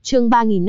Chương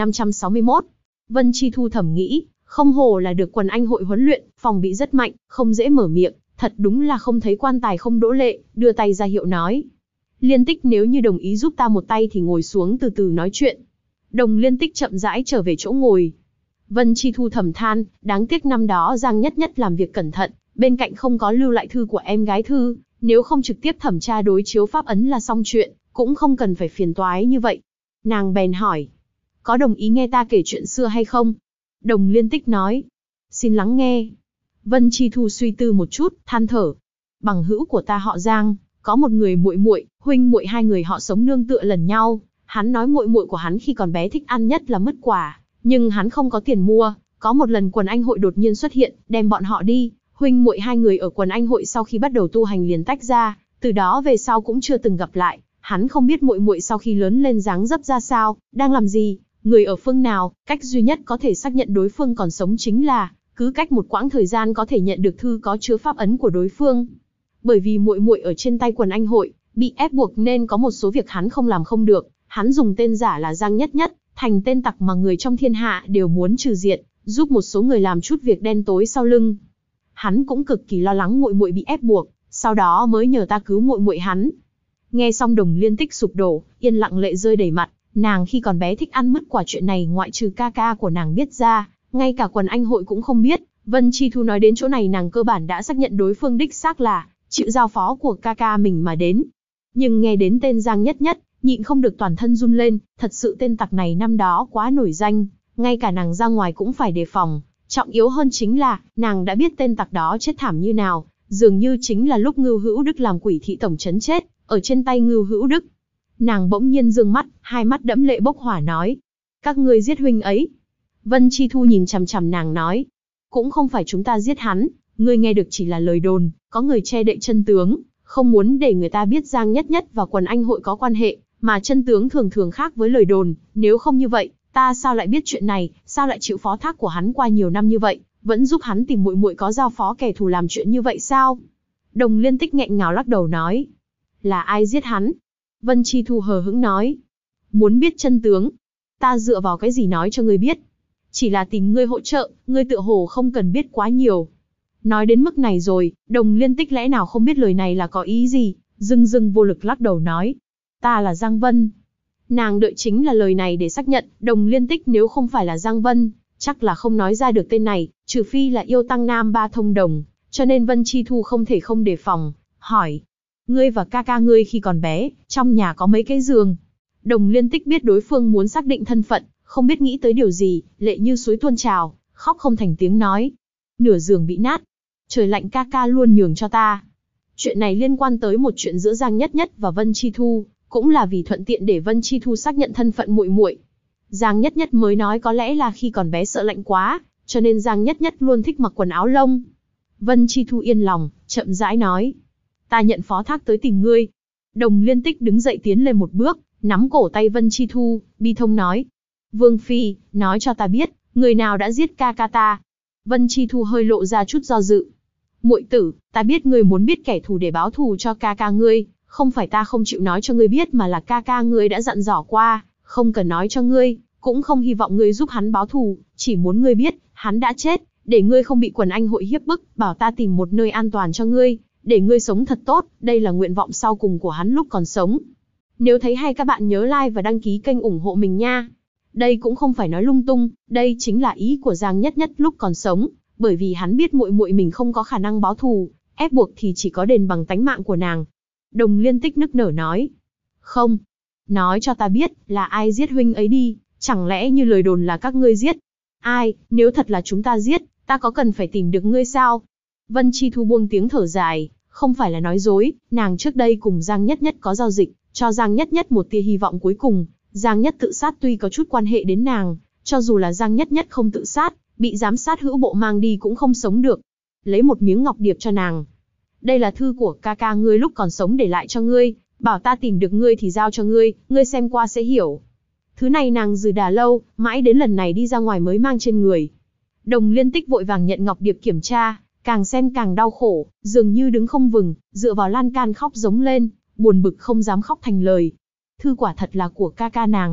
3561. Vân Chi Thu thầm nghĩ, không hổ là được quần anh hội huấn luyện, phòng bị rất mạnh, không dễ mở miệng, thật đúng là không thấy quan tài không đỗ lệ, đưa tay ra hiệu nói. Liên Tích nếu như đồng ý giúp ta một tay thì ngồi xuống từ từ nói chuyện. Đồng Liên Tích chậm rãi trở về chỗ ngồi. Vân Chi Thu thầm than, đáng tiếc năm đó Giang Nhất Nhất làm việc cẩn thận, bên cạnh không có lưu lại thư của em gái Thư, nếu không trực tiếp thẩm tra đối chiếu pháp ấn là xong chuyện, cũng không cần phải phiền toái như vậy. Nàng bèn hỏi, có đồng ý nghe ta kể chuyện xưa hay không? Đồng Liên Tích nói, xin lắng nghe. Vân Chi Thu suy tư một chút, than thở, bằng hữu của ta họ Giang, có một người muội muội, huynh muội hai người họ sống nương tựa lần nhau. Hắn nói muội muội của hắn khi còn bé thích ăn nhất là mứt quả, nhưng hắn không có tiền mua. Có một lần quần anh hội đột nhiên xuất hiện, đem bọn họ đi. Huynh muội hai người ở quần anh hội sau khi bắt đầu tu hành liền tách ra, từ đó về sau cũng chưa từng gặp lại. Hắn không biết muội muội sau khi lớn lên dáng dấp ra sao, đang làm gì, người ở phương nào. Cách duy nhất có thể xác nhận đối phương còn sống chính là cứ cách một quãng thời gian có thể nhận được thư có chứa pháp ấn của đối phương. Bởi vì muội muội ở trên tay quần anh hội, bị ép buộc nên có một số việc hắn không làm không được. Hắn dùng tên giả là Giang Nhất Nhất, thành tên tặc mà người trong thiên hạ đều muốn trừ diệt, giúp một số người làm chút việc đen tối sau lưng. Hắn cũng cực kỳ lo lắng muội muội bị ép buộc, sau đó mới nhờ ta cứu muội muội hắn. Nghe xong Đồng Liên Tích sụp đổ, yên lặng lệ rơi đầy mặt. Nàng khi còn bé thích ăn mứt quả chuyện này ngoại trừ ca ca của nàng biết ra, ngay cả quần anh hội cũng không biết. Vân Chi Thu nói đến chỗ này nàng cơ bản đã xác nhận đối phương đích xác là chịu giao phó của ca ca mình mà đến. Nhưng nghe đến tên Giang Nhất Nhất, nhịn không được toàn thân run lên, thật sự tên tặc này năm đó quá nổi danh, ngay cả nàng ra ngoài cũng phải đề phòng. Trọng yếu hơn chính là, nàng đã biết tên tặc đó chết thảm như nào, dường như chính là lúc Ngưu Hữu Đức làm Quỷ Thị tổng trấn chết, ở trên tay Ngưu Hữu Đức. Nàng bỗng nhiên dương mắt, hai mắt đẫm lệ bốc hỏa nói, các ngươi giết huynh ấy. Vân Chi Thu nhìn chằm chằm nàng nói, cũng không phải chúng ta giết hắn, ngươi nghe được chỉ là lời đồn, có người che đậy chân tướng, không muốn để người ta biết Giang Nhất Nhất và quần anh hội có quan hệ, mà chân tướng thường thường khác với lời đồn, nếu không như vậy, ta sao lại biết chuyện này, sao lại chịu phó thác của hắn qua nhiều năm như vậy, vẫn giúp hắn tìm muội muội có giao phó kẻ thù làm chuyện như vậy sao? Đồng Liên Tích nghẹn ngào lắc đầu nói, là ai giết hắn? Vân Chi Thu hờ hững nói, muốn biết chân tướng, ta dựa vào cái gì nói cho ngươi biết? Chỉ là tìm ngươi hỗ trợ, ngươi tựa hồ không cần biết quá nhiều. Nói đến mức này rồi, Đồng Liên Tích lẽ nào không biết lời này là có ý gì, dưng dưng vô lực lắc đầu nói, ta là Giang Vân. Nàng đợi chính là lời này để xác nhận, Đồng Liên Tích nếu không phải là Giang Vân, chắc là không nói ra được tên này, trừ phi là yêu tăng nam ba thông đồng, cho nên Vân Chi Thu không thể không đề phòng, hỏi, ngươi và ca ca ngươi khi còn bé, trong nhà có mấy cái giường? Đồng Liên Tích biết đối phương muốn xác định thân phận, không biết nghĩ tới điều gì, lệ như suối tuôn trào, khóc không thành tiếng nói, nửa giường bị nát, trời lạnh ca ca luôn nhường cho ta. Chuyện này liên quan tới một chuyện giữa Giang Nhất Nhất và Vân Chi Thu, cũng là vì thuận tiện để Vân Chi Thu xác nhận thân phận muội muội. Giang Nhất Nhất mới nói có lẽ là khi còn bé sợ lạnh quá, cho nên Giang Nhất Nhất luôn thích mặc quần áo lông. Vân Chi Thu yên lòng, chậm rãi nói, ta nhận phó thác tới tìm ngươi. Đồng Liên Tích đứng dậy tiến lên một bước, nắm cổ tay Vân Chi Thu, bi thông nói, Vương Phi, nói cho ta biết, người nào đã giết ca ca ta? Vân Chi Thu hơi lộ ra chút do dự. Muội tử, ta biết ngươi muốn biết kẻ thù để báo thù cho ca ca ngươi, không phải ta không chịu nói cho ngươi biết mà là ca ca ngươi đã dặn dò qua, không cần nói cho ngươi, cũng không hy vọng ngươi giúp hắn báo thù, chỉ muốn ngươi biết, hắn đã chết, để ngươi không bị quần anh hội hiếp bức, bảo ta tìm một nơi an toàn cho ngươi, để ngươi sống thật tốt, đây là nguyện vọng sau cùng của hắn lúc còn sống. Nếu thấy hay các bạn nhớ like và đăng ký kênh ủng hộ mình nha. Đây cũng không phải nói lung tung, đây chính là ý của Giang Nhất Nhất lúc còn sống, bởi vì hắn biết muội muội mình không có khả năng báo thù, ép buộc thì chỉ có đền bằng tánh mạng của nàng. Đồng Liên Tích nức nở nói, không, nói cho ta biết, là ai giết huynh ấy đi, chẳng lẽ như lời đồn là các ngươi giết? Ai, nếu thật là chúng ta giết, ta có cần phải tìm được ngươi sao? Vân Chi Thu buông tiếng thở dài, không phải là nói dối, nàng trước đây cùng Giang Nhất Nhất có giao dịch, cho Giang Nhất Nhất một tia hy vọng cuối cùng. Giang Nhất tự sát tuy có chút quan hệ đến nàng, cho dù là Giang Nhất Nhất không tự sát, bị giám sát hữu bộ mang đi cũng không sống được. Lấy một miếng ngọc điệp cho nàng. Đây là thư của ca ca ngươi lúc còn sống để lại cho ngươi, bảo ta tìm được ngươi thì giao cho ngươi, ngươi xem qua sẽ hiểu. Thứ này nàng dự đà lâu, mãi đến lần này đi ra ngoài mới mang trên người. Đồng Liên Tích vội vàng nhận ngọc điệp kiểm tra, càng xem càng đau khổ, dường như đứng không vững, dựa vào lan can khóc giống lên, buồn bực không dám khóc thành lời. Thư quả thật là của ca ca nàng,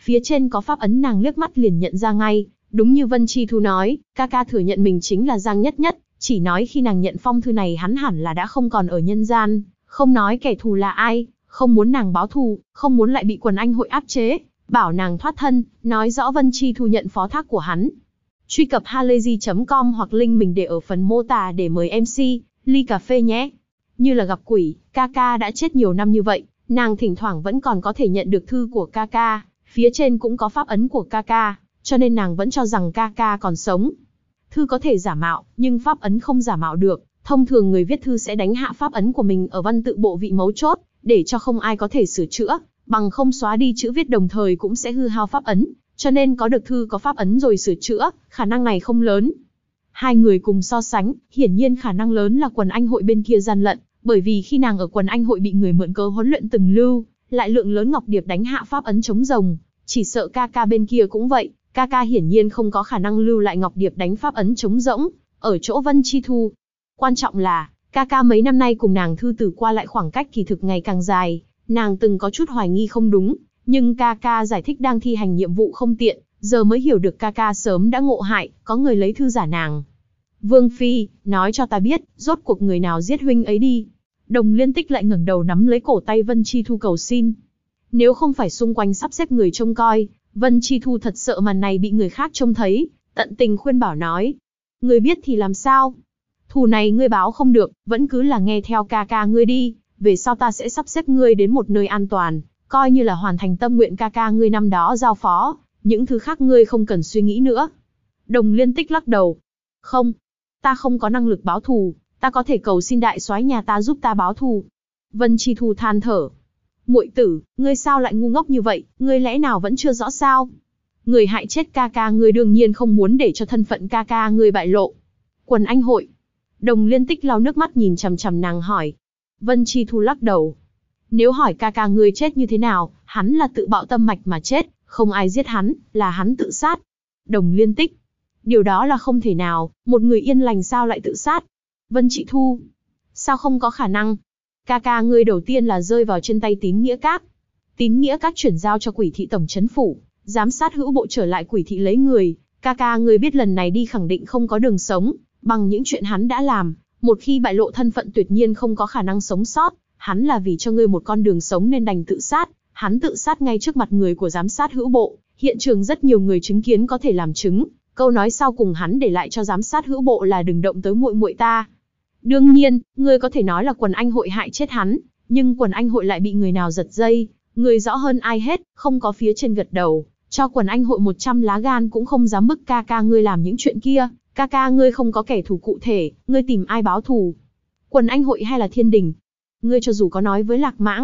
Phía trên có pháp ấn nàng liếc mắt liền nhận ra ngay, đúng như Vân Chi Thu nói, ca ca thừa nhận mình chính là Giang Nhất Nhất, chỉ nói khi nàng nhận phong thư này hắn hẳn là đã không còn ở nhân gian, không nói kẻ thù là ai, không muốn nàng báo thù, không muốn lại bị quần anh hội áp chế, bảo nàng thoát thân, nói rõ Vân Chi Thu nhận phó thác của hắn. Truy cập halayzi.com hoặc link mình để ở phần mô tả để mời MC, ly cà phê nhé. Như là gặp quỷ, ca ca đã chết nhiều năm như vậy, nàng thỉnh thoảng vẫn còn có thể nhận được thư của ca ca, phía trên cũng có pháp ấn của ca ca, cho nên nàng vẫn cho rằng ca ca còn sống. Thư có thể giả mạo, nhưng pháp ấn không giả mạo được, thông thường người viết thư sẽ đánh hạ pháp ấn của mình ở văn tự bộ vị mấu chốt, để cho không ai có thể sửa chữa, bằng không xóa đi chữ viết đồng thời cũng sẽ hư hao pháp ấn, cho nên có được thư có pháp ấn rồi sửa chữa, khả năng này không lớn. Hai người cùng so sánh, hiển nhiên khả năng lớn là quần anh hội bên kia gian lận, bởi vì khi nàng ở quần anh hội bị người mượn cớ huấn luyện từng lưu, lại lượng lớn ngọc điệp đánh hạ pháp ấn chống rồng, chỉ sợ ca ca bên kia cũng vậy, ca ca hiển nhiên không có khả năng lưu lại ngọc điệp đánh pháp ấn chống rỗng, ở chỗ Vân Chi Thu. Quan trọng là, ca ca mấy năm nay cùng nàng thư tử qua lại khoảng cách kỳ thực ngày càng dài, nàng từng có chút hoài nghi không đúng, nhưng ca ca giải thích đang thi hành nhiệm vụ không tiện, giờ mới hiểu được ca ca sớm đã ngộ hại, có người lấy thư giả nàng. Vương Phi, nói cho ta biết, rốt cuộc người nào giết huynh ấy đi. Đồng Liên Tích lại ngẩng đầu nắm lấy cổ tay Vân Chi Thu cầu xin. Nếu không phải xung quanh sắp xếp người trông coi, Vân Chi Thu thật sợ màn này bị người khác trông thấy, tận tình khuyên bảo nói. Ngươi biết thì làm sao? Thù này ngươi báo không được, vẫn cứ là nghe theo ca ca ngươi đi, về sau ta sẽ sắp xếp ngươi đến một nơi an toàn, coi như là hoàn thành tâm nguyện ca ca ngươi năm đó giao phó, những thứ khác ngươi không cần suy nghĩ nữa. Đồng Liên Tích lắc đầu. Không, ta không có năng lực báo thù, ta có thể cầu xin đại soái nhà ta giúp ta báo thù. Vân Chi Thu than thở. Muội tử, ngươi sao lại ngu ngốc như vậy, ngươi lẽ nào vẫn chưa rõ sao? Người hại chết ca ca ngươi đương nhiên không muốn để cho thân phận ca ca ngươi bại lộ. Quần anh hội. Đồng Liên Tích lau nước mắt nhìn chằm chằm nàng hỏi. Vân Chi Thu lắc đầu. Nếu hỏi ca ca ngươi chết như thế nào, hắn là tự bạo tâm mạch mà chết, không ai giết hắn, là hắn tự sát. Đồng Liên Tích. Điều đó là không thể nào, một người yên lành sao lại tự sát? Vân Chi Thu. Sao không có khả năng? Ca ca ngươi đầu tiên là rơi vào trên tay Tín Nghĩa Các. Tín Nghĩa Các chuyển giao cho Quỷ thị tổng trấn phủ, giám sát hữu bộ trở lại Quỷ thị lấy người. Ca ca ngươi biết lần này đi khẳng định không có đường sống, bằng những chuyện hắn đã làm, một khi bại lộ thân phận tuyệt nhiên không có khả năng sống sót. Hắn là vì cho ngươi một con đường sống nên đành tự sát, hắn tự sát ngay trước mặt người của giám sát hữu bộ, hiện trường rất nhiều người chứng kiến có thể làm chứng. Câu nói sau cùng hắn để lại cho giám sát hữu bộ là đừng động tới muội muội ta. Đương nhiên, ngươi có thể nói là quần anh hội hại chết hắn, nhưng quần anh hội lại bị người nào giật dây, người rõ hơn ai hết, không có phía trên gật đầu, cho quần anh hội 100 lá gan cũng không dám bức ca ca ngươi làm những chuyện kia, ca ca ngươi không có kẻ thù cụ thể, ngươi tìm ai báo thù? Quần anh hội hay là thiên đình? Ngươi cho dù có nói với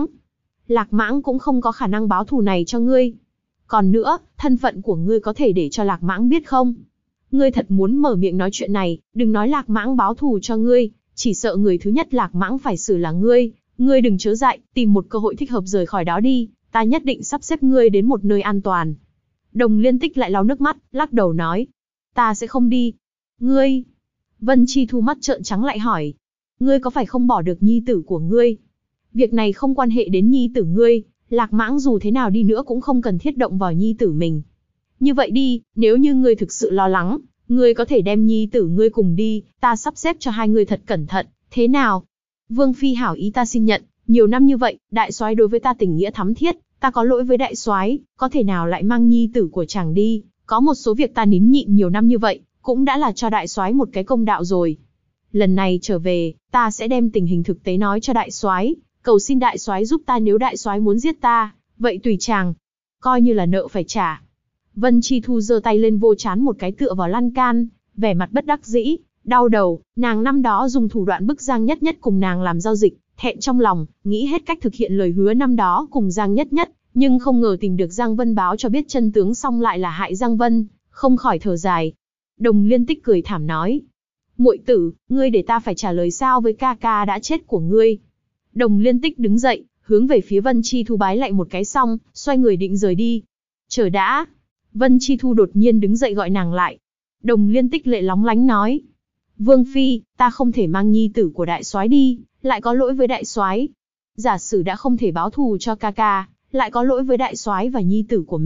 Lạc Mãng cũng không có khả năng báo thù này cho ngươi. Còn nữa, thân phận của ngươi có thể để cho Lạc Mãng biết không? Ngươi thật muốn mở miệng nói chuyện này, đừng nói Lạc Mãng báo thù cho ngươi, chỉ sợ người thứ nhất Lạc Mãng phải xử là ngươi đừng chớ dại, tìm một cơ hội thích hợp rời khỏi đó đi, ta nhất định sắp xếp ngươi đến một nơi an toàn. Đồng Liên Tích lại lau nước mắt, lắc đầu nói, ta sẽ không đi. Ngươi? Vân Chi Thu mắt trợn trắng lại hỏi, ngươi có phải không bỏ được nhi tử của ngươi? Việc này không quan hệ đến nhi tử ngươi, Lạc Mãng dù thế nào đi nữa cũng không cần thiết động vào nhi tử mình. Như vậy đi, nếu như ngươi thực sự lo lắng, ngươi có thể đem nhi tử ngươi cùng đi, ta sắp xếp cho hai người thật cẩn thận, thế nào? Vương Phi hảo ý ta xin nhận, nhiều năm như vậy, đại soái đối với ta tình nghĩa thắm thiết, ta có lỗi với đại soái, có thể nào lại mang nhi tử của chàng đi, có một số việc ta nín nhịn nhiều năm như vậy, cũng đã là cho đại soái một cái công đạo rồi. Lần này trở về, ta sẽ đem tình hình thực tế nói cho đại soái, cầu xin đại soái giúp ta, nếu đại soái muốn giết ta, vậy tùy chàng, coi như là nợ phải trả. Vân Chi Thu giơ tay lên vô trán một cái tựa vào lan can, vẻ mặt bất đắc dĩ, đau đầu, nàng năm đó dùng thủ đoạn bức Giang Nhất Nhất cùng nàng làm giao dịch, thẹn trong lòng, nghĩ hết cách thực hiện lời hứa năm đó cùng Giang Nhất Nhất, nhưng không ngờ tìm được Giang Vân báo cho biết chân tướng xong lại là hại Giang Vân, không khỏi thở dài. Đồng Liên Tích cười thảm nói, muội tử, ngươi để ta phải trả lời sao với ca ca đã chết của ngươi? Đồng Liên Tích đứng dậy, hướng về phía Vân Chi Thu bái lại một cái xong, xoay người định rời đi. Chờ đã. Vân Chi Thu đột nhiên đứng dậy gọi nàng lại. Đồng Liên Tích lệ lóng lánh nói, Vương Phi, ta không thể mang nhi tử của đại soái đi, lại có lỗi với đại soái. Giả sử đã không thể báo thù cho ca ca, lại có lỗi với đại soái và nhi tử của mình,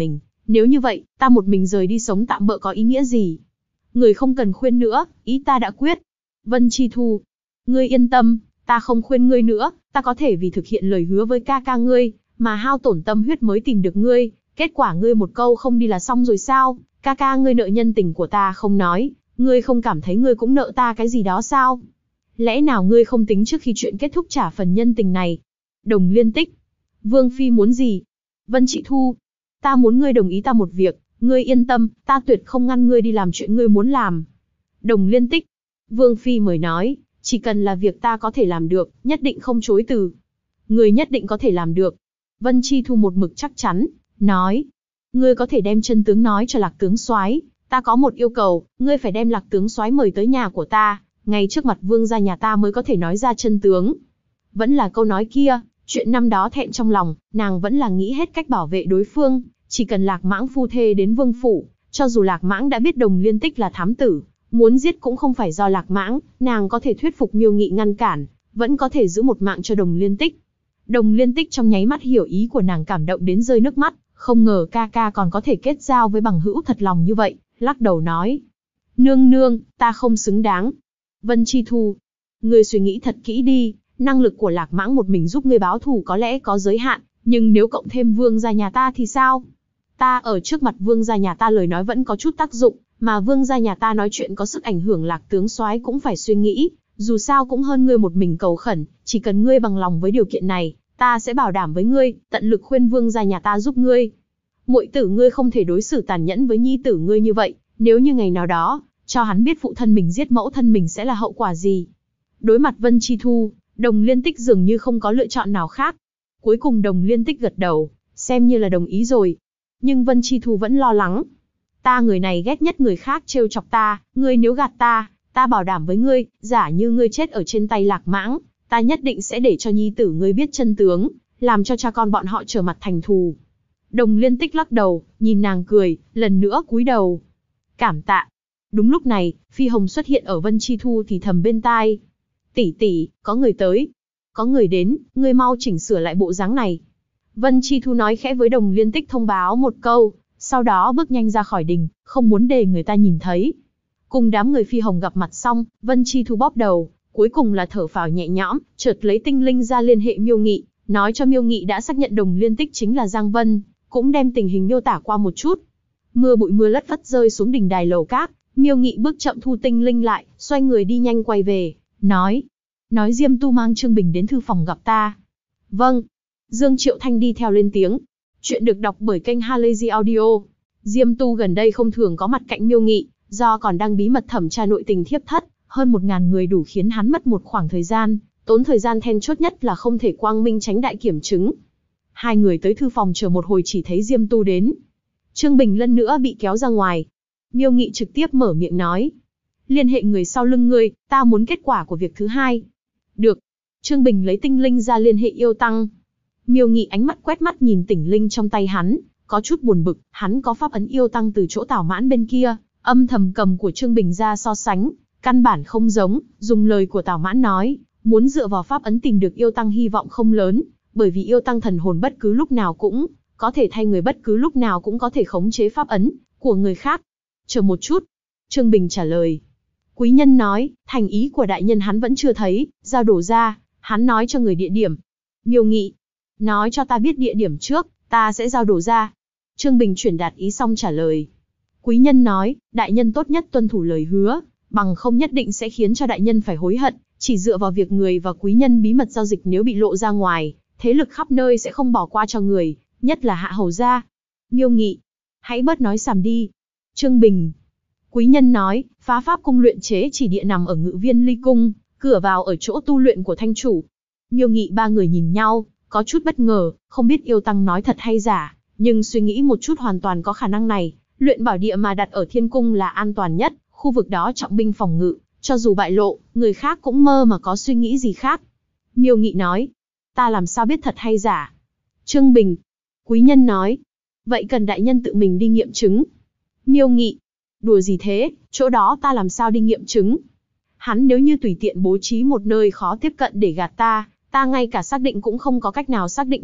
Nếu như vậy, ta một mình rời đi sống tạm bợ có ý nghĩa gì? Người không cần khuyên nữa, ý ta đã quyết. Vân Chi Thu, ngươi yên tâm, ta không khuyên ngươi nữa, ta có thể vì thực hiện lời hứa với ca ca ngươi, mà hao tổn tâm huyết mới tìm được ngươi, kết quả ngươi một câu không đi là xong rồi sao? Ca ca ngươi nợ nhân tình của ta không nói, ngươi không cảm thấy ngươi cũng nợ ta cái gì đó sao? Lẽ nào ngươi không tính trước khi chuyện kết thúc trả phần nhân tình này? Đồng Liên Tích, Vương Phi muốn gì? Vân Chị Thu, ta muốn ngươi đồng ý ta một việc, ngươi yên tâm, ta tuyệt không ngăn ngươi đi làm chuyện ngươi muốn làm. Đồng Liên Tích, Vương Phi mời nói, chỉ cần là việc ta có thể làm được, nhất định không chối từ. Ngươi nhất định có thể làm được. Vân Chi Thu một mực chắc chắn, nói, ngươi có thể đem chân tướng nói cho Lạc tướng soái, ta có một yêu cầu, ngươi phải đem Lạc tướng soái mời tới nhà của ta, ngay trước mặt vương gia nhà ta mới có thể nói ra chân tướng. Vẫn là câu nói kia, chuyện năm đó thẹn trong lòng, nàng vẫn là nghĩ hết cách bảo vệ đối phương, chỉ cần Lạc Mãng phu thê đến vương phủ, cho dù Lạc Mãng đã biết Đồng Liên Tích là thám tử, muốn giết cũng không phải do Lạc Mãng, nàng có thể thuyết phục Miêu Nghị ngăn cản, vẫn có thể giữ một mạng cho Đồng Liên Tích. Đồng Liên Tích trong nháy mắt hiểu ý của nàng, cảm động đến rơi nước mắt, không ngờ ca ca còn có thể kết giao với bằng hữu thật lòng như vậy, lắc đầu nói. Nương nương, ta không xứng đáng. Vân Chi Thu, ngươi suy nghĩ thật kỹ đi, năng lực của Lạc Mãng một mình giúp ngươi báo thù có lẽ có giới hạn, nhưng nếu cộng thêm vương gia nhà ta thì sao? Ta ở trước mặt vương gia nhà ta lời nói vẫn có chút tác dụng, mà vương gia nhà ta nói chuyện có sức ảnh hưởng, Lạc tướng soái cũng phải suy nghĩ, dù sao cũng hơn ngươi một mình cầu khẩn, chỉ cần ngươi bằng lòng với điều kiện này, ta sẽ bảo đảm với ngươi, tận lực khuyên vương gia nhà ta giúp ngươi. Muội tử ngươi không thể đối xử tàn nhẫn với nhi tử ngươi như vậy, nếu như ngày nào đó, cho hắn biết phụ thân mình giết mẫu thân mình sẽ là hậu quả gì. Đối mặt Vân Chi Thu, Đồng Liên Tích dường như không có lựa chọn nào khác. Cuối cùng Đồng Liên Tích gật đầu, xem như là đồng ý rồi. Nhưng Vân Chi Thu vẫn lo lắng. Ta người này ghét nhất người khác trêu chọc ta, ngươi nếu gạt ta, ta bảo đảm với ngươi, giả như ngươi chết ở trên tay Lạc Mãng, ta nhất định sẽ để cho nhi tử ngươi biết chân tướng, làm cho cha con bọn họ trở mặt thành thù. Đồng Liên Tích lắc đầu, nhìn nàng cười, lần nữa cúi đầu. Cảm tạ. Đúng lúc này, Phi Hồng xuất hiện ở Vân Chi Thu thì thầm bên tai. Tỷ tỷ, có người tới. Có người đến, ngươi mau chỉnh sửa lại bộ dáng này. Vân Chi Thu nói khẽ với Đồng Liên Tích thông báo một câu, sau đó bước nhanh ra khỏi đình, không muốn để người ta nhìn thấy. Cùng đám người Phi Hồng gặp mặt xong, Vân Chi Thu bóp đầu, cuối cùng là thở phào nhẹ nhõm, chợt lấy tinh linh ra liên hệ Miêu Nghị, nói cho Miêu Nghị đã xác nhận Đồng Liên Tích chính là Giang Vân, cũng đem tình hình miêu tả qua một chút. Mưa bụi mưa lất phất rơi xuống đỉnh đài lầu các, Miêu Nghị bước chậm thu tinh linh lại, xoay người đi nhanh quay về, nói Diêm Tu mang Trương Bình đến thư phòng gặp ta. Vâng. Dương Triệu Thanh đi theo lên tiếng. Chuyện được đọc bởi kênh Halazy Audio. Diêm Tu gần đây không thường có mặt cạnh Miêu Nghị, do còn đang bí mật thẩm tra nội tình thiếp thất, hơn 1000 người đủ khiến hắn mất một khoảng thời gian, tốn thời gian then chốt nhất là không thể quang minh tránh đại kiểm chứng. Hai người tới thư phòng chờ một hồi chỉ thấy Diêm Tu đến. Trương Bình lần nữa bị kéo ra ngoài. Miêu Nghị trực tiếp mở miệng nói. Liên hệ người sau lưng ngươi, ta muốn kết quả của việc thứ hai. Được. Trương Bình lấy tinh linh ra liên hệ yêu tăng. Miêu Nghị ánh mắt quét mắt nhìn tinh linh trong tay hắn, có chút buồn bực, hắn có pháp ấn yêu tăng từ chỗ Tào Mãn bên kia, âm thầm cầm của Trương Bình ra so sánh, căn bản không giống, dùng lời của Tào Mãn nói, muốn dựa vào pháp ấn tìm được yêu tăng hy vọng không lớn, bởi vì yêu tăng thần hồn bất cứ lúc nào cũng có thể thay người, bất cứ lúc nào cũng có thể khống chế pháp ấn của người khác. Chờ một chút. Trương Bình trả lời. Quý nhân nói, thành ý của đại nhân hắn vẫn chưa thấy, giao đổ ra, hắn nói cho người địa điểm. Miêu Nghị. Nói cho ta biết địa điểm trước, ta sẽ giao đổ ra. Trương Bình chuyển đạt ý xong trả lời. Quý nhân nói, đại nhân tốt nhất tuân thủ lời hứa, bằng không nhất định sẽ khiến cho đại nhân phải hối hận, chỉ dựa vào việc người và quý nhân bí mật giao dịch nếu bị lộ ra ngoài, thế lực khắp nơi sẽ không bỏ qua cho người, nhất là Hạ Hầu gia. Miêu Nghị. Hãy bớt nói xàm đi. Trương Bình. Quý nhân nói, phá pháp cung luyện chế chỉ địa nằm ở Ngự Viên Ly Cung, cửa vào ở chỗ tu luyện của thanh chủ. Miêu Nghị ba người nhìn nhau, có chút bất ngờ, không biết yêu tăng nói thật hay giả, nhưng suy nghĩ một chút hoàn toàn có khả năng này. Luyện bảo địa mà đặt ở Thiên Cung là an toàn nhất, khu vực đó trọng binh phòng ngự, cho dù bại lộ, người khác cũng mơ mà có suy nghĩ gì khác. Miêu Nghị nói, ta làm sao biết thật hay giả? Trương Bình. Quý nhân nói, vậy cần đại nhân tự mình đi nghiệm chứng. Miêu Nghị. Đùa gì thế, chỗ đó ta làm sao đi nghiệm chứng? Hắn nếu như tùy tiện bố trí một nơi khó tiếp cận để gạt ta, ta ngay cả xác định cũng không có cách nào xác định được,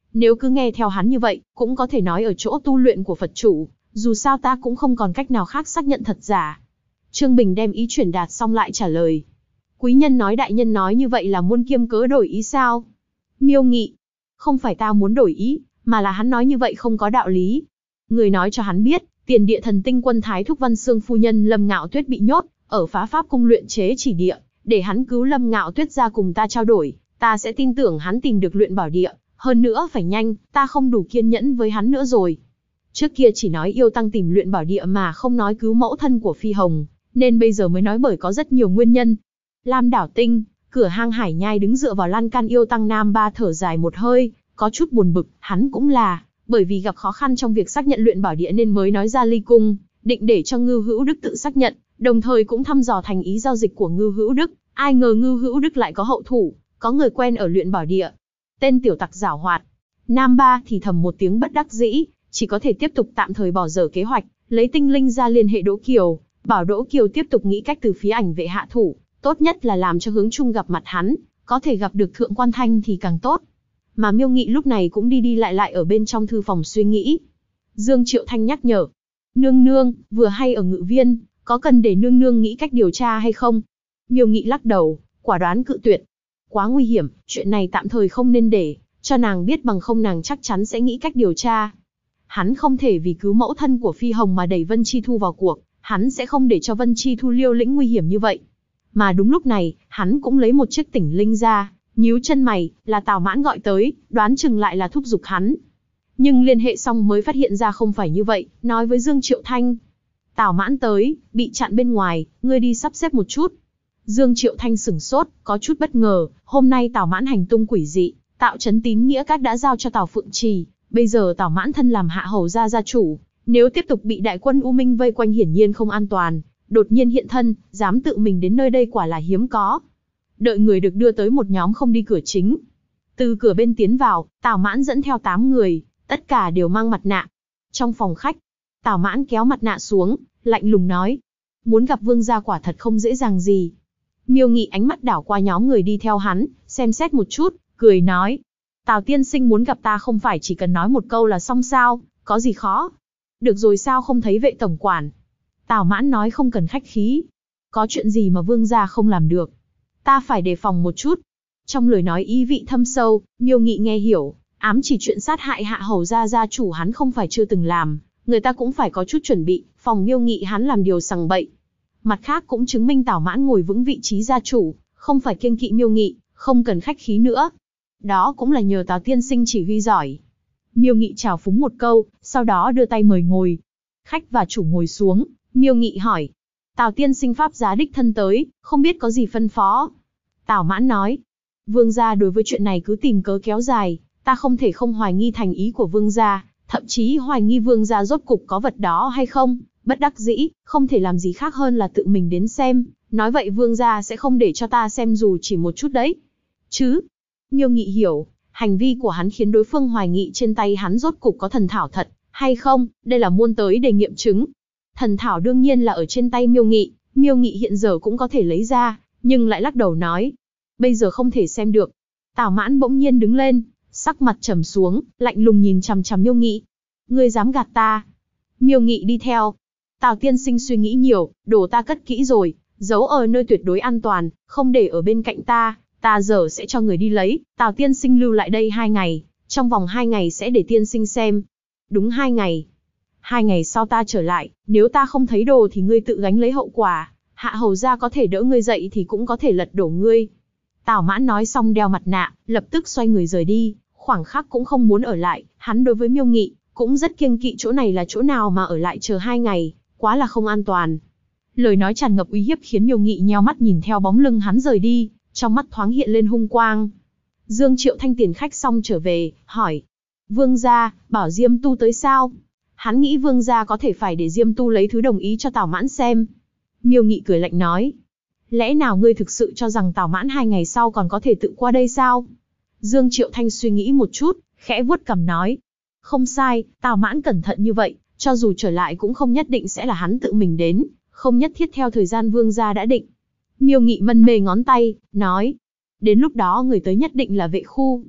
Nếu cứ nghe theo hắn như vậy, cũng có thể nói ở chỗ tu luyện của Phật chủ, dù sao ta cũng không còn cách nào khác xác nhận thật giả. Trương Bình đem ý chuyển đạt xong lại trả lời. Quý nhân nói đại nhân nói như vậy là muôn kiêm cớ đổi ý sao? Miêu Nghị, không phải ta muốn đổi ý, mà là hắn nói như vậy không có đạo lý. Người nói cho hắn biết, tiền địa thần tinh quân Thái Thúc Văn Xương phu nhân Lâm Ngạo Tuyết bị nhốt ở Phá Pháp cung luyện chế chỉ địa, để hắn cứu Lâm Ngạo Tuyết ra cùng ta trao đổi, ta sẽ tin tưởng hắn tìm được luyện bảo địa, hơn nữa phải nhanh, ta không đủ kiên nhẫn với hắn nữa rồi. Trước kia chỉ nói yêu tăng tìm luyện bảo địa mà không nói cứu mẫu thân của Phi Hồng, nên bây giờ mới nói bởi có rất nhiều nguyên nhân. Lam Đảo Tinh, cửa hang Hải Nhai đứng dựa vào lan can yêu tăng Nam Ba thở dài một hơi, có chút buồn bực, hắn cũng là bởi vì gặp khó khăn trong việc xác nhận luyện bảo địa nên mới nói ra ly cung, định để cho Ngưu Hữu Đức tự xác nhận, đồng thời cũng thăm dò thành ý giao dịch của Ngưu Hữu Đức. Ai ngờ Ngưu Hữu Đức lại có hậu thủ, có người quen ở luyện bảo địa. Tên tiểu tặc giảo hoạt. Nam Ba thì thầm một tiếng bất đắc dĩ, chỉ có thể tiếp tục tạm thời bỏ dở kế hoạch, lấy tinh linh ra liên hệ Đỗ Kiều, bảo Đỗ Kiều tiếp tục nghĩ cách từ phía ảnh vệ hạ thủ, tốt nhất là làm cho Hướng Trung gặp mặt hắn, có thể gặp được Thượng Quan Thanh thì càng tốt. Mà Miêu Nghị lúc này cũng đi đi lại lại ở bên trong thư phòng suy nghĩ. Dương Triệu Thanh nhắc nhở, nương nương, vừa hay ở Ngự Viên, có cần để nương nương nghĩ cách điều tra hay không? Miêu Nghị lắc đầu, quả đoán cự tuyệt. Quá nguy hiểm, chuyện này tạm thời không nên để cho nàng biết, bằng không nàng chắc chắn sẽ nghĩ cách điều tra. Hắn không thể vì cứu mẫu thân của Phi Hồng mà đẩy Vân Chi Thu vào cuộc, hắn sẽ không để cho Vân Chi Thu liều lĩnh nguy hiểm như vậy. Mà đúng lúc này, hắn cũng lấy một chiếc tỉnh linh ra, nhíu chân mày, là Tào Mãn gọi tới, đoán chừng lại là thúc giục hắn. Nhưng liên hệ xong mới phát hiện ra không phải như vậy, nói với Dương Triệu Thanh. Tào Mãn tới, bị chặn bên ngoài, ngươi đi sắp xếp một chút. Dương Triệu Thanh sửng sốt, có chút bất ngờ, hôm nay Tào Mãn hành tung quỷ dị, tạo trấn Tín Nghĩa Các đã giao cho Tào Phượng Trì, bây giờ Tào Mãn thân làm hạ hầu gia gia chủ, nếu tiếp tục bị đại quân U Minh vây quanh hiển nhiên không an toàn, đột nhiên hiện thân, dám tự mình đến nơi đây quả là hiếm có. Đợi người được đưa tới một nhóm không đi cửa chính. Từ cửa bên tiến vào, Tào Mãn dẫn theo 8 người, tất cả đều mang mặt nạ. Trong phòng khách, Tào Mãn kéo mặt nạ xuống, lạnh lùng nói, muốn gặp vương gia quả thật không dễ dàng gì. Miêu Nghị ánh mắt đảo qua nhóm người đi theo hắn, xem xét một chút, cười nói, Tào tiên sinh muốn gặp ta không phải chỉ cần nói một câu là xong sao, có gì khó. Được rồi sao không thấy vệ tổng quản? Tào Mãn nói không cần khách khí. Có chuyện gì mà vương gia không làm được? Ta phải đề phòng một chút. Trong lời nói ý vị thâm sâu, Miêu Nghị nghe hiểu, ám chỉ chuyện sát hại hạ hầu gia gia chủ hắn không phải chưa từng làm, người ta cũng phải có chút chuẩn bị, phòng Miêu Nghị hắn làm điều sằng bậy. Mặt khác cũng chứng minh Tào Mãn ngồi vững vị trí gia chủ, không phải kiêng kỵ Miêu Nghị, không cần khách khí nữa. Đó cũng là nhờ Tào tiên sinh chỉ huy giỏi. Miêu Nghị chào phúng một câu, sau đó đưa tay mời ngồi. Khách và chủ ngồi xuống, Miêu Nghị hỏi, Tào tiên sinh pháp giá đích thân tới, không biết có gì phân phó. Tào Mãn nói, vương gia đối với chuyện này cứ tìm cớ kéo dài, ta không thể không hoài nghi thành ý của vương gia, thậm chí hoài nghi vương gia rốt cục có vật đó hay không. Bất đắc dĩ, không thể làm gì khác hơn là tự mình đến xem, nói vậy vương gia sẽ không để cho ta xem dù chỉ một chút đấy. Chứ? Miêu Nghị hiểu, hành vi của hắn khiến đối phương hoài nghị trên tay hắn rốt cục có thần thảo thật, hay không, đây là muôn tới để nghiệm chứng. Thần thảo đương nhiên là ở trên tay Miêu Nghị hiện giờ cũng có thể lấy ra, nhưng lại lắc đầu nói, bây giờ không thể xem được. Tào Mãn bỗng nhiên đứng lên, sắc mặt trầm xuống, lạnh lùng nhìn chằm chằm Miêu Nghị. Ngươi dám gạt ta? Miêu Nghị đi theo. Tào tiên sinh suy nghĩ nhiều, đồ ta cất kỹ rồi, giấu ở nơi tuyệt đối an toàn, không để ở bên cạnh ta giờ sẽ cho người đi lấy, Tào tiên sinh lưu lại đây 2 ngày, trong vòng 2 ngày sẽ để tiên sinh xem. Đúng 2 ngày. 2 ngày sau ta trở lại, nếu ta không thấy đồ thì ngươi tự gánh lấy hậu quả, hạ hầu gia có thể đỡ ngươi dậy thì cũng có thể lật đổ ngươi. Tào Mãn nói xong đeo mặt nạ, lập tức xoay người rời đi, khoảng khắc cũng không muốn ở lại, hắn đối với Miêu Nghị cũng rất kiêng kỵ chỗ này là chỗ nào mà ở lại chờ 2 ngày, quá là không an toàn. Lời nói tràn ngập uy hiếp khiến Miêu Nghị nheo mắt nhìn theo bóng lưng hắn rời đi, trong mắt thoáng hiện lên hung quang. Dương Triệu Thanh tiền khách xong trở về, hỏi, vương gia, bảo Diêm Tu tới sao? Hắn nghĩ vương gia có thể phải để Diêm Tu lấy thứ đồng ý cho Tào Mãn xem. Miêu Nghị cười lạnh nói, lẽ nào ngươi thực sự cho rằng Tào Mãn 2 ngày sau còn có thể tự qua đây sao? Dương Triệu Thanh suy nghĩ một chút, khẽ vuốt cằm nói, không sai, Tào Mãn cẩn thận như vậy, cho dù trở lại cũng không nhất định sẽ là hắn tự mình đến, không nhất thiết theo thời gian vương gia đã định. Miêu Nghị mân mê ngón tay, nói, đến lúc đó người tới nhất định là vệ khu.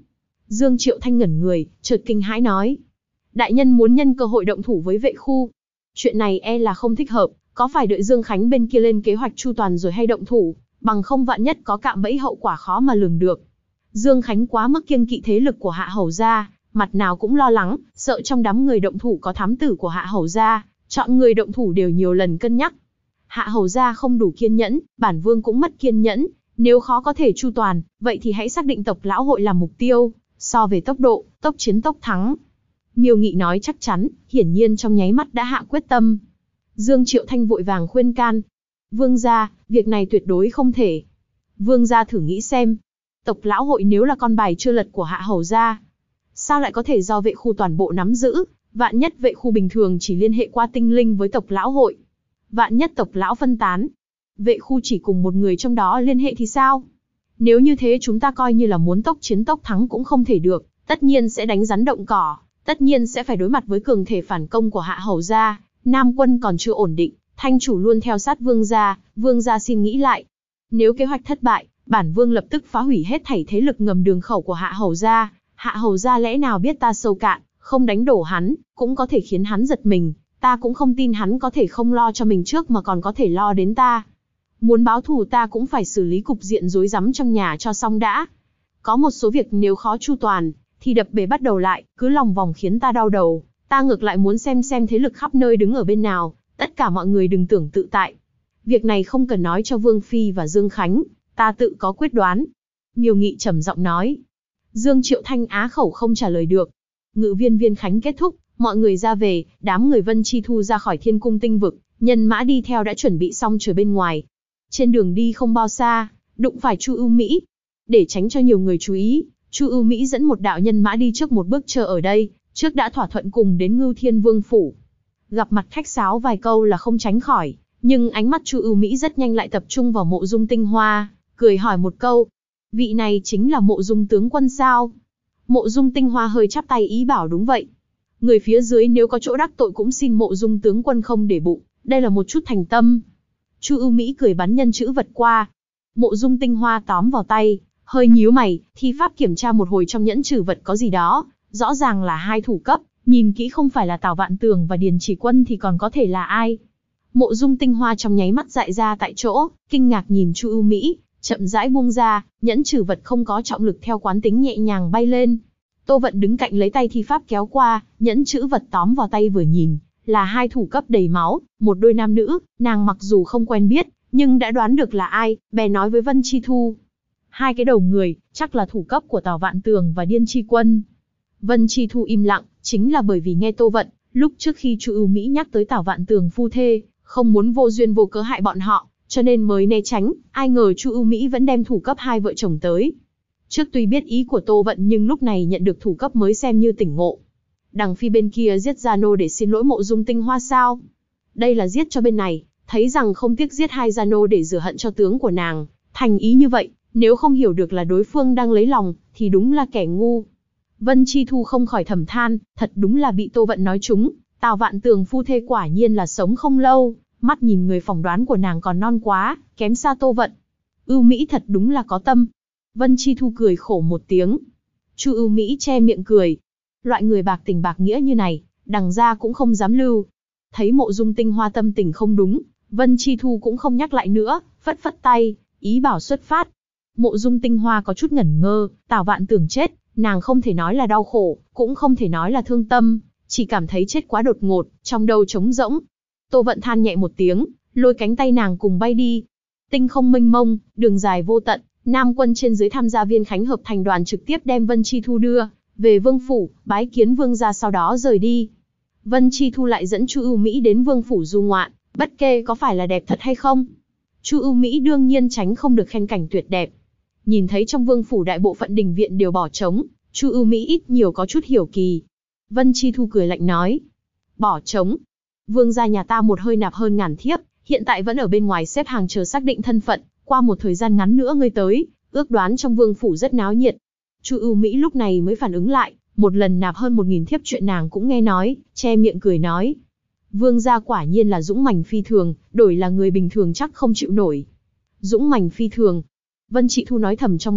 Dương Triệu Thanh ngẩn người, chợt kinh hãi nói. Đại nhân muốn nhân cơ hội động thủ với vệ khu. Chuyện này e là không thích hợp, có phải đợi Dương Khánh bên kia lên kế hoạch chu toàn rồi hay động thủ, bằng không vạn nhất có cạm bẫy hậu quả khó mà lường được. Dương Khánh quá mức kiêng kỵ thế lực của Hạ Hầu gia, mặt nào cũng lo lắng, sợ trong đám người động thủ có thám tử của Hạ Hầu gia, chọn người động thủ đều nhiều lần cân nhắc. Hạ Hầu gia không đủ kiên nhẫn, bản vương cũng mất kiên nhẫn, nếu khó có thể chu toàn, vậy thì hãy xác định tộc lão hội làm mục tiêu, so về tốc độ, tốc chiến tốc thắng. Miêu Nghị nói chắc chắn, hiển nhiên trong nháy mắt đã hạ quyết tâm. Dương Triệu Thanh vội vàng khuyên can. Vương gia, việc này tuyệt đối không thể. Vương gia thử nghĩ xem. Tộc lão hội nếu là con bài chưa lật của Hạ Hầu gia, sao lại có thể do vệ khu toàn bộ nắm giữ? Vạn nhất vệ khu bình thường chỉ liên hệ qua tinh linh với tộc lão hội. Vạn nhất tộc lão phân tán, vệ khu chỉ cùng một người trong đó liên hệ thì sao? Nếu như thế chúng ta coi như là muốn tốc chiến tốc thắng cũng không thể được, tất nhiên sẽ đánh rắn động cỏ, tất nhiên sẽ phải đối mặt với cường thể phản công của Hạ Hầu gia. Nam quân còn chưa ổn định, thanh chủ luôn theo sát vương gia xin nghĩ lại. Nếu kế hoạch thất bại, bản vương lập tức phá hủy hết thảy thế lực ngầm đường khẩu của Hạ Hầu gia. Hạ Hầu gia lẽ nào biết ta sâu cạn, không đánh đổ hắn, cũng có thể khiến hắn giật mình. Ta cũng không tin hắn có thể không lo cho mình trước mà còn có thể lo đến ta. Muốn báo thù ta cũng phải xử lý cục diện rối rắm trong nhà cho xong đã. Có một số việc nếu khó chu toàn, thì đập bể bắt đầu lại, cứ lòng vòng khiến ta đau đầu. Ta ngược lại muốn xem thế lực khắp nơi đứng ở bên nào, tất cả mọi người đừng tưởng tự tại. Việc này không cần nói cho Vương Phi và Dương Khánh, ta tự có quyết đoán. Miêu Nghị trầm giọng nói. Dương Triệu Thanh á khẩu không trả lời được. Ngự viên Viên Khánh kết thúc, mọi người ra về, đám người Vân Chi Thu ra khỏi Thiên Cung Tinh Vực, nhân mã đi theo đã chuẩn bị xong chờ bên ngoài. Trên đường đi không bao xa, đụng phải Chu Ưu Mỹ. Để tránh cho nhiều người chú ý, Chu Ưu Mỹ dẫn một đạo nhân mã đi trước một bước chờ ở đây, trước đã thỏa thuận cùng đến Ngưu Thiên Vương phủ. Gặp mặt khách sáo vài câu là không tránh khỏi, nhưng ánh mắt Chu Ưu Mỹ rất nhanh lại tập trung vào Mộ Dung Tinh Hoa, cười hỏi một câu: "Vị này chính là Mộ Dung tướng quân sao?" Mộ Dung Tinh Hoa hơi chắp tay ý bảo đúng vậy. Người phía dưới nếu có chỗ đắc tội cũng xin Mộ Dung tướng quân không để bụng, đây là một chút thành tâm. Chu Ưu Mỹ cười bắn nhân chữ vật qua. Mộ Dung Tinh Hoa tóm vào tay, hơi nhíu mày, thi pháp kiểm tra một hồi trong nhẫn trữ vật có gì đó, rõ ràng là hai thủ cấp, nhìn kỹ không phải là Tào Vạn Tường và Điền Chỉ Quân thì còn có thể là ai? Mộ Dung Tinh Hoa trong nháy mắt dại ra tại chỗ, kinh ngạc nhìn Chu Ưu Mỹ, chậm rãi buông ra, nhẫn trữ vật không có trọng lực theo quán tính nhẹ nhàng bay lên. Tô Vận đứng cạnh lấy tay thi pháp kéo qua, nhẫn trữ vật tóm vào tay vừa nhìn, là hai thủ cấp đầy máu, một đôi nam nữ, nàng mặc dù không quen biết, nhưng đã đoán được là ai, bèn nói với Vân Chi Thu. Hai cái đầu người, chắc là thủ cấp của Tào Vạn Tường và Điên Chi Quân. Vân Chi Thu im lặng, chính là bởi vì nghe Tô Vận, lúc trước khi Chu Ưu Mỹ nhắc tới Tào Vạn Tường phu thê, không muốn vô duyên vô cớ hại bọn họ, cho nên mới né tránh, ai ngờ Chu Ưu Mỹ vẫn đem thủ cấp hai vợ chồng tới. Trước tuy biết ý của Tô Vận nhưng lúc này nhận được thủ cấp mới xem như tỉnh ngộ. Đằng Phi bên kia giết Gia Nô để xin lỗi Mộ Dung Tinh Hoa sao? Đây là giết cho bên này, thấy rằng không tiếc giết hai Gia Nô để rửa hận cho tướng của nàng, thành ý như vậy, nếu không hiểu được là đối phương đang lấy lòng, thì đúng là kẻ ngu. Vân Chi Thu không khỏi thầm than, thật đúng là bị Tô Vận nói trúng, Tào Vạn Tường phu thê quả nhiên là sống không lâu, mắt nhìn người phỏng đoán của nàng còn non quá, kém xa Tô Vận. Ưu Mỹ thật đúng là có tâm. Vân Chi Thu cười khổ một tiếng. Chu Ưu Mỹ che miệng cười. Loại người bạc tình bạc nghĩa như này, đằng gia cũng không dám lưu. Thấy Mộ Dung Tinh Hoa tâm tình không đúng, Vân Chi Thu cũng không nhắc lại nữa, phất phất tay, ý bảo xuất phát. Mộ Dung Tinh Hoa có chút ngẩn ngơ, Tào Vạn Tường chết, nàng không thể nói là đau khổ, cũng không thể nói là thương tâm, chỉ cảm thấy chết quá đột ngột, trong đầu trống rỗng. Tô Vận than nhẹ một tiếng, lôi cánh tay nàng cùng bay đi. Tinh không mênh mông, đường dài vô tận, Nam quân trên dưới tham gia Viên Khánh hợp thành đoàn trực tiếp đem Vân Chi Thu đưa về vương phủ, bái kiến vương gia sau đó rời đi. Vân Chi Thu lại dẫn Chu Ưu Mỹ đến vương phủ du ngoạn, bất kể có phải là đẹp thật hay không. Chu Ưu Mỹ đương nhiên tránh không được khen cảnh tuyệt đẹp. Nhìn thấy trong vương phủ đại bộ phận đình viện đều bỏ trống, Chu Ưu Mỹ ít nhiều có chút hiểu kỳ. Vân Chi Thu cười lạnh nói, bỏ trống? Vương gia nhà ta một hơi nạp hơn ngàn thiếp, hiện tại vẫn ở bên ngoài xếp hàng chờ xác định thân phận, qua một thời gian ngắn nữa ngươi tới, ước đoán trong vương phủ rất náo nhiệt. Chu Ưu Mỹ lúc này mới phản ứng lại, một lần nạp hơn 1000 thiếp chuyện nàng cũng nghe nói, che miệng cười nói, vương gia quả nhiên là dũng mãnh phi thường, đổi là người bình thường chắc không chịu nổi. Dũng mãnh phi thường. Vân Chi Thu nói thầm trong lòng,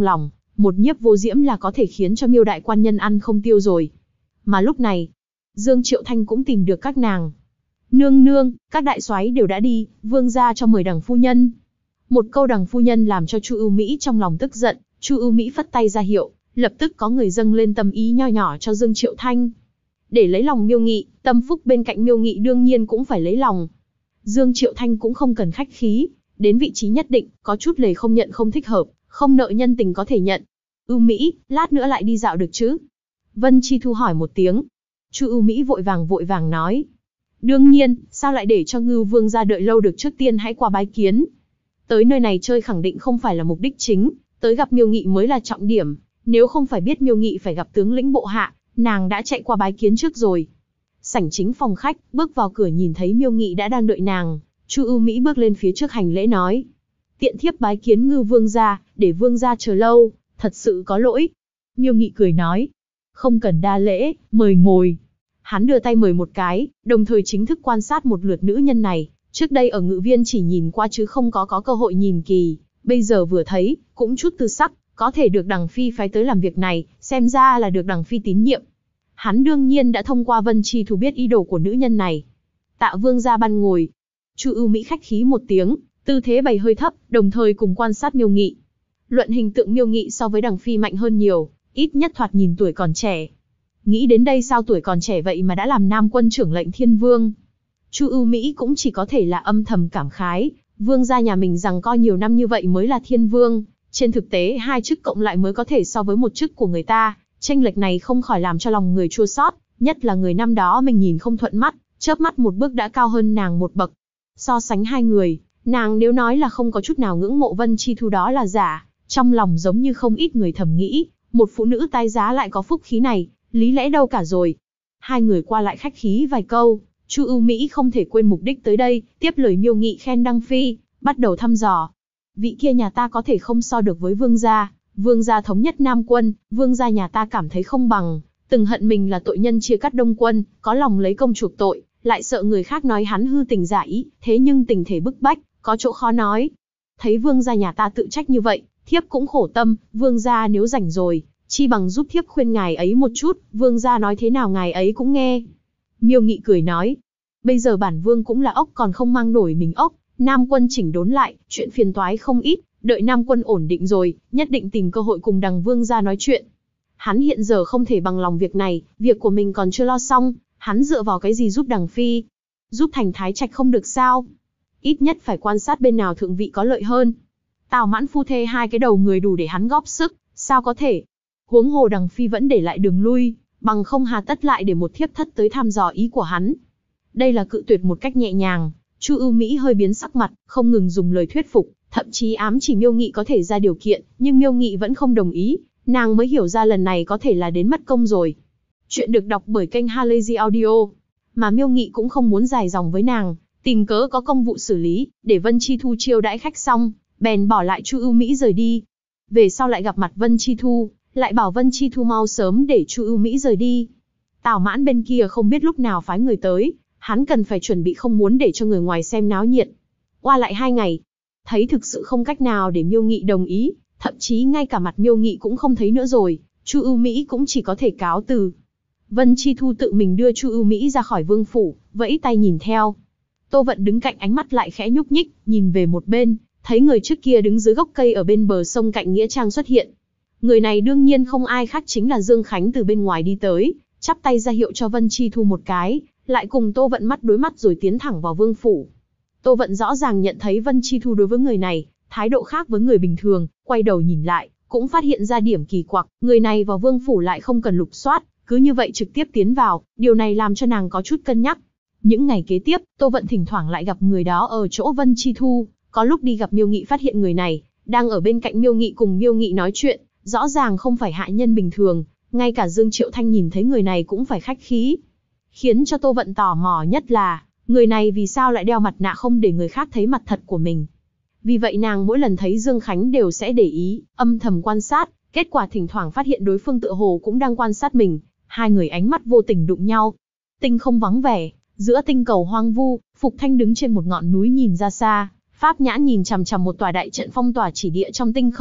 một nhiếp vô diễm là có thể khiến cho Miêu đại quan nhân ăn không tiêu rồi. Mà lúc này, Dương Triệu Thanh cũng tìm được các nàng. Nương nương, các đại soái đều đã đi, vương gia cho mời đằng phu nhân. Một câu đằng phu nhân làm cho Chu Ưu Mỹ trong lòng tức giận, Chu Ưu Mỹ phất tay ra hiệu, lập tức có người dâng lên tâm ý nho nhỏ cho Dương Triệu Thanh. Để lấy lòng Miêu Nghị, tâm phúc bên cạnh Miêu Nghị đương nhiên cũng phải lấy lòng. Dương Triệu Thanh cũng không cần khách khí, đến vị trí nhất định, có chút lời không nhận không thích hợp, không nợ nhân tình có thể nhận. Ưu Mỹ, lát nữa lại đi dạo được chứ? Vân Chi Thu hỏi một tiếng. Chu Ưu Mỹ vội vàng nói. Đương nhiên, sao lại để cho Ngưu vương gia đợi lâu được, trước tiên hãy qua bái kiến. Tới nơi này chơi khẳng định không phải là mục đích chính, tới gặp Miêu Nghị mới là trọng điểm. Nếu không phải biết Miêu Nghị phải gặp tướng lĩnh bộ hạ, nàng đã chạy qua bái kiến trước rồi. Sảnh chính phòng khách, bước vào cửa nhìn thấy Miêu Nghị đã đang đợi nàng, Chu Ưu Mỹ bước lên phía trước hành lễ nói. Tiện thiếp bái kiến Ngưu vương gia, để vương gia chờ lâu, thật sự có lỗi. Miêu Nghị cười nói. Không cần đa lễ, mời ngồi. Hắn đưa tay mời một cái, đồng thời chính thức quan sát một lượt nữ nhân này. Trước đây ở Ngự Viên chỉ nhìn qua chứ không có cơ hội nhìn kỳ, bây giờ vừa thấy, cũng chút tư sắc, có thể được đằng phi phái tới làm việc này, xem ra là được đằng phi tín nhiệm. Hắn đương nhiên đã thông qua Vân Chi Thu biết ý đồ của nữ nhân này. Tạ vương gia ban ngồi. Chu Ưu Mỹ khách khí một tiếng, tư thế bày hơi thấp, đồng thời cùng quan sát Miêu Nghị. Luận hình tượng Miêu Nghị so với đằng phi mạnh hơn nhiều, ít nhất thoạt nhìn tuổi còn trẻ. Nghĩ đến đây sao tuổi còn trẻ vậy mà đã làm Nam Quân trưởng lệnh Thiên Vương. Chu Ưu Mỹ cũng chỉ có thể là âm thầm cảm khái, vương gia nhà mình rằng coi nhiều năm như vậy mới là Thiên Vương, trên thực tế hai chức cộng lại mới có thể so với một chức của người ta, chênh lệch này không khỏi làm cho lòng người chua xót, nhất là người năm đó mình nhìn không thuận mắt, chớp mắt một bước đã cao hơn nàng một bậc. So sánh hai người, nàng nếu nói là không có chút nào ngưỡng mộ Vân Chi Thu đó là giả, trong lòng giống như không ít người thầm nghĩ, một phụ nữ tái giá lại có phúc khí này, lý lẽ đâu cả rồi. Hai người qua lại khách khí vài câu, Chu Ưu Mỹ không thể quên mục đích tới đây, tiếp lời Miêu Nghị khen đăng phi, bắt đầu thăm dò. Vị kia nhà ta có thể không so được với vương gia thống nhất Nam Quân, vương gia nhà ta cảm thấy không bằng, từng hận mình là tội nhân chia cắt Đông Quân, có lòng lấy công chuộc tội, lại sợ người khác nói hắn hư tình giả ý, thế nhưng tình thể bức bách, có chỗ khó nói. Thấy vương gia nhà ta tự trách như vậy, thiếp cũng khổ tâm, vương gia nếu rảnh rồi, chi bằng giúp thiếp khuyên ngài ấy một chút, vương gia nói thế nào ngài ấy cũng nghe. Miêu Nghị cười nói, bây giờ bản vương cũng là ốc còn không mang nổi mình ốc, Nam Quân chỉnh đốn lại, chuyện phiền toái không ít, đợi Nam Quân ổn định rồi, nhất định tìm cơ hội cùng đằng vương gia nói chuyện. Hắn hiện giờ không thể bằng lòng việc này, việc của mình còn chưa lo xong, hắn dựa vào cái gì giúp đằng phi? Giúp thành thái trạch không được sao? Ít nhất phải quan sát bên nào thượng vị có lợi hơn. Tào Mãn phu thê hai cái đầu người đủ để hắn góp sức, sao có thể? Huống hồ đằng phi vẫn để lại đường lui, bằng không hà tất lại để một thiếp thất tới thăm dò ý của hắn. Đây là cự tuyệt một cách nhẹ nhàng. Chu Ưu Mỹ hơi biến sắc mặt, không ngừng dùng lời thuyết phục, thậm chí ám chỉ Miêu Nghị có thể ra điều kiện, nhưng Miêu Nghị vẫn không đồng ý, nàng mới hiểu ra lần này có thể là đến mất công rồi. Chuyện được đọc bởi kênh Halazy Audio, mà Miêu Nghị cũng không muốn dài dòng với nàng, tìm cớ có công vụ xử lý, để Vân Chi Thu chiêu đãi khách xong, bèn bỏ lại Chu Ưu Mỹ rời đi. Về sau lại gặp mặt Vân Chi Thu, lại bảo Vân Chi Thu mau sớm để Chu Ưu Mỹ rời đi. Tào Mãn bên kia không biết lúc nào phái người tới, hắn cần phải chuẩn bị không muốn để cho người ngoài xem náo nhiệt. Qua lại 2 ngày, thấy thực sự không cách nào để Miêu Nghị đồng ý, thậm chí ngay cả mặt Miêu Nghị cũng không thấy nữa rồi, Chu Ưu Mỹ cũng chỉ có thể cáo từ. Vân Chi Thu tự mình đưa Chu Ưu Mỹ ra khỏi vương phủ, vẫy tay nhìn theo. Tô Vận đứng cạnh ánh mắt lại khẽ nhúc nhích, nhìn về một bên, thấy người trước kia đứng dưới gốc cây ở bên bờ sông cạnh nghĩa trang xuất hiện. Người này đương nhiên không ai khác chính là Dương Khánh từ bên ngoài đi tới, chắp tay ra hiệu cho Vân Chi Thu một cái, lại cùng Tô Vận mắt đối mắt rồi tiến thẳng vào vương phủ. Tô Vận rõ ràng nhận thấy Vân Chi Thu đối với người này, thái độ khác với người bình thường, quay đầu nhìn lại, cũng phát hiện ra điểm kỳ quặc, người này vào vương phủ lại không cần lục soát, cứ như vậy trực tiếp tiến vào, điều này làm cho nàng có chút cân nhắc. Những ngày kế tiếp, Tô Vận thỉnh thoảng lại gặp người đó ở chỗ Vân Chi Thu, có lúc đi gặp Miêu Nghị phát hiện người này đang ở bên cạnh Miêu Nghị cùng Miêu Nghị nói chuyện, rõ ràng không phải hạ nhân bình thường, ngay cả Dương Triệu Thanh nhìn thấy người này cũng phải khách khí. Khiến cho Tô Vận tò mò nhất là, người này vì sao lại đeo mặt nạ không để người khác thấy mặt thật của mình. Vì vậy nàng mỗi lần thấy Dương Khánh đều sẽ để ý, âm thầm quan sát, kết quả thỉnh thoảng phát hiện đối phương tựa hồ cũng đang quan sát mình, hai người ánh mắt vô tình đụng nhau. Tinh không vắng vẻ, giữa tinh cầu hoang vu, Phục Thanh đứng trên một ngọn núi nhìn ra xa, pháp nhãn nhìn chằm chằm một tòa đại trận phong tỏa chỉ địa trong tinh không,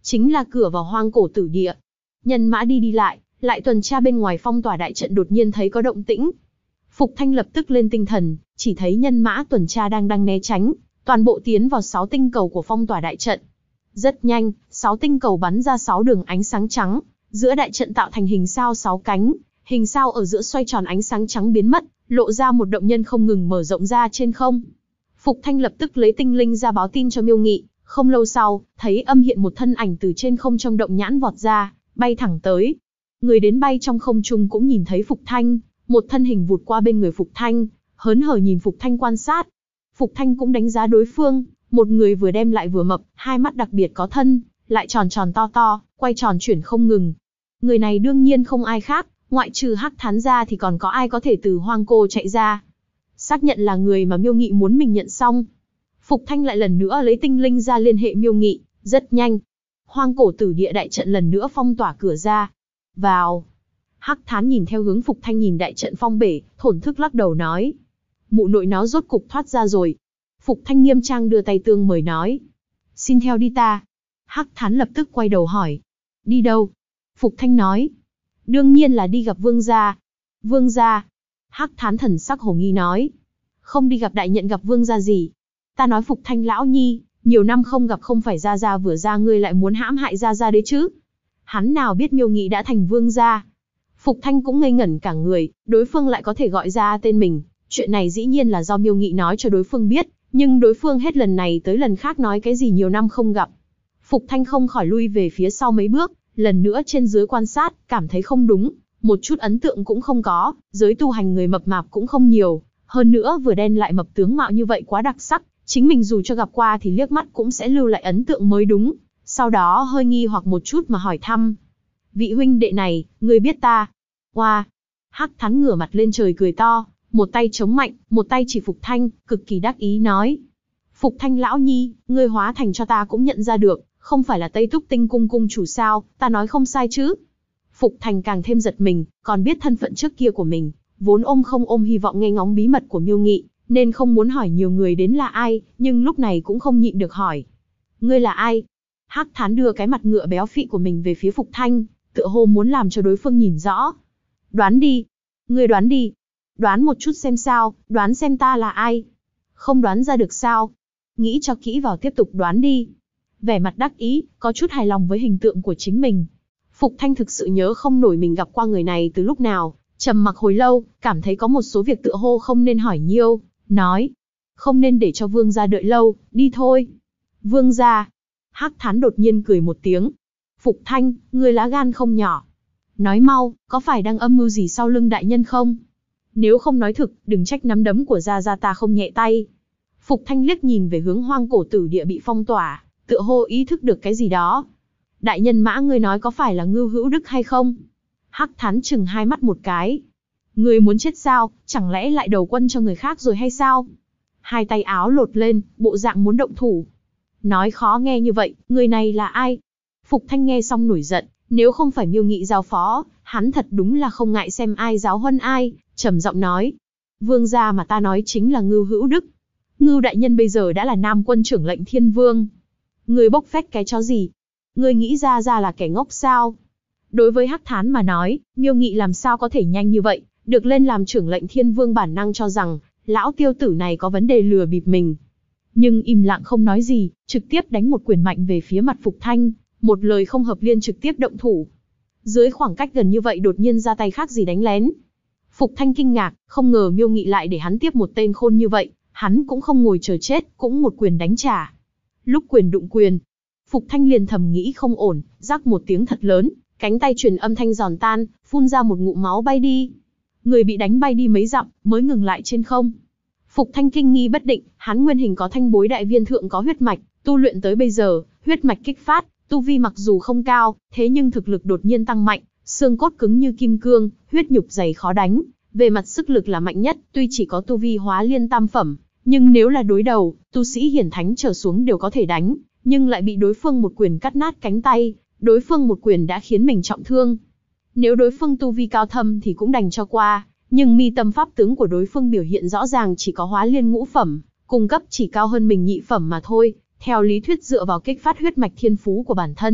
chính là cửa vào hoang cổ tử địa. Nhân mã đi đi lại tuần tra bên ngoài phong tỏa đại trận đột nhiên thấy có động tĩnh. Phục Thanh lập tức lên tinh thần, chỉ thấy nhân mã tuần tra đang né tránh, toàn bộ tiến vào 6 tinh cầu của phong tỏa đại trận. Rất nhanh, 6 tinh cầu bắn ra 6 đường ánh sáng trắng, giữa đại trận tạo thành hình sao 6 cánh, hình sao ở giữa xoay tròn ánh sáng trắng biến mất, lộ ra một động nhân không ngừng mở rộng ra trên không. Phục Thanh lập tức lấy tinh linh ra báo tin cho Miêu Nghị, không lâu sau, thấy âm hiện một thân ảnh từ trên không trong động nhãn vọt ra, bay thẳng tới. Người đến bay trong không trung cũng nhìn thấy Phục Thanh, một thân hình vụt qua bên người Phục Thanh, hớn hở nhìn Phục Thanh quan sát. Phục Thanh cũng đánh giá đối phương, một người vừa đem lại vừa mập, hai mắt đặc biệt có thân, lại tròn tròn to to, quay tròn chuyển không ngừng. Người này đương nhiên không ai khác, ngoại trừ Hắc Thán ra thì còn có ai có thể từ hoang cô chạy ra. Xác nhận là người mà Miêu Nghị muốn mình nhận xong. Phục Thanh lại lần nữa lấy tinh linh ra liên hệ Miêu Nghị, rất nhanh. Hoang cổ tử địa đại trận lần nữa phong tỏa cửa ra. Vào. Hắc Thán nhìn theo hướng Phục Thanh nhìn đại trận phong bể, thổn thức lắc đầu nói. Mụ nội nó rốt cục thoát ra rồi. Phục Thanh nghiêm trang đưa tay tương mời nói. Xin theo đi ta. Hắc Thán lập tức quay đầu hỏi. Đi đâu? Phục Thanh nói. Đương nhiên là đi gặp vương gia. Vương gia. Hắc Thán thần sắc hồ nghi nói. Không đi gặp đại nhận gặp vương gia gì. Ta nói Phục Thanh lão nhi, nhiều năm không gặp không phải gia gia vừa ra ngươi lại muốn hãm hại gia gia đấy chứ. Hắn nào biết Miêu Nghị đã thành vương gia. Phục Thanh cũng ngây ngẩn cả người, đối phương lại có thể gọi ra tên mình. Chuyện này dĩ nhiên là do Miêu Nghị nói cho đối phương biết, nhưng đối phương hết lần này tới lần khác nói cái gì nhiều năm không gặp. Phục Thanh không khỏi lui về phía sau mấy bước, lần nữa trên dưới quan sát, cảm thấy không đúng, một chút ấn tượng cũng không có, giới tu hành người mập mạp cũng không nhiều, hơn nữa vừa đen lại mập tướng mạo như vậy quá đặc sắc, chính mình dù cho gặp qua thì liếc mắt cũng sẽ lưu lại ấn tượng mới đúng. Sau đó hơi nghi hoặc một chút mà hỏi thăm. Vị huynh đệ này, ngươi biết ta? Oa! Hắc Thán ngửa mặt lên trời cười to, một tay chống mạnh, một tay chỉ Phục Thanh, cực kỳ đắc ý nói. Phục Thanh lão nhi, ngươi hóa thành cho ta cũng nhận ra được, không phải là Tây Túc Tinh cung cung chủ sao, ta nói không sai chứ? Phục Thanh càng thêm giật mình, còn biết thân phận trước kia của mình, vốn không ôm hy vọng nghe ngóng bí mật của Miêu Nghị, nên không muốn hỏi nhiều người đến là ai, nhưng lúc này cũng không nhịn được hỏi. Ngươi là ai? Hắc Thán đưa cái mặt ngựa béo phị của mình về phía Phục Thanh, tựa hồ muốn làm cho đối phương nhìn rõ. Đoán đi. Ngươi đoán đi. Đoán một chút xem sao, đoán xem ta là ai. Không đoán ra được sao? Nghĩ cho kỹ vào tiếp tục đoán đi. Vẻ mặt đắc ý, có chút hài lòng với hình tượng của chính mình. Phục Thanh thực sự nhớ không nổi mình gặp qua người này từ lúc nào, trầm mặc hồi lâu, cảm thấy có một số việc tựa hồ không nên hỏi nhiều, nói. Không nên để cho vương gia đợi lâu, đi thôi. Vương gia. Hắc Thán đột nhiên cười một tiếng. Phục Thanh, ngươi lá gan không nhỏ. Nói mau, có phải đang âm mưu gì sau lưng đại nhân không? Nếu không nói thực, đừng trách nắm đấm của gia gia ta không nhẹ tay. Phục Thanh liếc nhìn về hướng hoang cổ tử địa bị phong tỏa, tựa hồ ý thức được cái gì đó. Đại nhân mã ngươi nói có phải là Ngưu Hữu Đức hay không? Hắc Thán chừng hai mắt một cái. Ngươi muốn chết sao, chẳng lẽ lại đầu quân cho người khác rồi hay sao? Hai tay áo lột lên, bộ dạng muốn động thủ. Nói khó nghe như vậy, người này là ai? Phục Thanh nghe xong nổi giận, nếu không phải Miêu Nghị giao phó, hắn thật đúng là không ngại xem ai giáo huấn ai, trầm giọng nói. Vương gia mà ta nói chính là Ngưu Hữu Đức. Ngưu đại nhân bây giờ đã là Nam quân trưởng lệnh Thiên Vương. Ngươi bốc phét cái chó gì? Ngươi nghĩ ra là kẻ ngốc sao? Đối với Hắc Thán mà nói, Miêu Nghị làm sao có thể nhanh như vậy, được lên làm trưởng lệnh Thiên Vương bản năng cho rằng, lão tiêu tử này có vấn đề lừa bịp mình. Nhưng im lặng không nói gì, trực tiếp đánh một quyền mạnh về phía mặt Phục Thanh, một lời không hợp liên trực tiếp động thủ. Dưới khoảng cách gần như vậy đột nhiên ra tay khác gì đánh lén. Phục Thanh kinh ngạc, không ngờ Miêu Nghị lại để hắn tiếp một tên khôn như vậy, hắn cũng không ngồi chờ chết, cũng một quyền đánh trả. Lúc quyền đụng quyền, Phục Thanh liền thầm nghĩ không ổn, rắc một tiếng thật lớn, cánh tay truyền âm thanh giòn tan, phun ra một ngụm máu bay đi. Người bị đánh bay đi mấy dặm, mới ngừng lại trên không. Phục Thanh kinh nghi bất định, hắn nguyên hình có thanh bối đại viên thượng có huyết mạch, tu luyện tới bây giờ, huyết mạch kích phát, tu vi mặc dù không cao, thế nhưng thực lực đột nhiên tăng mạnh, xương cốt cứng như kim cương, huyết nhục dày khó đánh, về mặt sức lực là mạnh nhất, tuy chỉ có tu vi hóa liên tam phẩm, nhưng nếu là đối đầu, tu sĩ hiển thánh trở xuống đều có thể đánh, nhưng lại bị đối phương một quyền cắt nát cánh tay, đối phương một quyền đã khiến mình trọng thương. Nếu đối phương tu vi cao thâm thì cũng đành cho qua, nhưng mi tâm pháp tướng của đối phương biểu hiện rõ ràng chỉ có hóa liên ngũ phẩm, cung cấp chỉ cao hơn mình nhị phẩm mà thôi. Theo lý thuyết dựa vào kích phát huyết mạch thiên phú của bản thân,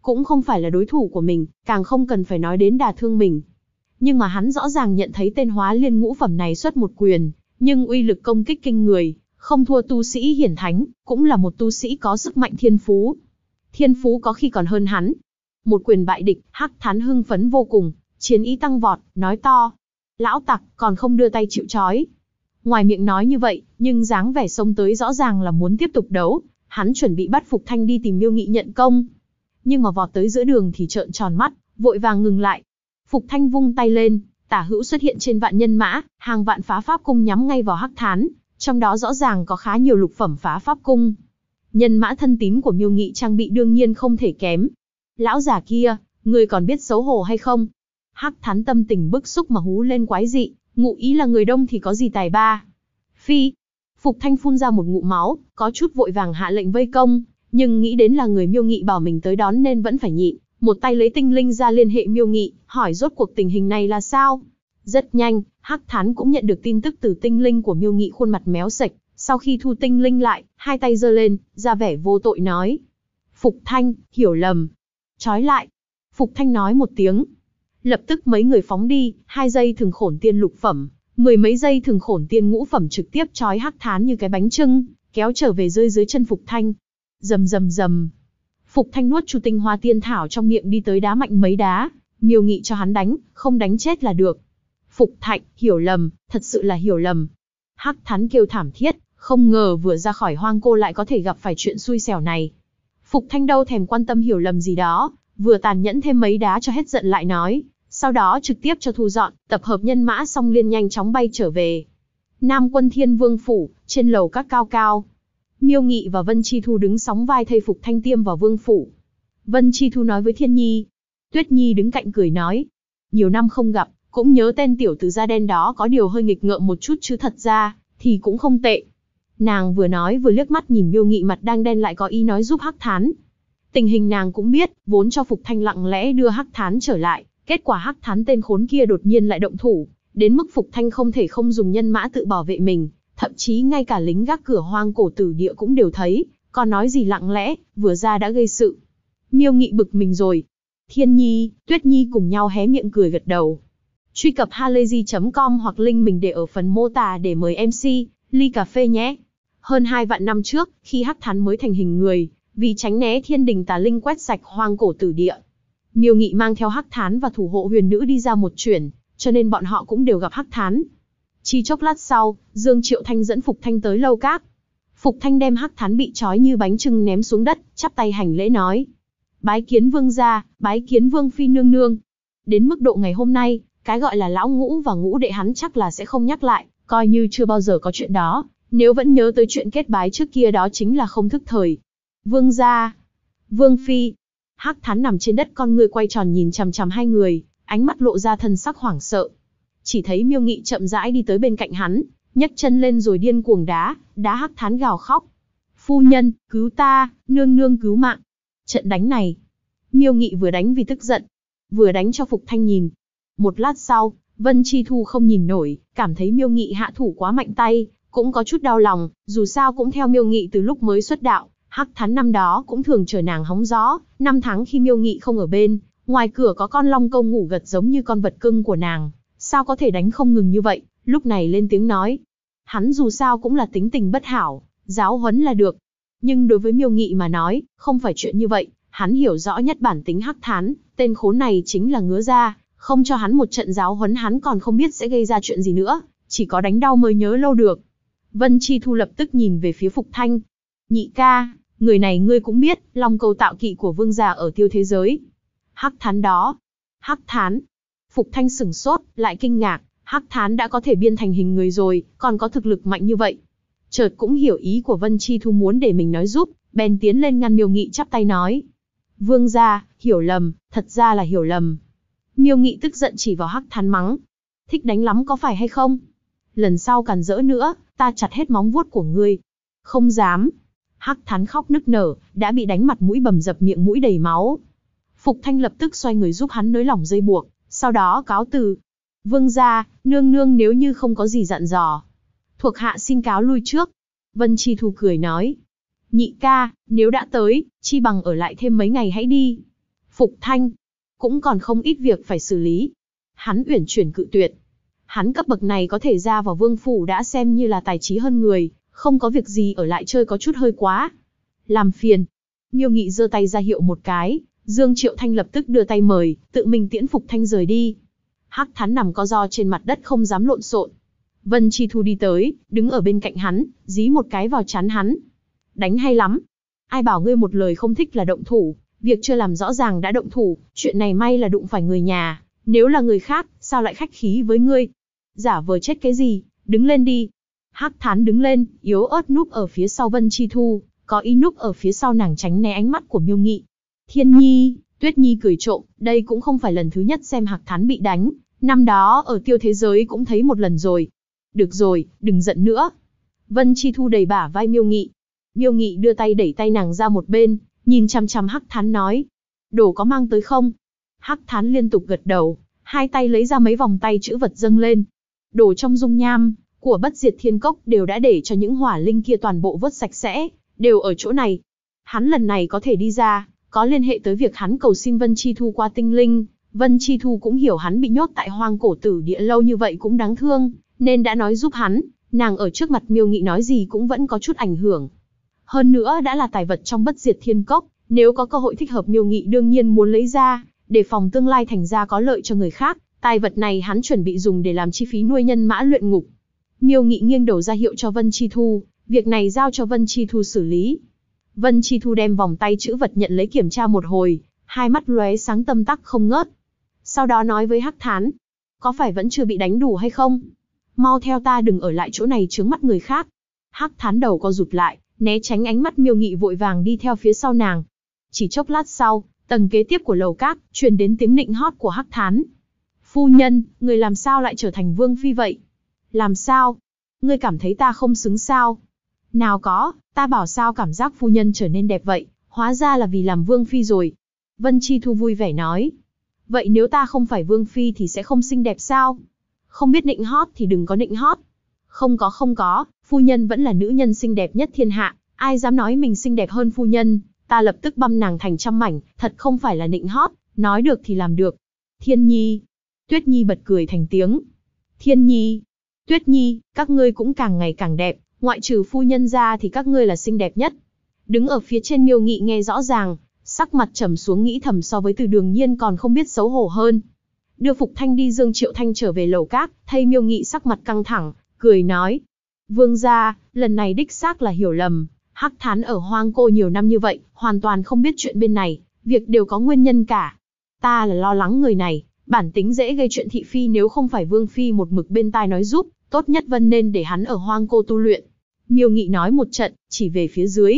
cũng không phải là đối thủ của mình, càng không cần phải nói đến đả thương mình. Nhưng mà hắn rõ ràng nhận thấy tên Hóa Liên ngũ phẩm này xuất một quyền, nhưng uy lực công kích kinh người, không thua tu sĩ hiển thánh, cũng là một tu sĩ có sức mạnh thiên phú. Thiên phú có khi còn hơn hắn. Một quyền bại địch, Hắc Thán hưng phấn vô cùng, chiến ý tăng vọt, nói to: lão tặc, còn không đưa tay chịu trói. Ngoài miệng nói như vậy, nhưng dáng vẻ xông tới rõ ràng là muốn tiếp tục đấu. Hắn chuẩn bị bắt Phục Thanh đi tìm Miêu Nghị nhận công. Nhưng mà vọt tới giữa đường thì trợn tròn mắt, vội vàng ngừng lại. Phục Thanh vung tay lên, tả hữu xuất hiện trên vạn nhân mã, hàng vạn phá pháp cung nhắm ngay vào Hắc Thán, trong đó rõ ràng có khá nhiều lục phẩm phá pháp cung. Nhân mã thân tín của Miêu Nghị trang bị đương nhiên không thể kém. Lão già kia, người còn biết xấu hổ hay không? Hắc Thán tâm tình bức xúc mà hú lên quái dị, ngụ ý là người đông thì có gì tài ba. Phi. Phục Thanh phun ra một ngụm máu, có chút vội vàng hạ lệnh vây công, nhưng nghĩ đến là người Miêu Nghị bảo mình tới đón nên vẫn phải nhịn, một tay lấy tinh linh ra liên hệ Miêu Nghị, hỏi rốt cuộc tình hình này là sao. Rất nhanh, Hắc Thán cũng nhận được tin tức từ tinh linh của Miêu Nghị khuôn mặt méo sệch, sau khi thu tinh linh lại, hai tay giơ lên, ra vẻ vô tội nói: Phục Thanh, hiểu lầm. Trói lại. Phục Thanh nói một tiếng. Lập tức mấy người phóng đi, 2 giây thường khổn tiên lục phẩm, 10 mấy giây thường khổn tiên ngũ phẩm trực tiếp trói Hắc Thán như cái bánh chưng, kéo trở về rơi dưới chân Phục Thanh. Rầm rầm rầm. Phục Thanh nuốt chu tinh hoa tiên thảo trong miệng đi tới đá mạnh mấy đá, Miêu Nghị cho hắn đánh, không đánh chết là được. Phục Thanh, hiểu lầm, thật sự là hiểu lầm. Hắc Thán kêu thảm thiết, không ngờ vừa ra khỏi hoang cô lại có thể gặp phải chuyện xui xẻo này. Phục Thanh đâu thèm quan tâm hiểu lầm gì đó, vừa tàn nhẫn thêm mấy đá cho hết giận lại nói, sau đó trực tiếp cho thu dọn, tập hợp nhân mã xong liền nhanh chóng bay trở về. Nam Quân Thiên Vương phủ, trên lầu các cao cao. Miêu Nghị và Vân Chi Thu đứng sóng vai thây Phục Thanh tiêm vào vương phủ. Vân Chi Thu nói với Thiên Nhi. Tuyết Nhi đứng cạnh cười nói, nhiều năm không gặp, cũng nhớ tên tiểu tử da đen đó, có điều hơi nghịch ngợm một chút chứ thật ra thì cũng không tệ. Nàng vừa nói vừa liếc mắt nhìn Miêu Nghị mặt đang đen lại có ý nói giúp Hắc Thán. Tình hình nàng cũng biết, vốn cho Phục Thanh lặng lẽ đưa Hắc Thán trở lại, kết quả Hắc Thán tên khốn kia đột nhiên lại động thủ, đến mức Phục Thanh không thể không dùng nhân mã tự bảo vệ mình, thậm chí ngay cả lính gác cửa hoang cổ tử địa cũng đều thấy, còn nói gì lặng lẽ, vừa ra đã gây sự. Miêu Nghị bực mình rồi. Thiên Nhi, Tuyết Nhi cùng nhau hé miệng cười gật đầu. Truy cập halayzi.com hoặc link mình để ở phần mô tả để mời MC, ly cà phê nhé. Hơn 2 vạn năm trước, khi Hắc Thán mới thành hình người, vì tránh né thiên đình tà linh quét sạch hoang cổ tử địa, Miêu Nghị mang theo Hắc Thán và thủ hộ huyền nữ đi ra một chuyển, cho nên bọn họ cũng đều gặp Hắc Thán. Chỉ chốc lát sau, Dương Triệu Thanh dẫn Phục Thanh tới lâu các. Phục Thanh đem Hắc Thán bị trói như bánh chưng ném xuống đất, chắp tay hành lễ nói: bái kiến vương gia, bái kiến vương phi nương nương. Đến mức độ ngày hôm nay, cái gọi là lão ngũ và ngũ đệ hắn chắc là sẽ không nhắc lại, coi như chưa bao giờ có chuyện đó. Nếu vẫn nhớ tới chuyện kết bái trước kia đó chính là không thức thời. Vương gia, vương phi. Hắc Thán nằm trên đất, con ngươi quay tròn nhìn chằm chằm hai người, ánh mắt lộ ra thần sắc hoảng sợ. Chỉ thấy Miêu Nghị chậm rãi đi tới bên cạnh hắn, nhấc chân lên rồi điên cuồng đá Hắc Thán gào khóc. Phu nhân, cứu ta, nương nương cứu mạng. Trận đánh này, Miêu Nghị vừa đánh vì tức giận, vừa đánh cho Phục Thanh nhìn. Một lát sau, Vân Chi Thu không nhìn nổi, cảm thấy Miêu Nghị hạ thủ quá mạnh tay, cũng có chút đau lòng, dù sao cũng theo Miêu Nghị từ lúc mới xuất đạo. Hắc Thán năm đó cũng thường chờ nàng hóng gió, 5 tháng khi Miêu Nghị không ở bên, ngoài cửa có con long câu ngủ gật giống như con vật cưng của nàng, sao có thể đánh không ngừng như vậy, lúc này lên tiếng nói. Hắn dù sao cũng là tính tình bất hảo, giáo huấn là được. Nhưng đối với Miêu Nghị mà nói, không phải chuyện như vậy, hắn hiểu rõ nhất bản tính Hắc Thán, tên khốn này chính là ngứa da, không cho hắn một trận giáo huấn hắn còn không biết sẽ gây ra chuyện gì nữa, chỉ có đánh đau mới nhớ lâu được. Vân Chi Thu lập tức nhìn về phía Phục Thanh. Nhị ca, người này ngươi cũng biết, long câu tạo kỵ của vương gia ở Tiêu Thế Giới. Hắc Thán đó. Hắc Thán. Phục Thanh sửng sốt, lại kinh ngạc, Hắc Thán đã có thể biên thành hình người rồi, còn có thực lực mạnh như vậy. Chợt cũng hiểu ý của Vân Chi Thu muốn để mình nói giúp, bèn tiến lên ngăn Miêu Nghị chắp tay nói. Vương gia, hiểu lầm, thật ra là hiểu lầm. Miêu Nghị tức giận chỉ vào Hắc Thán mắng. Thích đánh lắm có phải hay không? Lần sau càn rỡ nữa, ta chặt hết móng vuốt của ngươi. Không dám. Hắc Thán khóc nức nở, đã bị đánh mặt mũi bầm dập, miệng mũi đầy máu. Phục Thanh lập tức xoay người giúp hắn nới lỏng dây buộc, sau đó cáo từ. Vương gia, nương nương nếu như không có gì dặn dò, thuộc hạ xin cáo lui trước. Vân Chi Thu cười nói. Nhị ca, nếu đã tới, chi bằng ở lại thêm mấy ngày hãy đi. Phục Thanh, cũng còn không ít việc phải xử lý. Hắn uyển chuyển cự tuyệt. Hắn cấp bậc này có thể ra vào vương phủ đã xem như là tài trí hơn người, không có việc gì ở lại chơi có chút hơi quá. Làm phiền. Miêu Nghị giơ tay ra hiệu một cái, Dương Triệu Thanh lập tức đưa tay mời, tự mình tiễn Phục Thanh rời đi. Hắc Thán nằm co ro trên mặt đất không dám lộn xộn. Vân Chi Thu đi tới, đứng ở bên cạnh hắn, dí một cái vào trán hắn. Đánh hay lắm. Ai bảo ngươi một lời không thích là động thủ, việc chưa làm rõ ràng đã động thủ, chuyện này may là đụng phải người nhà, nếu là người khác, sao lại khách khí với ngươi? Giả vờ chết cái gì, đứng lên đi. Hắc Thán đứng lên, yếu ớt núp ở phía sau Vân Chi Thu, có ý núp ở phía sau nàng tránh né ánh mắt của Miêu Nghị. Thiên Nhi, Tuyết Nhi cười trộm, đây cũng không phải lần thứ nhất xem Hắc Thán bị đánh, năm đó ở Tiêu Thế Giới cũng thấy một lần rồi. Được rồi, đừng giận nữa. Vân Chi Thu đẩy bả vai Miêu Nghị. Miêu Nghị đưa tay đẩy tay nàng ra một bên, nhìn chằm chằm Hắc Thán nói. Đồ có mang tới không? Hắc Thán liên tục gật đầu, hai tay lấy ra mấy vòng tay chữ vật dâng lên. Đồ trong dung nham của Bất Diệt Thiên Cốc đều đã để cho những hỏa linh kia toàn bộ vớt sạch sẽ, đều ở chỗ này. Hắn lần này có thể đi ra, có liên hệ tới việc hắn cầu xin Vân Chi Thu qua tinh linh. Vân Chi Thu cũng hiểu hắn bị nhốt tại hoang cổ tử địa lâu như vậy cũng đáng thương, nên đã nói giúp hắn. Nàng ở trước mặt Miêu Nghị nói gì cũng vẫn có chút ảnh hưởng. Hơn nữa đã là tài vật trong Bất Diệt Thiên Cốc, nếu có cơ hội thích hợp Miêu Nghị đương nhiên muốn lấy ra, để phòng tương lai thành ra có lợi cho người khác. Tài vật này hắn chuẩn bị dùng để làm chi phí nuôi nhân mã luyện ngục. Miêu Nghị nghiêng đầu ra hiệu cho Vân Chi Thu, việc này giao cho Vân Chi Thu xử lý. Vân Chi Thu đem vòng tay chữ vật nhận lấy kiểm tra một hồi, hai mắt lóe sáng tâm tắc không ngớt. Sau đó nói với Hắc Thán, có phải vẫn chưa bị đánh đủ hay không? Mau theo ta, đừng ở lại chỗ này chướng mắt người khác. Hắc Thán đầu co rụt lại, né tránh ánh mắt Miêu Nghị, vội vàng đi theo phía sau nàng. Chỉ chốc lát sau, tầng kế tiếp của lầu các truyền đến tiếng nịnh hót của Hắc Thán. Phu nhân, người làm sao lại trở thành vương phi vậy? Làm sao? Ngươi cảm thấy ta không xứng sao? Nào có, ta bảo sao cảm giác phu nhân trở nên đẹp vậy, hóa ra là vì làm vương phi rồi. Vân Chi Thu vui vẻ nói. Vậy nếu ta không phải vương phi thì sẽ không xinh đẹp sao? Không biết nịnh hót thì đừng có nịnh hót. Không có, phu nhân vẫn là nữ nhân xinh đẹp nhất thiên hạ, ai dám nói mình xinh đẹp hơn phu nhân, ta lập tức băm nàng thành trăm mảnh, thật không phải là nịnh hót, nói được thì làm được. Thiên Nhi, Tuyết Nhi bật cười thành tiếng. Thiên Nhi, Tuyết Nhi, các ngươi cũng càng ngày càng đẹp, ngoại trừ phu nhân ra thì các ngươi là xinh đẹp nhất. Đứng ở phía trên Miêu Nghị nghe rõ ràng, sắc mặt trầm xuống, nghĩ thầm so với Từ Đường Nhiên còn không biết xấu hổ hơn. Đưa Phục Thanh đi, Dương Triệu Thanh trở về lầu các, thấy Miêu Nghị sắc mặt căng thẳng, cười nói. Vương gia, lần này đích xác là hiểu lầm, Hắc Thán ở hoang cô nhiều năm như vậy, hoàn toàn không biết chuyện bên này, việc đều có nguyên nhân cả. Ta là lo lắng người này, bản tính dễ gây chuyện thị phi, nếu không phải Vương phi một mực bên tai nói giúp, tốt nhất Vân nên để hắn ở hoang cô tu luyện. Miêu Nghị nói một trận, chỉ về phía dưới.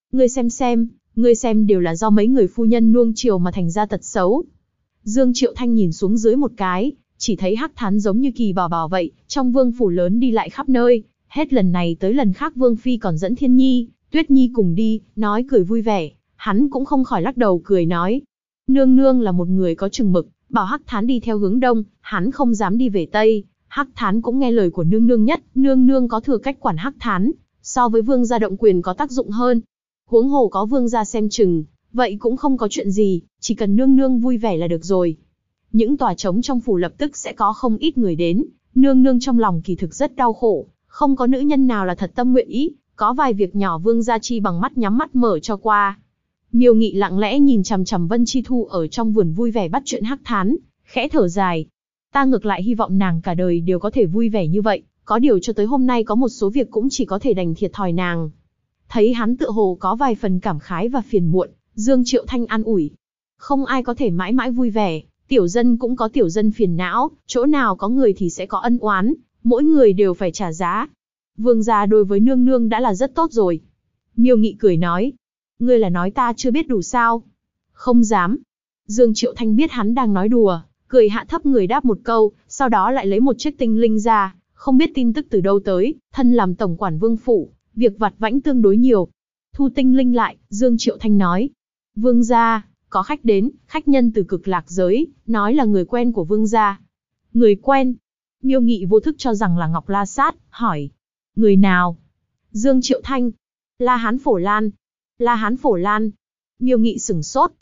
Ngươi xem đều là do mấy người phu nhân nuông chiều mà thành ra tật xấu. Dương Triệu Thanh nhìn xuống dưới một cái, chỉ thấy Hắc Thán giống như kỳ bảo vậy, trong vương phủ lớn đi lại khắp nơi, hết lần này tới lần khác Vương phi còn dẫn Thiên Nhi, Tuyết Nhi cùng đi, nói cười vui vẻ, hắn cũng không khỏi lắc đầu cười nói. Nương nương là một người có chừng mực, bảo Hắc Thán đi theo hướng đông, hắn không dám đi về tây. Hắc Thán cũng nghe lời của nương nương nhất, nương nương có thừa cách quản Hắc Thán, so với vương gia động quyền có tác dụng hơn. Huống hồ có vương gia xem chừng, vậy cũng không có chuyện gì, chỉ cần nương nương vui vẻ là được rồi. Những tòa trống trong phủ lập tức sẽ có không ít người đến, nương nương trong lòng kỳ thực rất đau khổ, không có nữ nhân nào là thật tâm nguyện ý, có vài việc nhỏ vương gia chi bằng mắt nhắm mắt mở cho qua. Miêu Nghị lặng lẽ nhìn chằm chằm Vân Chi Thu ở trong vườn vui vẻ bắt chuyện Hắc Thán, khẽ thở dài. Ta ngược lại hy vọng nàng cả đời đều có thể vui vẻ như vậy, có điều cho tới hôm nay có một số việc cũng chỉ có thể đành thiệt thòi nàng. Thấy hắn tựa hồ có vài phần cảm khái và phiền muộn, Dương Triệu Thanh an ủi. Không ai có thể mãi mãi vui vẻ, tiểu dân cũng có tiểu dân phiền não, chỗ nào có người thì sẽ có ân oán, mỗi người đều phải trả giá. Vương gia đối với nương nương đã là rất tốt rồi. Miêu Nghị cười nói. Ngươi là nói ta chưa biết đủ sao? Không dám. Dương Triệu Thanh biết hắn đang nói đùa, cười hạ thấp người đáp một câu, sau đó lại lấy một chiếc tinh linh ra, không biết tin tức từ đâu tới, thân làm tổng quản vương phủ, việc vặt vãnh tương đối nhiều. Thu tinh linh lại, Dương Triệu Thanh nói. Vương gia, có khách đến, khách nhân từ Cực Lạc giới, nói là người quen của vương gia. Người quen? Miêu Nghị vô thức cho rằng là Ngọc La Sát, hỏi. Người nào? Dương Triệu Thanh. La Hán Phổ Lan. La Hán Phổ Lan. Miêu Nghị sửng sốt,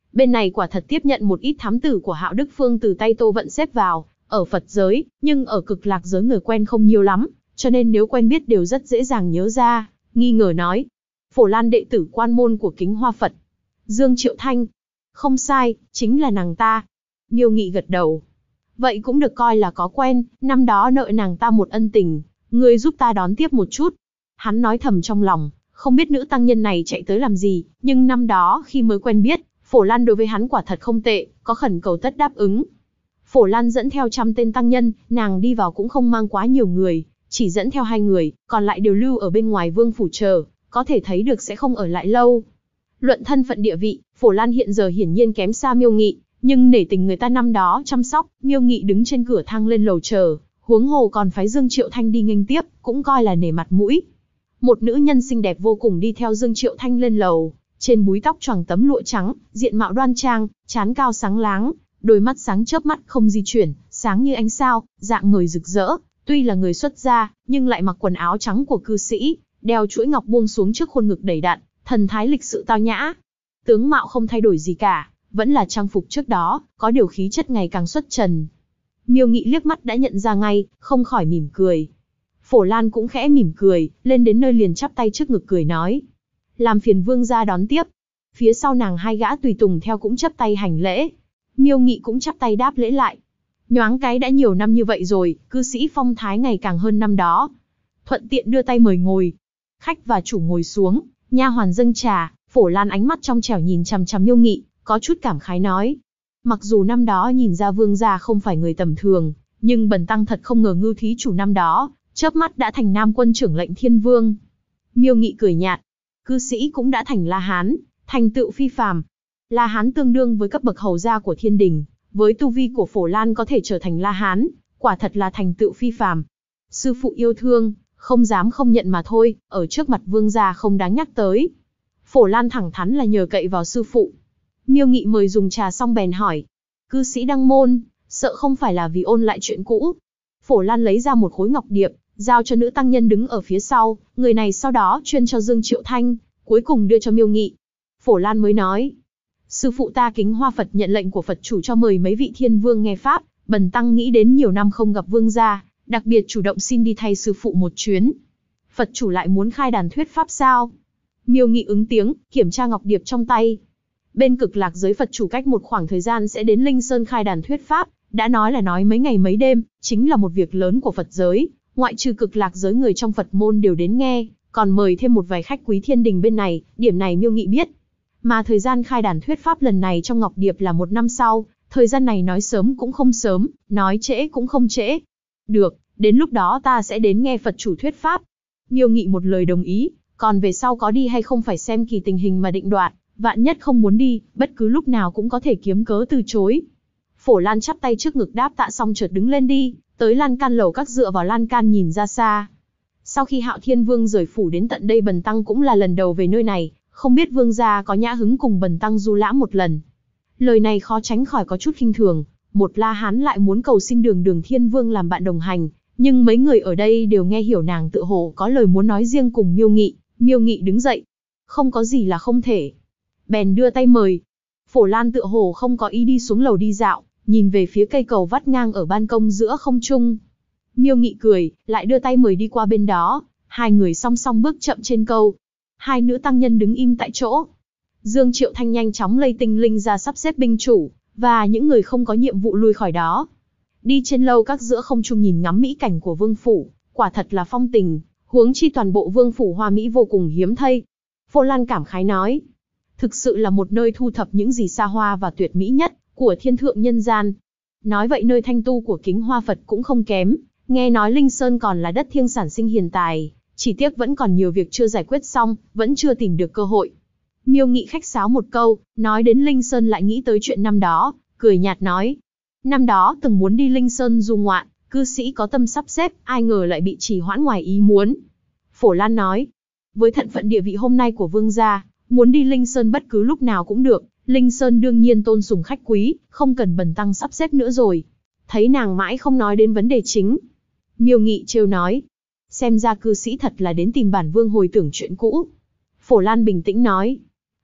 Bên này quả thật tiếp nhận một ít thám tử của Hạo Đức Phương từ tay Tô Vận xếp vào, ở Phật giới, nhưng ở Cực Lạc giới người quen không nhiều lắm, cho nên nếu quen biết đều rất dễ dàng nhớ ra, nghi ngờ nói. Phổ Lan đệ tử quan môn của Kính Hoa Phật. Dương Triệu Thanh. Không sai, chính là nàng ta. Miêu Nghị gật đầu. Vậy cũng được coi là có quen, năm đó nợ nàng ta một ân tình, ngươi giúp ta đón tiếp một chút. Hắn nói thầm trong lòng, không biết nữ tăng nhân này chạy tới làm gì, nhưng năm đó khi mới quen biết, Phổ Lan đối với hắn quả thật không tệ, có khẩn cầu tất đáp ứng. Phổ Lan dẫn theo 100 tên tăng nhân, nàng đi vào cũng không mang quá nhiều người, chỉ dẫn theo 2 người, còn lại đều lưu ở bên ngoài vương phủ chờ, có thể thấy được sẽ không ở lại lâu. Luận thân phận địa vị, Phổ Lan hiện giờ hiển nhiên kém xa Miêu Nghị, nhưng nể tình người ta năm đó chăm sóc, Miêu Nghị đứng trên cửa thang lên lầu chờ, huống hồ còn phái Dương Triệu Thanh đi nghênh tiếp, cũng coi là nể mặt mũi. Một nữ nhân xinh đẹp vô cùng đi theo Dương Triệu Thanh lên lầu, trên búi tóc choàng tấm lụa trắng, diện mạo đoan trang, trán cao sáng láng, đôi mắt sáng chớp mắt không di chuyển, sáng như ánh sao, dạng người rực rỡ, tuy là người xuất gia, nhưng lại mặc quần áo trắng của cư sĩ, đeo chuỗi ngọc buông xuống trước khuôn ngực đầy đặn, thần thái lịch sự tao nhã. Tướng mạo không thay đổi gì cả, vẫn là trang phục trước đó, có điều khí chất ngày càng xuất trần. Miêu Nghị liếc mắt đã nhận ra ngay, không khỏi mỉm cười. Phổ Lan cũng khẽ mỉm cười, lên đến nơi liền chắp tay trước ngực cười nói. Làm phiền vương gia đón tiếp. Phía sau nàng 2 gã tùy tùng theo cũng chắp tay hành lễ. Miêu Nghị cũng chắp tay đáp lễ lại. Nhoáng cái đã nhiều năm như vậy rồi, cư sĩ phong thái ngày càng hơn năm đó. Thuận tiện đưa tay mời ngồi. Khách và chủ ngồi xuống, nha hoàn dâng trà, Phổ Lan ánh mắt trong trẻo nhìn chằm chằm Miêu Nghị, có chút cảm khái nói. Mặc dù năm đó nhìn ra vương gia không phải người tầm thường, nhưng bần tăng thật không ngờ ngưu thí chủ năm đó, chớp mắt đã thành Nam quân trưởng lệnh thiên vương. Miêu Nghị cười nhạt. Cư sĩ cũng đã thành La Hán, thành tựu phi phàm. La Hán tương đương với cấp bậc hầu gia của thiên đình, với tu vi của Phổ Lan có thể trở thành La Hán, quả thật là thành tựu phi phàm. Sư phụ yêu thương, không dám không nhận mà thôi, ở trước mặt vương gia không đáng nhắc tới. Phổ Lan thẳng thắn là nhờ cậy vào sư phụ. Miêu Nghị mời dùng trà xong bèn hỏi. Cư sĩ đăng môn, sợ không phải là vì ôn lại chuyện cũ. Phổ Lan lấy ra một khối ngọc điệp, giao cho nữ tăng nhân đứng ở phía sau, người này sau đó chuyên cho Dương Triệu Thanh, cuối cùng đưa cho Miêu Nghị. Phổ Lan mới nói. Sư phụ ta Kính Hoa Phật nhận lệnh của Phật chủ cho mời mấy vị thiên vương nghe pháp, bần tăng nghĩ đến nhiều năm không gặp vương gia, đặc biệt chủ động xin đi thay sư phụ một chuyến. Phật chủ lại muốn khai đàn thuyết pháp sao? Miêu Nghị ứng tiếng, kiểm tra ngọc điệp trong tay. Bên Cực Lạc giới Phật chủ cách một khoảng thời gian sẽ đến Linh Sơn khai đàn thuyết pháp, đã nói là nói mấy ngày mấy đêm, chính là một việc lớn của Phật giới, ngoại trừ Cực Lạc giới người trong Phật môn đều đến nghe, còn mời thêm một vài khách quý thiên đình bên này, điểm này Miêu Nghị biết. Mà thời gian khai đàn thuyết pháp lần này trong ngọc điệp là 1 năm sau, thời gian này nói sớm cũng không sớm, nói trễ cũng không trễ. Được, đến lúc đó ta sẽ đến nghe Phật chủ thuyết pháp. Miêu Nghị một lời đồng ý, còn về sau có đi hay không phải xem kỳ tình hình mà định đoạt, vạn nhất không muốn đi, bất cứ lúc nào cũng có thể kiếm cớ từ chối. Phổ Lan chắp tay trước ngực đáp tạ xong chợt đứng lên đi, tới lan can lầu các dựa vào lan can nhìn ra xa. Sau khi Hạo Thiên Vương rời phủ đến tận đây bần tăng cũng là lần đầu về nơi này, không biết vương gia có nhã hứng cùng bần tăng du lãm một lần. Lời này khó tránh khỏi có chút khinh thường, một La Hán lại muốn cầu xin Đường Thiên Vương làm bạn đồng hành, nhưng mấy người ở đây đều nghe hiểu nàng tựa hồ có lời muốn nói riêng cùng Miêu Nghị. Miêu Nghị đứng dậy, không có gì là không thể, bèn đưa tay mời. Phổ Lan tựa hồ không có ý đi xuống lầu đi dạo, nhìn về phía cây cầu vắt ngang ở ban công giữa không trung. Miêu Nghị cười, lại đưa tay mời đi qua bên đó, 2 người song song bước chậm trên cầu. 2 nữ tăng nhân đứng im tại chỗ. Dương Triệu Thanh nhanh chóng lây tinh linh ra sắp xếp binh chủ, và những người không có nhiệm vụ lui khỏi đó. Đi trên lâu các giữa không trung nhìn ngắm mỹ cảnh của vương phủ, quả thật là phong tình, huống chi toàn bộ vương phủ hoa mỹ vô cùng hiếm thấy. Phổ Lan cảm khái nói, thực sự là một nơi thu thập những gì xa hoa và tuyệt mỹ nhất của thiên thượng nhân gian. Nói vậy nơi thanh tu của Kính Hoa Phật cũng không kém, nghe nói Linh Sơn còn là đất thiêng sản sinh hiền tài, chỉ tiếc vẫn còn nhiều việc chưa giải quyết xong, vẫn chưa tìm được cơ hội. Miêu Nghị khách sáo một câu, nói đến Linh Sơn lại nghĩ tới chuyện năm đó, cười nhạt nói. Năm đó từng muốn đi Linh Sơn du ngoạn, cư sĩ có tâm sắp xếp, ai ngờ lại bị trì hoãn ngoài ý muốn. Phổ Lan nói, với thân phận địa vị hôm nay của vương gia, muốn đi Linh Sơn bất cứ lúc nào cũng được, Linh Sơn đương nhiên tôn sùng khách quý, không cần bần tăng sắp xếp nữa rồi. Thấy nàng mãi không nói đến vấn đề chính. Miêu Nghị trêu nói, xem ra cư sĩ thật là đến tìm bản vương hồi tưởng chuyện cũ. Phổ Lan bình tĩnh nói,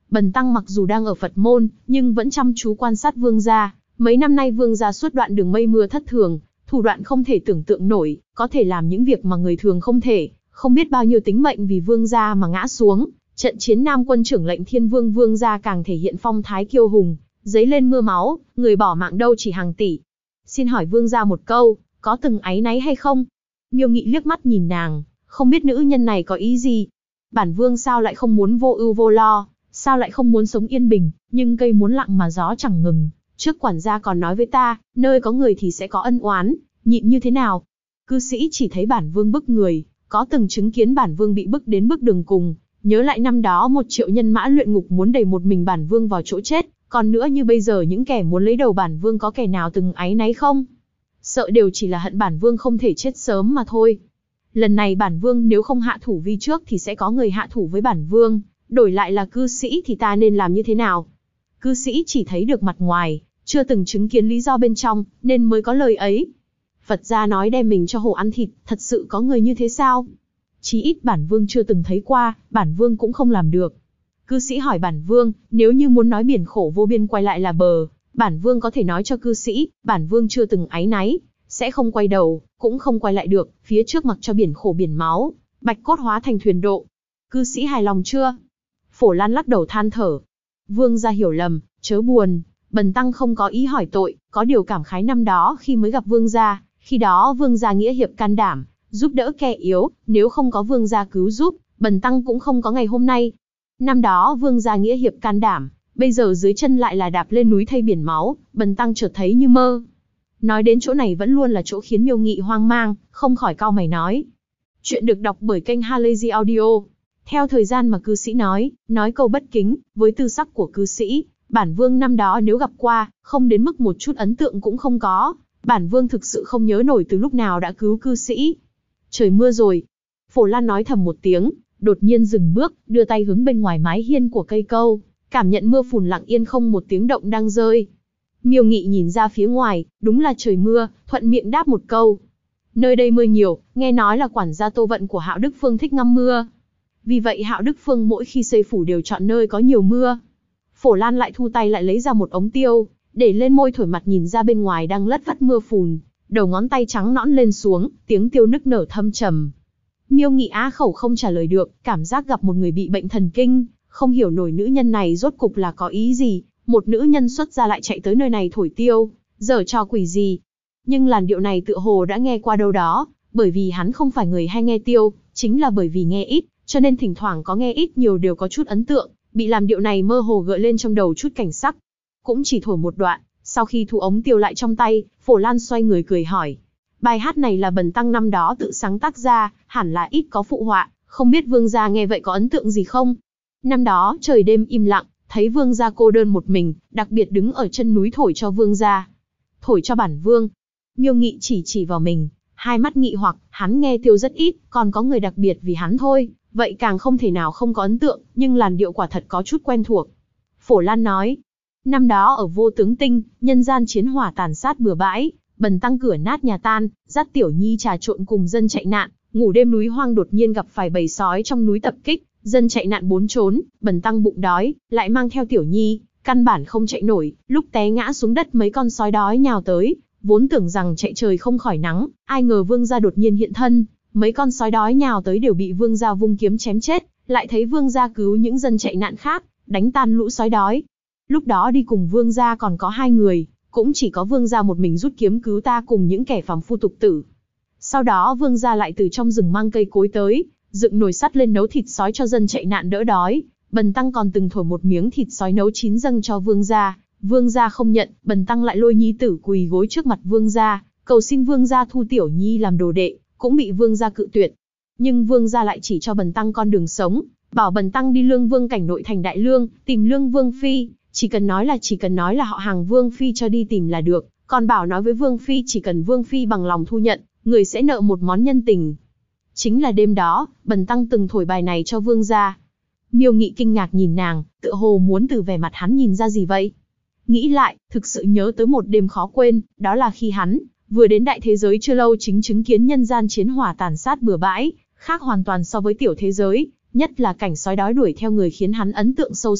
Bần tăng mặc dù đang ở Phật môn, nhưng vẫn chăm chú quan sát vương gia. Mấy năm nay vương gia suốt đoạn đường mây mưa thất thường, thủ đoạn không thể tưởng tượng nổi, có thể làm những việc mà người thường không thể, không biết bao nhiêu tính mệnh vì vương gia mà ngã xuống. Trận chiến Nam Quân trưởng lệnh Thiên Vương vương gia càng thể hiện phong thái kiêu hùng, giấy lên mưa máu, người bỏ mạng đâu chỉ hàng tỷ. Xin hỏi vương gia một câu, có từng áy náy hay không? Miêu Nghị liếc mắt nhìn nàng, không biết nữ nhân này có ý gì. Bản vương sao lại không muốn vô ưu vô lo, sao lại không muốn sống yên bình, nhưng cây muốn lặng mà gió chẳng ngừng. Trước quản gia còn nói với ta, nơi có người thì sẽ có ân oán, nhịn như thế nào? Cư sĩ chỉ thấy bản vương bức người, có từng chứng kiến bản vương bị bức đến bước đường cùng. Nhớ lại năm đó 1 triệu nhân mã luyện ngục muốn đẩy một mình bản vương vào chỗ chết, còn nữa như bây giờ những kẻ muốn lấy đầu bản vương có kẻ nào từng áy náy không? Sợ đều chỉ là hận bản vương không thể chết sớm mà thôi. Lần này bản vương nếu không hạ thủ vi trước thì sẽ có người hạ thủ với bản vương, đổi lại là cư sĩ thì ta nên làm như thế nào? Cư sĩ chỉ thấy được mặt ngoài, chưa từng chứng kiến lý do bên trong, nên mới có lời ấy. Phật gia nói đem mình cho hổ ăn thịt, thật sự có người như thế sao? Chí ít bản vương chưa từng thấy qua, bản vương cũng không làm được. Cư sĩ hỏi bản vương, nếu như muốn nói biển khổ vô biên quay lại là bờ, bản vương có thể nói cho cư sĩ, bản vương chưa từng áy náy, sẽ không quay đầu, cũng không quay lại được, phía trước mặc cho biển khổ biển máu, bạch cốt hóa thành thuyền độ. Cư sĩ hài lòng chưa? Phổ Lan lắc đầu than thở. Vương gia hiểu lầm, chớ buồn, bần tăng không có ý hỏi tội, có điều cảm khái năm đó khi mới gặp vương gia, khi đó vương gia nghĩa hiệp can đảm, giúp đỡ kẻ yếu, nếu không có vương gia cứu giúp, bần tăng cũng không có ngày hôm nay. Năm đó vương gia nghĩa hiệp can đảm, bây giờ dưới chân lại là đạp lên núi thay biển máu, bần tăng chợt thấy như mơ. Nói đến chỗ này vẫn luôn là chỗ khiến Miêu Nghị hoang mang, không khỏi cau mày nói. Chuyện được đọc bởi kênh Halazy Audio. Theo thời gian mà cư sĩ nói câu bất kính, với tư sắc của cư sĩ, bản vương năm đó nếu gặp qua, không đến mức một chút ấn tượng cũng không có. Bản vương thực sự không nhớ nổi từ lúc nào đã cứu cư sĩ. Trời mưa rồi. Phổ Lan nói thầm một tiếng, đột nhiên dừng bước, đưa tay hướng bên ngoài mái hiên của cây câu, cảm nhận mưa phùn lặng yên không một tiếng động đang rơi. Miêu Nghị nhìn ra phía ngoài, đúng là trời mưa, thuận miệng đáp một câu. Nơi đây mưa nhiều, nghe nói là quản gia Tô Vận của Hạo Đức Phương thích ngắm mưa. Vì vậy Hạo Đức Phương mỗi khi xây phủ đều chọn nơi có nhiều mưa. Phổ Lan lại thu tay lại lấy ra một ống tiêu, để lên môi thổi mặt nhìn ra bên ngoài đang lất phất mưa phùn, đầu ngón tay trắng nõn lên xuống, tiếng tiêu nức nở thâm trầm. Miêu Nghị á khẩu không trả lời được, cảm giác gặp một người bị bệnh thần kinh, không hiểu nổi nữ nhân này rốt cục là có ý gì, một nữ nhân xuất gia lại chạy tới nơi này thổi tiêu, giở trò quỷ gì. Nhưng làn điệu này tựa hồ đã nghe qua đâu đó, bởi vì hắn không phải người hay nghe tiêu, chính là bởi vì nghe ít, cho nên thỉnh thoảng có nghe ít nhiều đều có chút ấn tượng, bị làm điệu này mơ hồ gợi lên trong đầu chút cảnh sắc. Cũng chỉ thổi một đoạn, sau khi thu ống tiêu lại trong tay, Phổ Lan xoay người cười hỏi. Bài hát này là bần tăng năm đó tự sáng tác ra, hẳn là ít có phụ họa, không biết vương gia nghe vậy có ấn tượng gì không? Năm đó trời đêm im lặng, thấy vương gia cô đơn một mình, đặc biệt đứng ở chân núi thổi cho vương gia. Thổi cho bản vương. Miêu Nghị chỉ vào mình, hai mắt nghi hoặc, hắn nghe tiêu rất ít, còn có người đặc biệt vì hắn thôi, vậy càng không thể nào không có ấn tượng, nhưng làn điệu quả thật có chút quen thuộc. Phổ Lan nói, năm đó ở Vô Tướng Tinh, nhân gian chiến hỏa tàn sát bừa bãi, bần tăng cửa nát nhà tan, dắt Tiểu Nhi trà trộn cùng dân chạy nạn, ngủ đêm núi hoang đột nhiên gặp phải bầy sói trong núi tập kích, dân chạy nạn bốn trốn, bần tăng bụng đói, lại mang theo Tiểu Nhi, căn bản không chạy nổi, lúc té ngã xuống đất mấy con sói đói nhào tới, vốn tưởng rằng chạy trời không khỏi nắng, ai ngờ vương gia đột nhiên hiện thân, mấy con sói đói nhào tới đều bị vương gia vung kiếm chém chết, lại thấy vương gia cứu những dân chạy nạn khác, đánh tan lũ sói đói. Lúc đó đi cùng vương gia còn có 2 người, cũng chỉ có vương gia một mình rút kiếm cứu ta cùng những kẻ phàm phu tục tử. Sau đó vương gia lại từ trong rừng mang cây cối tới, dựng nồi sắt lên nấu thịt sói cho dân chạy nạn đỡ đói. Bần tăng còn từng thổi một miếng thịt sói nấu chín dâng cho vương gia không nhận, bần tăng lại lôi nhi tử quỳ gối trước mặt vương gia, cầu xin vương gia thu Tiểu Nhi làm đồ đệ, cũng bị vương gia cự tuyệt. Nhưng vương gia lại chỉ cho bần tăng con đường sống, bảo bần tăng đi Lương Vương cảnh nội thành Đại Lương, tìm Lương Vương phi, chỉ cần nói là họ hàng Vương phi cho đi tìm là được, còn bảo nói với Vương phi chỉ cần Vương phi bằng lòng thu nhận, người sẽ nợ một món nhân tình. Chính là đêm đó, bần tăng từng thổi bài này cho vương gia. Miêu Nghị kinh ngạc nhìn nàng, tựa hồ muốn từ vẻ mặt hắn nhìn ra gì vậy. Nghĩ lại, thực sự nhớ tới một đêm khó quên, đó là khi hắn vừa đến đại thế giới chưa lâu chính chứng kiến nhân gian chiến hỏa tàn sát bừa bãi, khác hoàn toàn so với tiểu thế giới, nhất là cảnh sói đói đuổi theo người khiến hắn ấn tượng sâu sắc,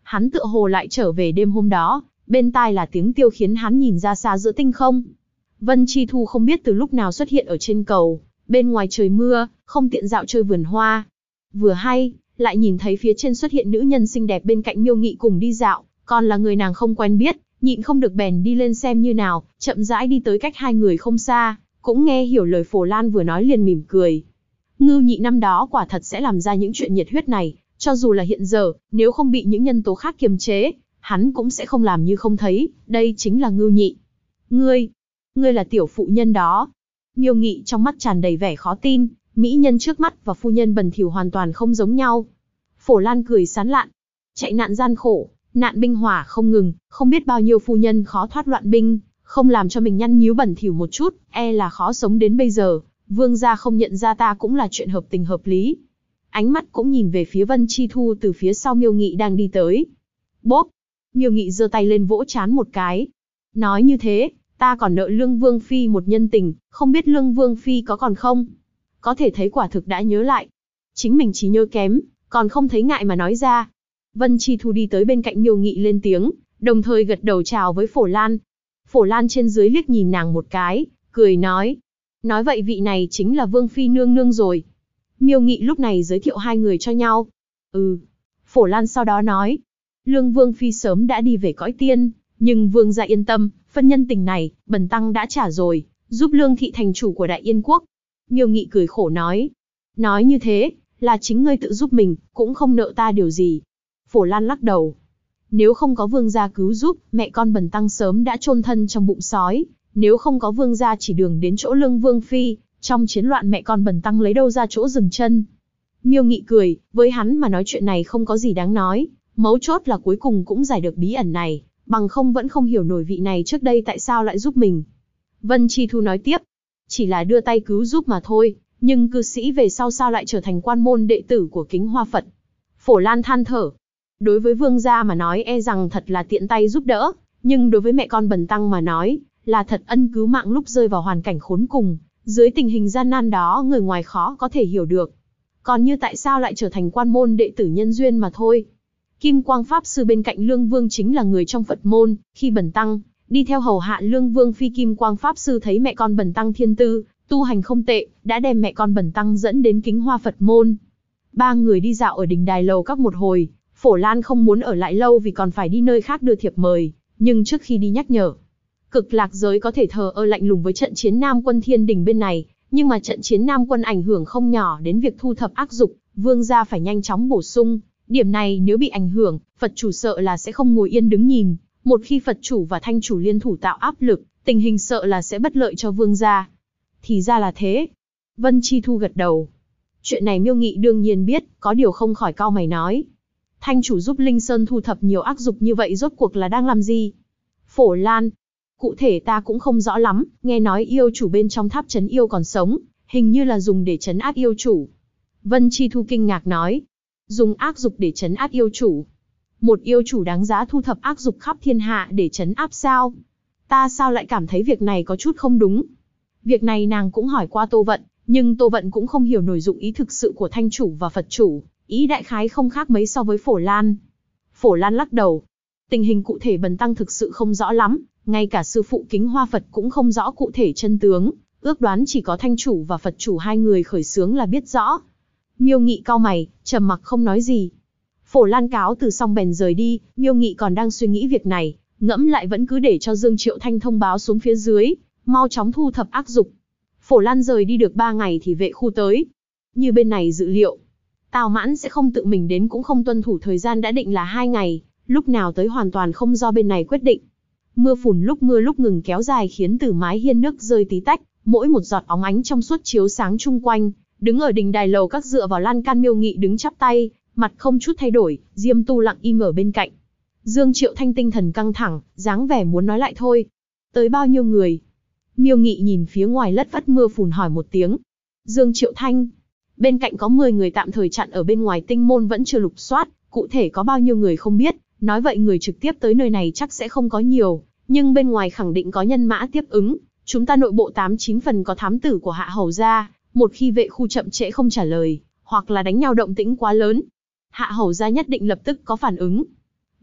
hắn tựa hồ lại trở về đêm hôm đó, bên tai là tiếng tiêu khiến hắn nhìn ra xa giữa tinh không. Vân Chi Thu không biết từ lúc nào xuất hiện ở trên cầu, bên ngoài trời mưa, không tiện dạo chơi vườn hoa. Vừa hay, lại nhìn thấy phía trên xuất hiện nữ nhân xinh đẹp bên cạnh Miêu Nghị cùng đi dạo, còn là người nàng không quen biết, nhịn không được bèn đi lên xem như nào, chậm rãi đi tới cách hai người không xa, cũng nghe hiểu lời Phổ Lan vừa nói liền mỉm cười. Ngưu Nhị năm đó quả thật sẽ làm ra những chuyện nhiệt huyết này, cho dù là hiện giờ, nếu không bị những nhân tố khác kiềm chế, hắn cũng sẽ không làm như không thấy, đây chính là Ngưu Nhị. Ngươi là tiểu phụ nhân đó. Miêu Nghị trong mắt tràn đầy vẻ khó tin, mỹ nhân trước mắt và phu nhân bẩn thỉu hoàn toàn không giống nhau. Phổ Lan cười sán lạn, chạy nạn gian khổ, nạn binh hỏa không ngừng, không biết bao nhiêu phu nhân khó thoát loạn binh, không làm cho mình nhăn nhíu bẩn thỉu một chút, e là khó sống đến bây giờ, vương gia không nhận ra ta cũng là chuyện hợp tình hợp lý. Ánh mắt cũng nhìn về phía Vân Chi Thu từ phía sau Miêu Nghị đang đi tới. Bốp! Miêu Nghị giơ tay lên vỗ trán một cái. Nói như thế, ta còn nợ Lương Vương Phi một nhân tình, không biết Lương Vương Phi có còn không? Có thể thấy quả thực đã nhớ lại. Chính mình trí nhớ kém, còn không thấy ngại mà nói ra. Vân Chi Thu đi tới bên cạnh Miêu Nghị lên tiếng, đồng thời gật đầu chào với Phổ Lan. Phổ Lan trên dưới liếc nhìn nàng một cái, cười nói. Nói vậy vị này chính là Vương Phi nương nương rồi. Miêu Nghị lúc này giới thiệu hai người cho nhau. Phổ Lan sau đó nói. Lương Vương Phi sớm đã đi về cõi tiên, nhưng vương gia yên tâm, phân nhân tình này, bần tăng đã trả rồi, giúp Lương thị thành chủ của Đại Yên quốc. Miêu Nghị cười khổ nói. Nói như thế, là chính ngươi tự giúp mình, cũng không nợ ta điều gì. Phổ Lan lắc đầu. Nếu không có vương gia cứu giúp, mẹ con bần tăng sớm đã chôn thân trong bụng sói. Nếu không có vương gia chỉ đường đến chỗ Lương Vương Phi, trong chiến loạn mẹ con bần tăng lấy đâu ra chỗ dừng chân. Miêu Nghị cười, với hắn mà nói chuyện này không có gì đáng nói, mấu chốt là cuối cùng cũng giải được bí ẩn này, bằng không vẫn không hiểu nổi vị này trước đây tại sao lại giúp mình. Vân Chi Thu nói tiếp, chỉ là đưa tay cứu giúp mà thôi, nhưng cư sĩ về sau sao lại trở thành quan môn đệ tử của Kính Hoa Phật. Phổ Lan than thở, đối với vương gia mà nói e rằng thật là tiện tay giúp đỡ, nhưng đối với mẹ con bần tăng mà nói, là thật ân cứu mạng lúc rơi vào hoàn cảnh khốn cùng, dưới tình hình gian nan đó người ngoài khó có thể hiểu được. Còn như tại sao lại trở thành quan môn đệ tử nhân duyên mà thôi. Kim Quang Pháp Sư bên cạnh Lương Vương chính là người trong Phật môn, khi bần tăng đi theo hầu hạ Lương Vương Phi, Kim Quang Pháp Sư thấy mẹ con bần tăng thiên tư, tu hành không tệ, đã đem mẹ con bần tăng dẫn đến Kính Hoa Phật môn. Ba người đi dạo ở đình đài lầu các một hồi, Phổ Lan không muốn ở lại lâu vì còn phải đi nơi khác đưa thiệp mời, nhưng trước khi đi nhắc nhở. Cực Lạc giới có thể thờ ơ lạnh lùng với trận chiến Nam quân Thiên Đình bên này, nhưng mà trận chiến Nam quân ảnh hưởng không nhỏ đến việc thu thập ác dục, vương gia phải nhanh chóng bổ sung. Điểm này nếu bị ảnh hưởng, Phật chủ sợ là sẽ không ngồi yên đứng nhìn, một khi Phật chủ và Thanh chủ liên thủ tạo áp lực, tình hình sợ là sẽ bất lợi cho vương gia. Thì ra là thế. Vân Chi Thu gật đầu. Chuyện này Miêu Nghị đương nhiên biết, có điều không khỏi cau mày nói. Thanh chủ giúp Linh Sơn thu thập nhiều ác dục như vậy rốt cuộc là đang làm gì? Phổ Lan, cụ thể ta cũng không rõ lắm, nghe nói yêu chủ bên trong tháp trấn yêu còn sống, hình như là dùng để trấn áp yêu chủ. Vân Chi Thu kinh ngạc nói. Dùng ác dục để trấn áp yêu chủ. Một yêu chủ đáng giá thu thập ác dục khắp thiên hạ để trấn áp sao? Ta sao lại cảm thấy việc này có chút không đúng? Việc này nàng cũng hỏi qua Tô Vận, nhưng Tô Vận cũng không hiểu nổi dụng ý thực sự của Thanh chủ và Phật chủ, ý đại khái không khác mấy so với Phổ Lan. Phổ Lan lắc đầu. Tình hình cụ thể bần tăng thực sự không rõ lắm, ngay cả sư phụ Kính Hoa Phật cũng không rõ cụ thể chân tướng, ước đoán chỉ có Thanh chủ và Phật chủ hai người khởi xướng là biết rõ. Miêu Nghị cau mày, trầm mặc không nói gì. Phổ Lan cáo từ xong bèn rời đi, Miêu Nghị còn đang suy nghĩ việc này, ngẫm lại vẫn cứ để cho Dương Triệu Thanh thông báo xuống phía dưới, mau chóng thu thập ác dục. Phổ Lan rời đi được 3 ngày thì vệ khu tới. Như bên này dự liệu, Tào Mãn sẽ không tự mình đến cũng không tuân thủ thời gian đã định là 2 ngày, lúc nào tới hoàn toàn không do bên này quyết định. Mưa phùn lúc mưa lúc ngừng kéo dài khiến từ mái hiên nước rơi tí tách, mỗi một giọt óng ánh trong suốt chiếu sáng chung quanh. Đứng ở đình đài lầu các dựa vào lan can, Miêu Nghị đứng chắp tay, mặt không chút thay đổi, Diêm Tu lặng im ở bên cạnh. Dương Triệu Thanh tinh thần căng thẳng, dáng vẻ muốn nói lại thôi. Tới bao nhiêu người? Miêu Nghị nhìn phía ngoài lất phất mưa phùn hỏi một tiếng. Dương Triệu Thanh. Bên cạnh có 10 người tạm thời chặn ở bên ngoài tinh môn vẫn chưa lục soát, cụ thể có bao nhiêu người không biết, nói vậy người trực tiếp tới nơi này chắc sẽ không có nhiều, nhưng bên ngoài khẳng định có nhân mã tiếp ứng, chúng ta nội bộ 8-9 phần có thám tử của Hạ hầu gia. Một khi vệ khu chậm trễ không trả lời, hoặc là đánh nhau động tĩnh quá lớn, Hạ hầu gia nhất định lập tức có phản ứng.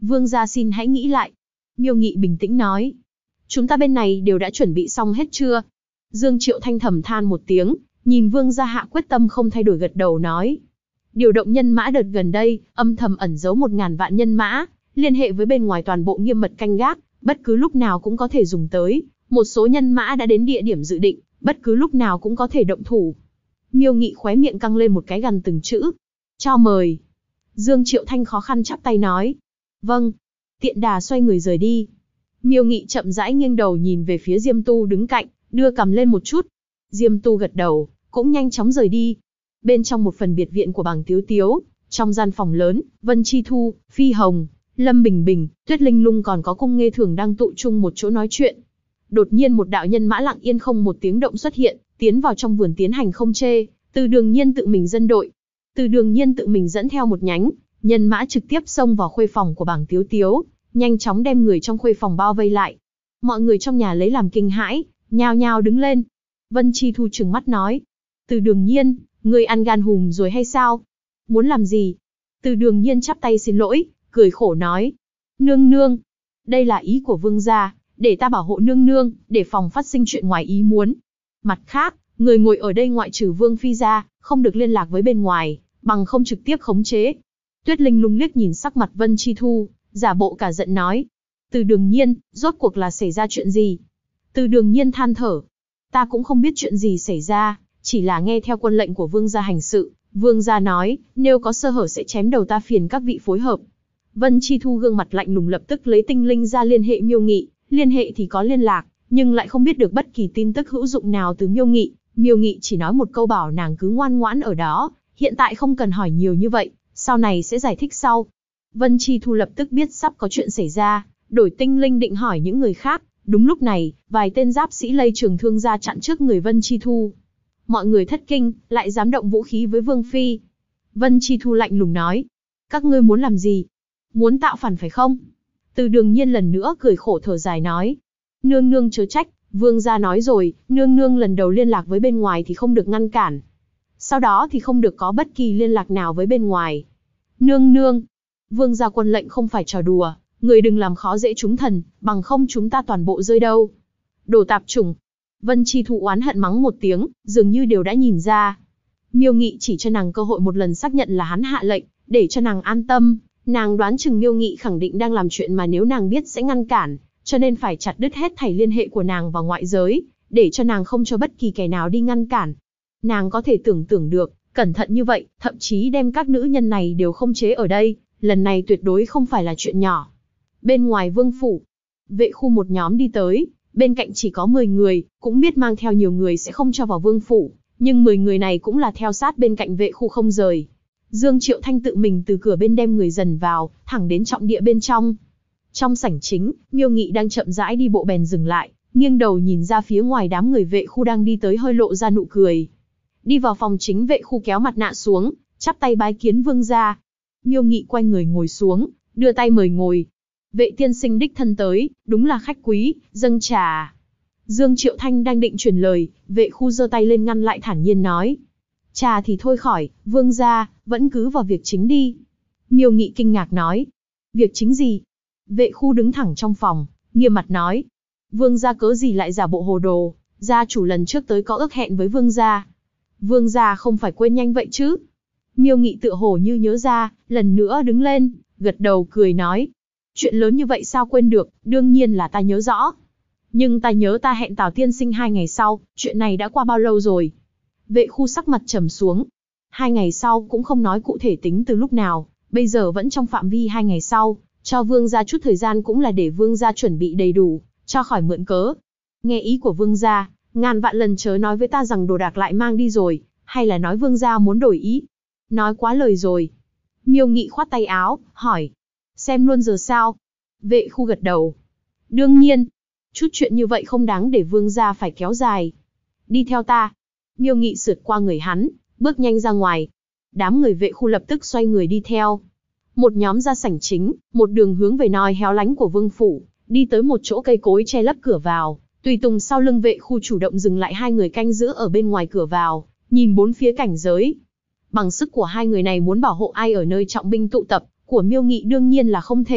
Vương gia xin hãy nghĩ lại. Miêu Nghị bình tĩnh nói. Chúng ta bên này đều đã chuẩn bị xong hết chưa? Dương Triệu Thanh thầm than một tiếng, nhìn Vương gia hạ quyết tâm không thay đổi gật đầu nói. Điều động nhân mã đợt gần đây, âm thầm ẩn giấu 1000 vạn nhân mã, liên hệ với bên ngoài toàn bộ nghiêm mật canh gác, bất cứ lúc nào cũng có thể dùng tới. Một số nhân mã đã đến địa điểm dự định, bất cứ lúc nào cũng có thể động thủ. Miêu Nghị khóe miệng căng lên một cái gần từng chữ. Cho mời. Dương Triệu Thanh khó khăn chắp tay nói. Vâng. Tiện đà xoay người rời đi. Miêu Nghị chậm rãi nghiêng đầu nhìn về phía Diêm Tu đứng cạnh, đưa cằm lên một chút. Diêm Tu gật đầu, cũng nhanh chóng rời đi. Bên trong một phần biệt viện của Bàng Tiếu Tiếu, trong gian phòng lớn, Vân Chi Thu, Phi Hồng, Lâm Bình Bình, Tuyết Linh Lung còn có Cung Nghê Thường đang tụ chung một chỗ nói chuyện. Đột nhiên một đạo nhân mã lặng yên không một tiếng động xuất hiện, tiến vào trong vườn tiến hành không chê, Từ Đường Nhiên tự mình dẫn đội. Từ Đường Nhiên tự mình dẫn theo một nhánh, nhân mã trực tiếp xông vào khuê phòng của Bàng Tiếu Tiếu, nhanh chóng đem người trong khuê phòng bao vây lại. Mọi người trong nhà lấy làm kinh hãi, nhao nhao đứng lên. Vân Chi Thu trừng mắt nói. Từ Đường Nhiên, ngươi ăn gan hùm rồi hay sao? Muốn làm gì? Từ Đường Nhiên chắp tay xin lỗi, cười khổ nói. Nương nương, đây là ý của vương gia, để ta bảo hộ nương nương, để phòng phát sinh chuyện ngoài ý muốn. Mặt khác, người ngồi ở đây ngoại trừ vương phi ra, không được liên lạc với bên ngoài, bằng không trực tiếp khống chế. Tuyết Linh Lung liếc nhìn sắc mặt Vân Chi Thu, giả bộ cả giận nói. Từ Đường Nhiên, rốt cuộc là xảy ra chuyện gì? Từ Đường Nhiên than thở. Ta cũng không biết chuyện gì xảy ra, chỉ là nghe theo quân lệnh của vương gia hành sự. Vương gia nói, nếu có sơ hở sẽ chém đầu ta, phiền các vị phối hợp. Vân Chi Thu gương mặt lạnh lùng lập tức lấy tinh linh ra liên hệ Miêu Nghị, liên hệ thì có liên lạc, nhưng lại không biết được bất kỳ tin tức hữu dụng nào từ Miêu Nghị. Miêu Nghị chỉ nói một câu bảo nàng cứ ngoan ngoãn ở đó, hiện tại không cần hỏi nhiều như vậy, sau này sẽ giải thích sau. Vân Chi Thu lập tức biết sắp có chuyện xảy ra, đổi tinh linh định hỏi những người khác. Đúng lúc này, vài tên giáp sĩ Lây Trường Thương ra chặn trước người Vân Chi Thu. Mọi người thất kinh, lại dám động vũ khí với Vương Phi. Vân Chi Thu lạnh lùng nói. Các ngươi muốn làm gì? Muốn tạo phản phải không? Từ Đường Nhiên lần nữa cười khổ thở dài nói. Nương nương chớ trách, vương gia nói rồi, nương nương lần đầu liên lạc với bên ngoài thì không được ngăn cản. Sau đó thì không được có bất kỳ liên lạc nào với bên ngoài. Nương nương, vương gia quân lệnh không phải trò đùa, người đừng làm khó dễ chúng thần, bằng không chúng ta toàn bộ rơi đâu. Đồ tạp chủng. Vân Chi Thu oán hận mắng một tiếng, dường như đều đã nhìn ra. Miêu Nghị chỉ cho nàng cơ hội một lần xác nhận là hắn hạ lệnh, để cho nàng an tâm. Nàng đoán chừng Miêu Nghị khẳng định đang làm chuyện mà nếu nàng biết sẽ ngăn cản, cho nên phải chặt đứt hết thảy liên hệ của nàng vào ngoại giới, để cho nàng không cho bất kỳ kẻ nào đi ngăn cản. Nàng có thể tưởng tượng được, cẩn thận như vậy, thậm chí đem các nữ nhân này đều khống chế ở đây, lần này tuyệt đối không phải là chuyện nhỏ. Bên ngoài vương phủ, vệ khu một nhóm đi tới, bên cạnh chỉ có 10 người, cũng biết mang theo nhiều người sẽ không cho vào vương phủ, nhưng 10 người này cũng là theo sát bên cạnh vệ khu không rời. Dương Triệu Thanh tự mình từ cửa bên đem người dần vào, thẳng đến trọng địa bên trong. Trong sảnh chính, Miêu Nghị đang chậm rãi đi bộ bèn dừng lại, nghiêng đầu nhìn ra phía ngoài đám người vệ khu đang đi tới hơi lộ ra nụ cười. Đi vào phòng chính, vệ khu kéo mặt nạ xuống, chắp tay bái kiến vương gia. Miêu Nghị quay người ngồi xuống, đưa tay mời ngồi. Vệ tiên sinh đích thân tới, đúng là khách quý, dâng trà. Dương Triệu Thanh đang định truyền lời, vệ khu giơ tay lên ngăn lại, thản nhiên nói. Trà thì thôi khỏi, vương gia, vẫn cứ vào việc chính đi. Miêu Nghị kinh ngạc nói. Việc chính gì? Vệ khu đứng thẳng trong phòng, nghiêm mặt nói. Vương gia cớ gì lại giả bộ hồ đồ, gia chủ lần trước tới có ước hẹn với vương gia. Vương gia không phải quên nhanh vậy chứ? Miêu Nghị tựa hồ như nhớ ra, lần nữa đứng lên, gật đầu cười nói. Chuyện lớn như vậy sao quên được, đương nhiên là ta nhớ rõ. Nhưng ta nhớ ta hẹn Tào tiên sinh 2 ngày sau, chuyện này đã qua bao lâu rồi? Vệ khu sắc mặt trầm xuống. 2 ngày sau cũng không nói cụ thể tính từ lúc nào, bây giờ vẫn trong phạm vi 2 ngày sau, cho vương gia chút thời gian cũng là để vương gia chuẩn bị đầy đủ, cho khỏi mượn cớ. Nghe ý của vương gia, ngàn vạn lần chớ nói với ta rằng đồ đạc lại mang đi rồi, hay là nói vương gia muốn đổi ý. Nói quá lời rồi. Miêu Nghị khoát tay áo, hỏi. Xem luôn giờ sao? Vệ khu gật đầu. Đương nhiên, chút chuyện như vậy không đáng để vương gia phải kéo dài. Đi theo ta. Miêu Nghị sượt qua người hắn, bước nhanh ra ngoài. Đám người vệ khu lập tức xoay người đi theo. Một nhóm ra sảnh chính, một đường hướng về nòi héo lánh của vương phủ, đi tới một chỗ cây cối che lấp cửa vào. Tùy tùng sau lưng vệ khu chủ động dừng lại 2 người canh giữ ở bên ngoài cửa vào, nhìn 4 phía cảnh giới. Bằng sức của 2 người này muốn bảo hộ ai ở nơi trọng binh tụ tập của Miêu Nghị đương nhiên là không thể.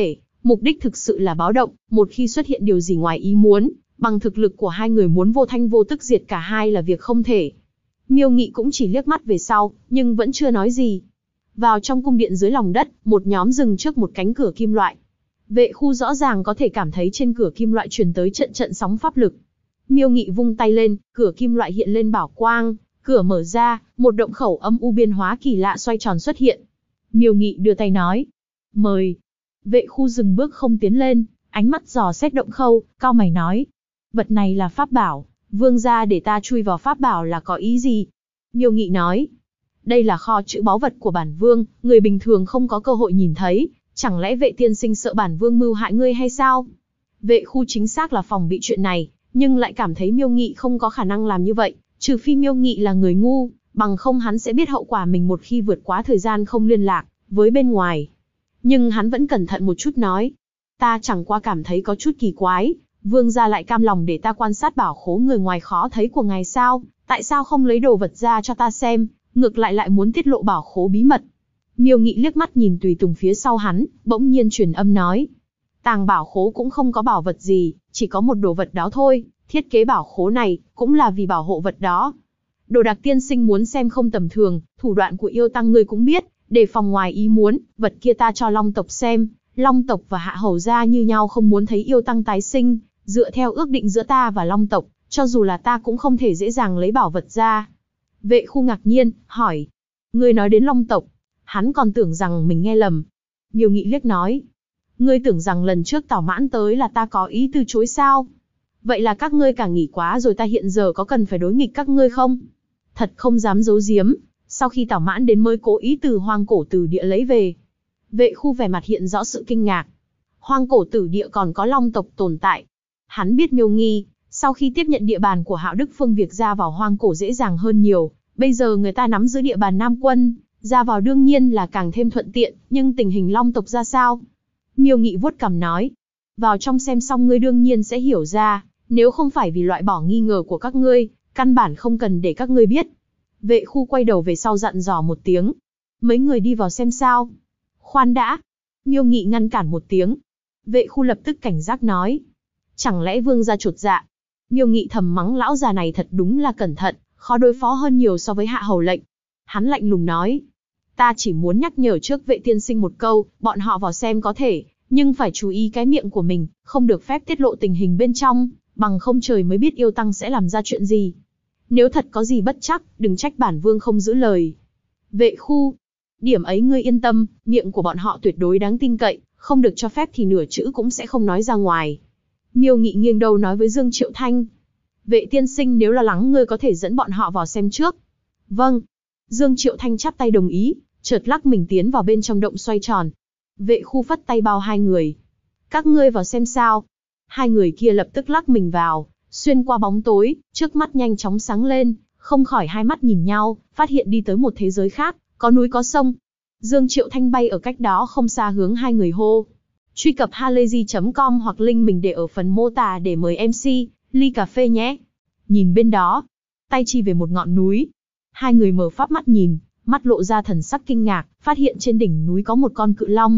Mục đích thực sự là báo động, một khi xuất hiện điều gì ngoài ý muốn, bằng thực lực của hai người muốn vô thanh vô tức diệt cả hai là việc không thể. Miêu Nghị cũng chỉ liếc mắt về sau, nhưng vẫn chưa nói gì. Vào trong cung điện dưới lòng đất, một nhóm dừng trước một cánh cửa kim loại. Vệ Khu rõ ràng có thể cảm thấy trên cửa kim loại truyền tới trận trận sóng pháp lực. Miêu Nghị vung tay lên, cửa kim loại hiện lên bảo quang, cửa mở ra, một động khẩu âm u biên hóa kỳ lạ xoay tròn xuất hiện. Miêu Nghị đưa tay nói, mời. Vệ Khu dừng bước không tiến lên, ánh mắt dò xét động khâu, cau mày nói, vật này là pháp bảo, vương gia để ta chui vào pháp bảo là có ý gì? Miêu Nghị nói, đây là kho trữ báu vật của bản vương, người bình thường không có cơ hội nhìn thấy, chẳng lẽ Vệ tiên sinh sợ bản vương mưu hại ngươi hay sao? Vệ Khu chính xác là phòng bị chuyện này, nhưng lại cảm thấy Miêu Nghị không có khả năng làm như vậy, trừ phi Miêu Nghị là người ngu, bằng không hắn sẽ biết hậu quả mình một khi vượt quá thời gian không liên lạc với bên ngoài. Nhưng hắn vẫn cẩn thận một chút nói, ta chẳng qua cảm thấy có chút kỳ quái, vương gia lại cam lòng để ta quan sát bảo khố người ngoài khó thấy của ngài sao, tại sao không lấy đồ vật ra cho ta xem, ngược lại muốn tiết lộ bảo khố bí mật. Miêu Nghị liếc mắt nhìn tùy tùng phía sau hắn, bỗng nhiên truyền âm nói, tàng bảo khố cũng không có bảo vật gì, chỉ có một đồ vật đó thôi, thiết kế bảo khố này cũng là vì bảo hộ vật đó. Đồ Đạc tiên sinh muốn xem không tầm thường, thủ đoạn của yêu tăng ngươi cũng biết, để phòng ngoài ý muốn, vật kia ta cho Long tộc xem, Long tộc và Hạ Hầu gia như nhau không muốn thấy yêu tăng tái sinh, dựa theo ước định giữa ta và Long tộc, cho dù là ta cũng không thể dễ dàng lấy bảo vật ra. Vệ Khu ngạc nhiên, hỏi, ngươi nói đến Long tộc? Hắn còn tưởng rằng mình nghe lầm. Miêu Nghị liếc nói, ngươi tưởng rằng lần trước Tào Mãn tới là ta có ý từ chối sao? Vậy là các ngươi cả nghỉ quá rồi, ta hiện giờ có cần phải đối nghịch các ngươi không? Thật không dám giấu giếm, sau khi Tào Mãn đến mới cố ý từ Hoang Cổ Tử Địa lấy về. Vệ Khu vẻ mặt hiện rõ sự kinh ngạc. Hoang Cổ Tử Địa còn có Long tộc tồn tại. Hắn biết Miêu Nghi, sau khi tiếp nhận địa bàn của Hạo Đức Phương, việc ra vào Hoang Cổ dễ dàng hơn nhiều. Bây giờ người ta nắm giữ địa bàn Nam Quân, ra vào đương nhiên là càng thêm thuận tiện, nhưng tình hình Long tộc ra sao? Miêu Nghị vuốt cằm nói, vào trong xem xong ngươi đương nhiên sẽ hiểu ra, nếu không phải vì loại bỏ nghi ngờ của các ngươi, căn bản không cần để các ngươi biết. Vệ Khu quay đầu về sau dặn dò một tiếng, mấy người đi vào xem sao. Khoan đã. Miêu Nghị ngăn cản một tiếng. Vệ Khu lập tức cảnh giác nói, chẳng lẽ vương gia chột dạ? Miêu Nghị thầm mắng lão già này thật đúng là cẩn thận, khó đối phó hơn nhiều so với Hạ Hầu lệnh. Hắn lạnh lùng nói, ta chỉ muốn nhắc nhở trước Vệ tiên sinh một câu, bọn họ vào xem có thể, nhưng phải chú ý cái miệng của mình, không được phép tiết lộ tình hình bên trong, bằng không trời mới biết yêu tăng sẽ làm ra chuyện gì. Nếu thật có gì bất trắc, đừng trách bản vương không giữ lời. Vệ Khu, điểm ấy ngươi yên tâm, miệng của bọn họ tuyệt đối đáng tin cậy, không được cho phép thì nửa chữ cũng sẽ không nói ra ngoài. Miêu Nghị nghiêng đầu nói với Dương Triệu Thanh, Vệ tiên sinh nếu lo lắng ngươi có thể dẫn bọn họ vào xem trước. Vâng. Dương Triệu Thanh chắp tay đồng ý, chợt lắc mình tiến vào bên trong động xoay tròn. Vệ Khu phất tay bao hai người, các ngươi vào xem sao. Hai người kia lập tức lắc mình vào, xuyên qua bóng tối, trước mắt nhanh chóng sáng lên, không khỏi hai mắt nhìn nhau, phát hiện đi tới một thế giới khác, có núi có sông. Dương Triệu Thanh bay ở cách đó không xa hướng hai người hô. Truy cập halayzi.com hoặc link mình để ở phần mô tả để mời MC, ly cà phê nhé. Nhìn bên đó, tay chỉ về một ngọn núi. Hai người mở pháp mắt nhìn, mắt lộ ra thần sắc kinh ngạc, phát hiện trên đỉnh núi có một con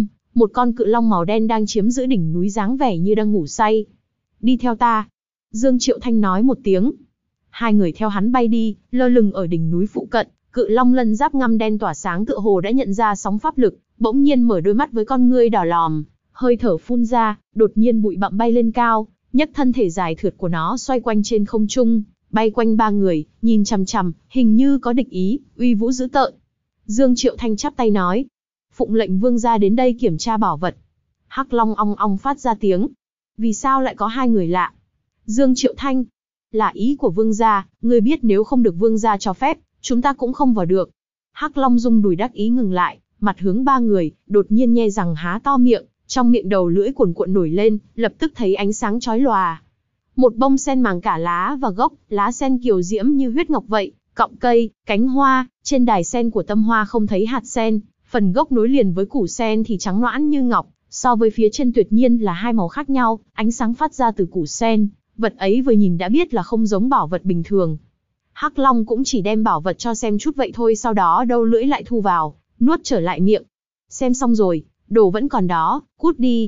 cự long màu đen đang chiếm giữ đỉnh núi, dáng vẻ như đang ngủ say. Đi theo ta. Dương Triệu Thanh nói một tiếng. Hai người theo hắn bay đi, lơ lửng ở đỉnh núi phụ cận, cự long lân giáp ngăm đen tỏa sáng tựa hồ đã nhận ra sóng pháp lực, bỗng nhiên mở đôi mắt với con ngươi đỏ lòm, hơi thở phun ra, đột nhiên bụi bặm bay lên cao, nhấc thân thể dài thượt của nó xoay quanh trên không trung, bay quanh ba người, nhìn chằm chằm, hình như có địch ý, uy vũ dữ tợn. Dương Triệu Thanh chắp tay nói, phụng lệnh vương gia đến đây kiểm tra bảo vật. Hắc Long ong ong phát ra tiếng. Vì sao lại có hai người lạ? Dương Triệu Thanh, là ý của vương gia, ngươi biết nếu không được vương gia cho phép, chúng ta cũng không vào được. Hắc Long rung đùi đắc ý ngừng lại, mặt hướng ba người, đột nhiên nhe răng há to miệng, trong miệng đầu lưỡi cuồn cuộn nổi lên, lập tức thấy ánh sáng chói lòa. Một bông sen màng cả lá và gốc, lá sen kiều diễm như huyết ngọc vậy, cọng cây, cánh hoa, trên đài sen của tâm hoa không thấy hạt sen, phần gốc nối liền với củ sen thì trắng loãng như ngọc, so với phía trên tuyệt nhiên là hai màu khác nhau, ánh sáng phát ra từ củ sen, vật ấy vừa nhìn đã biết là không giống bảo vật bình thường. Hắc Long cũng chỉ đem bảo vật cho xem chút vậy thôi, sau đó đâu lưỡi lại thu vào, nuốt trở lại miệng. Xem xong rồi, đồ vẫn còn đó, cút đi.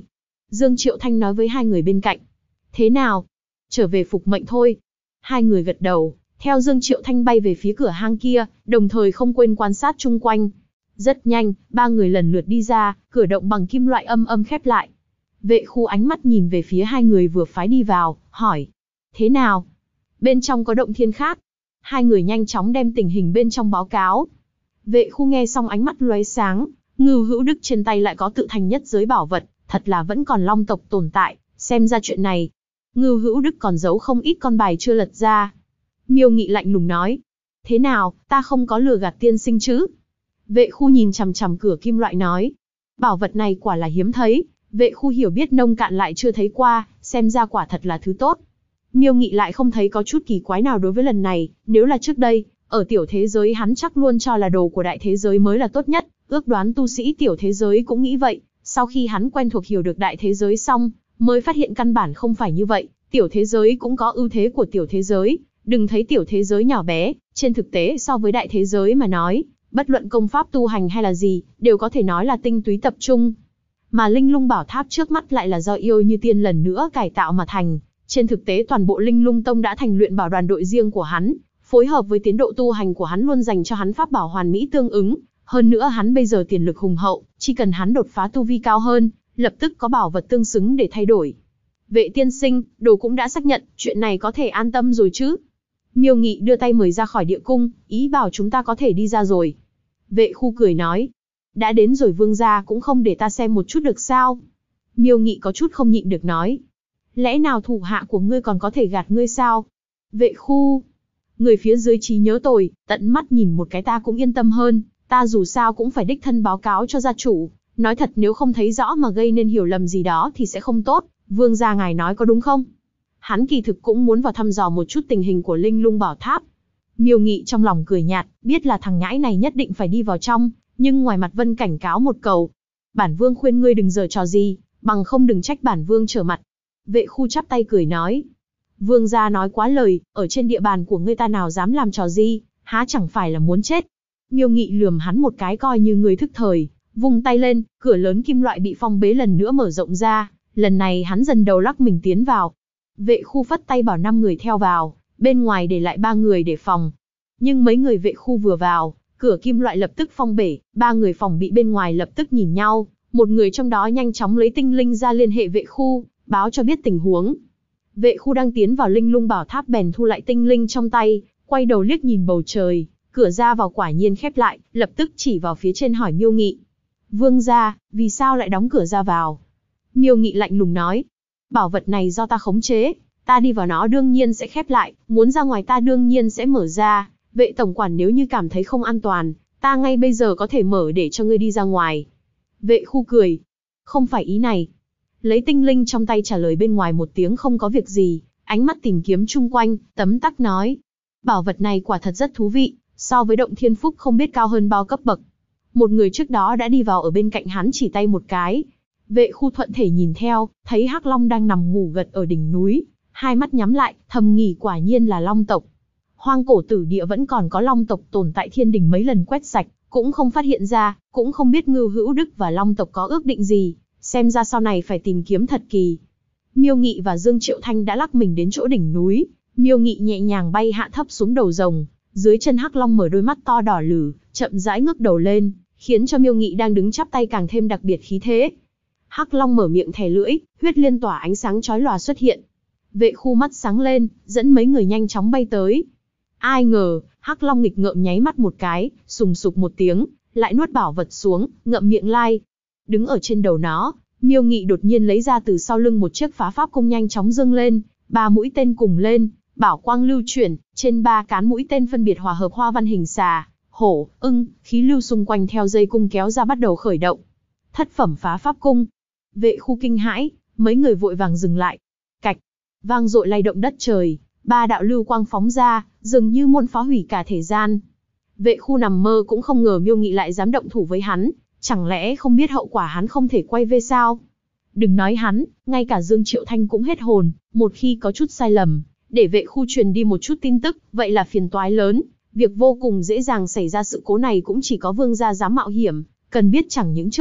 Dương Triệu Thanh nói với hai người bên cạnh. Thế nào? Trở về phục mệnh thôi. Hai người gật đầu, theo Dương Triệu Thanh bay về phía cửa hang kia, đồng thời không quên quan sát chung quanh. Rất nhanh, ba người lần lượt đi ra, cửa động bằng kim loại âm âm khép lại. Vệ Khu ánh mắt nhìn về phía hai người vừa phái đi vào, hỏi. Thế nào? Bên trong có động thiên khác. Hai người nhanh chóng đem tình hình bên trong báo cáo. Vệ Khu nghe xong ánh mắt lóe sáng, Ngưu Hữu Đức trên tay lại có tự thành nhất giới bảo vật, thật là vẫn còn long tộc tồn tại, xem ra chuyện này. Ngưu Hữu Đức còn giấu không ít con bài chưa lật ra. Miêu Nghị lạnh lùng nói. Thế nào, ta không có lừa gạt tiên sinh chứ? Vệ Khu nhìn chằm chằm cửa kim loại nói. Bảo vật này quả là hiếm thấy, Vệ Khu hiểu biết nông cạn lại chưa thấy qua, xem ra quả thật là thứ tốt. Miêu Nghị lại không thấy có chút kỳ quái nào đối với lần này, nếu là trước đây, ở tiểu thế giới hắn chắc luôn cho là đồ của đại thế giới mới là tốt nhất, ước đoán tu sĩ tiểu thế giới cũng nghĩ vậy, sau khi hắn quen thuộc hiểu được đại thế giới xong, mới phát hiện căn bản không phải như vậy, tiểu thế giới cũng có ưu thế của tiểu thế giới, đừng thấy tiểu thế giới nhỏ bé, trên thực tế so với đại thế giới mà nói, bất luận công pháp tu hành hay là gì, đều có thể nói là tinh túy tập trung. Mà Linh Lung Bảo Tháp trước mắt lại là do Yêu Như Tiên lần nữa cải tạo mà thành, trên thực tế toàn bộ Linh Lung Tông đã thành luyện bảo đoàn đội riêng của hắn, phối hợp với tiến độ tu hành của hắn luôn dành cho hắn pháp bảo hoàn mỹ tương ứng, hơn nữa hắn bây giờ tiền lực hùng hậu, chỉ cần hắn đột phá tu vi cao hơn, lập tức có bảo vật tương xứng để thay đổi. Vệ tiên sinh, đồ cũng đã xác nhận, chuyện này có thể an tâm rồi chứ? Miêu Nghị đưa tay mời ra khỏi địa cung, ý bảo chúng ta có thể đi ra rồi. Vệ Khu cười nói, đã đến rồi vương gia cũng không để ta xem một chút được sao? Miêu Nghị có chút không nhịn được nói, lẽ nào thủ hạ của ngươi còn có thể gạt ngươi sao? Vệ Khu, người phía dưới trí nhớ tồi, tận mắt nhìn một cái ta cũng yên tâm hơn, ta dù sao cũng phải đích thân báo cáo cho gia chủ, nói thật nếu không thấy rõ mà gây nên hiểu lầm gì đó thì sẽ không tốt, vương gia ngài nói có đúng không? Hắn kỳ thực cũng muốn vào thăm dò một chút tình hình của Linh Lung Bảo Tháp. Miêu Nghị trong lòng cười nhạt, biết là thằng nhãi này nhất định phải đi vào trong, nhưng ngoài mặt vẫn cảnh cáo một câu. Bản vương khuyên ngươi đừng giở trò gì, bằng không đừng trách bản vương trở mặt. Vệ Khu chắp tay cười nói. Vương gia nói quá lời, ở trên địa bàn của ngươi ta nào dám làm trò gì, há chẳng phải là muốn chết. Miêu Nghị lườm hắn một cái coi như người thức thời, vung tay lên, cửa lớn kim loại bị phong bế lần nữa mở rộng ra, lần này hắn dần đầu lắc mình tiến vào. Vệ Khu phất tay bảo 5 người theo vào, bên ngoài để lại 3 người để phòng. Nhưng mấy người Vệ Khu vừa vào, cửa kim loại lập tức phong bể, 3 người phòng bị bên ngoài lập tức nhìn nhau, một người trong đó nhanh chóng lấy tinh linh ra liên hệ Vệ Khu, báo cho biết tình huống. Vệ Khu đang tiến vào Linh Lung Bảo Tháp bèn thu lại tinh linh trong tay, quay đầu liếc nhìn bầu trời, cửa ra vào quả nhiên khép lại, lập tức chỉ vào phía trên hỏi Miêu Nghị. Vương gia, vì sao lại đóng cửa ra vào? Miêu Nghị lạnh lùng nói, bảo vật này do ta khống chế, ta đi vào nó đương nhiên sẽ khép lại, muốn ra ngoài ta đương nhiên sẽ mở ra, Vệ tổng quản nếu như cảm thấy không an toàn, ta ngay bây giờ có thể mở để cho ngươi đi ra ngoài. Vệ Khu cười, không phải ý này. Lấy tinh linh trong tay trả lời bên ngoài một tiếng không có việc gì, ánh mắt tìm kiếm chung quanh, tấm tắc nói. Bảo vật này quả thật rất thú vị, so với động thiên phúc không biết cao hơn bao cấp bậc. Một người trước đó đã đi vào ở bên cạnh hắn chỉ tay một cái. Vệ Khu thuận thể nhìn theo, thấy Hắc Long đang nằm ngủ gật ở đỉnh núi, hai mắt nhắm lại, thầm nghĩ quả nhiên là Long tộc. Hoang cổ tử địa vẫn còn có Long tộc tồn tại, thiên đình mấy lần quét sạch, cũng không phát hiện ra, cũng không biết Ngưu Hữu Đức và Long tộc có ước định gì, xem ra sau này phải tìm kiếm thật kỳ. Miêu Nghị và Dương Triệu Thanh đã lắc mình đến chỗ đỉnh núi, Miêu Nghị nhẹ nhàng bay hạ thấp xuống đầu rồng, dưới chân Hắc Long mở đôi mắt to đỏ lử, chậm rãi ngước đầu lên, khiến cho Miêu Nghị đang đứng chắp tay càng thêm đặc biệt khí thế. Hắc Long mở miệng thè lưỡi, huyết liên tỏa ánh sáng chói lòa xuất hiện. Vệ Khu mắt sáng lên, dẫn mấy người nhanh chóng bay tới. Ai ngờ, Hắc Long nghịch ngợm nháy mắt một cái, sùng sục một tiếng, lại nuốt bảo vật xuống, ngậm miệng lai. Đứng ở trên đầu nó, Miêu Nghị đột nhiên lấy ra từ sau lưng một chiếc phá pháp cung nhanh chóng dâng lên, 3 mũi tên cùng lên, bảo quang lưu chuyển, trên 3 cán mũi tên phân biệt hòa hợp hoa văn hình xà, hổ, ưng, khí lưu xung quanh theo dây cung kéo ra bắt đầu khởi động. Thất phẩm phá pháp cung. Vệ Khu kinh hãi, mấy người vội vàng dừng lại. Cạch, vang dội lay động đất trời, 3 đạo lưu quang phóng ra, dường như muốn phá hủy cả thế gian. Vệ Khu nằm mơ cũng không ngờ Miêu Nghị lại dám động thủ với hắn, chẳng lẽ không biết hậu quả hắn không thể quay về sao? Đừng nói hắn, ngay cả Dương Triệu Thanh cũng hết hồn, một khi có chút sai lầm, để Vệ Khu truyền đi một chút tin tức, vậy là phiền toái lớn, việc vô cùng dễ dàng xảy ra sự cố này cũng chỉ có vương gia dám mạo hiểm, cần biết chẳng những trước mắt,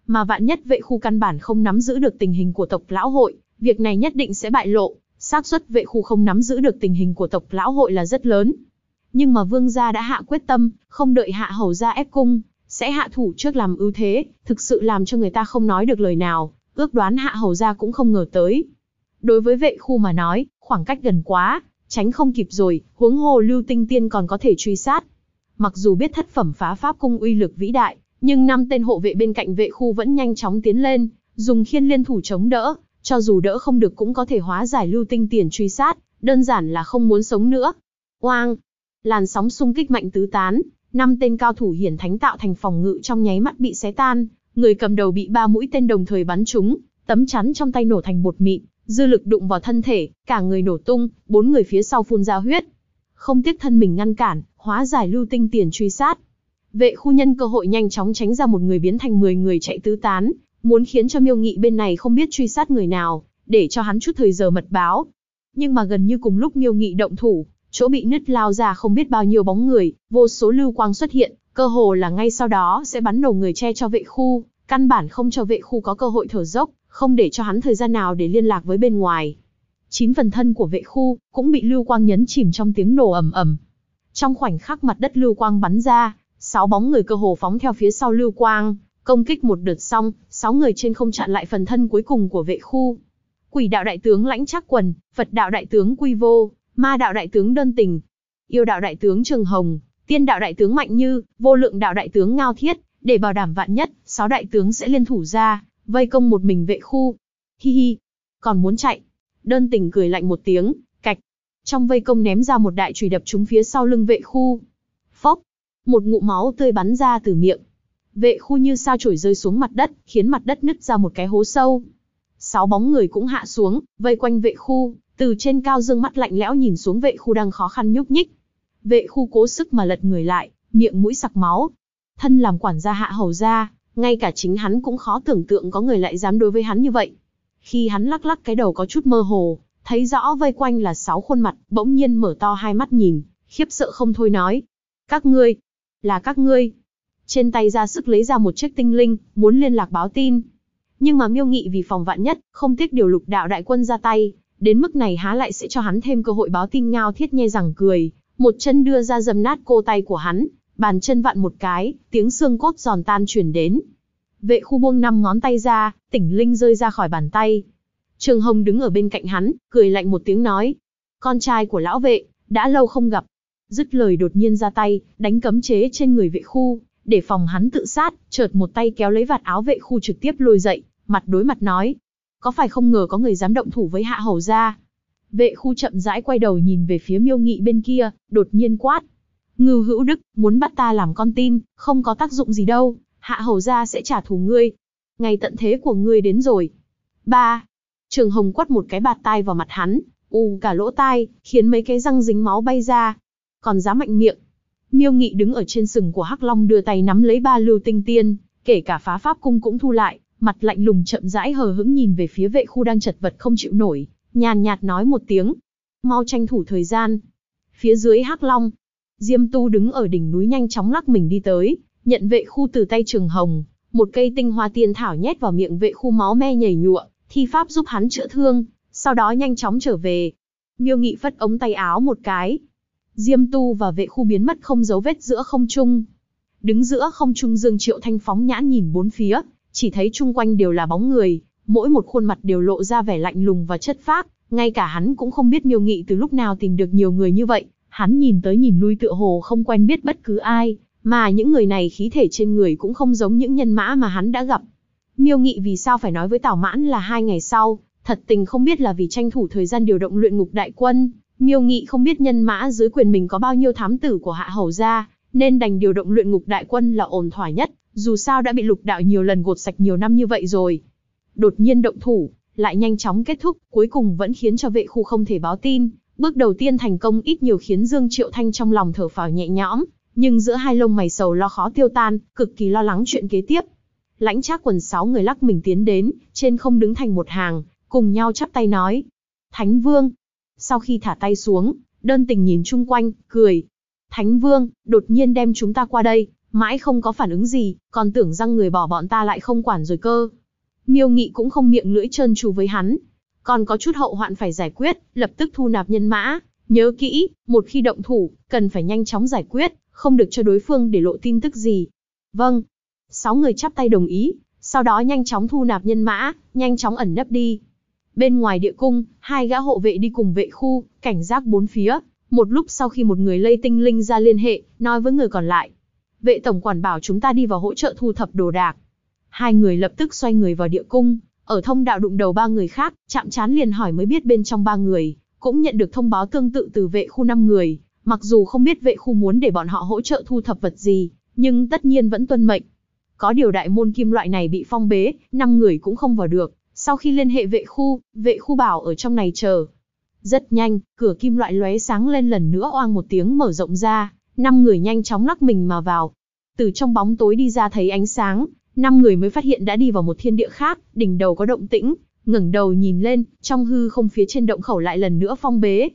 mà vạn nhất vệ khu căn bản không nắm giữ được tình hình của tộc lão hội, việc này nhất định sẽ bại lộ, xác suất vệ khu không nắm giữ được tình hình của tộc lão hội là rất lớn. Nhưng mà vương gia đã hạ quyết tâm, không đợi hạ hầu gia ép cung, sẽ hạ thủ trước làm ưu thế, thực sự làm cho người ta không nói được lời nào, ước đoán hạ hầu gia cũng không ngờ tới. Đối với vệ khu mà nói, khoảng cách gần quá, tránh không kịp rồi, huống hồ Lưu Tinh Tiên còn có thể truy sát. Mặc dù biết thất phẩm phá pháp cung uy lực vĩ đại, nhưng 5 tên hộ vệ bên cạnh vệ khu vẫn nhanh chóng tiến lên, dùng khiên liên thủ chống đỡ, cho dù đỡ không được cũng có thể hóa giải Lưu Tinh Tiền truy sát, đơn giản là không muốn sống nữa. Oang! Làn sóng xung kích mạnh tứ tán, 5 tên cao thủ hiển thánh tạo thành phòng ngự trong nháy mắt bị xé tan, người cầm đầu bị 3 mũi tên đồng thời bắn trúng, tấm chắn trong tay nổ thành bột mịn, dư lực đụng vào thân thể, cả người nổ tung, 4 người phía sau phun ra huyết. Không tiếc thân mình ngăn cản, hóa giải Lưu Tinh Tiền truy sát. Vệ khu nhân cơ hội nhanh chóng tránh ra một người biến thành 10 người chạy tứ tán, muốn khiến cho Miêu Nghị bên này không biết truy sát người nào, để cho hắn chút thời giờ mật báo. Nhưng mà gần như cùng lúc Miêu Nghị động thủ, chỗ bị nứt lao ra không biết bao nhiêu bóng người, vô số lưu quang xuất hiện, cơ hồ là ngay sau đó sẽ bắn nổ người che cho vệ khu, căn bản không cho vệ khu có cơ hội thở dốc, không để cho hắn thời gian nào để liên lạc với bên ngoài. 9 phần thân của vệ khu cũng bị lưu quang nhấn chìm trong tiếng nổ ầm ầm. Trong khoảnh khắc mặt đất lưu quang bắn ra, 6 bóng người cơ hồ phóng theo phía sau lưu quang, công kích một đợt xong, 6 người trên không chặn lại phần thân cuối cùng của vệ khu. Quỷ đạo đại tướng Lãnh Trác Quần, Phật đạo đại tướng Quy Vô, Ma đạo đại tướng Đơn Tình, Yêu đạo đại tướng Trường Hồng, Tiên đạo đại tướng Mạnh Như, Vô lượng đạo đại tướng Ngao Thiết, để bảo đảm vạn nhất, 6 đại tướng sẽ liên thủ ra, vây công một mình vệ khu. Hi hi, còn muốn chạy? Đơn Tình cười lạnh một tiếng, cạch. Trong vây công ném ra một đại chùy đập trúng phía sau lưng vệ khu. Phốc, một ngụm máu tươi bắn ra từ miệng. Vệ khu như sao chổi rơi xuống mặt đất, khiến mặt đất nứt ra một cái hố sâu. 6 bóng người cũng hạ xuống, vây quanh vệ khu, từ trên cao dương mắt lạnh lẽo nhìn xuống vệ khu đang khó khăn nhúc nhích. Vệ khu cố sức mà lật người lại, miệng mũi sặc máu. Thân làm quản gia hạ hầu gia, ngay cả chính hắn cũng khó tưởng tượng có người lại dám đối với hắn như vậy. Khi hắn lắc lắc cái đầu có chút mơ hồ, thấy rõ vây quanh là 6 khuôn mặt, bỗng nhiên mở to hai mắt nhìn, khiếp sợ không thôi nói. Các ngươi, là các ngươi. Trên tay ra sức lấy ra một chiếc tinh linh, muốn liên lạc báo tin. Nhưng mà Miêu Nghị vì phòng vạn nhất, không tiếc điều Lục đạo đại quân ra tay, đến mức này há lại sẽ cho hắn thêm cơ hội báo tin. Ngao Thiết nhe răng cười, một chân đưa ra dầm nát cô tay của hắn, bàn chân vặn một cái, tiếng xương cốt giòn tan truyền đến. Vệ khu buông 5 ngón tay ra, tỉnh linh rơi ra khỏi bàn tay. Trường Hồng đứng ở bên cạnh hắn, cười lạnh một tiếng nói. Con trai của lão vệ, đã lâu không gặp. Dứt lời đột nhiên ra tay, đánh cấm chế trên người vệ khu, để phòng hắn tự sát, chợt một tay kéo lấy vạt áo vệ khu trực tiếp lôi dậy, mặt đối mặt nói. Có phải không ngờ có người dám động thủ với hạ hầu gia? Vệ khu chậm rãi quay đầu nhìn về phía Miêu Nghị bên kia, đột nhiên quát. Ngưu Hữu Đức, muốn bắt ta làm con tin, không có tác dụng gì đâu, hạ hầu gia sẽ trả thù ngươi. Ngày tận thế của ngươi đến rồi. 3. Trường Hồng quất một cái bạt tai vào mặt hắn, cả lỗ tai, khiến mấy cái răng dính máu bay ra. Còn dám mạnh miệng. Miêu Nghị đứng ở trên sừng của Hắc Long đưa tay nắm lấy 3 Lưu Tinh Tiên, kể cả phá pháp cung cũng thu lại, mặt lạnh lùng chậm rãi hờ hững nhìn về phía vệ khu đang chật vật không chịu nổi, nhàn nhạt nói một tiếng. Mau tranh thủ thời gian. Phía dưới Hắc Long, Diêm Tu đứng ở đỉnh núi nhanh chóng lắc mình đi tới, nhận vệ khu từ tay Trường Hồng, một cây tinh hoa tiên thảo nhét vào miệng vệ khu, máu me nhảy nhụa, thi pháp giúp hắn chữa thương, sau đó nhanh chóng trở về. Miêu Nghị phất ống tay áo một cái. Diêm Tu và vệ khu biến mất không dấu vết giữa không trung. Đứng giữa không trung, Dương Triệu Thanh phóng nhãn nhìn bốn phía, chỉ thấy chung quanh đều là bóng người, mỗi một khuôn mặt đều lộ ra vẻ lạnh lùng và chất phác, ngay cả hắn cũng không biết Miêu Nghị từ lúc nào tìm được nhiều người như vậy, hắn nhìn tới nhìn lui tựa hồ không quen biết bất cứ ai, mà những người này khí thể trên người cũng không giống những nhân mã mà hắn đã gặp. Miêu Nghị vì sao phải nói với Tào Mãn là 2 ngày sau, thật tình không biết là vì tranh thủ thời gian điều động luyện ngục đại quân. Miêu Nghị không biết nhân mã dưới quyền mình có bao nhiêu thám tử của hạ hầu gia, nên đành điều động luyện ngục đại quân là ổn thỏa nhất, dù sao đã bị Lục đạo nhiều lần gột sạch nhiều năm như vậy rồi. Đột nhiên động thủ, lại nhanh chóng kết thúc, cuối cùng vẫn khiến cho vệ khu không thể báo tin. Bước đầu tiên thành công ít nhiều khiến Dương Triệu Thanh trong lòng thở phào nhẹ nhõm, nhưng giữa hai lông mày sầu lo khó tiêu tan, cực kỳ lo lắng chuyện kế tiếp. Lãnh Trác Quần 6 người lắc mình tiến đến, trên không đứng thành một hàng, cùng nhau chắp tay nói. Thánh Vương. Sau khi thả tay xuống, Đơn Tình nhìn chung quanh, cười. Thánh Vương, đột nhiên đem chúng ta qua đây, mãi không có phản ứng gì, còn tưởng rằng người bỏ bọn ta lại không quản rồi cơ. Miêu Nghị cũng không miệng lưỡi trơn tru với hắn. Còn có chút hậu hoạn phải giải quyết, lập tức thu nạp nhân mã. Nhớ kỹ, một khi động thủ, cần phải nhanh chóng giải quyết, không được cho đối phương để lộ tin tức gì. Vâng. 6 người chắp tay đồng ý, sau đó nhanh chóng thu nạp nhân mã, nhanh chóng ẩn nấp đi. Bên ngoài địa cung, 2 gã hộ vệ đi cùng vệ khu, cảnh giác bốn phía. Một lúc sau khi một người lây tinh linh ra liên hệ, nói với người còn lại. Vệ tổng quản bảo chúng ta đi vào hỗ trợ thu thập đồ đạc. 2 người lập tức xoay người vào địa cung, ở thông đạo đụng đầu 3 người khác, chạm trán liền hỏi mới biết bên trong 3 người, cũng nhận được thông báo tương tự từ vệ khu 5 người. Mặc dù không biết vệ khu muốn để bọn họ hỗ trợ thu thập vật gì, nhưng tất nhiên vẫn tuân mệnh. Có điều đại môn kim loại này bị phong bế, 5 người cũng không vào được. Sau khi liên hệ vệ khu bảo ở trong này chờ. Rất nhanh, cửa kim loại lóe sáng lên lần nữa oang một tiếng mở rộng ra, 5 người nhanh chóng lắc mình mà vào. Từ trong bóng tối đi ra thấy ánh sáng, 5 người mới phát hiện đã đi vào một thiên địa khác, đỉnh đầu có động tĩnh, ngẩng đầu nhìn lên, trong hư không phía trên động khẩu lại lần nữa phong bế.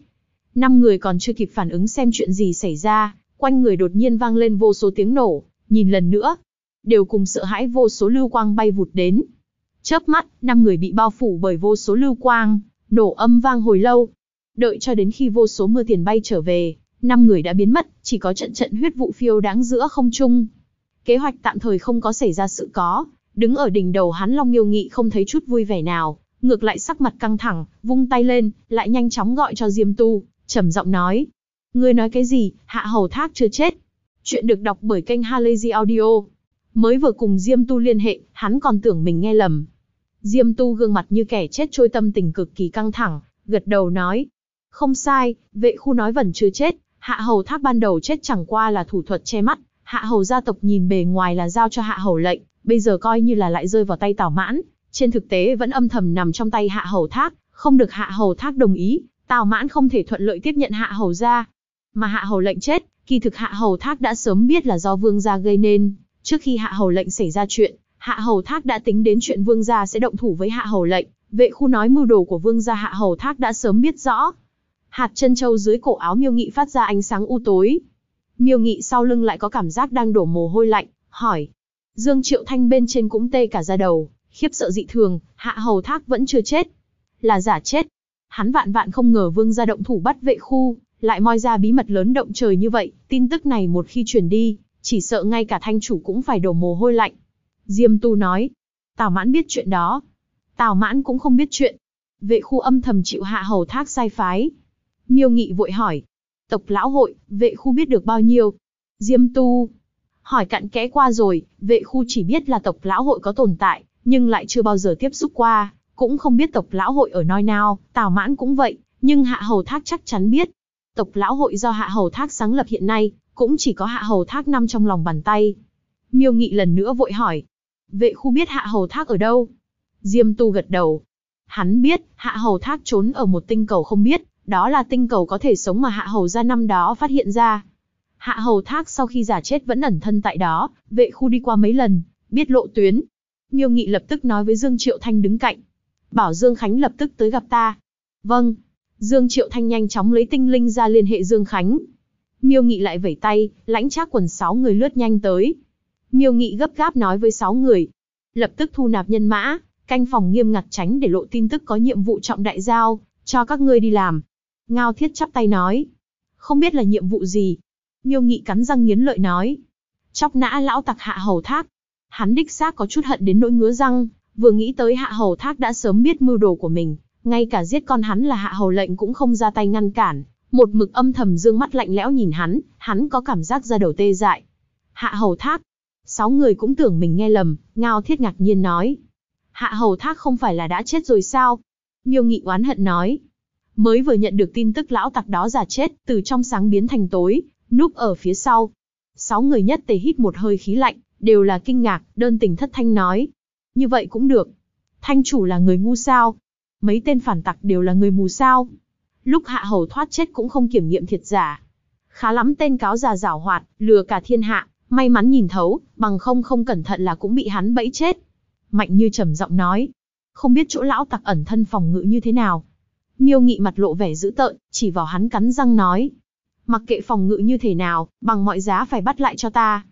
5 người còn chưa kịp phản ứng xem chuyện gì xảy ra, quanh người đột nhiên vang lên vô số tiếng nổ, nhìn lần nữa, đều cùng sợ hãi vô số lưu quang bay vụt đến. Chớp mắt, 5 người bị bao phủ bởi vô số lưu quang, nổ âm vang hồi lâu. Đợi cho đến khi vô số mưa tiền bay trở về, 5 người đã biến mất, chỉ có trận trận huyết vụ phiêu đáng giữa không trung. Kế hoạch tạm thời không có xảy ra sự có, đứng ở đỉnh đầu hắn Long Miêu Nghị không thấy chút vui vẻ nào, ngược lại sắc mặt căng thẳng, vung tay lên, lại nhanh chóng gọi cho Diêm Tu, trầm giọng nói. Ngươi nói cái gì, Hạ Hầu Thác chưa chết. Chuyện được đọc bởi kênh Halazy Audio. Mới vừa cùng Diêm Tu liên hệ, hắn còn tưởng mình nghe lầm. Diêm Tu gương mặt như kẻ chết trôi, tâm tình cực kỳ căng thẳng, gật đầu nói. Không sai, vệ khu nói vẫn chưa chết, Hạ Hầu Thác ban đầu chết chẳng qua là thủ thuật che mắt, Hạ Hầu gia tộc nhìn bề ngoài là giao cho Hạ Hầu lệnh, bây giờ coi như là lại rơi vào tay Tào Mãn, trên thực tế vẫn âm thầm nằm trong tay Hạ Hầu Thác, không được Hạ Hầu Thác đồng ý, Tào Mãn không thể thuận lợi tiếp nhận Hạ Hầu gia. Mà Hạ Hầu lệnh chết, kỳ thực Hạ Hầu Thác đã sớm biết là do Vương gia gây nên, trước khi Hạ Hầu lệnh xảy ra chuyện, Hạ Hầu Thác đã tính đến chuyện Vương gia sẽ động thủ với Hạ Hầu lệnh, vệ khu nói mưu đồ của Vương gia Hạ Hầu Thác đã sớm biết rõ. Hạt chân châu dưới cổ áo Miêu Nghị phát ra ánh sáng u tối. Miêu Nghị sau lưng lại có cảm giác đang đổ mồ hôi lạnh, hỏi. Dương Triệu Thanh bên trên cũng tê cả da đầu, khiếp sợ dị thường, Hạ Hầu Thác vẫn chưa chết. Là giả chết. Hắn vạn vạn không ngờ Vương gia động thủ bắt vệ khu, lại moi ra bí mật lớn động trời như vậy, tin tức này một khi truyền đi, chỉ sợ ngay cả thanh chủ cũng phải đổ mồ hôi lạnh. Diêm Tu nói. Tào Mãn biết chuyện đó. Tào Mãn cũng không biết chuyện. Vệ khu âm thầm chịu Hạ Hầu Thác sai phái. Miêu Nghị vội hỏi. Tộc lão hội, vệ khu biết được bao nhiêu? Diêm Tu hỏi cặn kẽ qua rồi, vệ khu chỉ biết là tộc lão hội có tồn tại, nhưng lại chưa bao giờ tiếp xúc qua, cũng không biết tộc lão hội ở nơi nào. Tào Mãn cũng vậy, nhưng Hạ Hầu Thác chắc chắn biết. Tộc lão hội do Hạ Hầu Thác sáng lập hiện nay, cũng chỉ có Hạ Hầu Thác nằm trong lòng bàn tay. Miêu Nghị lần nữa vội hỏi. Vệ khu biết Hạ Hầu Thác ở đâu? Diêm Tu gật đầu. Hắn biết, Hạ Hầu Thác trốn ở một tinh cầu không biết, đó là tinh cầu có thể sống mà Hạ Hầu gia năm đó phát hiện ra. Hạ Hầu Thác sau khi giả chết vẫn ẩn thân tại đó, vệ khu đi qua mấy lần, biết lộ tuyến. Miêu Nghị lập tức nói với Dương Triệu Thanh đứng cạnh. Bảo Dương Khánh lập tức tới gặp ta. Vâng. Dương Triệu Thanh nhanh chóng lấy tinh linh ra liên hệ Dương Khánh. Miêu Nghị lại vẩy tay, lãnh trác quần 6 người lướt nhanh tới. Miêu Nghị gấp gáp nói với 6 người. Lập tức thu nạp nhân mã, canh phòng nghiêm ngặt tránh để lộ tin tức có nhiệm vụ trọng đại giao, cho các ngươi đi làm. Ngao Thiết chắp tay nói. Không biết là nhiệm vụ gì. Miêu Nghị cắn răng nghiến lợi nói. Chóc nã lão tặc Hạ Hầu Thác. Hắn đích xác có chút hận đến nỗi ngứa răng, vừa nghĩ tới Hạ Hầu Thác đã sớm biết mưu đồ của mình, ngay cả giết con hắn là Hạ Hầu lệnh cũng không ra tay ngăn cản, một mực âm thầm dương mắt lạnh lẽo nhìn hắn có cảm giác da đầu tê dại. Hạ Hầu Thác. 6 người cũng tưởng mình nghe lầm, Ngao Thiết ngạc nhiên nói. Hạ Hầu Thác không phải là đã chết rồi sao? Miêu Nghị oán hận nói. Mới vừa nhận được tin tức lão tặc đó giả chết, từ trong sáng biến thành tối, núp ở phía sau. 6 người nhất tề hít một hơi khí lạnh, đều là kinh ngạc, đơn tình thất thanh nói. Như vậy cũng được. Thanh chủ là người ngu sao? Mấy tên phản tặc đều là người mù sao? Lúc Hạ Hầu thoát chết cũng không kiểm nghiệm thiệt giả. Khá lắm tên cáo già giảo hoạt, lừa cả thiên hạ, may mắn nhìn thấu, bằng không cẩn thận là cũng bị hắn bẫy chết. Mạnh Như trầm giọng nói. Không biết chỗ lão tặc ẩn thân phòng ngự như thế nào. Miêu Nghị mặt lộ vẻ dữ tợn, chỉ vào hắn cắn răng nói. Mặc kệ phòng ngự như thế nào, bằng mọi giá phải bắt lại cho ta.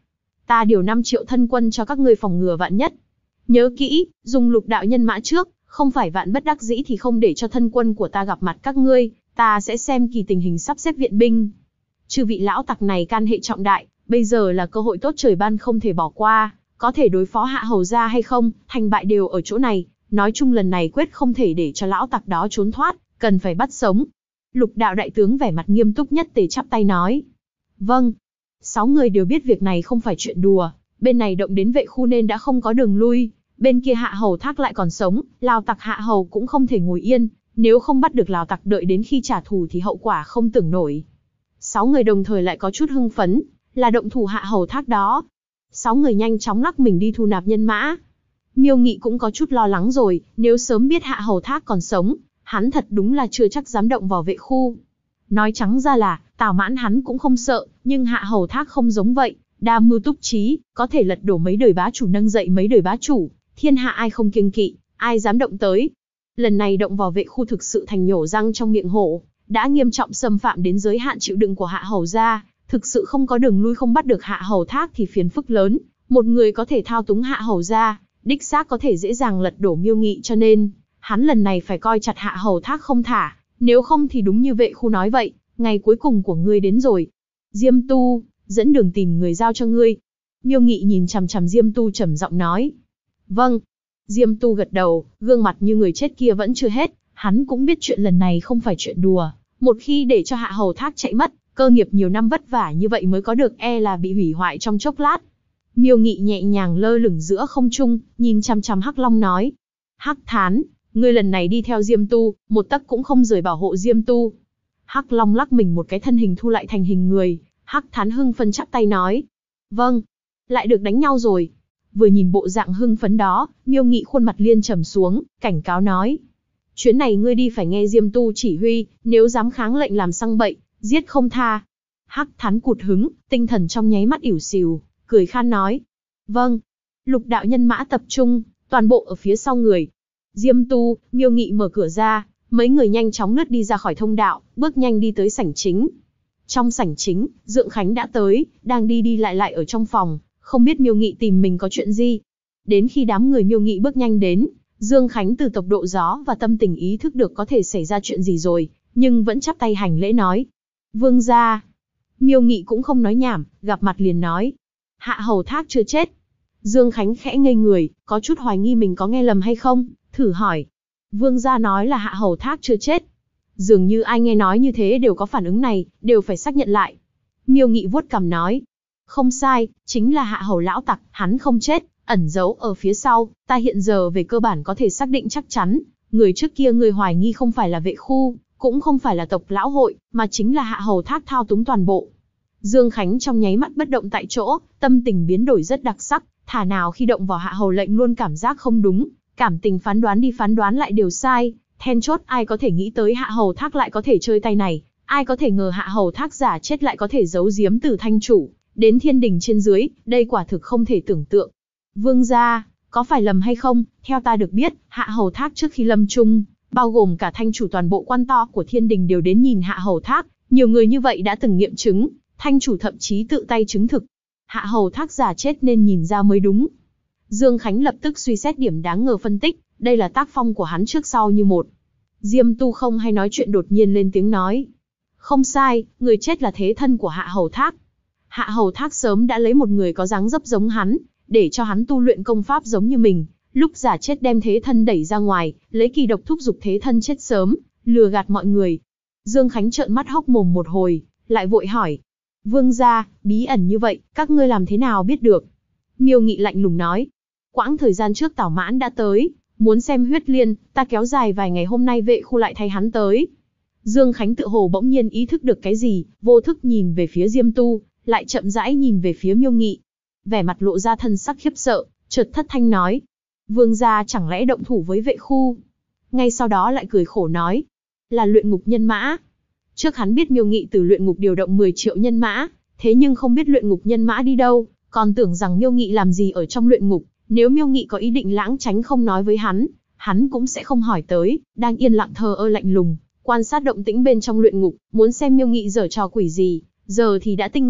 ta điều 5 triệu thân quân cho các ngươi phòng ngừa vạn nhất. Nhớ kỹ, dùng lục đạo nhân mã trước, không phải vạn bất đắc dĩ thì không để cho thân quân của ta gặp mặt các ngươi, ta sẽ xem kỳ tình hình sắp xếp viện binh. Chư vị lão tặc này can hệ trọng đại, bây giờ là cơ hội tốt trời ban không thể bỏ qua, có thể đối phó Hạ Hầu gia hay không, thành bại đều ở chỗ này, nói chung lần này quyết không thể để cho lão tặc đó trốn thoát, cần phải bắt sống. Lục đạo đại tướng vẻ mặt nghiêm túc nhất tề chắp tay nói. Vâng. 6 người đều biết việc này không phải chuyện đùa, bên này động đến vệ khu nên đã không có đường lui, bên kia Hạ Hầu Thác lại còn sống, Lào tặc Hạ Hầu cũng không thể ngồi yên, nếu không bắt được Lào tặc đợi đến khi trả thù thì hậu quả không tưởng nổi. 6 người đồng thời lại có chút hưng phấn, là động thủ Hạ Hầu Thác đó. 6 người nhanh chóng lắc mình đi thu nạp nhân mã. Miêu Nghị cũng có chút lo lắng rồi, nếu sớm biết Hạ Hầu Thác còn sống, hắn thật đúng là chưa chắc dám động vào vệ khu. Nói trắng ra là, Tào Mãn hắn cũng không sợ, nhưng Hạ Hầu Thác không giống vậy, đa mưu túc trí, có thể lật đổ mấy đời bá chủ nâng dậy mấy đời bá chủ, thiên hạ ai không kiêng kỵ, ai dám động tới. Lần này động vào vệ khu thực sự thành nhổ răng trong miệng hổ, đã nghiêm trọng xâm phạm đến giới hạn chịu đựng của Hạ Hầu gia, thực sự không có đường lui, không bắt được Hạ Hầu Thác thì phiền phức lớn, một người có thể thao túng Hạ Hầu gia, đích xác có thể dễ dàng lật đổ Miêu Nghị, cho nên hắn lần này phải coi chặt Hạ Hầu Thác không thả, nếu không thì đúng như vệ khu nói vậy, ngày cuối cùng của ngươi đến rồi. Diêm Tu, dẫn đường tìm người giao cho ngươi. Miêu Nghị nhìn chằm chằm Diêm Tu trầm giọng nói. Vâng. Diêm Tu gật đầu, gương mặt như người chết kia vẫn chưa hết, hắn cũng biết chuyện lần này không phải chuyện đùa, một khi để cho Hạ Hầu Thác chạy mất, cơ nghiệp nhiều năm vất vả như vậy mới có được e là bị hủy hoại trong chốc lát. Miêu Nghị nhẹ nhàng lơ lửng giữa không trung, nhìn chằm chằm Hắc Long nói. Hắc Thán, ngươi lần này đi theo Diêm Tu, một tấc cũng không rời bảo hộ Diêm Tu. Hắc Long lắc mình một cái thân hình thu lại thành hình người, Hắc Thán hưng phấn chắp tay nói. Vâng, lại được đánh nhau rồi. Vừa nhìn bộ dạng hưng phấn đó, Miêu Nghị khuôn mặt liên trầm xuống, cảnh cáo nói. Chuyến này ngươi đi phải nghe Diêm Tu chỉ huy, nếu dám kháng lệnh làm sằng bậy, giết không tha. Hắc Thán cụt hứng, tinh thần trong nháy mắt ỉu xìu, cười khan nói. Vâng. Lục đạo nhân mã tập trung, toàn bộ ở phía sau người. Diêm Tu, Miêu Nghị mở cửa ra, mấy người nhanh chóng lướt đi ra khỏi thông đạo, bước nhanh đi tới sảnh chính. Trong sảnh chính, Dượng Khánh đã tới, đang đi đi lại lại ở trong phòng, không biết Miêu Nghị tìm mình có chuyện gì. Đến khi đám người Miêu Nghị bước nhanh đến, Dương Khánh từ tốc độ gió và tâm tình ý thức được có thể xảy ra chuyện gì rồi, nhưng vẫn chắp tay hành lễ nói. Vương gia. Miêu Nghị cũng không nói nhảm, gặp mặt liền nói. Hạ Hầu Thác chưa chết. Dương Khánh khẽ ngây người, có chút hoài nghi mình có nghe lầm hay không, thử hỏi. Vương gia nói là Hạ Hầu Thác chưa chết. Dường như ai nghe nói như thế đều có phản ứng này, đều phải xác nhận lại. Miêu Nghị vuốt cằm nói. Không sai, chính là Hạ Hầu lão tặc, hắn không chết, ẩn giấu ở phía sau, ta hiện giờ về cơ bản có thể xác định chắc chắn, người trước kia người hoài nghi không phải là vệ khu, cũng không phải là tộc lão hội, mà chính là Hạ Hầu Thác thao túng toàn bộ. Dương Khánh trong nháy mắt bất động tại chỗ, tâm tình biến đổi rất đặc sắc, thả nào khi động vào Hạ Hầu lệnh luôn cảm giác không đúng, cảm tình phán đoán đi phán đoán lại đều sai, then chốt ai có thể nghĩ tới Hạ Hầu Thác lại có thể chơi tay này, ai có thể ngờ Hạ Hầu Thác giả chết lại có thể giấu giếm từ thanh chủ đến thiên đình trên dưới, đây quả thực không thể tưởng tượng. Vương gia, có phải lầm hay không? Theo ta được biết, Hạ Hầu Thác trước khi lâm chung, bao gồm cả thanh chủ toàn bộ quan to của thiên đình đều đến nhìn Hạ Hầu Thác, nhiều người như vậy đã từng nghiệm chứng, thanh chủ thậm chí tự tay chứng thực. Hạ Hầu Thác giả chết nên nhìn ra mới đúng. Dương Khánh lập tức suy xét điểm đáng ngờ phân tích, đây là tác phong của hắn trước sau như một. Diêm Tu không hay nói chuyện đột nhiên lên tiếng nói. Không sai, người chết là thế thân của Hạ Hầu Thác. Hạ Hầu Thác sớm đã lấy một người có dáng dấp giống hắn, để cho hắn tu luyện công pháp giống như mình, lúc giả chết đem thế thân đẩy ra ngoài, lấy kỳ độc thúc giục thế thân chết sớm, lừa gạt mọi người. Dương Khánh trợn mắt hốc mồm một hồi, lại vội hỏi. Vương gia, bí ẩn như vậy, các ngươi làm thế nào biết được? Miêu Nghị lạnh lùng nói. Quãng thời gian trước Tào Mãn đã tới, muốn xem huyết liên, ta kéo dài vài ngày hôm nay vệ khu lại thay hắn tới. Dương Khánh tự hồ bỗng nhiên ý thức được cái gì, vô thức nhìn về phía Diêm Tu, lại chậm rãi nhìn về phía Miêu Nghị. Vẻ mặt lộ ra thân sắc khiếp sợ, chợt thất thanh nói. Vương gia chẳng lẽ động thủ với vệ khu? Ngay sau đó lại cười khổ nói. Là luyện ngục nhân mã. Trước hắn biết Miêu Nghị từ luyện ngục điều động 10 triệu nhân mã, thế nhưng không biết luyện ngục nhân mã đi đâu, còn tưởng rằng Miêu Nghị làm gì ở trong luyện ngục. Nếu Miêu Nghị có ý định lãng tránh không nói với hắn cũng sẽ không hỏi tới, đang yên lặng thờ ơ lạnh lùng, quan sát động tĩnh bên trong luyện ngục, muốn xem Miêu Nghị giở trò quỷ gì, giờ thì đã tinh ngộ,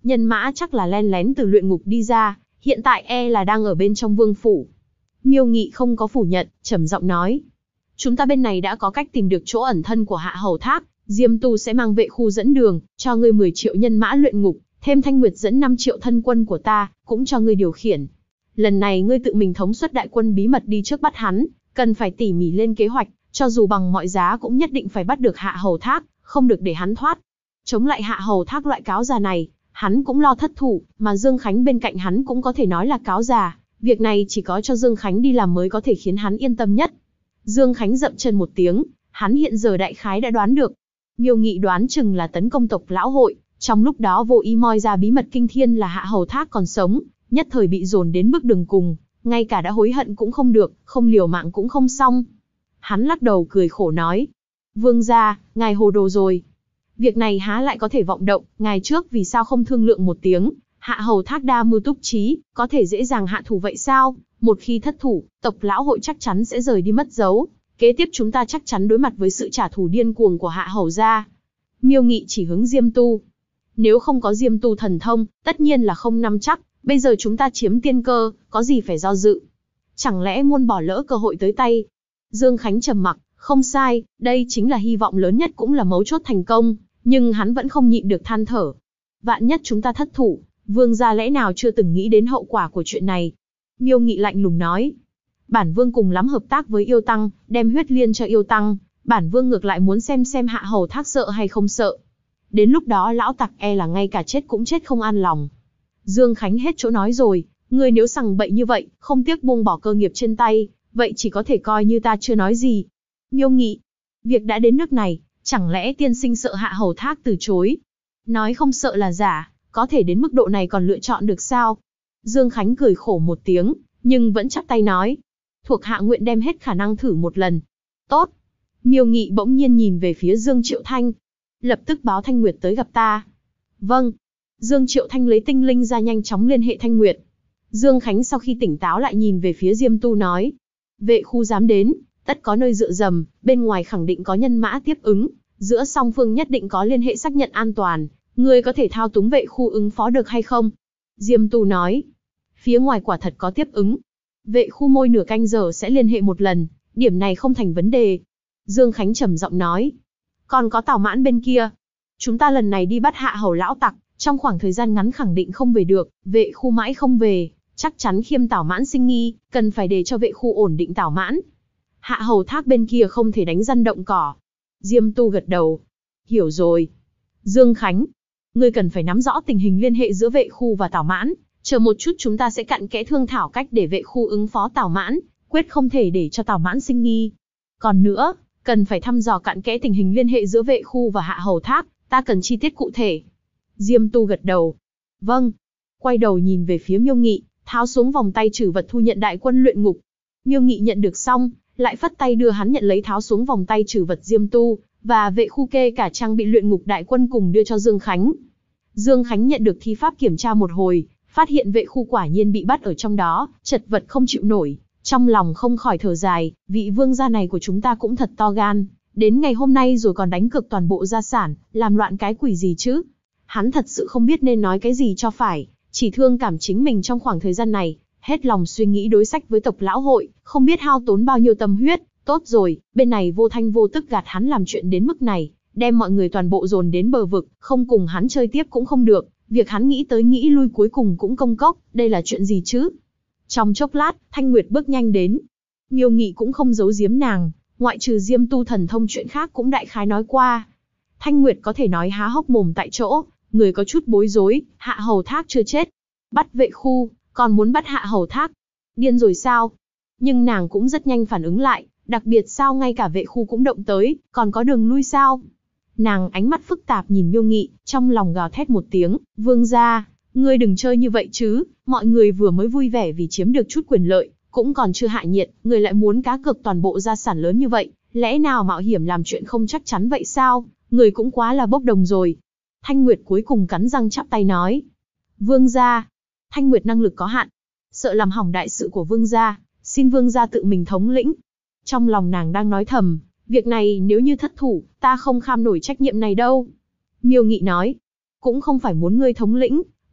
nhân mã chắc là len lén từ luyện ngục đi ra, hiện tại e là đang ở bên trong vương phủ. Miêu Nghị không có phủ nhận, trầm giọng nói. Chúng ta bên này đã có cách tìm được chỗ ẩn thân của Hạ Hầu Thác, Diêm Tu sẽ mang vệ khu dẫn đường, cho ngươi 10 triệu nhân mã luyện ngục, thêm Thanh Nguyệt dẫn 5 triệu thân quân của ta, cũng cho ngươi điều khiển. Lần này ngươi tự mình thống suất đại quân bí mật đi trước bắt hắn, cần phải tỉ mỉ lên kế hoạch, cho dù bằng mọi giá cũng nhất định phải bắt được Hạ Hầu Thác, không được để hắn thoát. Chống lại Hạ Hầu Thác loại cáo già này, hắn cũng lo thất thủ, mà Dương Khánh bên cạnh hắn cũng có thể nói là cáo già, việc này chỉ có cho Dương Khánh đi làm mới có thể khiến hắn yên tâm nhất. Dương Khánh dậm chân một tiếng, hắn hiện giờ đại khái đã đoán được. Miêu Nghị đoán chừng là tấn công tộc lão hội, trong lúc đó vô ý moi ra bí mật kinh thiên là Hạ Hầu Thác còn sống, nhất thời bị dồn đến bước đường cùng, ngay cả đã hối hận cũng không được, không liều mạng cũng không xong. Hắn lắc đầu cười khổ nói, vương gia, ngài hồ đồ rồi. Việc này há lại có thể vọng động, ngài trước vì sao không thương lượng một tiếng, Hạ Hầu Thác đa mưu túc trí, có thể dễ dàng hạ thủ vậy sao? Một khi thất thủ, tộc lão hội chắc chắn sẽ rời đi mất dấu. Kế tiếp chúng ta chắc chắn đối mặt với sự trả thù điên cuồng của Hạ Hầu gia. Miêu Nghị chỉ hướng Diêm Tu. Nếu không có Diêm Tu thần thông, tất nhiên là không nắm chắc. Bây giờ chúng ta chiếm tiên cơ, có gì phải do dự? Chẳng lẽ muốn bỏ lỡ cơ hội tới tay? Dương Khánh trầm mặc, không sai, đây chính là hy vọng lớn nhất cũng là mấu chốt thành công. Nhưng hắn vẫn không nhịn được than thở. Vạn nhất chúng ta thất thủ, vương gia lẽ nào chưa từng nghĩ đến hậu quả của chuyện này? Miêu Nghị lạnh lùng nói. Bản vương cùng lắm hợp tác với yêu tăng, đem huyết liên cho yêu tăng, bản vương ngược lại muốn xem Hạ Hầu Thác sợ hay không sợ. Đến lúc đó lão tặc e là ngay cả chết cũng chết không an lòng. Dương Khánh hết chỗ nói rồi, ngươi nếu sằng bậy như vậy, không tiếc buông bỏ cơ nghiệp trên tay, vậy chỉ có thể coi như ta chưa nói gì. Miêu Nghị, việc đã đến nước này, chẳng lẽ tiên sinh sợ Hạ Hầu Thác từ chối? Nói không sợ là giả, có thể đến mức độ này còn lựa chọn được sao? Dương Khánh cười khổ một tiếng, nhưng vẫn chắp tay nói. Thuộc hạ nguyện đem hết khả năng thử một lần. Tốt. Miêu Nghị bỗng nhiên nhìn về phía Dương Triệu Thanh. Lập tức báo Thanh Nguyệt tới gặp ta. Vâng. Dương Triệu Thanh lấy tinh linh ra nhanh chóng liên hệ Thanh Nguyệt. Dương Khánh sau khi tỉnh táo lại nhìn về phía Diêm Tu nói. Vệ khu dám đến, tất có nơi dựa dầm, bên ngoài khẳng định có nhân mã tiếp ứng. Giữa song phương nhất định có liên hệ xác nhận an toàn. Ngươi có thể thao túng vệ khu ứng phó được hay không? Diêm Tu nói. Phía ngoài quả thật có tiếp ứng. Vệ khu mỗi nửa canh giờ sẽ liên hệ một lần, điểm này không thành vấn đề. Dương Khánh trầm giọng nói. Còn có Tào Mãn bên kia. Chúng ta lần này đi bắt Hạ Hầu lão tặc, trong khoảng thời gian ngắn khẳng định không về được, vệ khu mãi không về, chắc chắn khiêm Tào Mãn sinh nghi, cần phải để cho vệ khu ổn định Tào Mãn. Hạ Hầu Thác bên kia không thể đánh răn động cỏ. Diêm Tu gật đầu. Hiểu rồi. Dương Khánh, ngươi cần phải nắm rõ tình hình liên hệ giữa vệ khu và Tào Mãn. Chờ một chút chúng ta sẽ cặn kẽ thương thảo cách để vệ khu ứng phó Tào Mãn, quyết không thể để cho Tào Mãn sinh nghi. Còn nữa, cần phải thăm dò cặn kẽ tình hình liên hệ giữa vệ khu và Hạ Hầu Thác, ta cần chi tiết cụ thể. Diêm Tu gật đầu. Vâng. Quay đầu nhìn về phía Miêu Nghị, tháo xuống vòng tay trừ vật thu nhận đại quân luyện ngục. Miêu Nghị nhận được xong, lại phất tay đưa hắn nhận lấy tháo xuống vòng tay trừ vật Diêm Tu, và vệ khu kê cả trang bị luyện ngục đại quân cùng đưa cho Dương Khánh. Dương Khánh nhận được thi pháp kiểm tra một hồi, phát hiện vệ khu quả nhiên bị bắt ở trong đó, chật vật không chịu nổi, trong lòng không khỏi thở dài, vị vương gia này của chúng ta cũng thật to gan, đến ngày hôm nay rồi còn đánh cược toàn bộ gia sản, làm loạn cái quỷ gì chứ? Hắn thật sự không biết nên nói cái gì cho phải, chỉ thương cảm chính mình trong khoảng thời gian này, hết lòng suy nghĩ đối sách với tộc lão hội, không biết hao tốn bao nhiêu tâm huyết. Tốt rồi, bên này vô thanh vô tức gạt hắn làm chuyện đến mức này, đem mọi người toàn bộ dồn đến bờ vực, không cùng hắn chơi tiếp cũng không được. Việc hắn nghĩ tới nghĩ lui cuối cùng cũng công cốc, đây là chuyện gì chứ? Trong chốc lát, Thanh Nguyệt bước nhanh đến. Miêu Nghị cũng không giấu giếm nàng, ngoại trừ Diêm Tu thần thông chuyện khác cũng đại khái nói qua. Thanh Nguyệt có thể nói há hốc mồm tại chỗ, người có chút bối rối, Hạ Hầu Thác chưa chết. Bắt vệ khu, còn muốn bắt Hạ Hầu Thác. Điên rồi sao? Nhưng nàng cũng rất nhanh phản ứng lại, đặc biệt sao ngay cả vệ khu cũng động tới, còn có đường lui sao? Nàng ánh mắt phức tạp nhìn Miêu Nghị, trong lòng gào thét một tiếng, vương gia, ngươi đừng chơi như vậy chứ, mọi người vừa mới vui vẻ vì chiếm được chút quyền lợi, cũng còn chưa hạ nhiệt, ngươi lại muốn cá cược toàn bộ gia sản lớn như vậy, lẽ nào mạo hiểm làm chuyện không chắc chắn vậy sao, người cũng quá là bốc đồng rồi. Thanh Nguyệt cuối cùng cắn răng chắp tay nói, vương gia, Thanh Nguyệt năng lực có hạn, sợ làm hỏng đại sự của vương gia, xin vương gia tự mình thống lĩnh. Trong lòng nàng đang nói thầm, việc này nếu như thất thủ, ta không kham nổi trách nhiệm này đâu. Miêu Nghị nói, cũng không phải muốn ngươi thống lĩnh,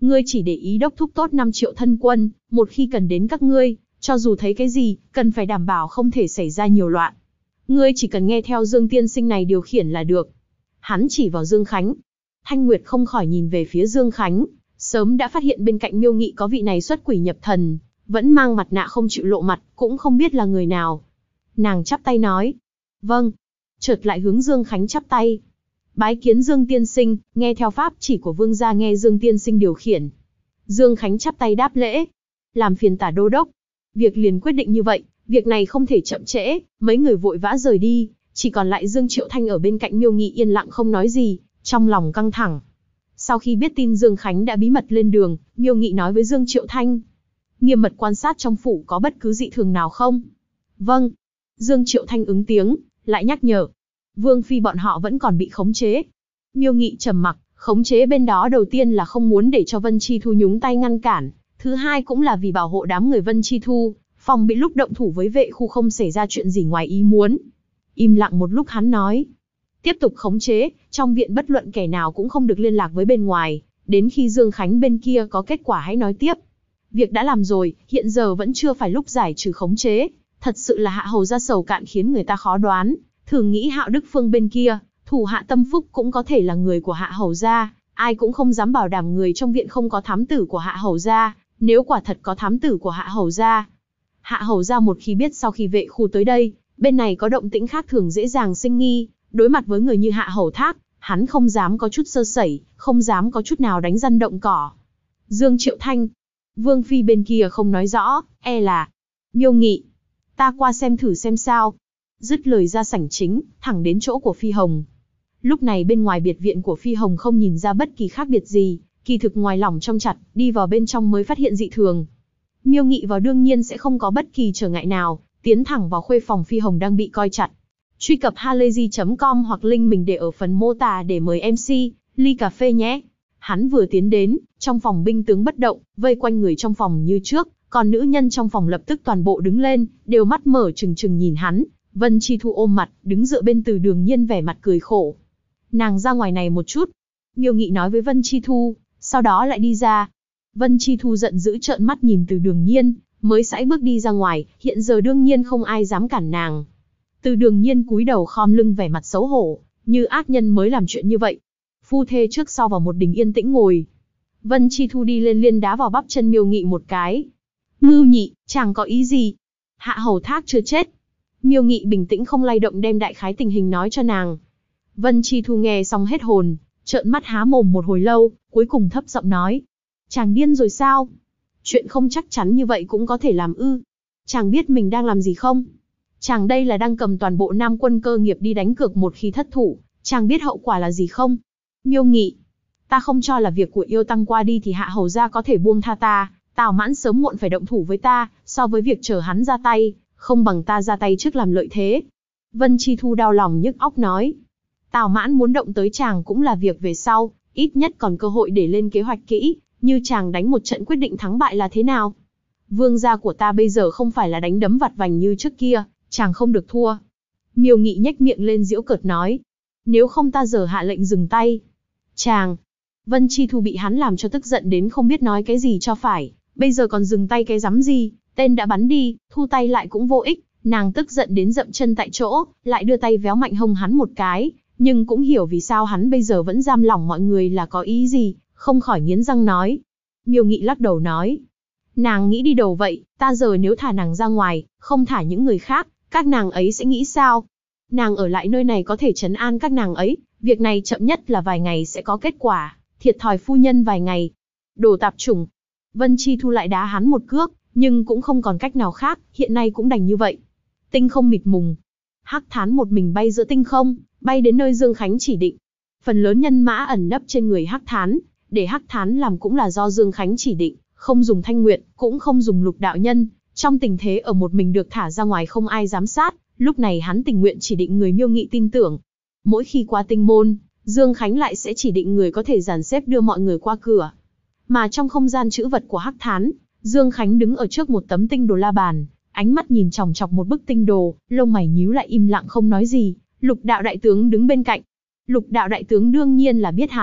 Ngươi chỉ để ý đốc thúc tốt 5 triệu thân quân, một khi cần đến các ngươi, cho dù thấy cái gì, cần phải đảm bảo không thể xảy ra nhiều loạn. Ngươi chỉ cần nghe theo Dương tiên sinh này điều khiển là được. Hắn chỉ vào Dương Khánh. Thanh Nguyệt không khỏi nhìn về phía Dương Khánh, sớm đã phát hiện bên cạnh Miêu Nghị có vị này xuất quỷ nhập thần, vẫn mang mặt nạ không chịu lộ mặt, cũng không biết là người nào. Nàng chắp tay nói, vâng. Chợt lại hướng Dương Khánh chắp tay. Bái kiến Dương tiên sinh, nghe theo pháp chỉ của vương gia, nghe Dương tiên sinh điều khiển. Dương Khánh chắp tay đáp lễ. Làm phiền Tả đô đốc. Việc liền quyết định như vậy, việc này không thể chậm trễ. Mấy người vội vã rời đi, chỉ còn lại Dương Triệu Thanh ở bên cạnh Miêu Nghị yên lặng không nói gì, trong lòng căng thẳng. Sau khi biết tin Dương Khánh đã bí mật lên đường, Miêu Nghị nói với Dương Triệu Thanh. Nghiêm mật quan sát trong phủ có bất cứ dị thường nào không? Vâng. Dương Triệu Thanh ứng tiếng, lại nhắc nhở. Vương phi bọn họ vẫn còn bị khống chế. Miêu Nghị trầm mặc, khống chế bên đó đầu tiên là không muốn để cho Vân Chi Thu nhúng tay ngăn cản, thứ hai cũng là vì bảo hộ đám người Vân Chi Thu, phòng bị lúc động thủ với vệ khu không xảy ra chuyện gì ngoài ý muốn. Im lặng một lúc hắn nói. Tiếp tục khống chế, trong viện bất luận kẻ nào cũng không được liên lạc với bên ngoài, đến khi Dương Khánh bên kia có kết quả hãy nói tiếp. Việc đã làm rồi, hiện giờ vẫn chưa phải lúc giải trừ khống chế, thật sự là Hạ hầu gia sầu cạn khiến người ta khó đoán. Thường nghĩ Hạo Đức Phương bên kia, thủ hạ Tâm Phúc cũng có thể là người của Hạ hầu gia, ai cũng không dám bảo đảm người trong viện không có thám tử của Hạ hầu gia, nếu quả thật có thám tử của Hạ hầu gia. Hạ hầu gia một khi biết sau khi vệ khu tới đây, bên này có động tĩnh khác thường dễ dàng sinh nghi, đối mặt với người như Hạ hầu thác, hắn không dám có chút sơ sẩy, không dám có chút nào đánh răn động cỏ. Dương Triệu Thanh, Vương phi bên kia không nói rõ, e là Miêu Nghị, ta qua xem thử xem sao. Dứt lời ra sảnh chính, thẳng đến chỗ của Phi Hồng. Lúc này bên ngoài biệt viện của Phi Hồng không nhìn ra bất kỳ khác biệt gì, kỳ thực ngoài lỏng trong chặt, đi vào bên trong mới phát hiện dị thường. Miêu Nghị vào đương nhiên sẽ không có bất kỳ trở ngại nào, tiến thẳng vào khuê phòng Phi Hồng đang bị coi chặt. Truy cập halayzi.com hoặc link mình để ở phần mô tả để mời MC, ly cà phê nhé. Hắn vừa tiến đến, trong phòng binh tướng bất động, vây quanh người trong phòng như trước, còn nữ nhân trong phòng lập tức toàn bộ đứng lên, đều mắt mở trừng trừng nhìn hắn. Vân Chi Thu ôm mặt, đứng dựa bên Từ Đường Nhiên vẻ mặt cười khổ. Nàng ra ngoài này một chút. Miêu Nghị nói với Vân Chi Thu, sau đó lại đi ra. Vân Chi Thu giận dữ trợn mắt nhìn Từ Đường Nhiên, mới sải bước đi ra ngoài, hiện giờ đương nhiên không ai dám cản nàng. Từ Đường Nhiên cúi đầu khom lưng vẻ mặt xấu hổ, như ác nhân mới làm chuyện như vậy. Phu thê trước sau vào một đình yên tĩnh ngồi. Vân Chi Thu đi lên liên đá vào bắp chân Miêu Nghị một cái. Ngưu Nhị, chàng có ý gì? Hạ hầu thác chưa chết. Miêu Nghị bình tĩnh không lay động đem đại khái tình hình nói cho nàng. Vân Chi Thu nghe xong hết hồn, trợn mắt há mồm một hồi lâu, cuối cùng thấp giọng nói. Chàng điên rồi sao? Chuyện không chắc chắn như vậy cũng có thể làm ư? Chàng biết mình đang làm gì không? Chàng đây là đang cầm toàn bộ Nam quân cơ nghiệp đi đánh cược, một khi thất thủ, chàng biết hậu quả là gì không? Miêu Nghị, ta không cho là việc của yêu tăng qua đi thì Hạ hầu gia có thể buông tha ta, Tào Mãn sớm muộn phải động thủ với ta, so với việc chờ hắn ra tay, không bằng ta ra tay trước làm lợi thế. Vân Chi Thu đau lòng nhức óc nói. Tào Mãn muốn động tới chàng cũng là việc về sau, ít nhất còn cơ hội để lên kế hoạch kỹ, như chàng đánh một trận quyết định thắng bại là thế nào. Vương gia của ta bây giờ không phải là đánh đấm vặt vành như trước kia, chàng không được thua. Miêu Nghị nhếch miệng lên giễu cợt nói. Nếu không ta giờ hạ lệnh dừng tay. Chàng. Vân Chi Thu bị hắn làm cho tức giận đến không biết nói cái gì cho phải, bây giờ còn dừng tay cái rắm gì, tên đã bắn đi, thu tay lại cũng vô ích, nàng tức giận đến dậm chân tại chỗ, lại đưa tay véo mạnh hông hắn một cái, nhưng cũng hiểu vì sao hắn bây giờ vẫn giam lỏng mọi người là có ý gì, không khỏi nghiến răng nói. Miêu Nghị lắc đầu nói. Nàng nghĩ đi đầu vậy, ta giờ nếu thả nàng ra ngoài, không thả những người khác, các nàng ấy sẽ nghĩ sao? Nàng ở lại nơi này có thể trấn an các nàng ấy, việc này chậm nhất là vài ngày sẽ có kết quả, thiệt thòi phu nhân vài ngày. Đồ tạp chủng. Vân Chi Thu lại đá hắn một cước, nhưng cũng không còn cách nào khác, hiện nay cũng đành như vậy. Tinh không mịt mùng. Hắc Thán một mình bay giữa tinh không, bay đến nơi Dương Khánh chỉ định. Phần lớn nhân mã ẩn nấp trên người Hắc Thán, để Hắc Thán làm cũng là do Dương Khánh chỉ định, không dùng Thanh Nguyệt, cũng không dùng Lục đạo nhân. Trong tình thế ở một mình được thả ra ngoài không ai giám sát, lúc này hắn tình nguyện chỉ định người Miêu Nghị tin tưởng. Mỗi khi qua tinh môn, Dương Khánh lại sẽ chỉ định người có thể dàn xếp đưa mọi người qua cửa. Mà trong không gian trữ vật của Hắc Thán, Dương Khánh đứng ở trước một tấm tinh đồ la bàn, ánh mắt nhìn chòng chọc một bức tinh đồ, lông mày nhíu lại im lặng không nói gì. Lục đạo đại tướng đứng bên cạnh. Lục đạo đại tướng đương nhiên là biết hắn,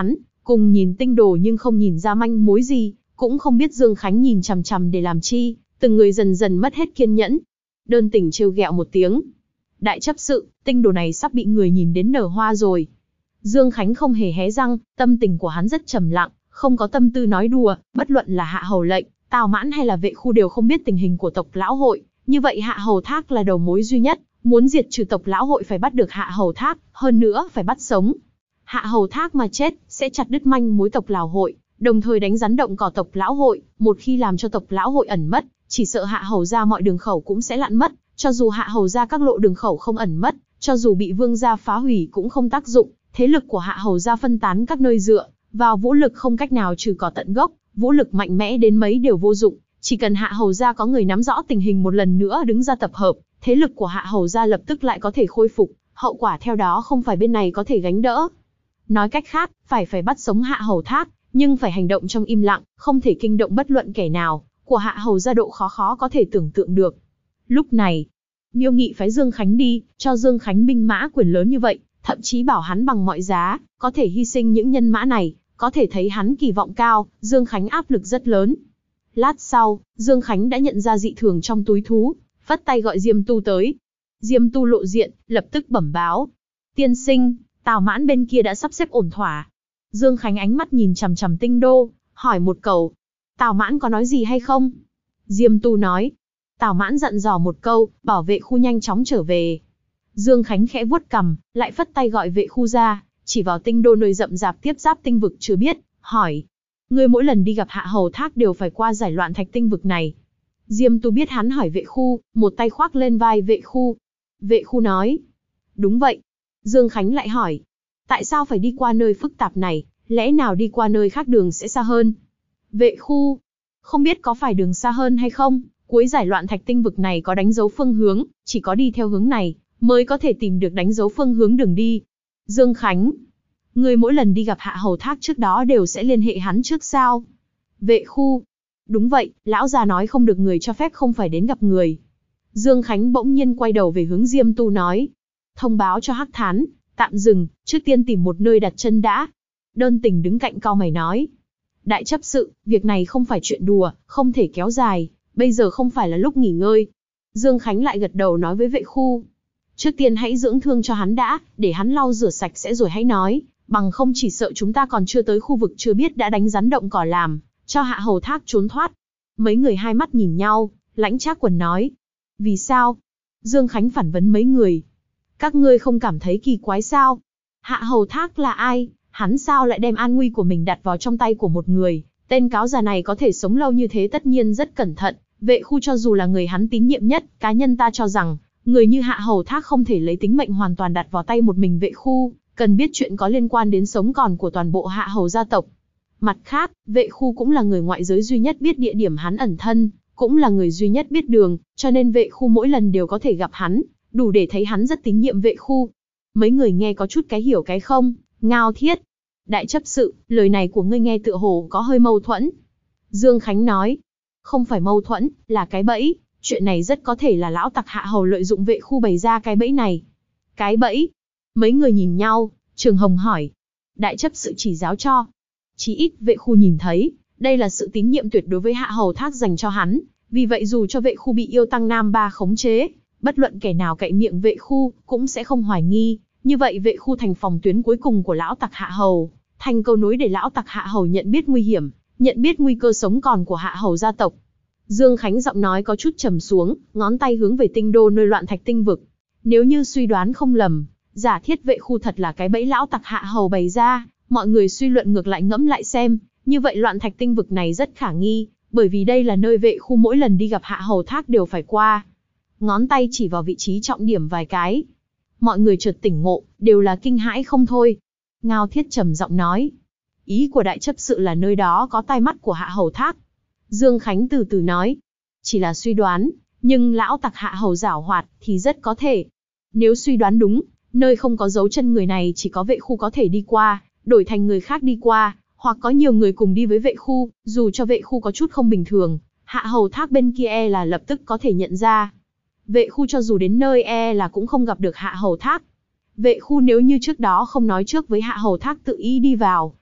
cùng nhìn tinh đồ nhưng không nhìn ra manh mối gì, cũng không biết Dương Khánh nhìn chằm chằm để làm chi, từng người dần dần mất hết kiên nhẫn. Đơn Tỉnh trêu ghẹo một tiếng. Đại chấp sự, tinh đồ này sắp bị người nhìn đến nở hoa rồi. Dương Khánh không hề hé răng, tâm tình của hắn rất trầm lặng, không có tâm tư nói đùa, bất luận là Hạ Hầu lệnh, Tào Mãn hay là Vệ Khu đều không biết tình hình của tộc lão hội, như vậy Hạ Hầu Thác là đầu mối duy nhất, muốn diệt trừ tộc lão hội phải bắt được Hạ Hầu Thác, hơn nữa phải bắt sống. Hạ Hầu Thác mà chết, sẽ chặt đứt manh mối tộc lão hội, đồng thời đánh rắn động cỏ tộc lão hội, một khi làm cho tộc lão hội ẩn mất, chỉ sợ Hạ Hầu gia mọi đường khẩu cũng sẽ lặn mất, cho dù Hạ Hầu gia các lộ đường khẩu không ẩn mất, cho dù bị Vương gia phá hủy cũng không tác dụng, thế lực của Hạ Hầu gia phân tán các nơi dựa vào vũ lực không cách nào trừ cỏ tận gốc, vũ lực mạnh mẽ đến mấy đều vô dụng, chỉ cần Hạ Hầu gia có người nắm rõ tình hình một lần nữa đứng ra tập hợp, thế lực của Hạ Hầu gia lập tức lại có thể khôi phục, hậu quả theo đó không phải bên này có thể gánh đỡ. Nói cách khác, phải bắt sống Hạ Hầu Thác, nhưng phải hành động trong im lặng, không thể kinh động bất luận kẻ nào, của Hạ Hầu gia độ khó có thể tưởng tượng được. Lúc này, Miêu Nghị phái Dương Khánh đi, cho Dương Khánh binh mã quyền lớn như vậy, thậm chí bảo hắn bằng mọi giá, có thể hy sinh những nhân mã này, có thể thấy hắn kỳ vọng cao, Dương Khánh áp lực rất lớn. Lát sau, Dương Khánh đã nhận ra dị thường trong túi thú, phất tay gọi Diêm Tu tới. Diêm Tu lộ diện, lập tức bẩm báo. Tiên sinh, Tào Mãn bên kia đã sắp xếp ổn thỏa. Dương Khánh ánh mắt nhìn chằm chằm Tinh Đô, hỏi một câu. Tào Mãn có nói gì hay không? Diêm Tu nói. Tào Mãn dặn dò một câu, bảo Vệ Khu nhanh chóng trở về. Dương Khánh khẽ vuốt cằm, lại phất tay gọi Vệ Khu ra, chỉ vào Tinh Đô nơi rậm rạp tiếp giáp tinh vực chưa biết, hỏi. Ngươi mỗi lần đi gặp Hạ Hầu Thác đều phải qua giải loạn thạch tinh vực này. Diêm Tu biết hắn hỏi Vệ Khu, một tay khoác lên vai Vệ Khu. Vệ Khu nói. Đúng vậy. Dương Khánh lại hỏi. Tại sao phải đi qua nơi phức tạp này, lẽ nào đi qua nơi khác đường sẽ xa hơn? Vệ Khu. Không biết có phải đường xa hơn hay không, cuối giải loạn thạch tinh vực này có đánh dấu phương hướng, chỉ có đi theo hướng này, mới có thể tìm được đánh dấu phương hướng đường đi. Dương Khánh. Ngươi mỗi lần đi gặp Hạ Hầu Thác trước đó đều sẽ liên hệ hắn trước sao? Vệ Khu. Đúng vậy, lão già nói không được người cho phép không phải đến gặp người. Dương Khánh bỗng nhiên quay đầu về hướng Diêm Tu nói. Thông báo cho Hắc Thán, tạm dừng, trước tiên tìm một nơi đặt chân đã. Đơn Tình đứng cạnh cau mày nói. Đại chấp sự, việc này không phải chuyện đùa, không thể kéo dài, bây giờ không phải là lúc nghỉ ngơi. Dương Khánh lại gật đầu nói với Vệ Khu. Trước tiên hãy dưỡng thương cho hắn đã, để hắn lau rửa sạch sẽ rồi hãy nói, bằng không chỉ sợ chúng ta còn chưa tới khu vực chưa biết đã đánh rắn động cỏ làm, cho Hạ Hầu Thác trốn thoát. Mấy người hai mắt nhìn nhau, Lãnh Trác Quần nói. Vì sao? Dương Khánh phản vấn mấy người. Các ngươi không cảm thấy kỳ quái sao? Hạ Hầu Thác là ai? Hắn sao lại đem an nguy của mình đặt vào trong tay của một người? Tên cáo già này có thể sống lâu như thế tất nhiên rất cẩn thận. Vệ Khu cho dù là người hắn tín nhiệm nhất, cá nhân ta cho rằng, người như Hạ Hầu Thác không thể lấy tính mệnh hoàn toàn đặt vào tay một mình Vệ Khu, cần biết chuyện có liên quan đến sống còn của toàn bộ Hạ Hầu gia tộc. Mặt khác, Vệ Khu cũng là người ngoại giới duy nhất biết địa điểm hắn ẩn thân, cũng là người duy nhất biết đường, cho nên Vệ Khu mỗi lần đều có thể gặp hắn, đủ để thấy hắn rất tín nhiệm Vệ Khu. Mấy người nghe có chút cái hiểu cái không, Ngao Thiết. Đại chấp sự, lời này của ngươi nghe tựa hồ có hơi mâu thuẫn. Dương Khánh nói. Không phải mâu thuẫn, là cái bẫy. Chuyện này rất có thể là lão tặc Hạ Hầu lợi dụng Vệ Khu bày ra cái bẫy này. Cái bẫy? Mấy người nhìn nhau, Trường Hồng hỏi. Đại chấp sự chỉ giáo cho. Chí ít Vệ Khu nhìn thấy, đây là sự tín nhiệm tuyệt đối với Hạ Hầu Thác dành cho hắn. Vì vậy dù cho Vệ Khu bị yêu tăng Nam Ba khống chế, bất luận kẻ nào cậy miệng Vệ Khu cũng sẽ không hoài nghi. Như vậy Vệ Khu thành phòng tuyến cuối cùng của lão tặc Hạ Hầu, thành câu nối để lão tặc Hạ Hầu nhận biết nguy hiểm, nhận biết nguy cơ sống còn của Hạ Hầu gia tộc. Dương Khánh giọng nói có chút trầm xuống, ngón tay hướng về Tinh Đô nơi loạn thạch tinh vực. Nếu như suy đoán không lầm, giả thiết Vệ Khu thật là cái bẫy lão tặc Hạ Hầu bày ra, mọi người suy luận ngược lại ngẫm lại xem, như vậy loạn thạch tinh vực này rất khả nghi, bởi vì đây là nơi Vệ Khu mỗi lần đi gặp Hạ Hầu Thác đều phải qua. Ngón tay chỉ vào vị trí trọng điểm vài cái. Mọi người chợt tỉnh ngộ, đều là kinh hãi không thôi. Ngao Thiết trầm giọng nói. Ý của đại chấp sự là nơi đó có tai mắt của Hạ Hầu Thác. Dương Khánh từ từ nói. Chỉ là suy đoán, nhưng lão tặc Hạ Hầu giảo hoạt thì rất có thể. Nếu suy đoán đúng, nơi không có dấu chân người này chỉ có Vệ Khu có thể đi qua, đổi thành người khác đi qua, hoặc có nhiều người cùng đi với Vệ Khu, dù cho Vệ Khu có chút không bình thường, Hạ Hầu Thác bên kia là lập tức có thể nhận ra. Vệ Khu cho dù đến nơi là cũng không gặp được Hạ Hầu Thác. Vệ Khu nếu như trước đó không nói trước với Hạ Hầu Thác tự ý đi vào,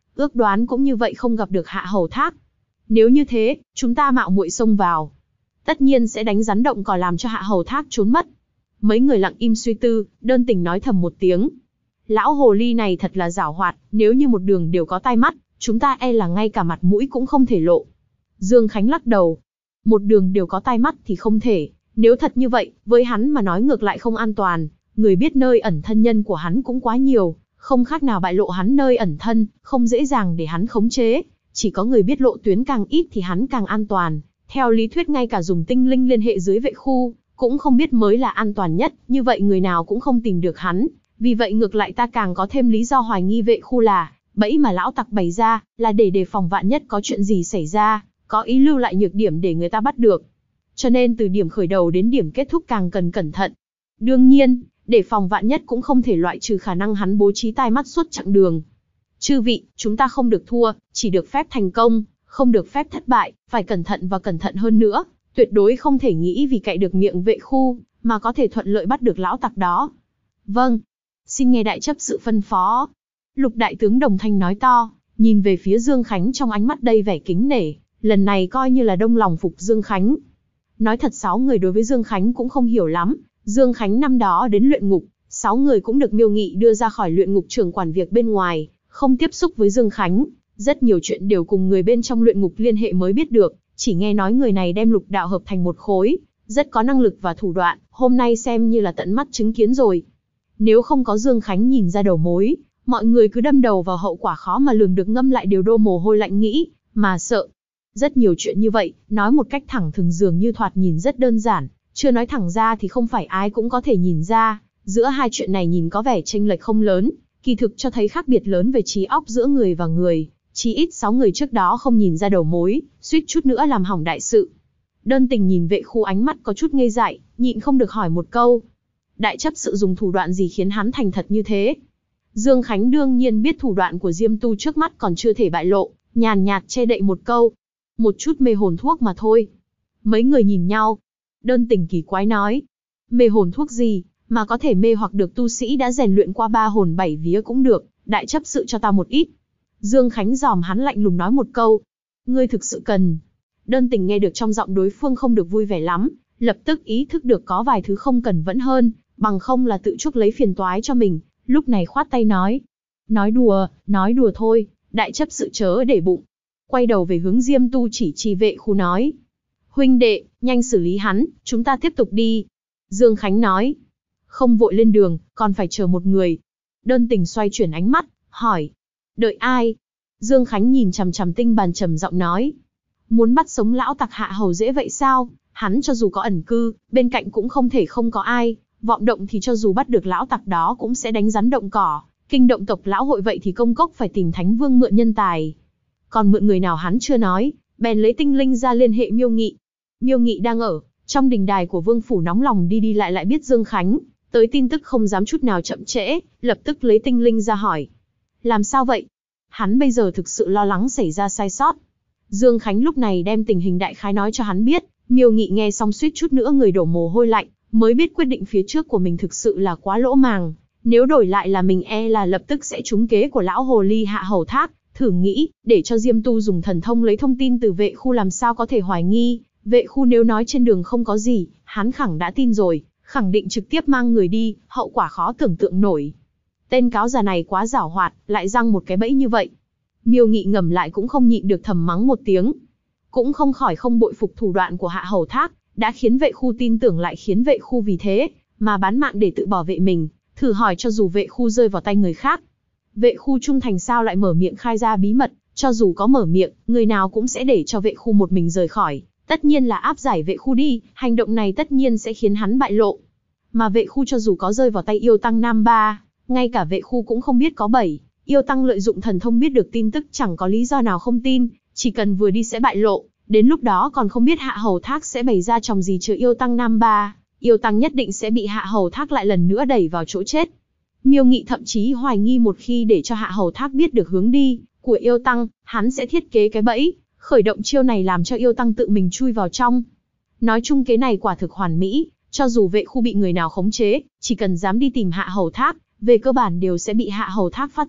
ước đoán cũng như vậy không gặp được Hạ Hầu Thác. Nếu như thế, chúng ta mạo muội xông vào, tất nhiên sẽ đánh rắn động cỏ làm cho Hạ Hầu Thác trốn mất. Mấy người lặng im suy tư, Đơn Tình nói thầm một tiếng. Lão hồ ly này thật là giảo hoạt, nếu như một đường đều có tai mắt, chúng ta e là ngay cả mặt mũi cũng không thể lộ. Dương Khánh lắc đầu. Một đường đều có tai mắt thì không thể, nếu thật như vậy, với hắn mà nói ngược lại không an toàn, người biết nơi ẩn thân nhân của hắn cũng quá nhiều, không khác nào bại lộ hắn nơi ẩn thân, không dễ dàng để hắn khống chế, chỉ có người biết lộ tuyến càng ít thì hắn càng an toàn. Theo lý thuyết ngay cả dùng tinh linh liên hệ dưới vệ khu, cũng không biết mới là an toàn nhất, như vậy người nào cũng không tìm được hắn, vì vậy ngược lại ta càng có thêm lý do hoài nghi vệ khu là bẫy mà lão tặc bày ra, là để đề phòng vạn nhất có chuyện gì xảy ra, có ý lưu lại nhược điểm để người ta bắt được. Cho nên từ điểm khởi đầu đến điểm kết thúc càng cần cẩn thận. Đương nhiên, để phòng vạn nhất cũng không thể loại trừ khả năng hắn bố trí tai mắt suốt chặng đường. Chư vị, chúng ta không được thua, chỉ được phép thành công, không được phép thất bại, phải cẩn thận và cẩn thận hơn nữa, tuyệt đối không thể nghĩ vì cậy được miệng vệ khu, mà có thể thuận lợi bắt được lão tặc đó. Vâng, xin nghe đại chấp sự phân phó. Lục đại tướng đồng thanh nói to, nhìn về phía Dương Khánh trong ánh mắt đầy vẻ kính nể, lần này coi như là đông lòng phục Dương Khánh. Nói thật 6 người đối với Dương Khánh cũng không hiểu lắm, Dương Khánh năm đó đến luyện ngục, 6 người cũng được Miêu Nghị đưa ra khỏi luyện ngục trưởng quản việc bên ngoài, không tiếp xúc với Dương Khánh, rất nhiều chuyện đều cùng người bên trong luyện ngục liên hệ mới biết được, chỉ nghe nói người này đem lục đạo hợp thành một khối, rất có năng lực và thủ đoạn, hôm nay xem như là tận mắt chứng kiến rồi. Nếu không có Dương Khánh nhìn ra đầu mối, mọi người cứ đâm đầu vào hậu quả khó mà lường được, ngâm lại đều đổ mồ hôi lạnh nghĩ, mà sợ. Rất nhiều chuyện như vậy, nói một cách thẳng thừng dường như thoạt nhìn rất đơn giản, chưa nói thẳng ra thì không phải ai cũng có thể nhìn ra, giữa hai chuyện này nhìn có vẻ chênh lệch không lớn, kỳ thực cho thấy khác biệt lớn về trí óc giữa người và người, chí ít 6 người trước đó không nhìn ra đầu mối, suýt chút nữa làm hỏng đại sự. Đơn Tình nhìn vệ khu ánh mắt có chút ngây dại, nhịn không được hỏi một câu. Đại chấp sự dùng thủ đoạn gì khiến hắn thành thật như thế? Dương Khánh đương nhiên biết thủ đoạn của Diêm Tu trước mắt còn chưa thể bại lộ, nhàn nhạt che đậy một câu. Một chút mê hồn thuốc mà thôi. Mấy người nhìn nhau. Đơn Tình kỳ quái nói. Mê hồn thuốc gì, mà có thể mê hoặc được tu sĩ đã rèn luyện qua 3 hồn 7 vía cũng được, đại chấp sự cho ta một ít. Dương Khánh dòm hắn lạnh lùng nói một câu. Ngươi thực sự cần. Đơn Tình nghe được trong giọng đối phương không được vui vẻ lắm, lập tức ý thức được có vài thứ không cần vẫn hơn, bằng không là tự chuốc lấy phiền toái cho mình, lúc này khoát tay nói. Nói đùa thôi, đại chấp sự chớ để bụng. Quay đầu về hướng Diêm Tu chỉ vệ khu nói. Huynh đệ, nhanh xử lý hắn, chúng ta tiếp tục đi. Dương Khánh nói. Không vội lên đường, còn phải chờ một người. Đơn Tình xoay chuyển ánh mắt, hỏi. Đợi ai? Dương Khánh nhìn chằm chằm tinh bàn trầm giọng nói. Muốn bắt sống lão tặc Hạ Hầu dễ vậy sao? Hắn cho dù có ẩn cư, bên cạnh cũng không thể không có ai. Vọng động thì cho dù bắt được lão tặc đó cũng sẽ đánh rắn động cỏ. Kinh động tộc lão hội vậy thì công cốc phải tìm Thánh Vương mượn nhân tài. Còn mượn người nào hắn chưa nói, bèn lấy tinh linh ra liên hệ Miêu Nghị. Miêu Nghị đang ở trong đình đài của vương phủ, nóng lòng đi đi lại biết Dương Khánh tới tin tức, không dám chút nào chậm trễ, lập tức lấy tinh linh ra hỏi. Làm sao vậy? Hắn bây giờ thực sự lo lắng xảy ra sai sót. Dương Khánh lúc này đem tình hình đại khái nói cho hắn biết. Miêu Nghị nghe xong suýt chút nữa người đổ mồ hôi lạnh, mới biết quyết định phía trước của mình thực sự là quá lỗ màng. Nếu đổi lại là mình e là lập tức sẽ trúng kế của lão hồ ly Hạ Hầu Thác. Thử nghĩ, để cho Diêm Tu dùng thần thông lấy thông tin từ vệ khu làm sao có thể hoài nghi. Vệ khu nếu nói trên đường không có gì, hắn khẳng đã tin rồi, khẳng định trực tiếp mang người đi, hậu quả khó tưởng tượng nổi. Tên cáo già này quá giảo hoạt, lại răng một cái bẫy như vậy. Miêu Nghị ngầm lại cũng không nhịn được thầm mắng một tiếng. Cũng không khỏi không bội phục thủ đoạn của Hạ Hầu Thác, đã khiến vệ khu tin tưởng lại khiến vệ khu vì thế mà bán mạng để tự bảo vệ mình. Thử hỏi cho dù vệ khu rơi vào tay người khác, vệ khu trung thành sao lại mở miệng khai ra bí mật, cho dù có mở miệng, người nào cũng sẽ để cho vệ khu một mình rời khỏi, tất nhiên là áp giải vệ khu đi, hành động này tất nhiên sẽ khiến hắn bại lộ. Mà vệ khu cho dù có rơi vào tay yêu tăng Nam Ba, ngay cả vệ khu cũng không biết có 7, yêu tăng lợi dụng thần thông biết được tin tức, chẳng có lý do nào không tin, chỉ cần vừa đi sẽ bại lộ, đến lúc đó còn không biết Hạ Hầu Thác sẽ bày ra tròng gì chứa yêu tăng Nam Ba, yêu tăng nhất định sẽ bị Hạ Hầu Thác lại lần nữa đẩy vào chỗ chết. Miêu Nghị thậm chí hoài nghi một khi để cho Hạ Hầu Thác biết được hướng đi của yêu tăng, hắn sẽ thiết kế cái bẫy, khởi động chiêu này làm cho yêu tăng tự mình chui vào trong. Nói chung kế này quả thực hoàn mỹ, cho dù vệ khu bị người nào khống chế, chỉ cần dám đi tìm Hạ Hầu Thác, về cơ bản đều sẽ bị Hạ Hầu Thác phát giác,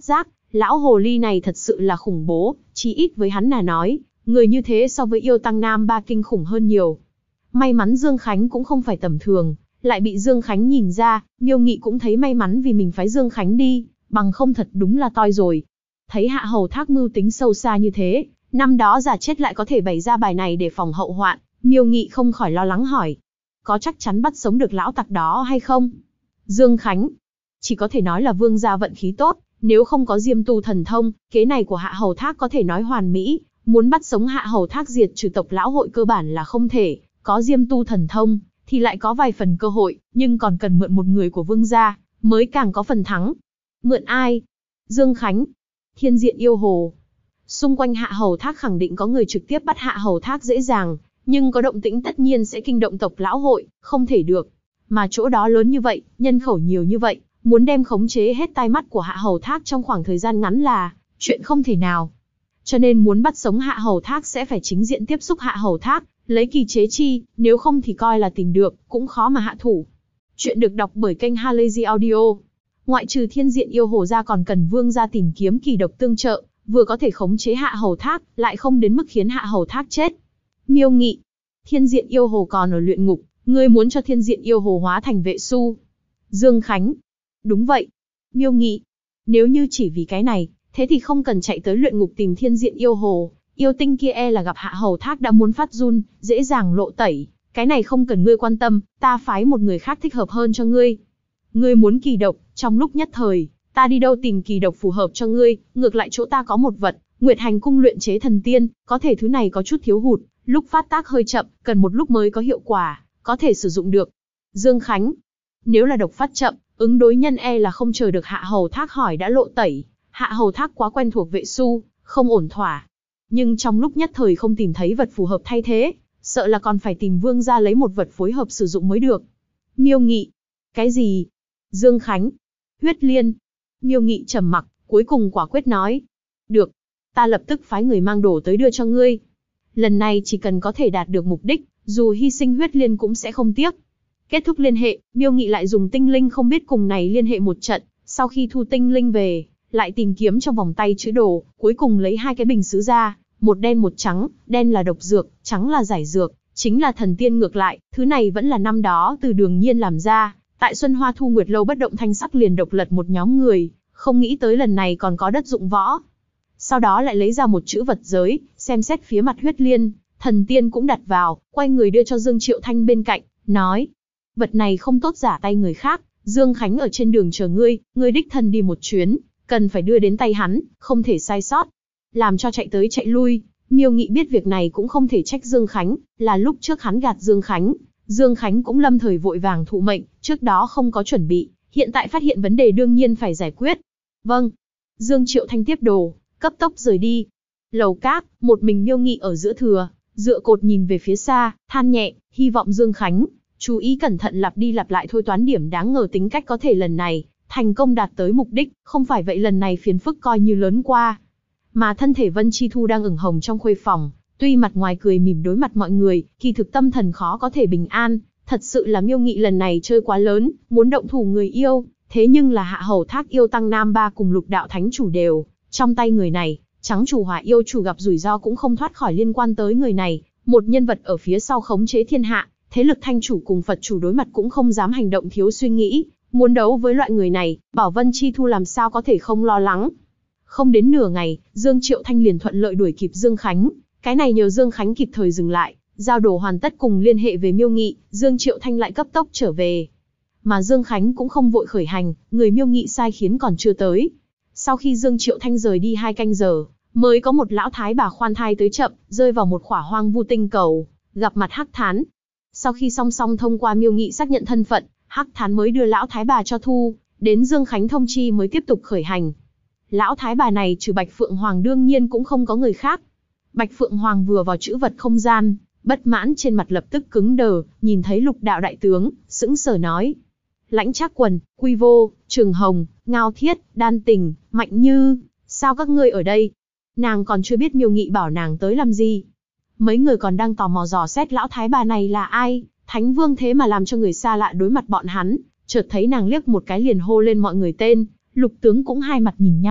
Lão hồ ly này thật sự là khủng bố, chí ít với hắn là nói, người như thế so với yêu tăng Nam Ba kinh khủng hơn nhiều. May mắn Dương Khánh cũng không phải tầm thường, lại bị Dương Khánh nhìn ra, Miêu Nghị cũng thấy may mắn vì mình phái Dương Khánh đi, bằng không thật đúng là toi rồi. Thấy Hạ Hầu Thác mưu tính sâu xa như thế, năm đó giả chết lại có thể bày ra bài này để phòng hậu hoạn, Miêu Nghị không khỏi lo lắng hỏi. Có chắc chắn bắt sống được lão tặc đó hay không? Dương Khánh, chỉ có thể nói là vương gia vận khí tốt, nếu không có Diêm Tu thần thông, kế này của Hạ Hầu Thác có thể nói hoàn mỹ, muốn bắt sống Hạ Hầu Thác diệt trừ tộc lão hội cơ bản là không thể, có Diêm Tu thần thông, thì lại có vài phần cơ hội, nhưng còn cần mượn một người của vương gia, mới càng có phần thắng. Mượn ai? Dương Khánh, Thiên Diện Yêu Hồ. Xung quanh Hạ Hầu Thác khẳng định có người trực tiếp bắt Hạ Hầu Thác dễ dàng, nhưng có động tĩnh tất nhiên sẽ kinh động tộc lão hội, không thể được. Mà chỗ đó lớn như vậy, nhân khẩu nhiều như vậy, muốn đem khống chế hết tai mắt của Hạ Hầu Thác trong khoảng thời gian ngắn là chuyện không thể nào. Cho nên muốn bắt sống Hạ Hầu Thác sẽ phải chính diện tiếp xúc Hạ Hầu Thác, lấy kỳ chế chi, nếu không thì coi là tìm được, cũng khó mà hạ thủ. Chuyện được đọc bởi kênh Halazy Audio. Ngoại trừ Thiên Diện Yêu Hồ ra còn cần vương gia tìm kiếm kỳ độc tương trợ, vừa có thể khống chế Hạ Hầu Thác, lại không đến mức khiến Hạ Hầu Thác chết. Miêu Nghị, Thiên Diện Yêu Hồ còn ở luyện ngục, ngươi muốn cho Thiên Diện Yêu Hồ hóa thành vệ su? Dương Khánh, đúng vậy. Miêu Nghị, nếu như chỉ vì cái này, thế thì không cần chạy tới luyện ngục tìm Thiên Diện Yêu Hồ, yêu tinh kia e là gặp Hạ Hầu Thác đã muốn phát run, dễ dàng lộ tẩy, cái này không cần ngươi quan tâm, ta phái một người khác thích hợp hơn cho ngươi. Ngươi muốn kỳ độc, trong lúc nhất thời, ta đi đâu tìm kỳ độc phù hợp cho ngươi, ngược lại chỗ ta có một vật, Nguyệt Hành cung luyện chế thần tiên, có thể thứ này có chút thiếu hụt, lúc phát tác hơi chậm, cần một lúc mới có hiệu quả, có thể sử dụng được. Dương Khánh, nếu là độc phát chậm, ứng đối nhân e là không chờ được Hạ Hầu Thác hỏi đã lộ tẩy, Hạ Hầu Thác quá quen thuộc vệ su, không ổn thỏa. Nhưng trong lúc nhất thời không tìm thấy vật phù hợp thay thế, sợ là còn phải tìm vương gia lấy một vật phối hợp sử dụng mới được. Miêu Nghị, cái gì? Dương Khánh, huyết liên. Miêu Nghị trầm mặc, cuối cùng quả quyết nói. Được, ta lập tức phái người mang đồ tới đưa cho ngươi. Lần này chỉ cần có thể đạt được mục đích, dù hy sinh huyết liên cũng sẽ không tiếc. Kết thúc liên hệ, Miêu Nghị lại dùng tinh linh không biết cùng này liên hệ một trận, sau khi thu tinh linh về, lại tìm kiếm trong vòng tay chữ đồ, cuối cùng lấy hai cái bình sứ ra, một đen một trắng, đen là độc dược, trắng là giải dược, chính là thần tiên ngược lại, thứ này vẫn là năm đó từ Đường Nhiên làm ra, tại Xuân Hoa Thu Nguyệt lâu bất động thanh sắc liền độc lật một nhóm người, không nghĩ tới lần này còn có đất dụng võ. Sau đó lại lấy ra một chữ vật giới, xem xét phía mặt huyết liên, thần tiên cũng đặt vào, quay người đưa cho Dương Triệu Thanh bên cạnh, nói, vật này không tốt giả tay người khác, Dương Khánh ở trên đường chờ ngươi, ngươi đích thân đi một chuyến, cần phải đưa đến tay hắn, không thể sai sót. Làm cho chạy tới chạy lui, Miêu Nghị biết việc này cũng không thể trách Dương Khánh, là lúc trước hắn gạt Dương Khánh. Dương Khánh cũng lâm thời vội vàng thụ mệnh, trước đó không có chuẩn bị, hiện tại phát hiện vấn đề đương nhiên phải giải quyết. Vâng. Dương Triệu Thanh tiếp đồ, cấp tốc rời đi. Lầu các, một mình Miêu Nghị ở giữa thừa, dựa cột nhìn về phía xa, than nhẹ, hy vọng Dương Khánh chú ý cẩn thận lặp đi lặp lại thôi toán điểm đáng ngờ tính cách có thể lần này thành công đạt tới mục đích, không phải vậy lần này phiền phức coi như lớn qua. Mà thân thể Vân Chi Thu đang ửng hồng trong khuê phòng, tuy mặt ngoài cười mỉm đối mặt mọi người, kỳ thực tâm thần khó có thể bình an, thật sự là Miêu Nghị lần này chơi quá lớn, muốn động thủ người yêu, thế nhưng là Hạ Hầu Thác yêu tăng Nam Ba cùng Lục Đạo Thánh chủ đều trong tay người này, Trắng chủ Hỏa yêu chủ gặp rủi ro cũng không thoát khỏi liên quan tới người này, một nhân vật ở phía sau khống chế thiên hạ, thế lực Thanh chủ cùng Phật chủ đối mặt cũng không dám hành động thiếu suy nghĩ, muốn đấu với loại người này, bảo Vân Chi Thu làm sao có thể không lo lắng. Không đến nửa ngày, Dương Triệu Thanh liền thuận lợi đuổi kịp Dương Khánh, cái này nhờ Dương Khánh kịp thời dừng lại, giao đồ hoàn tất cùng liên hệ về Miêu Nghị, Dương Triệu Thanh lại cấp tốc trở về. Mà Dương Khánh cũng không vội khởi hành, người Miêu Nghị sai khiến còn chưa tới. Sau khi Dương Triệu Thanh rời đi 2 canh giờ, mới có một lão thái bà khoan thai tới chậm, rơi vào một khỏa hoang vu tinh cầu, gặp mặt Hắc Thán. Sau khi song song thông qua Miêu Nghị xác nhận thân phận, Hắc Thán mới đưa lão thái bà cho thu, đến Dương Khánh thông chi mới tiếp tục khởi hành. Lão thái bà này trừ Bạch Phượng Hoàng đương nhiên cũng không có người khác. Bạch Phượng Hoàng vừa vào chữ vật không gian, bất mãn trên mặt lập tức cứng đờ, nhìn thấy Lục Đạo đại tướng, sững sờ nói: Lãnh Trác Quần, Quy Vô, Trường Hồng, Ngao Thiết, Đan Tình, Mạnh Như, sao các ngươi ở đây? Nàng còn chưa biết Miêu Nghị bảo nàng tới làm gì. Mấy người còn đang tò mò dò xét lão thái bà này là ai, Thánh Vương thế mà làm cho người xa lạ đối mặt bọn hắn, chợt thấy nàng liếc một cái liền hô lên mọi người tên, Lục tướng cũng hai mặt nhìn nhau,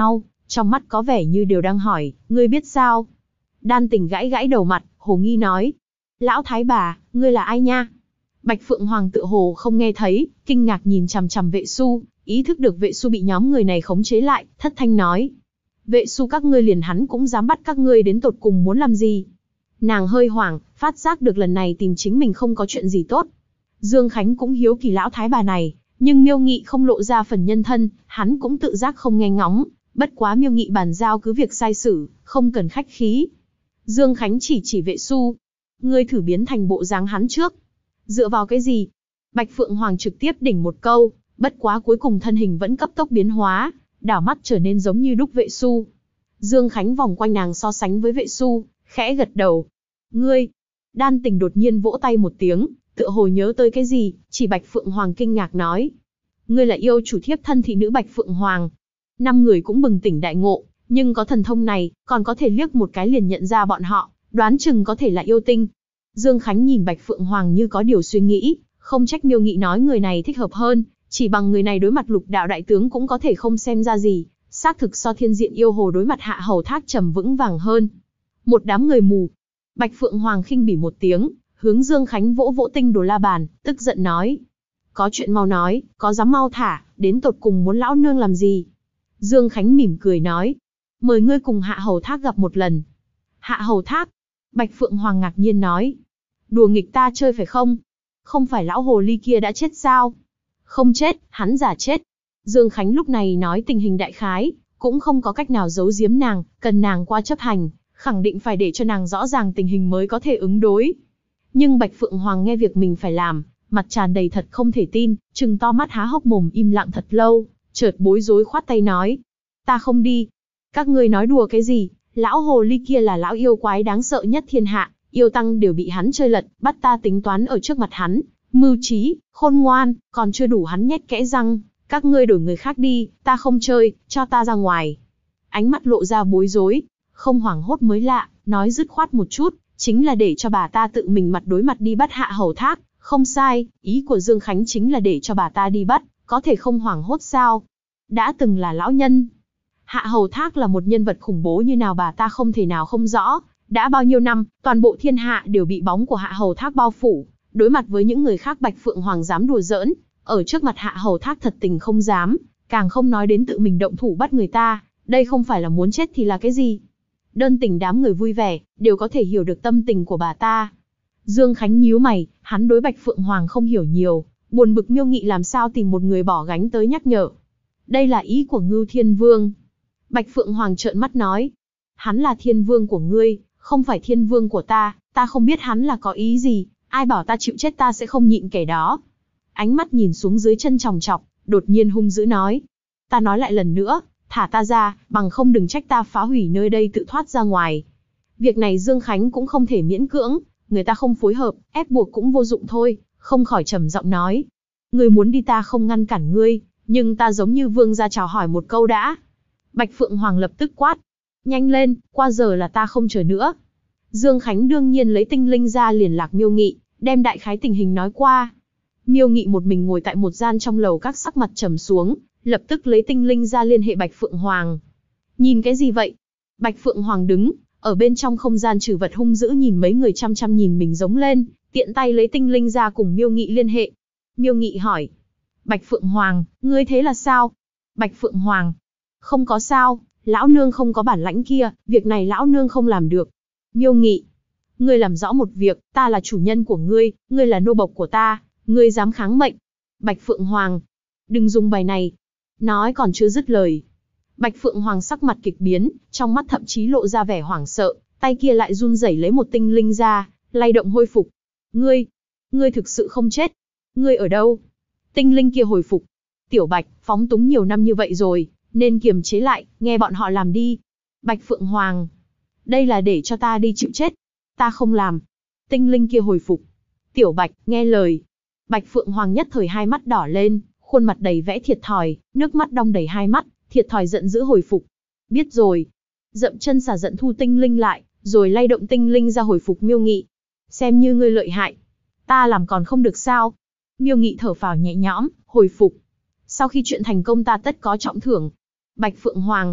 trong mắt có vẻ như đều đang hỏi, ngươi biết sao? Đan Tình gãi gãi đầu mặt, hồ nghi nói. Lão thái bà, ngươi là ai nha? Bạch Phượng Hoàng tựa hồ không nghe thấy, kinh ngạc nhìn chằm chằm Vệ Su, ý thức được Vệ Su bị nhóm người này khống chế lại, thất thanh nói. Vệ Su các ngươi liền hắn cũng dám bắt các ngươi đến tột cùng muốn làm gì? Nàng hơi hoảng, phát giác được lần này tìm chính mình không có chuyện gì tốt. Dương Khánh cũng hiếu kỳ lão thái bà này, nhưng Miêu Nghị không lộ ra phần nhân thân, hắn cũng tự giác không nghe ngóng, bất quá Miêu Nghị bàn giao cứ việc sai xử, không cần khách khí. Dương Khánh chỉ Vệ Su, ngươi thử biến thành bộ dáng hắn trước. Dựa vào cái gì? Bạch Phượng Hoàng trực tiếp đỉnh một câu, bất quá cuối cùng thân hình vẫn cấp tốc biến hóa, đảo mắt trở nên giống như đúc Vệ Su. Dương Khánh vòng quanh nàng so sánh với Vệ Su, khẽ gật đầu. Ngươi! Đan Tình đột nhiên vỗ tay một tiếng, tựa hồ nhớ tới cái gì, chỉ Bạch Phượng Hoàng kinh ngạc nói. Ngươi là yêu chủ thiếp thân thị nữ Bạch Phượng Hoàng. 5 người cũng bừng tỉnh đại ngộ, nhưng có thần thông này, còn có thể liếc một cái liền nhận ra bọn họ, đoán chừng có thể là yêu tinh. Dương Khánh nhìn Bạch Phượng Hoàng như có điều suy nghĩ, không trách Miêu Nghị nói người này thích hợp hơn, chỉ bằng người này đối mặt Lục Đạo đại tướng cũng có thể không xem ra gì, xác thực so Thiên Diện yêu hồ đối mặt Hạ Hầu Thác trầm vững vàng hơn. Một đám người mù. Bạch Phượng Hoàng khinh bỉ một tiếng, hướng Dương Khánh vỗ vỗ tinh đồ la bàn, tức giận nói. Có chuyện mau nói, có dám mau thả, đến tột cùng muốn lão nương làm gì? Dương Khánh mỉm cười nói. Mời ngươi cùng Hạ Hầu Thác gặp một lần. Hạ Hầu Thác? Bạch Phượng Hoàng ngạc nhiên nói. Đùa nghịch ta chơi phải không? Không phải lão hồ ly kia đã chết sao? Không chết, hắn giả chết. Dương Khánh lúc này nói tình hình đại khái, cũng không có cách nào giấu giếm nàng, cần nàng qua chấp hành, khẳng định phải để cho nàng rõ ràng tình hình mới có thể ứng đối. Nhưng Bạch Phượng Hoàng nghe việc mình phải làm, mặt tràn đầy thật không thể tin, trừng to mắt há hốc mồm im lặng thật lâu, chợt bối rối khoát tay nói. Ta không đi. Các ngươi nói đùa cái gì? Lão hồ ly kia là lão yêu quái đáng sợ nhất thiên hạ, yêu tăng đều bị hắn chơi lật, bắt ta tính toán ở trước mặt hắn. Mưu trí, khôn ngoan, còn chưa đủ hắn nhét kẽ răng. Các ngươi đổi người khác đi, ta không chơi, cho ta ra ngoài. Ánh mắt lộ ra bối rối, không hoảng hốt mới lạ, nói dứt khoát một chút, chính là để cho bà ta tự mình mặt đối mặt đi bắt Hạ Hầu Thác. Không sai, ý của Dương Khánh chính là để cho bà ta đi bắt, có thể không hoảng hốt sao? Đã từng là lão nhân. Hạ Hầu Thác là một nhân vật khủng bố như nào bà ta không thể nào không rõ. Đã bao nhiêu năm, toàn bộ thiên hạ đều bị bóng của Hạ Hầu Thác bao phủ. Đối mặt với những người khác Bạch Phượng Hoàng dám đùa giỡn, ở trước mặt Hạ Hầu Thác thật tình không dám, càng không nói đến tự mình động thủ bắt người ta. Đây không phải là muốn chết thì là cái gì? Đơn tình đám người vui vẻ, đều có thể hiểu được tâm tình của bà ta. Dương Khánh nhíu mày, hắn đối Bạch Phượng Hoàng không hiểu nhiều, buồn bực Miêu Nghị làm sao tìm một người bỏ gánh tới nhắc nhở. Đây là ý của Ngưu Thiên Vương. Bạch Phượng Hoàng trợn mắt nói. Hắn là Thiên Vương của ngươi, không phải Thiên Vương của ta không biết hắn là có ý gì, ai bảo ta chịu chết ta sẽ không nhịn kẻ đó. Ánh mắt nhìn xuống dưới chân chòng chọc, đột nhiên hung dữ nói. Ta nói lại lần nữa, thả ta ra, bằng không đừng trách ta phá hủy nơi đây tự thoát ra ngoài. Việc này Dương Khánh cũng không thể miễn cưỡng, người ta không phối hợp, ép buộc cũng vô dụng thôi, không khỏi trầm giọng nói. Ngươi muốn đi ta không ngăn cản ngươi, nhưng ta giống như vương gia chào hỏi một câu đã. Bạch Phượng Hoàng lập tức quát. Nhanh lên, qua giờ là ta không chờ nữa. Dương Khánh đương nhiên lấy tinh linh ra liên lạc Miêu Nghị, đem đại khái tình hình nói qua. Miêu Nghị một mình ngồi tại một gian trong lầu các sắc mặt trầm xuống, lập tức lấy tinh linh ra liên hệ Bạch Phượng Hoàng. Nhìn cái gì vậy? Bạch Phượng Hoàng đứng ở bên trong không gian trừ vật hung dữ nhìn mấy người chăm chăm nhìn mình giống lên, tiện tay lấy tinh linh ra cùng Miêu Nghị liên hệ. Miêu Nghị hỏi. Bạch Phượng Hoàng, ngươi thế là sao? Bạch Phượng Hoàng. Không có sao, lão nương không có bản lãnh kia, việc này lão nương không làm được. Miêu Nghị. Ngươi làm rõ một việc, ta là chủ nhân của ngươi là nô bộc của ta, ngươi dám kháng mệnh. Bạch Phượng Hoàng. Đừng dùng bài này. Nói còn chưa dứt lời. Bạch Phượng Hoàng sắc mặt kịch biến, trong mắt thậm chí lộ ra vẻ hoảng sợ, tay kia lại run rẩy lấy một tinh linh ra, lay động hồi phục. Ngươi thực sự không chết. Ngươi ở đâu? Tinh linh kia hồi phục. Tiểu Bạch, phóng túng nhiều năm như vậy rồi, nên kiềm chế lại, nghe bọn họ làm đi. Bạch Phượng Hoàng. Đây là để cho ta đi chịu chết. Ta không làm. Tinh linh kia hồi phục. Tiểu Bạch, nghe lời. Bạch Phượng Hoàng nhất thời hai mắt đỏ lên, khuôn mặt đầy vẽ thiệt thòi, nước mắt đong đầy hai mắt, thiệt thòi giận dữ hồi phục. Biết rồi. Dậm chân xả giận thu tinh linh lại, rồi lay động tinh linh ra hồi phục Miêu Nghị. Xem như ngươi lợi hại. Ta làm còn không được sao? Miêu Nghị thở phào nhẹ nhõm, hồi phục. Sau khi chuyện thành công ta tất có trọng thưởng. Bạch Phượng Hoàng.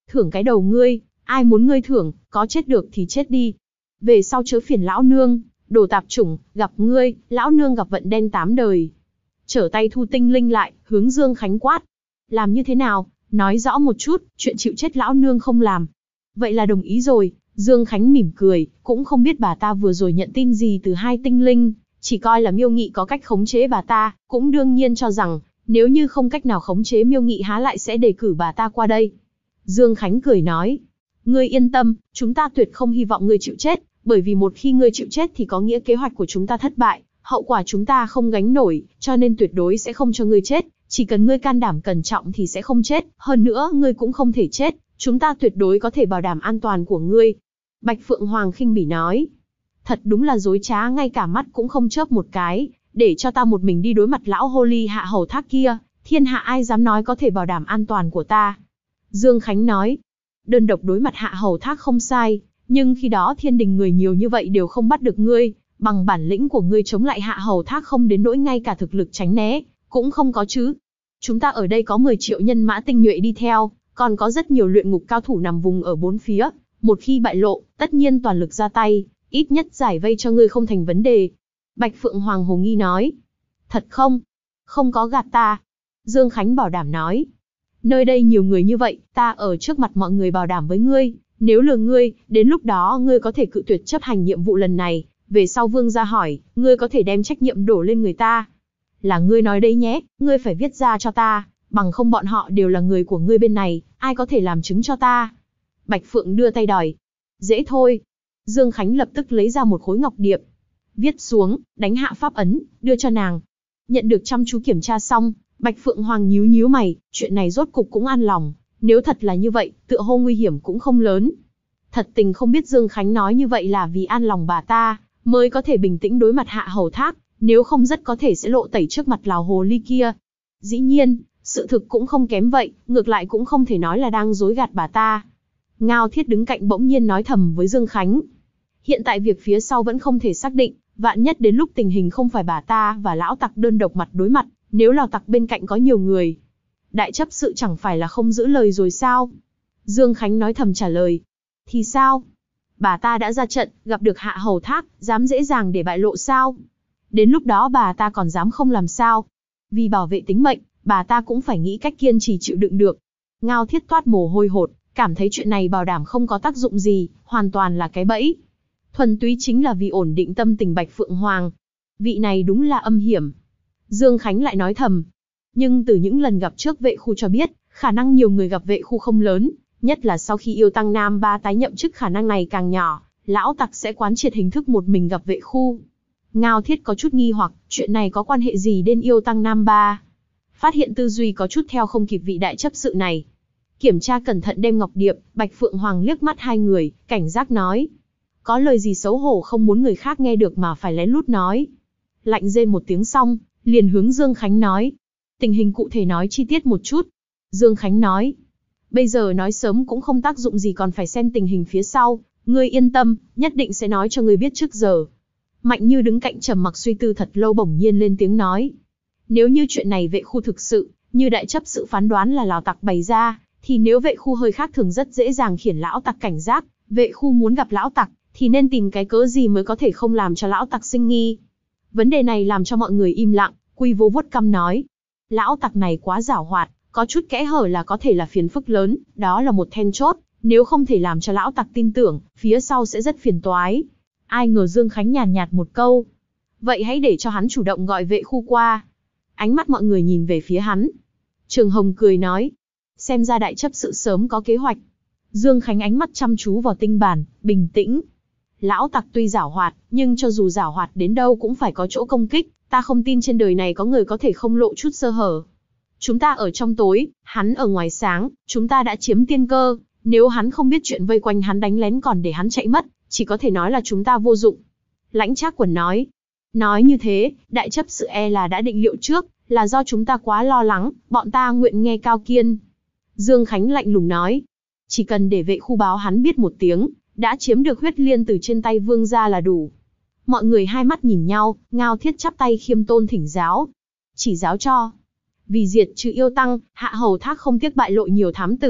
Thưởng cái đầu ngươi, ai muốn ngươi thưởng, có chết được thì chết đi. Về sau chớ phiền lão nương, đồ tạp chủng, gặp ngươi, lão nương gặp vận đen 8 đời. Trở tay thu tinh linh lại, hướng Dương Khánh quát. Làm như thế nào, nói rõ một chút, chuyện chịu chết lão nương không làm. Vậy là đồng ý rồi, Dương Khánh mỉm cười, cũng không biết bà ta vừa rồi nhận tin gì từ hai tinh linh, chỉ coi là Miêu Nghị có cách khống chế bà ta, cũng đương nhiên cho rằng, nếu như không cách nào khống chế Miêu Nghị há lại sẽ đề cử bà ta qua đây. Dương Khánh cười nói, ngươi yên tâm, chúng ta tuyệt không hy vọng ngươi chịu chết, bởi vì một khi ngươi chịu chết thì có nghĩa kế hoạch của chúng ta thất bại, hậu quả chúng ta không gánh nổi, cho nên tuyệt đối sẽ không cho ngươi chết, chỉ cần ngươi can đảm cẩn trọng thì sẽ không chết, hơn nữa ngươi cũng không thể chết, chúng ta tuyệt đối có thể bảo đảm an toàn của ngươi. Bạch Phượng Hoàng khinh bỉ nói, thật đúng là dối trá, ngay cả mắt cũng không chớp một cái, để cho ta một mình đi đối mặt lão hồ ly Hạ Hầu Thác kia, thiên hạ ai dám nói có thể bảo đảm an toàn của ta. Dương Khánh nói, đơn độc đối mặt Hạ Hầu Thác không sai, nhưng khi đó thiên đình người nhiều như vậy đều không bắt được ngươi, bằng bản lĩnh của ngươi chống lại Hạ Hầu Thác không đến nỗi ngay cả thực lực tránh né, cũng không có chứ. Chúng ta ở đây có 10 triệu nhân mã tinh nhuệ đi theo, còn có rất nhiều luyện ngục cao thủ nằm vùng ở bốn phía, một khi bại lộ, tất nhiên toàn lực ra tay, ít nhất giải vây cho ngươi không thành vấn đề. Bạch Phượng Hoàng hồ nghi nói, thật không? Không có gạt ta. Dương Khánh bảo đảm nói, nơi đây nhiều người như vậy, ta ở trước mặt mọi người bảo đảm với ngươi, nếu lừa ngươi, đến lúc đó ngươi có thể cự tuyệt chấp hành nhiệm vụ lần này, về sau vương gia hỏi, ngươi có thể đem trách nhiệm đổ lên người ta. Là ngươi nói đấy nhé, ngươi phải viết ra cho ta, bằng không bọn họ đều là người của ngươi bên này, ai có thể làm chứng cho ta. Bạch Phượng đưa tay đòi. Dễ thôi. Dương Khánh lập tức lấy ra một khối ngọc điệp. Viết xuống, đánh hạ pháp ấn, đưa cho nàng. Nhận được chăm chú kiểm tra xong, Bạch Phượng Hoàng nhíu nhíu mày, chuyện này rốt cục cũng an lòng. Nếu thật là như vậy, tựa hồ nguy hiểm cũng không lớn. Thật tình không biết Dương Khánh nói như vậy là vì an lòng bà ta, mới có thể bình tĩnh đối mặt Hạ Hầu Thác, nếu không rất có thể sẽ lộ tẩy trước mặt lão hồ ly kia. Dĩ nhiên, sự thực cũng không kém vậy, ngược lại cũng không thể nói là đang dối gạt bà ta. Ngao Thiết đứng cạnh bỗng nhiên nói thầm với Dương Khánh. Hiện tại việc phía sau vẫn không thể xác định, vạn nhất đến lúc tình hình không phải bà ta và lão tặc đơn độc mặt đối mặt, nếu lão tặc bên cạnh có nhiều người. Đại chấp sự chẳng phải là không giữ lời rồi sao? Dương Khánh nói thầm trả lời. Thì sao? Bà ta đã ra trận, gặp được Hạ Hầu Thác, dám dễ dàng để bại lộ sao? Đến lúc đó bà ta còn dám không làm sao? Vì bảo vệ tính mệnh, bà ta cũng phải nghĩ cách kiên trì chịu đựng được. Ngao Thiết toát mồ hôi hột, cảm thấy chuyện này bảo đảm không có tác dụng gì, hoàn toàn là cái bẫy. Thuần túy chính là vì ổn định tâm tình Bạch Phượng Hoàng. Vị này đúng là âm hiểm. Dương Khánh lại nói thầm. Nhưng từ những lần gặp trước vệ khu cho biết, khả năng nhiều người gặp vệ khu không lớn, nhất là sau khi yêu tăng Nam Ba tái nhậm chức khả năng này càng nhỏ, lão tặc sẽ quán triệt hình thức một mình gặp vệ khu. Ngao Thiết có chút nghi hoặc, chuyện này có quan hệ gì đến yêu tăng Nam Ba? Phát hiện tư duy có chút theo không kịp vị đại chấp sự này. Kiểm tra cẩn thận đem ngọc điệp, Bạch Phượng Hoàng liếc mắt hai người, cảnh giác nói. Có lời gì xấu hổ không muốn người khác nghe được mà phải lén lút nói. Lạnh rên một tiếng xong, liền hướng Dương Khánh nói. Tình hình cụ thể nói chi tiết một chút. Dương Khánh nói. Bây giờ nói sớm cũng không tác dụng gì, còn phải xem tình hình phía sau. Ngươi yên tâm, nhất định sẽ nói cho ngươi biết trước giờ. Mạnh Như đứng cạnh trầm mặc suy tư thật lâu bỗng nhiên lên tiếng nói. Nếu như chuyện này vệ khu thực sự, như đại chấp sự phán đoán là lão tặc bày ra, thì nếu vệ khu hơi khác thường rất dễ dàng khiến lão tặc cảnh giác. Vệ khu muốn gặp lão tặc, thì nên tìm cái cớ gì mới có thể không làm cho lão tặc sinh nghi. Vấn đề này làm cho mọi người im lặng, Quy Vô vuốt cằm nói. Lão tặc này quá giảo hoạt, có chút kẽ hở là có thể là phiền phức lớn, đó là một then chốt, nếu không thể làm cho lão tặc tin tưởng, phía sau sẽ rất phiền toái. Ai ngờ Dương Khánh nhàn nhạt một câu. Vậy hãy để cho hắn chủ động gọi vệ khu qua. Ánh mắt mọi người nhìn về phía hắn. Trường Hồng cười nói. Xem ra đại chấp sự sớm có kế hoạch. Dương Khánh ánh mắt chăm chú vào tinh bản, bình tĩnh. Lão tặc tuy giảo hoạt, nhưng cho dù giảo hoạt đến đâu cũng phải có chỗ công kích. Ta không tin trên đời này có người có thể không lộ chút sơ hở. Chúng ta ở trong tối, hắn ở ngoài sáng, chúng ta đã chiếm tiên cơ. Nếu hắn không biết chuyện vây quanh hắn đánh lén còn để hắn chạy mất, chỉ có thể nói là chúng ta vô dụng. Lãnh Trác Quần nói. Nói như thế, đại chấp sự e là đã định liệu trước, là do chúng ta quá lo lắng, bọn ta nguyện nghe cao kiên. Dương Khánh lạnh lùng nói. Chỉ cần để vệ khu báo hắn biết một tiếng, đã chiếm được huyết liên từ trên tay vương gia là đủ. Mọi người hai mắt nhìn nhau, Ngao Thiết chắp tay khiêm tôn thỉnh giáo. Chỉ giáo cho. Vì diệt trừ yêu tăng, Hạ Hầu Thác không tiếc bại lộ nhiều thám tử,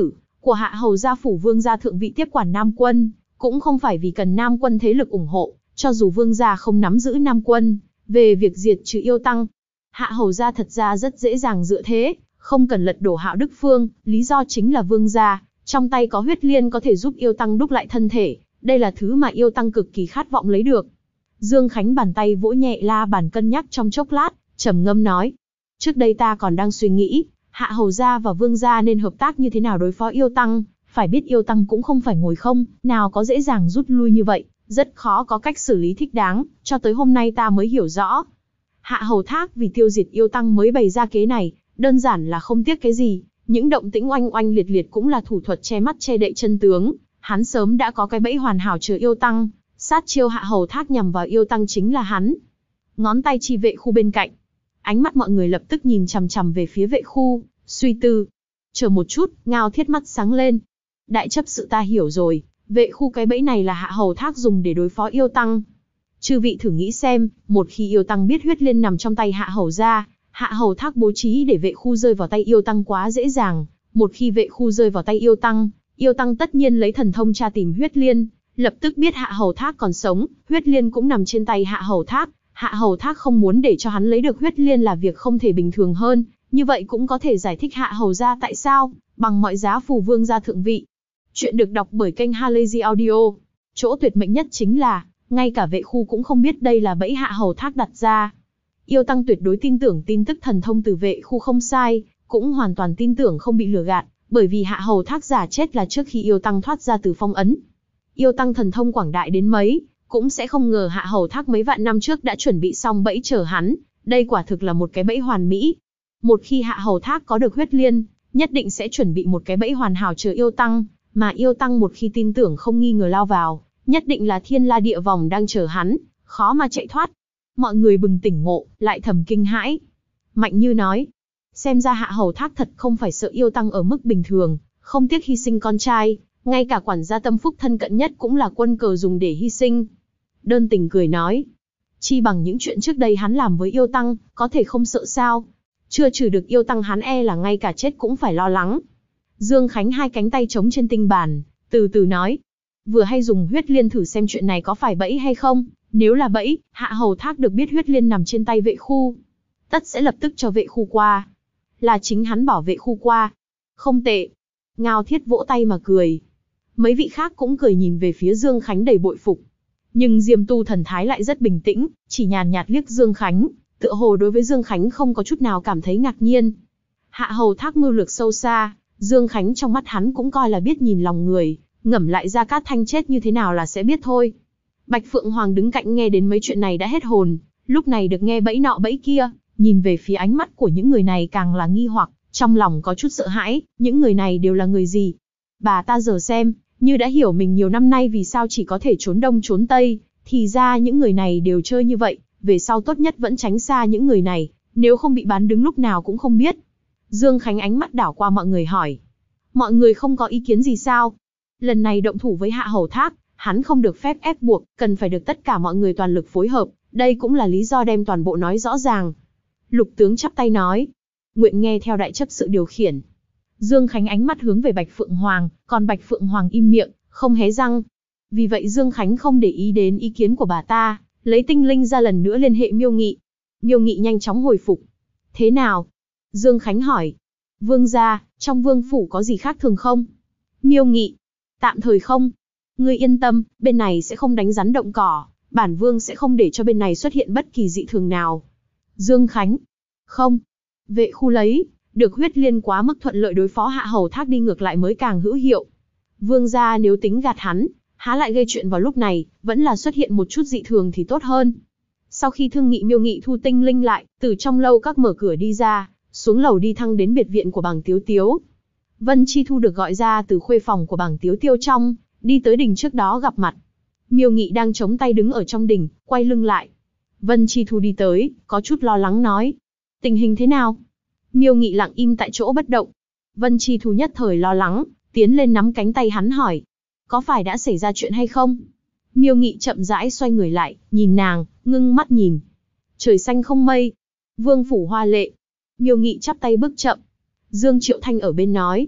của Hạ Hầu gia phủ vương gia thượng vị tiếp quản Nam Quân, cũng không phải vì cần Nam Quân thế lực ủng hộ, cho dù vương gia không nắm giữ Nam Quân, về việc diệt trừ yêu tăng, Hạ Hầu gia thật ra rất dễ dàng dựa thế, không cần lật đổ Hạo Đức Phương, lý do chính là vương gia trong tay có huyết liên có thể giúp yêu tăng đúc lại thân thể, đây là thứ mà yêu tăng cực kỳ khát vọng lấy được. Dương Khánh bàn tay vỗ nhẹ la bàn cân nhắc trong chốc lát, trầm ngâm nói: trước đây ta còn đang suy nghĩ, Hạ Hầu gia và vương gia nên hợp tác như thế nào đối phó yêu tăng, phải biết yêu tăng cũng không phải ngồi không, nào có dễ dàng rút lui như vậy, rất khó có cách xử lý thích đáng, cho tới hôm nay ta mới hiểu rõ. Hạ Hầu Thác vì tiêu diệt yêu tăng mới bày ra kế này, đơn giản là không tiếc cái gì, những động tĩnh oanh oanh liệt liệt cũng là thủ thuật che mắt che đậy chân tướng, hắn sớm đã có cái bẫy hoàn hảo chờ yêu tăng, sát chiêu Hạ Hầu Thác nhằm vào yêu tăng chính là hắn. Ngón tay chỉ vệ khu bên cạnh. Ánh mắt mọi người lập tức nhìn chằm chằm về phía vệ khu, suy tư. Chờ một chút, Ngao Thiết mắt sáng lên. Đại chấp sự ta hiểu rồi, vệ khu cái bẫy này là Hạ Hầu Thác dùng để đối phó yêu tăng. Chư vị thử nghĩ xem, một khi yêu tăng biết huyết liên nằm trong tay Hạ Hầu gia, Hạ Hầu Thác bố trí để vệ khu rơi vào tay yêu tăng quá dễ dàng. Một khi vệ khu rơi vào tay yêu tăng tất nhiên lấy thần thông tra tìm huyết liên, lập tức biết Hạ Hầu Thác còn sống, huyết liên cũng nằm trên tay Hạ Hầu Thác. Hạ Hầu Thác không muốn để cho hắn lấy được huyết liên là việc không thể bình thường hơn, như vậy cũng có thể giải thích Hạ Hầu gia tại sao bằng mọi giá phù vương gia thượng vị. Chuyện được đọc bởi kênh Halazy Audio. Chỗ tuyệt mệnh nhất chính là, ngay cả vệ khu cũng không biết đây là bẫy Hạ Hầu Thác đặt ra. Yêu tăng tuyệt đối tin tưởng tin tức thần thông từ vệ khu không sai, cũng hoàn toàn tin tưởng không bị lừa gạt, bởi vì Hạ Hầu Thác giả chết là trước khi yêu tăng thoát ra từ phong ấn. Yêu tăng thần thông quảng đại đến mấy, cũng sẽ không ngờ Hạ Hầu Thác mấy vạn năm trước đã chuẩn bị xong bẫy chờ hắn, đây quả thực là một cái bẫy hoàn mỹ. Một khi Hạ Hầu Thác có được huyết liên, nhất định sẽ chuẩn bị một cái bẫy hoàn hảo chờ yêu tăng, mà yêu tăng một khi tin tưởng không nghi ngờ lao vào, nhất định là thiên la địa vòng đang chờ hắn, khó mà chạy thoát. Mọi người bừng tỉnh ngộ, lại thầm kinh hãi. Mạnh Như nói, xem ra Hạ Hầu Thác thật không phải sợ yêu tăng ở mức bình thường, không tiếc hy sinh con trai, ngay cả quản gia tâm phúc thân cận nhất cũng là quân cờ dùng để hy sinh. Đơn Tình cười nói, chi bằng những chuyện trước đây hắn làm với yêu tăng, có thể không sợ sao? Chưa trừ được yêu tăng hắn e là ngay cả chết cũng phải lo lắng. Dương Khánh hai cánh tay chống trên tinh bàn, từ từ nói, vừa hay dùng huyết liên thử xem chuyện này có phải bẫy hay không. Nếu là bẫy, Hạ Hầu Thác được biết huyết liên nằm trên tay vệ khu, tất sẽ lập tức cho vệ khu qua. Là chính hắn bảo vệ khu qua. Không tệ. Ngao Thiết vỗ tay mà cười. Mấy vị khác cũng cười nhìn về phía Dương Khánh đầy bội phục. Nhưng Diêm Tu thần thái lại rất bình tĩnh, chỉ nhàn nhạt liếc Dương Khánh, tựa hồ đối với Dương Khánh không có chút nào cảm thấy ngạc nhiên. Hạ Hầu Thác mưu lược sâu xa, Dương Khánh trong mắt hắn cũng coi là biết nhìn lòng người, ngẫm lại Gia Cát Thanh chết như thế nào là sẽ biết thôi. Bạch Phượng Hoàng đứng cạnh nghe đến mấy chuyện này đã hết hồn, lúc này được nghe bẫy nọ bẫy kia, nhìn về phía ánh mắt của những người này càng là nghi hoặc, trong lòng có chút sợ hãi, những người này đều là người gì? Bà ta giờ xem, như đã hiểu mình nhiều năm nay vì sao chỉ có thể trốn đông trốn tây, thì ra những người này đều chơi như vậy, về sau tốt nhất vẫn tránh xa những người này, nếu không bị bán đứng lúc nào cũng không biết. Dương Khánh ánh mắt đảo qua mọi người hỏi, mọi người không có ý kiến gì sao? Lần này động thủ với Hạ Hầu Thác, hắn không được phép ép buộc, cần phải được tất cả mọi người toàn lực phối hợp, đây cũng là lý do đem toàn bộ nói rõ ràng. Lục tướng chắp tay nói, nguyện nghe theo đại chấp sự điều khiển. Dương Khánh ánh mắt hướng về Bạch Phượng Hoàng, còn Bạch Phượng Hoàng im miệng, không hé răng. Vì vậy Dương Khánh không để ý đến ý kiến của bà ta, lấy tinh linh ra lần nữa liên hệ Miêu Nghị. Miêu Nghị nhanh chóng hồi phục. Thế nào? Dương Khánh hỏi. Vương gia, trong vương phủ có gì khác thường không? Miêu Nghị. Tạm thời không. Ngươi yên tâm, bên này sẽ không đánh rắn động cỏ, bản vương sẽ không để cho bên này xuất hiện bất kỳ dị thường nào. Dương Khánh. Không. Vệ khu lấy được huyết liên quá mức thuận lợi đối phó Hạ Hầu Thác đi ngược lại mới càng hữu hiệu. Vương gia nếu tính gạt hắn, há lại gây chuyện vào lúc này, vẫn là xuất hiện một chút dị thường thì tốt hơn. Sau khi thương nghị Miêu Nghị thu tinh linh lại, từ trong lâu các mở cửa đi ra, xuống lầu đi thăng đến biệt viện của Bàng Tiếu Tiếu. Vân Chi Thu được gọi ra từ khuê phòng của Bàng Tiếu Tiếu trong, đi tới đình trước đó gặp mặt. Miêu Nghị đang chống tay đứng ở trong đình, quay lưng lại. Vân Chi Thu đi tới, có chút lo lắng nói. Tình hình thế nào? Miêu Nghị lặng im tại chỗ bất động. Vân Chi Thu nhất thời lo lắng, tiến lên nắm cánh tay hắn hỏi. Có phải đã xảy ra chuyện hay không? Miêu Nghị chậm rãi xoay người lại, nhìn nàng, ngưng mắt nhìn. Trời xanh không mây. Vương phủ hoa lệ. Miêu Nghị chắp tay bước chậm. Dương Triệu Thanh ở bên nói.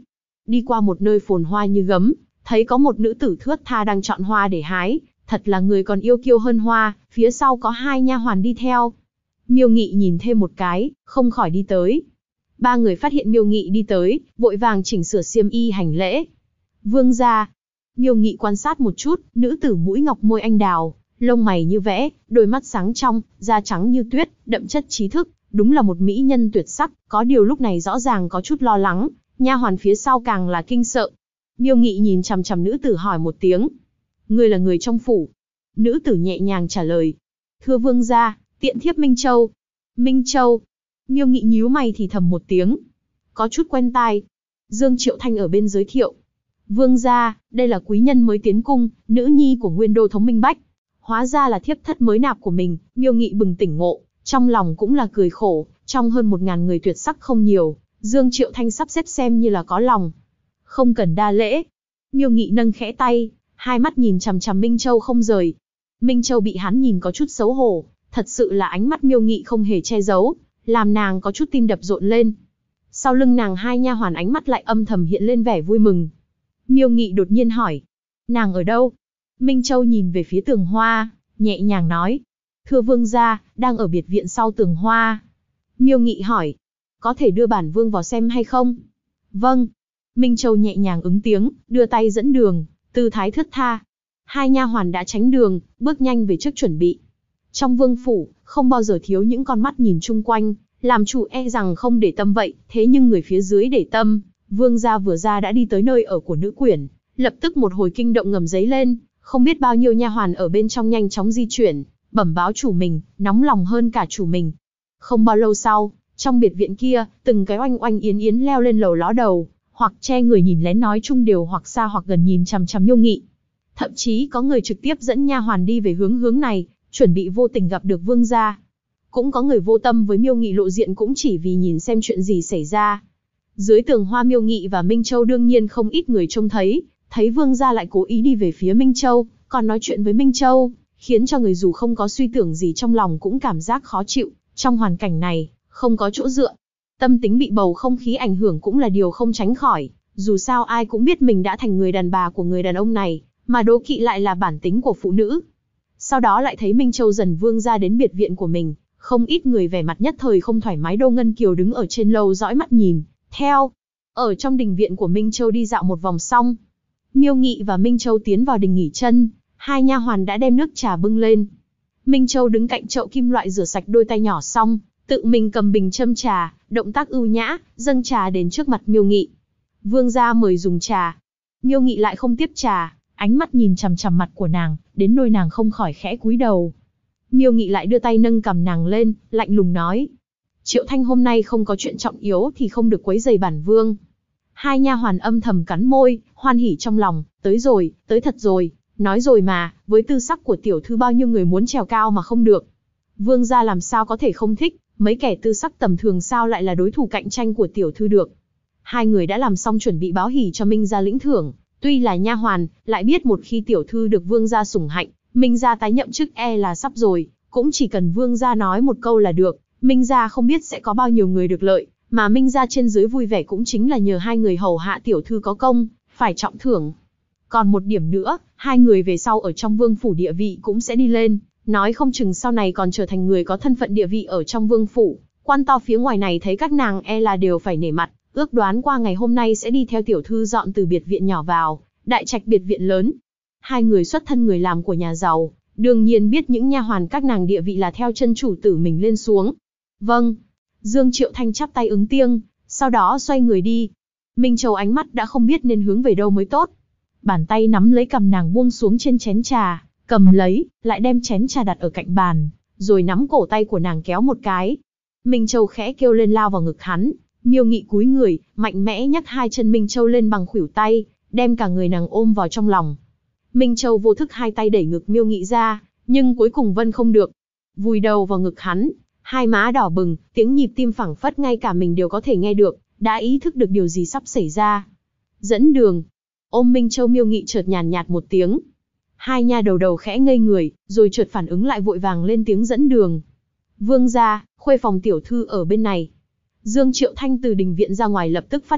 Đi qua một nơi phồn hoa như gấm, thấy có một nữ tử thướt tha đang chọn hoa để hái, thật là người còn yêu kiêu hơn hoa, phía sau có hai nha hoàn đi theo. Miêu Nghị nhìn thêm một cái, không khỏi đi tới. Ba người phát hiện Miêu Nghị đi tới, vội vàng chỉnh sửa xiêm y hành lễ. Vương gia. Miêu Nghị quan sát một chút, nữ tử mũi ngọc môi anh đào, lông mày như vẽ, đôi mắt sáng trong, da trắng như tuyết, đậm chất trí thức, đúng là một mỹ nhân tuyệt sắc, có điều lúc này rõ ràng có chút lo lắng, nha hoàn phía sau càng là kinh sợ. Miêu Nghị nhìn chằm chằm nữ tử hỏi một tiếng. Ngươi là người trong phủ? Nữ tử nhẹ nhàng trả lời. Thưa vương gia, tiện thiếp Minh Châu. Minh Châu. Miêu Nghị nhíu mày thì thầm một tiếng. Có chút quen tai. Dương Triệu Thanh ở bên giới thiệu. Vương gia, đây là quý nhân mới tiến cung, nữ nhi của Nguyên Đô thống Minh Bách. Hóa ra là thiếp thất mới nạp của mình. Miêu Nghị bừng tỉnh ngộ, trong lòng cũng là cười khổ, trong hơn 1000 người tuyệt sắc không nhiều, Dương Triệu Thanh sắp xếp xem như là có lòng. Không cần đa lễ. Miêu Nghị nâng khẽ tay, hai mắt nhìn chằm chằm Minh Châu không rời. Minh Châu bị hắn nhìn có chút xấu hổ, thật sự là ánh mắt Miêu Nghị không hề che giấu, làm nàng có chút tim đập rộn lên. Sau lưng nàng hai nha hoàn ánh mắt lại âm thầm hiện lên vẻ vui mừng. Miêu Nghị đột nhiên hỏi, nàng ở đâu? Minh Châu nhìn về phía tường hoa, nhẹ nhàng nói, thưa vương gia, đang ở biệt viện sau tường hoa. Miêu Nghị hỏi, có thể đưa bản vương vào xem hay không? Vâng. Minh Châu nhẹ nhàng ứng tiếng, đưa tay dẫn đường, tư thái thướt tha. Hai nha hoàn đã tránh đường, bước nhanh về trước chuẩn bị. Trong vương phủ, không bao giờ thiếu những con mắt nhìn chung quanh, làm chủ e rằng không để tâm vậy, thế nhưng người phía dưới để tâm. Vương gia vừa ra đã đi tới nơi ở của nữ quyển, lập tức một hồi kinh động ngầm dấy lên, không biết bao nhiêu nha hoàn ở bên trong nhanh chóng di chuyển, bẩm báo chủ mình, nóng lòng hơn cả chủ mình. Không bao lâu sau, trong biệt viện kia, từng cái oanh oanh yến yến leo lên lầu ló đầu, hoặc che người nhìn lén nói chung đều hoặc xa hoặc gần nhìn chằm chằm Miêu Nghị. Thậm chí có người trực tiếp dẫn nha hoàn đi về hướng này, chuẩn bị vô tình gặp được vương gia. Cũng có người vô tâm với Miêu Nghị lộ diện cũng chỉ vì nhìn xem chuyện gì xảy ra. Dưới tường hoa Miêu Nghị và Minh Châu đương nhiên không ít người trông thấy, thấy vương gia lại cố ý đi về phía Minh Châu, còn nói chuyện với Minh Châu, khiến cho người dù không có suy tưởng gì trong lòng cũng cảm giác khó chịu. Trong hoàn cảnh này, không có chỗ dựa, tâm tính bị bầu không khí ảnh hưởng cũng là điều không tránh khỏi. Dù sao ai cũng biết mình đã thành người đàn bà của người đàn ông này, mà đố kỵ lại là bản tính của phụ nữ. Sau đó lại thấy Minh Châu dần vương ra đến biệt viện của mình, không ít người vẻ mặt nhất thời không thoải mái. Đô Ngân Kiều đứng ở trên lầu dõi mắt nhìn theo. Ở trong đình viện của Minh Châu đi dạo một vòng xong, Miêu Nghị và Minh Châu tiến vào đình nghỉ chân, hai nha hoàn đã đem nước trà bưng lên. Minh Châu đứng cạnh chậu kim loại rửa sạch đôi tay nhỏ xong, tự mình cầm bình châm trà, động tác ưu nhã, dâng trà đến trước mặt Miêu Nghị. Vương gia mời dùng trà. Miêu Nghị lại không tiếp trà, ánh mắt nhìn chằm chằm mặt của nàng, đến nỗi nàng không khỏi khẽ cúi đầu. Miêu Nghị lại đưa tay nâng cằm nàng lên, lạnh lùng nói: Triệu Thanh hôm nay không có chuyện trọng yếu thì không được quấy rầy bản vương. Hai nha hoàn âm thầm cắn môi, hoan hỉ trong lòng, tới rồi, tới thật rồi, nói rồi mà, với tư sắc của tiểu thư bao nhiêu người muốn trèo cao mà không được. Vương gia làm sao có thể không thích, mấy kẻ tư sắc tầm thường sao lại là đối thủ cạnh tranh của tiểu thư được. Hai người đã làm xong chuẩn bị báo hỉ cho Minh gia lĩnh thưởng, tuy là nha hoàn, lại biết một khi tiểu thư được vương gia sủng hạnh, Minh gia tái nhậm chức e là sắp rồi, cũng chỉ cần vương gia nói một câu là được, Minh gia không biết sẽ có bao nhiêu người được lợi, mà Minh gia trên dưới vui vẻ cũng chính là nhờ hai người hầu hạ tiểu thư có công, phải trọng thưởng. Còn một điểm nữa, hai người về sau ở trong vương phủ địa vị cũng sẽ đi lên, nói không chừng sau này còn trở thành người có thân phận địa vị ở trong vương phủ. Quan to phía ngoài này thấy các nàng e là đều phải nể mặt, ước đoán qua ngày hôm nay sẽ đi theo tiểu thư dọn từ biệt viện nhỏ vào đại trạch biệt viện lớn. Hai người xuất thân người làm của nhà giàu, đương nhiên biết những nha hoàn các nàng địa vị là theo chân chủ tử mình lên xuống. Vâng. Dương Triệu Thanh chắp tay ứng tiếng, sau đó xoay người đi. Minh Châu ánh mắt đã không biết nên hướng về đâu mới tốt. Bàn tay nắm lấy cằm nàng buông xuống trên chén trà, cầm lấy, lại đem chén trà đặt ở cạnh bàn, rồi nắm cổ tay của nàng kéo một cái. Minh Châu khẽ kêu lên lao vào ngực hắn, Miêu Nghị cúi người, mạnh mẽ nhấc hai chân Minh Châu lên bằng khuỷu tay, đem cả người nàng ôm vào trong lòng. Minh Châu vô thức hai tay đẩy ngực Miêu Nghị ra, nhưng cuối cùng vân không được. Vùi đầu vào ngực hắn, hai má đỏ bừng, tiếng nhịp tim phảng phất ngay cả mình đều có thể nghe được, đã ý thức được điều gì sắp xảy ra. Dẫn đường. Ôm Minh Châu Miêu Nghị chợt nhàn nhạt một tiếng. Hai nha đầu khẽ ngây người, rồi chợt phản ứng lại vội vàng lên tiếng dẫn đường. Vương gia, khuê phòng tiểu thư ở bên này. Dương Triệu Thanh từ đình viện ra ngoài lập tức phát hiện,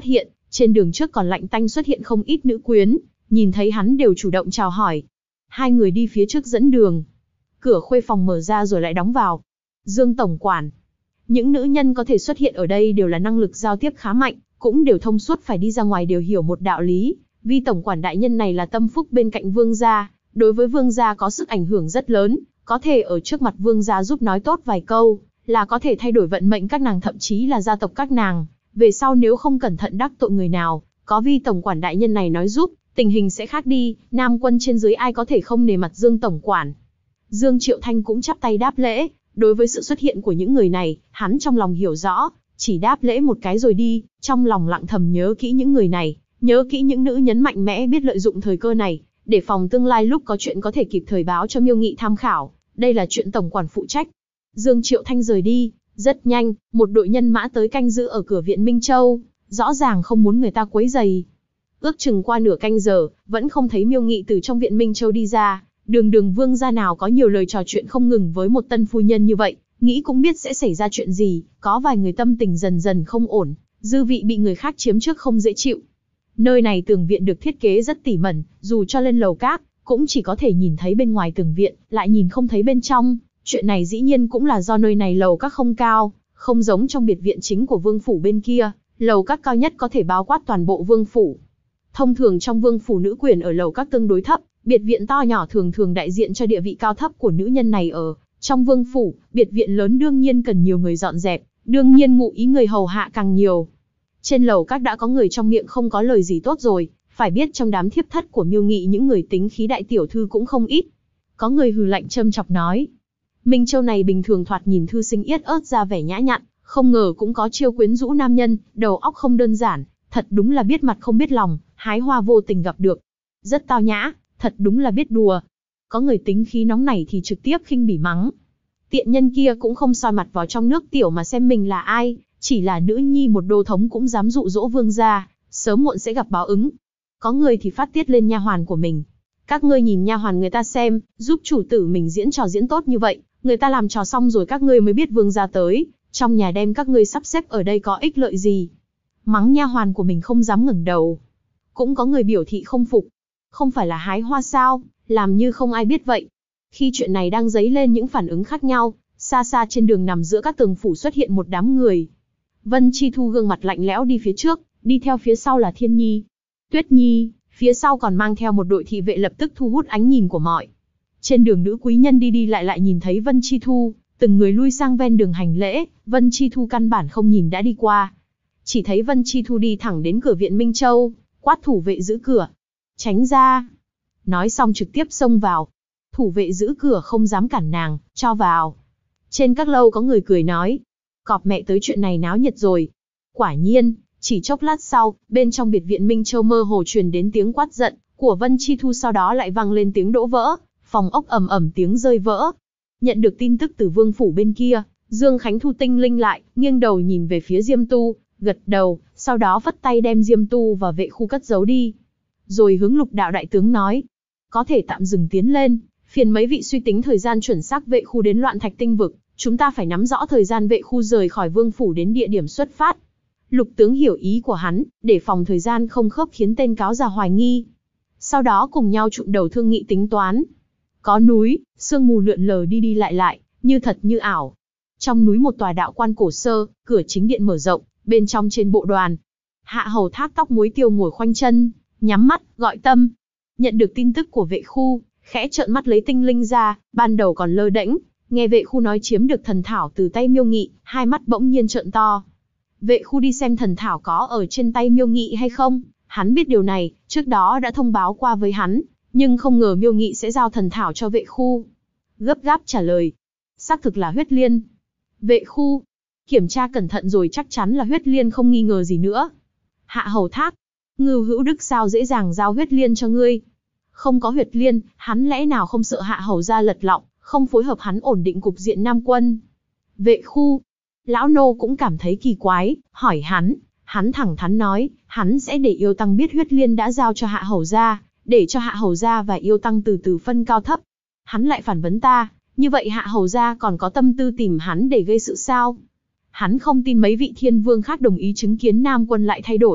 Trên đường trước còn lạnh tanh xuất hiện không ít nữ quyến, nhìn thấy hắn đều chủ động chào hỏi. Hai người đi phía trước dẫn đường. Cửa khuê phòng mở ra rồi lại đóng vào. Dương tổng quản. Những nữ nhân có thể xuất hiện ở đây đều là năng lực giao tiếp khá mạnh, cũng đều thông suốt, phải đi ra ngoài đều hiểu một đạo lý. Vi tổng quản đại nhân này là tâm phúc bên cạnh vương gia, đối với vương gia có sức ảnh hưởng rất lớn, có thể ở trước mặt vương gia giúp nói tốt vài câu, là có thể thay đổi vận mệnh các nàng, thậm chí là gia tộc các nàng. Về sau nếu không cẩn thận đắc tội người nào, có vi tổng quản đại nhân này nói giúp, tình hình sẽ khác đi. Nam quân trên dưới ai có thể không nể mặt Dương tổng quản. Dương Triệu Thanh cũng chắp tay đáp lễ. Đối với sự xuất hiện của những người này, hắn trong lòng hiểu rõ, chỉ đáp lễ một cái rồi đi, trong lòng lặng thầm nhớ kỹ những người này, nhớ kỹ những nữ nhân mạnh mẽ biết lợi dụng thời cơ này, để phòng tương lai lúc có chuyện có thể kịp thời báo cho Miêu Nghị tham khảo. Đây là chuyện tổng quản phụ trách. Dương Triệu Thanh rời đi, rất nhanh, một đội nhân mã tới canh giữ ở cửa viện Minh Châu, rõ ràng không muốn người ta quấy rầy. Ước chừng qua nửa canh giờ, vẫn không thấy Miêu Nghị từ trong viện Minh Châu đi ra. Đường vương gia nào có nhiều lời trò chuyện không ngừng với một tân phu nhân như vậy, nghĩ cũng biết sẽ xảy ra chuyện gì, có vài người tâm tình dần dần không ổn, dư vị bị người khác chiếm trước không dễ chịu. Nơi này tường viện được thiết kế rất tỉ mẩn, dù cho lên lầu các, cũng chỉ có thể nhìn thấy bên ngoài tường viện, lại nhìn không thấy bên trong. Chuyện này dĩ nhiên cũng là do nơi này lầu các không cao, không giống trong biệt viện chính của vương phủ bên kia, lầu các cao nhất có thể bao quát toàn bộ vương phủ. Thông thường trong vương phủ nữ quyền ở lầu các tương đối thấp, biệt viện to nhỏ thường thường đại diện cho địa vị cao thấp của nữ nhân này ở trong vương phủ. Biệt viện lớn đương nhiên cần nhiều người dọn dẹp, đương nhiên ngụ ý người hầu hạ càng nhiều. Trên lầu các đã có người trong miệng không có lời gì tốt rồi, phải biết trong đám thiếp thất của Miêu Nghị những người tính khí đại tiểu thư cũng không ít. Có người hừ lạnh châm chọc nói, Minh Châu này bình thường thoạt nhìn thư sinh yết ớt ra vẻ nhã nhặn, không ngờ cũng có chiêu quyến rũ nam nhân, đầu óc không đơn giản, thật đúng là biết mặt không biết lòng, hái hoa vô tình gặp được. Rất tao nhã, thật đúng là biết đùa. Có người tính khí nóng nảy thì trực tiếp khinh bỉ mắng. Tiện nhân kia cũng không soi mặt vào trong nước tiểu mà xem mình là ai, chỉ là nữ nhi một đô thống cũng dám dụ dỗ vương gia, sớm muộn sẽ gặp báo ứng. Có người thì phát tiết lên nha hoàn của mình. Các ngươi nhìn nha hoàn người ta xem, giúp chủ tử mình diễn trò diễn tốt như vậy, người ta làm trò xong rồi các ngươi mới biết vương gia tới, trong nhà đem các ngươi sắp xếp ở đây có ích lợi gì. Mắng nha hoàn của mình không dám ngẩng đầu. Cũng có người biểu thị không phục. Không phải là hái hoa sao, làm như không ai biết vậy. Khi chuyện này đang dấy lên những phản ứng khác nhau, xa xa trên đường nằm giữa các tường phủ xuất hiện một đám người. Vân Chi Thu gương mặt lạnh lẽo đi phía trước, đi theo phía sau là Thiên Nhi, Tuyết Nhi, phía sau còn mang theo một đội thị vệ lập tức thu hút ánh nhìn của mọi. Trên đường nữ quý nhân đi đi lại nhìn thấy Vân Chi Thu, từng người lui sang ven đường hành lễ, Vân Chi Thu căn bản không nhìn đã đi qua. Chỉ thấy Vân Chi Thu đi thẳng đến cửa viện Minh Châu, quát thủ vệ giữ cửa. Tránh ra. Nói xong trực tiếp xông vào. Thủ vệ giữ cửa không dám cản nàng, cho vào. Trên các lâu có người cười nói, cọp mẹ tới chuyện này náo nhiệt rồi. Quả nhiên, chỉ chốc lát sau, bên trong biệt viện Minh Châu mơ hồ truyền đến tiếng quát giận của Vân Chi Thu, sau đó lại vang lên tiếng đổ vỡ, phòng ốc ầm ầm tiếng rơi vỡ. Nhận được tin tức từ vương phủ bên kia, Dương Khánh Thu tinh linh lại, nghiêng đầu nhìn về phía Diêm Tu, gật đầu, sau đó vất tay đem Diêm Tu vào vệ khu cất giấu đi. Rồi hướng Lục Đạo đại tướng nói, có thể tạm dừng tiến lên, phiền mấy vị suy tính thời gian chuẩn xác vệ khu đến Loạn Thạch Tinh vực, chúng ta phải nắm rõ thời gian vệ khu rời khỏi vương phủ đến địa điểm xuất phát. Lục tướng hiểu ý của hắn, để phòng thời gian không khớp khiến tên cáo già hoài nghi. Sau đó cùng nhau trụm đầu thương nghị tính toán. Có núi, sương mù lượn lờ đi đi lại, như thật như ảo. Trong núi một tòa đạo quan cổ sơ, cửa chính điện mở rộng, bên trong trên bộ đoàn. Hạ hầu Thác tóc muối tiêu ngồi khoanh chân, nhắm mắt, gọi tâm. Nhận được tin tức của vệ khu, khẽ trợn mắt lấy tinh linh ra, ban đầu còn lơ đễnh, nghe vệ khu nói chiếm được thần thảo từ tay Miêu Nghị, hai mắt bỗng nhiên trợn to. Vệ khu đi xem thần thảo có ở trên tay Miêu Nghị hay không, hắn biết điều này, trước đó đã thông báo qua với hắn, nhưng không ngờ Miêu Nghị sẽ giao thần thảo cho vệ khu. Gấp gáp trả lời, xác thực là huyết liên. Vệ khu, kiểm tra cẩn thận rồi chắc chắn là huyết liên không nghi ngờ gì nữa. Hạ hầu Thác, Ngưu Hữu Đức sao dễ dàng giao huyết liên cho ngươi? Không có huyết liên, hắn lẽ nào không sợ Hạ hầu gia lật lọng, không phối hợp hắn ổn định cục diện Nam quân? Vệ khu, lão nô cũng cảm thấy kỳ quái, hỏi hắn thẳng thắn nói, hắn sẽ để Yêu Tăng biết huyết liên đã giao cho Hạ hầu gia, để cho Hạ hầu gia và Yêu Tăng từ từ phân cao thấp. Hắn lại phản vấn ta, như vậy Hạ hầu gia còn có tâm tư tìm hắn để gây sự sao? Hắn không tin mấy vị thiên vương khác đồng ý chứng kiến Nam quân lại thay đổi,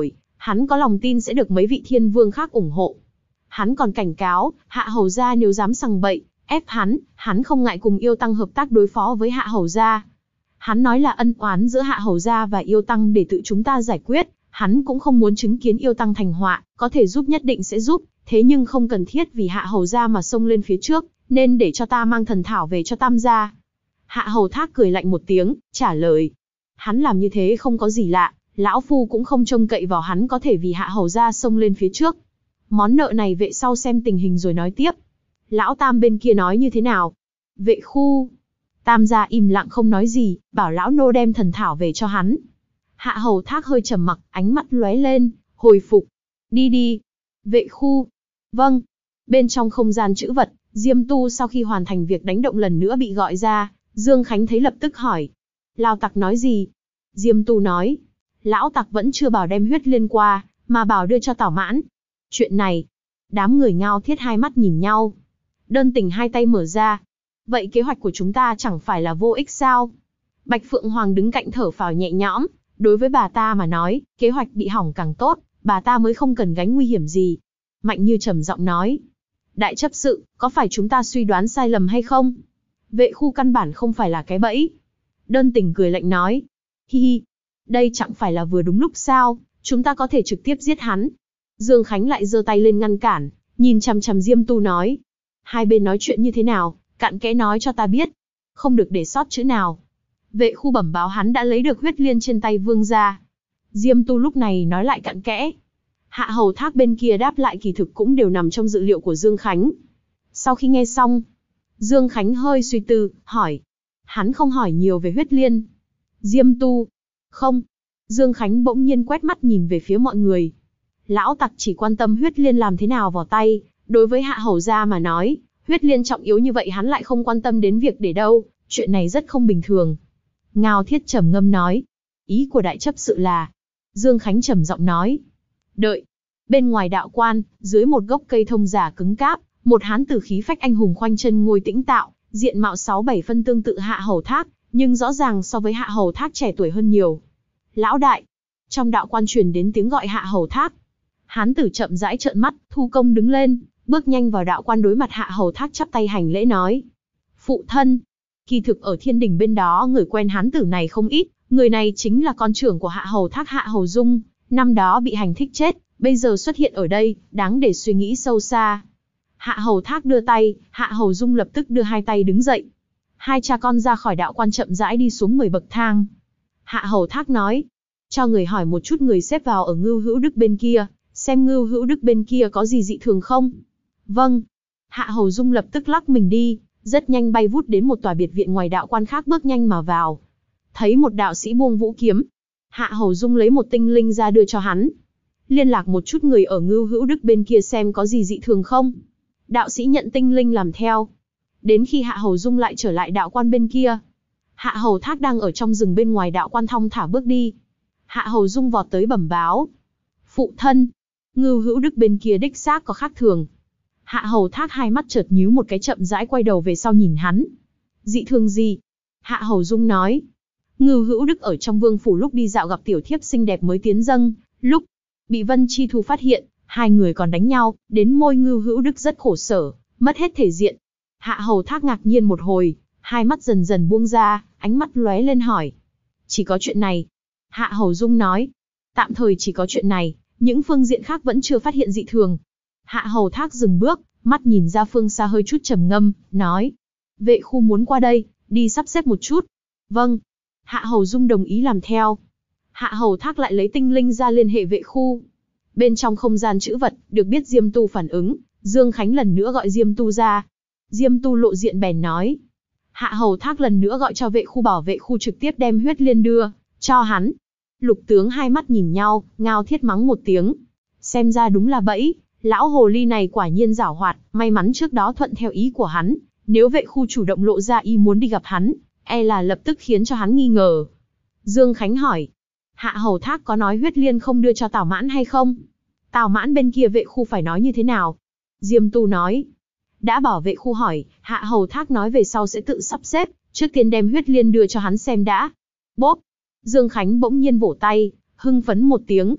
Hắn có lòng tin sẽ được mấy vị thiên vương khác ủng hộ. Hắn còn cảnh cáo, Hạ Hầu gia nếu dám sằng bậy, ép hắn không ngại cùng yêu tăng hợp tác đối phó với Hạ Hầu gia. Hắn nói là ân oán giữa Hạ Hầu gia và yêu tăng để tự chúng ta giải quyết, hắn cũng không muốn chứng kiến yêu tăng thành họa, có thể giúp nhất định sẽ giúp, thế nhưng không cần thiết vì Hạ Hầu gia mà xông lên phía trước, nên để cho ta mang thần thảo về cho Tam gia. Hạ Hầu Thác cười lạnh một tiếng, trả lời. Hắn làm như thế không có gì lạ, lão phu cũng không trông cậy vào hắn có thể vì Hạ Hầu gia xông lên phía trước. Món nợ này vệ sau xem tình hình rồi nói tiếp. Lão Tam bên kia nói như thế nào? Vệ khu. Tam gia im lặng không nói gì, bảo lão nô đem thần thảo về cho hắn. Hạ Hầu Thác hơi trầm mặc, ánh mắt lóe lên, hồi phục. Đi đi. Vệ khu. Vâng. Bên trong không gian trữ vật, Diêm Tu sau khi hoàn thành việc đánh động lần nữa bị gọi ra, Dương Khánh thấy lập tức hỏi. Lao tặc nói gì? Diêm Tu nói. Lão tặc vẫn chưa bảo đem huyết liên qua, mà bảo đưa cho Tảo Mãn. Chuyện này. Đám người Ngao Thiết hai mắt nhìn nhau. Đơn Tình hai tay mở ra. Vậy kế hoạch của chúng ta chẳng phải là vô ích sao? Bạch Phượng Hoàng đứng cạnh thở phào nhẹ nhõm. Đối với bà ta mà nói, kế hoạch bị hỏng càng tốt, bà ta mới không cần gánh nguy hiểm gì. Mạnh Như trầm giọng nói. Đại chấp sự, có phải chúng ta suy đoán sai lầm hay không? Vệ khu căn bản không phải là cái bẫy. Đơn Tình cười lạnh nói. Hi hi, đây chẳng phải là vừa đúng lúc sao, chúng ta có thể trực tiếp giết hắn. Dương Khánh lại giơ tay lên ngăn cản, nhìn chằm chằm Diêm Tu nói. Hai bên nói chuyện như thế nào, cặn kẽ nói cho ta biết. Không được để sót chữ nào. Vệ khu bẩm báo hắn đã lấy được huyết liên trên tay vương gia. Diêm Tu lúc này nói lại cặn kẽ. Hạ Hầu Thác bên kia đáp lại kỳ thực cũng đều nằm trong dự liệu của Dương Khánh. Sau khi nghe xong, Dương Khánh hơi suy tư, hỏi. Hắn không hỏi nhiều về huyết liên. Diêm Tu. Không. Dương Khánh bỗng nhiên quét mắt nhìn về phía mọi người. Lão tặc chỉ quan tâm huyết liên làm thế nào vào tay, đối với Hạ Hầu gia mà nói, huyết liên trọng yếu như vậy hắn lại không quan tâm đến việc để đâu, chuyện này rất không bình thường. Ngao Thiết trầm ngâm nói. Ý của đại chấp sự là. Dương Khánh trầm giọng nói. Đợi. Bên ngoài đạo quan, dưới một gốc cây thông giả cứng cáp, một hán tử khí phách anh hùng khoanh chân ngồi tĩnh tạo, diện mạo 6-7 phân tương tự Hạ Hầu Thác, nhưng rõ ràng so với Hạ Hầu Thác trẻ tuổi hơn nhiều. Lão đại. Trong đạo quan truyền đến tiếng gọi Hạ Hầu Thác. Hán tử chậm rãi trợn mắt, thu công đứng lên, bước nhanh vào đạo quan đối mặt Hạ Hầu Thác chắp tay hành lễ nói. Phụ thân. Kỳ thực ở thiên đình bên đó người quen hán tử này không ít, người này chính là con trưởng của Hạ Hầu Thác Hạ Hầu Dung, năm đó bị hành thích chết, bây giờ xuất hiện ở đây, đáng để suy nghĩ sâu xa. Hạ Hầu Thác đưa tay, Hạ Hầu Dung lập tức đưa hai tay đứng dậy. Hai cha con ra khỏi đạo quan chậm rãi đi xuống 10 bậc thang. Hạ Hầu Thác nói, cho người hỏi một chút người xếp vào ở Ngưu Hữu Đức bên kia, xem Ngưu Hữu Đức bên kia có gì dị thường không? Vâng. Hạ Hầu Dung lập tức lắc mình đi, rất nhanh bay vút đến một tòa biệt viện ngoài đạo quan khác bước nhanh mà vào. Thấy một đạo sĩ buông vũ kiếm. Hạ Hầu Dung lấy một tinh linh ra đưa cho hắn. Liên lạc một chút người ở Ngưu Hữu Đức bên kia xem có gì dị thường không. Đạo sĩ nhận tinh linh làm theo. Đến khi Hạ Hầu Dung lại trở lại đạo quan bên kia. Hạ Hầu Thác đang ở trong rừng bên ngoài đạo quan thong thả bước đi. Hạ Hầu Dung vọt tới bẩm báo. Phụ thân. Ngưu Hữu Đức bên kia đích xác có khác thường. Hạ Hầu Thác hai mắt chợt nhíu một cái chậm rãi quay đầu về sau nhìn hắn. Dị thường gì? Hạ Hầu Dung nói. Ngưu Hữu Đức ở trong vương phủ lúc đi dạo gặp tiểu thiếp xinh đẹp mới tiến dâng, lúc bị Vân Chi Thu phát hiện, hai người còn đánh nhau, đến môi Ngưu Hữu Đức rất khổ sở, mất hết thể diện. Hạ Hầu Thác ngạc nhiên một hồi, hai mắt dần dần buông ra, ánh mắt lóe lên hỏi. Chỉ có chuyện này. Hạ Hầu Dung nói. Tạm thời chỉ có chuyện này, những phương diện khác vẫn chưa phát hiện dị thường. Hạ Hầu Thác dừng bước, mắt nhìn ra phương xa hơi chút trầm ngâm, nói. Vệ khu muốn qua đây, đi sắp xếp một chút. Vâng. Hạ Hầu Dung đồng ý làm theo. Hạ Hầu Thác lại lấy tinh linh ra liên hệ vệ khu. Bên trong không gian trữ vật, được biết Diêm Tu phản ứng, Dương Khánh lần nữa gọi Diêm Tu ra. Diêm Tu lộ diện bèn nói. Hạ Hầu Thác lần nữa gọi cho vệ khu bảo vệ khu trực tiếp đem huyết liên đưa cho hắn. Lục tướng hai mắt nhìn nhau, Ngao Thiết mắng một tiếng. Xem ra đúng là bẫy, lão hồ ly này quả nhiên giảo hoạt, may mắn trước đó thuận theo ý của hắn. Nếu vệ khu chủ động lộ ra ý muốn đi gặp hắn, e là lập tức khiến cho hắn nghi ngờ. Dương Khánh hỏi. Hạ Hầu Thác có nói huyết liên không đưa cho Tào Mãn hay không? Tào Mãn bên kia vệ khu phải nói như thế nào? Diêm Tu nói. Đã bảo vệ khu hỏi, Hạ Hầu Thác nói về sau sẽ tự sắp xếp, trước tiên đem huyết liên đưa cho hắn xem đã. Bốp! Dương Khánh bỗng nhiên vỗ tay, hưng phấn một tiếng.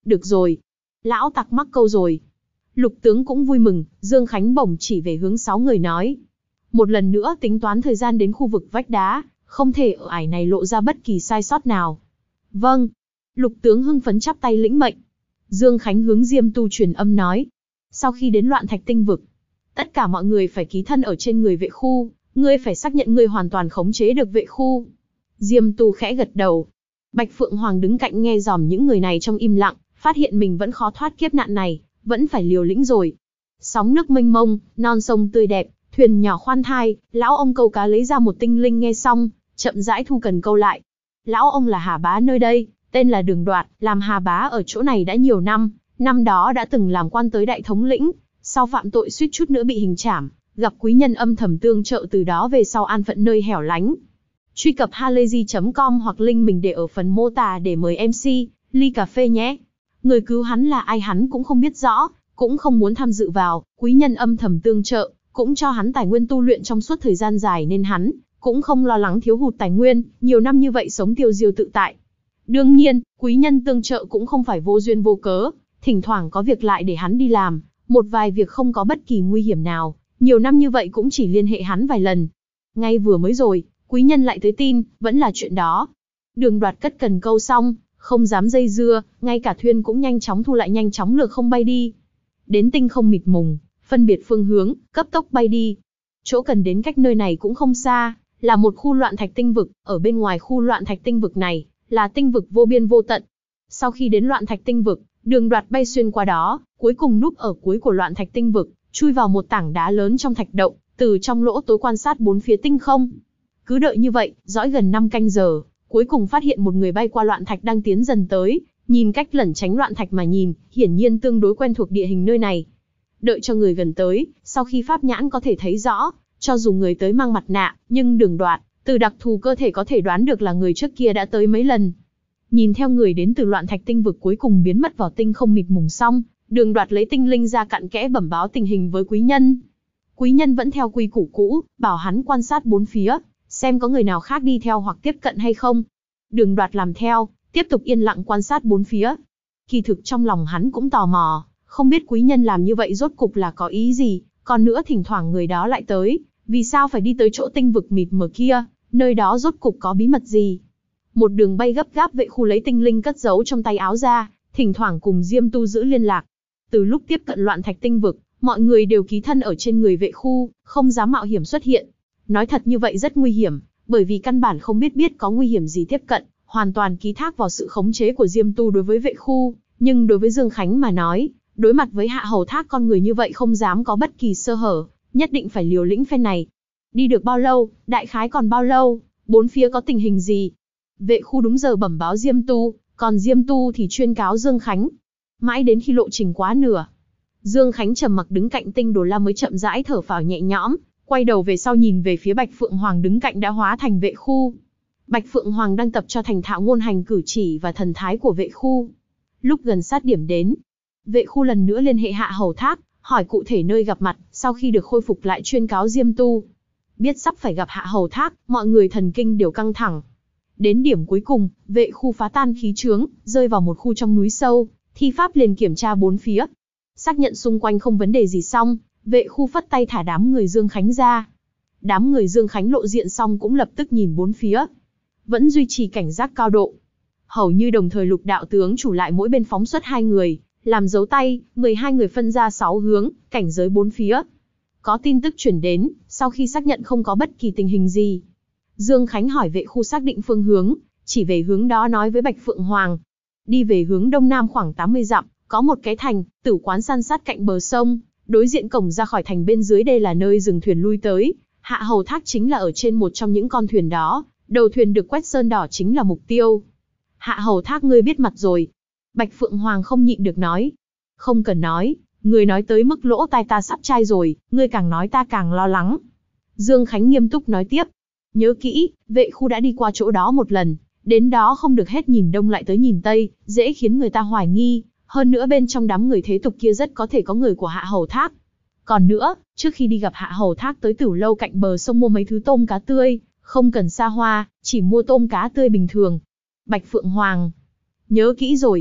Được rồi. Lão tặc mắc câu rồi. Lục tướng cũng vui mừng, Dương Khánh bổng chỉ về hướng 6 người nói. Một lần nữa tính toán thời gian đến khu vực vách đá, không thể ở ải này lộ ra bất kỳ sai sót nào. Vâng. Lục tướng hưng phấn chắp tay lĩnh mệnh. Dương Khánh hướng Diêm Tu truyền âm nói. Sau khi đến Loạn Thạch Tinh Vực, tất cả mọi người phải ký thân ở trên người vệ khu, ngươi phải xác nhận ngươi hoàn toàn khống chế được vệ khu. Diêm Tu khẽ gật đầu. Bạch Phượng Hoàng đứng cạnh nghe dòm những người này trong im lặng, phát hiện mình vẫn khó thoát kiếp nạn này, vẫn phải liều lĩnh rồi. Sóng nước mênh mông, non sông tươi đẹp, thuyền nhỏ khoan thai, lão ông câu cá lấy ra một tinh linh nghe xong, chậm rãi thu cần câu lại. Lão ông là Hà Bá nơi đây, tên là Đường Đoạt, làm Hà Bá ở chỗ này đã nhiều năm, năm đó đã từng làm quan tới đại thống lĩnh, sau phạm tội suýt chút nữa bị hình trảm, gặp quý nhân âm thầm tương trợ, từ đó về sau an phận nơi hẻo lánh. Truy cập halayzi.com hoặc link mình để ở phần mô tả để mời MC ly cà phê nhé. Người cứu hắn là ai hắn cũng không biết rõ, cũng không muốn tham dự vào, quý nhân âm thầm tương trợ, cũng cho hắn tài nguyên tu luyện trong suốt thời gian dài nên hắn cũng không lo lắng thiếu hụt tài nguyên, nhiều năm như vậy sống tiêu diêu tự tại. Đương nhiên, quý nhân tương trợ cũng không phải vô duyên vô cớ, thỉnh thoảng có việc lại để hắn đi làm, một vài việc không có bất kỳ nguy hiểm nào, nhiều năm như vậy cũng chỉ liên hệ hắn vài lần. Ngay vừa mới rồi, quý nhân lại tới tin, vẫn là chuyện đó. Đường Đoạt cất cần câu xong, không dám dây dưa, ngay cả thuyền cũng nhanh chóng thu lại, nhanh chóng lược không bay đi. Đến tinh không mịt mùng, phân biệt phương hướng, cấp tốc bay đi. Chỗ cần đến cách nơi này cũng không xa, là một khu Loạn Thạch Tinh Vực, ở bên ngoài khu Loạn Thạch Tinh Vực này, là tinh vực vô biên vô tận. Sau khi đến Loạn Thạch Tinh Vực, Đường Đoạt bay xuyên qua đó, cuối cùng núp ở cuối của Loạn Thạch Tinh Vực, chui vào một tảng đá lớn trong thạch động, từ trong lỗ tối quan sát bốn phía tinh không. Cứ đợi như vậy, dõi gần 5 canh giờ, cuối cùng phát hiện một người bay qua loạn thạch đang tiến dần tới, nhìn cách lẩn tránh loạn thạch mà nhìn, hiển nhiên tương đối quen thuộc địa hình nơi này. Đợi cho người gần tới, sau khi pháp nhãn có thể thấy rõ, cho dù người tới mang mặt nạ, nhưng Đường Đoạt, từ đặc thù cơ thể có thể đoán được là người trước kia đã tới mấy lần. Nhìn theo người đến từ Loạn Thạch Tinh Vực cuối cùng biến mất vào tinh không mịt mùng xong, Đường Đoạt lấy tinh linh ra cặn kẽ bẩm báo tình hình với quý nhân. Quý nhân vẫn theo quy củ cũ, bảo hắn quan sát bốn phía, xem có người nào khác đi theo hoặc tiếp cận hay không. Đường Đoạt làm theo, tiếp tục yên lặng quan sát bốn phía. Kỳ thực trong lòng hắn cũng tò mò, không biết quý nhân làm như vậy rốt cục là có ý gì, còn nữa thỉnh thoảng người đó lại tới, vì sao phải đi tới chỗ tinh vực mịt mờ kia, nơi đó rốt cục có bí mật gì. Một đường bay gấp gáp, vệ khu lấy tinh linh cất giấu trong tay áo ra, thỉnh thoảng cùng Diêm Tu giữ liên lạc. Từ lúc tiếp cận Loạn Thạch Tinh Vực, mọi người đều ký thân ở trên người vệ khu, không dám mạo hiểm xuất hiện. Nói thật như vậy rất nguy hiểm, bởi vì căn bản không biết có nguy hiểm gì tiếp cận, hoàn toàn ký thác vào sự khống chế của Diêm Tu đối với vệ khu. Nhưng đối với Dương Khánh mà nói, đối mặt với Hạ Hầu Thác con người như vậy không dám có bất kỳ sơ hở, nhất định phải liều lĩnh phen này. Đi được bao lâu, đại khái còn bao lâu, bốn phía có tình hình gì? Vệ khu đúng giờ bẩm báo Diêm Tu, còn Diêm Tu thì chuyên cáo Dương Khánh. Mãi đến khi lộ trình quá nửa, Dương Khánh trầm mặc đứng cạnh Tinh Đồ La mới chậm rãi thở phào nhẹ nhõm, quay đầu về sau nhìn về phía Bạch Phượng Hoàng đứng cạnh đã hóa thành vệ khu. Bạch Phượng Hoàng đang tập cho thành thạo ngôn hành cử chỉ và thần thái của vệ khu. Lúc gần sát điểm đến, vệ khu lần nữa liên hệ Hạ Hầu Thác, hỏi cụ thể nơi gặp mặt, sau khi được khôi phục lại chuyên cáo Diêm Tu. Biết sắp phải gặp Hạ Hầu Thác, mọi người thần kinh đều căng thẳng. Đến điểm cuối cùng, vệ khu phá tan khí trướng, rơi vào một khu trong núi sâu, thi pháp liền kiểm tra bốn phía. Xác nhận xung quanh không vấn đề gì xong, vệ khu phất tay thả đám người Dương Khánh ra. Đám người Dương Khánh lộ diện xong cũng lập tức nhìn bốn phía. Vẫn duy trì cảnh giác cao độ. Hầu như đồng thời Lục đạo tướng chủ lại mỗi bên phóng xuất 2 người, làm dấu tay, 12 người phân ra 6 hướng, cảnh giới bốn phía. Có tin tức chuyển đến, sau khi xác nhận không có bất kỳ tình hình gì, Dương Khánh hỏi vệ khu xác định phương hướng, chỉ về hướng đó nói với Bạch Phượng Hoàng. Đi về hướng đông nam khoảng 80 dặm, có một cái thành, tử quán san sát cạnh bờ sông, đối diện cổng ra khỏi thành bên dưới đây là nơi dừng thuyền lui tới. Hạ Hầu Thác chính là ở trên một trong những con thuyền đó, đầu thuyền được quét sơn đỏ chính là mục tiêu. Hạ Hầu Thác ngươi biết mặt rồi. Bạch Phượng Hoàng không nhịn được nói. Không cần nói, người nói tới mức lỗ tai ta sắp chai rồi, ngươi càng nói ta càng lo lắng. Dương Khánh nghiêm túc nói tiếp. Nhớ kỹ, vệ khu đã đi qua chỗ đó một lần, đến đó không được hết nhìn đông lại tới nhìn tây, dễ khiến người ta hoài nghi. Hơn nữa bên trong đám người thế tục kia rất có thể có người của Hạ Hầu Thác. Còn nữa, trước khi đi gặp Hạ Hầu Thác tới Tửu Lâu cạnh bờ sông mua mấy thứ tôm cá tươi, không cần xa hoa, chỉ mua tôm cá tươi bình thường. Bạch Phượng Hoàng, nhớ kỹ rồi.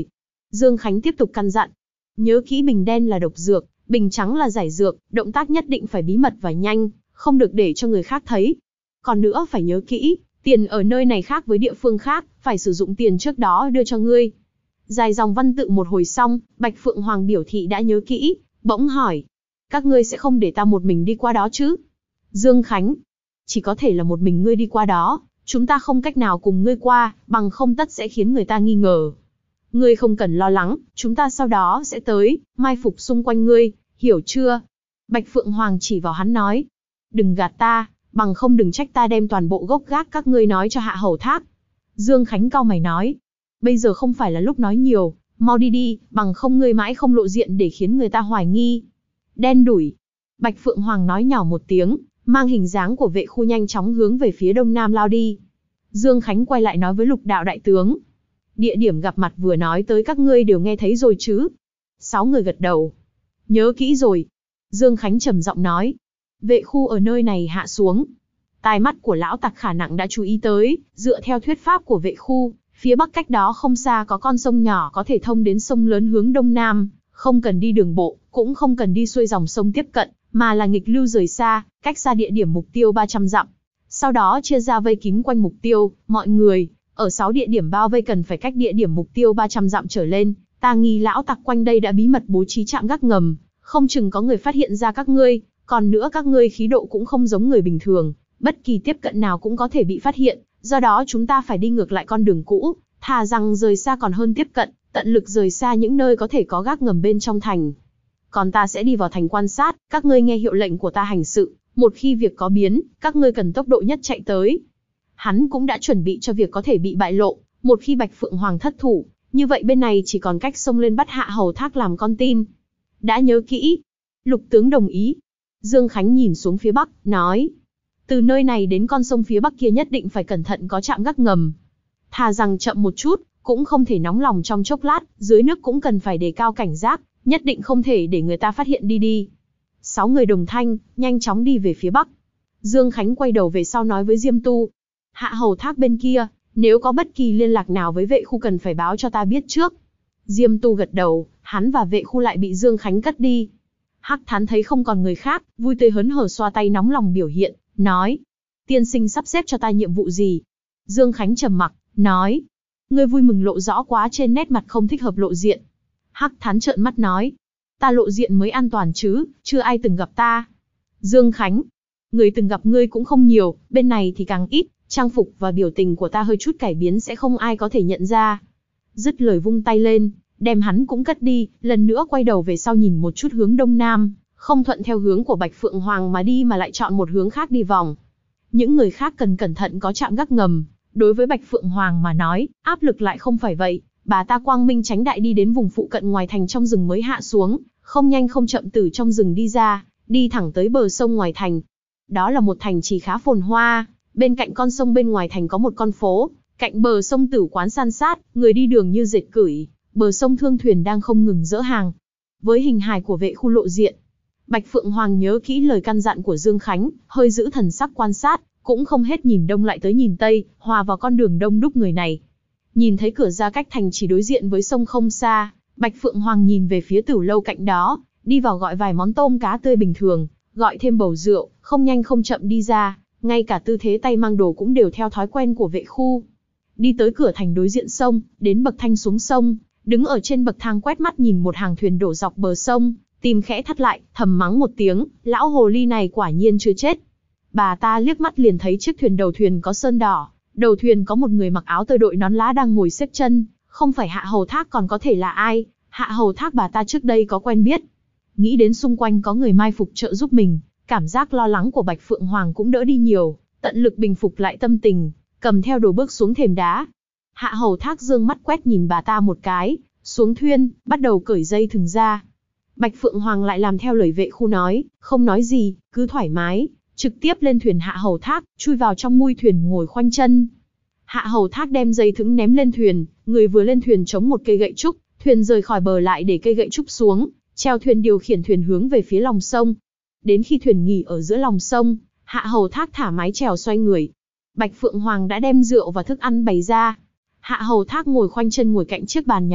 Dương Khánh tiếp tục căn dặn. Nhớ kỹ bình đen là độc dược, bình trắng là giải dược, động tác nhất định phải bí mật và nhanh, không được để cho người khác thấy. Còn nữa phải nhớ kỹ, tiền ở nơi này khác với địa phương khác, phải sử dụng tiền trước đó đưa cho ngươi. Dài dòng văn tự một hồi xong, Bạch Phượng Hoàng biểu thị đã nhớ kỹ, bỗng hỏi. Các ngươi sẽ không để ta một mình đi qua đó chứ? Dương Khánh. Chỉ có thể là một mình ngươi đi qua đó, chúng ta không cách nào cùng ngươi qua, bằng không tất sẽ khiến người ta nghi ngờ. Ngươi không cần lo lắng, chúng ta sau đó sẽ tới, mai phục xung quanh ngươi, hiểu chưa? Bạch Phượng Hoàng chỉ vào hắn nói. Đừng gạt ta, bằng không đừng trách ta đem toàn bộ gốc gác các ngươi nói cho Hạ Hầu Thác. Dương Khánh cau mày nói. Bây giờ không phải là lúc nói nhiều, mau đi đi, bằng không ngươi mãi không lộ diện để khiến người ta hoài nghi. Đen đủi. Bạch Phượng Hoàng nói nhỏ một tiếng, mang hình dáng của vệ khu nhanh chóng hướng về phía đông nam lao đi. Dương Khánh quay lại nói với Lục Đạo đại tướng. Địa điểm gặp mặt vừa nói tới các ngươi đều nghe thấy rồi chứ? 6 người gật đầu. Nhớ kỹ rồi. Dương Khánh trầm giọng nói. Vệ khu ở nơi này hạ xuống. Tai mắt của lão tặc khả nặng đã chú ý tới, dựa theo thuyết pháp của vệ khu, phía bắc cách đó không xa có con sông nhỏ có thể thông đến sông lớn hướng đông nam, không cần đi đường bộ, cũng không cần đi xuôi dòng sông tiếp cận, mà là nghịch lưu rời xa, cách xa địa điểm mục tiêu 300 dặm. Sau đó chia ra vây kín quanh mục tiêu, mọi người, ở 6 địa điểm bao vây cần phải cách địa điểm mục tiêu 300 dặm trở lên, ta nghi lão tặc quanh đây đã bí mật bố trí trạm gác ngầm, không chừng có người phát hiện ra các ngươi, còn nữa các ngươi khí độ cũng không giống người bình thường, bất kỳ tiếp cận nào cũng có thể bị phát hiện, do đó chúng ta phải đi ngược lại con đường cũ, thà rằng rời xa còn hơn tiếp cận, tận lực rời xa những nơi có thể có gác ngầm bên trong thành. Còn ta sẽ đi vào thành quan sát, các ngươi nghe hiệu lệnh của ta hành sự, một khi việc có biến, các ngươi cần tốc độ nhất chạy tới. Hắn cũng đã chuẩn bị cho việc có thể bị bại lộ, một khi Bạch Phượng Hoàng thất thủ, như vậy bên này chỉ còn cách xông lên bắt Hạ Hầu Thác làm con tin. Đã nhớ kỹ. Lục tướng đồng ý. Dương Khánh nhìn xuống phía bắc, nói. Từ nơi này đến con sông phía bắc kia nhất định phải cẩn thận có trạm gác ngầm. Thà rằng chậm một chút, cũng không thể nóng lòng trong chốc lát, dưới nước cũng cần phải đề cao cảnh giác, nhất định không thể để người ta phát hiện đi. 6 người đồng thanh, nhanh chóng đi về phía bắc. Dương Khánh quay đầu về sau nói với Diêm Tu. Hạ Hầu Thác bên kia, nếu có bất kỳ liên lạc nào với vệ khu cần phải báo cho ta biết trước. Diêm Tu gật đầu, hắn và vệ khu lại bị Dương Khánh cất đi. Hắc Thán thấy không còn người khác, vui tươi hớn hở xoa tay nóng lòng biểu hiện, nói. Tiên sinh sắp xếp cho ta nhiệm vụ gì? Dương Khánh trầm mặc, nói. Ngươi vui mừng lộ rõ quá trên nét mặt không thích hợp lộ diện. Hắc Thán trợn mắt nói. Ta lộ diện mới an toàn chứ, chưa ai từng gặp ta. Dương Khánh. Người từng gặp ngươi cũng không nhiều, bên này thì càng ít, trang phục và biểu tình của ta hơi chút cải biến sẽ không ai có thể nhận ra. Dứt lời vung tay lên, đem hắn cũng cất đi, lần nữa quay đầu về sau nhìn một chút hướng đông nam, không thuận theo hướng của Bạch Phượng Hoàng mà đi mà lại chọn một hướng khác đi vòng. Những người khác cần cẩn thận có trạm gác ngầm, đối với Bạch Phượng Hoàng mà nói, áp lực lại không phải vậy, bà ta quang minh tránh đại đi đến vùng phụ cận ngoài thành trong rừng mới hạ xuống, không nhanh không chậm từ trong rừng đi ra, đi thẳng tới bờ sông ngoài thành. Đó là một thành trì khá phồn hoa, bên cạnh con sông bên ngoài thành có một con phố, cạnh bờ sông tử quán san sát, người đi đường như dệt cửi, bờ sông thương thuyền đang không ngừng dỡ hàng. Với hình hài của vệ khu lộ diện, Bạch Phượng Hoàng nhớ kỹ lời căn dặn của Dương Khánh, hơi giữ thần sắc quan sát, cũng không hết nhìn đông lại tới nhìn tây, hòa vào con đường đông đúc người này. Nhìn thấy cửa ra cách thành chỉ đối diện với sông không xa, Bạch Phượng Hoàng nhìn về phía tử lâu cạnh đó, đi vào gọi vài món tôm cá tươi bình thường, gọi thêm bầu rượu, không nhanh không chậm đi ra, ngay cả tư thế tay mang đồ cũng đều theo thói quen của vệ khu. Đi tới cửa thành đối diện sông, đến bậc thang xuống sông, đứng ở trên bậc thang quét mắt nhìn một hàng thuyền đổ dọc bờ sông, tim khẽ thắt lại, thầm mắng một tiếng, lão hồ ly này quả nhiên chưa chết. Bà ta liếc mắt liền thấy chiếc thuyền đầu thuyền có sơn đỏ, đầu thuyền có một người mặc áo tơi đội nón lá đang ngồi xếp chân, không phải Hạ Hầu Thác còn có thể là ai, Hạ Hầu Thác bà ta trước đây có quen biết. Nghĩ đến xung quanh có người mai phục trợ giúp mình, cảm giác lo lắng của Bạch Phượng Hoàng cũng đỡ đi nhiều, tận lực bình phục lại tâm tình, cầm theo đồ bước xuống thềm đá. Hạ Hầu Thác dương mắt quét nhìn bà ta một cái, xuống thuyền, bắt đầu cởi dây thừng ra. Bạch Phượng Hoàng lại làm theo lời vệ khu nói, không nói gì, cứ thoải mái, trực tiếp lên thuyền Hạ Hầu Thác, chui vào trong mui thuyền ngồi khoanh chân. Hạ Hầu Thác đem dây thừng ném lên thuyền, người vừa lên thuyền chống một cây gậy trúc, thuyền rời khỏi bờ lại để cây gậy trúc xuống, chèo thuyền điều khiển thuyền hướng về phía lòng sông. Đến khi thuyền nghỉ ở giữa lòng sông, Hạ Hầu Thác thả mái chèo xoay người. Bạch Phượng Hoàng đã đem rượu và thức ăn bày ra. Hạ Hầu Thác ngồi khoanh chân ngồi cạnh chiếc bàn nhỏ,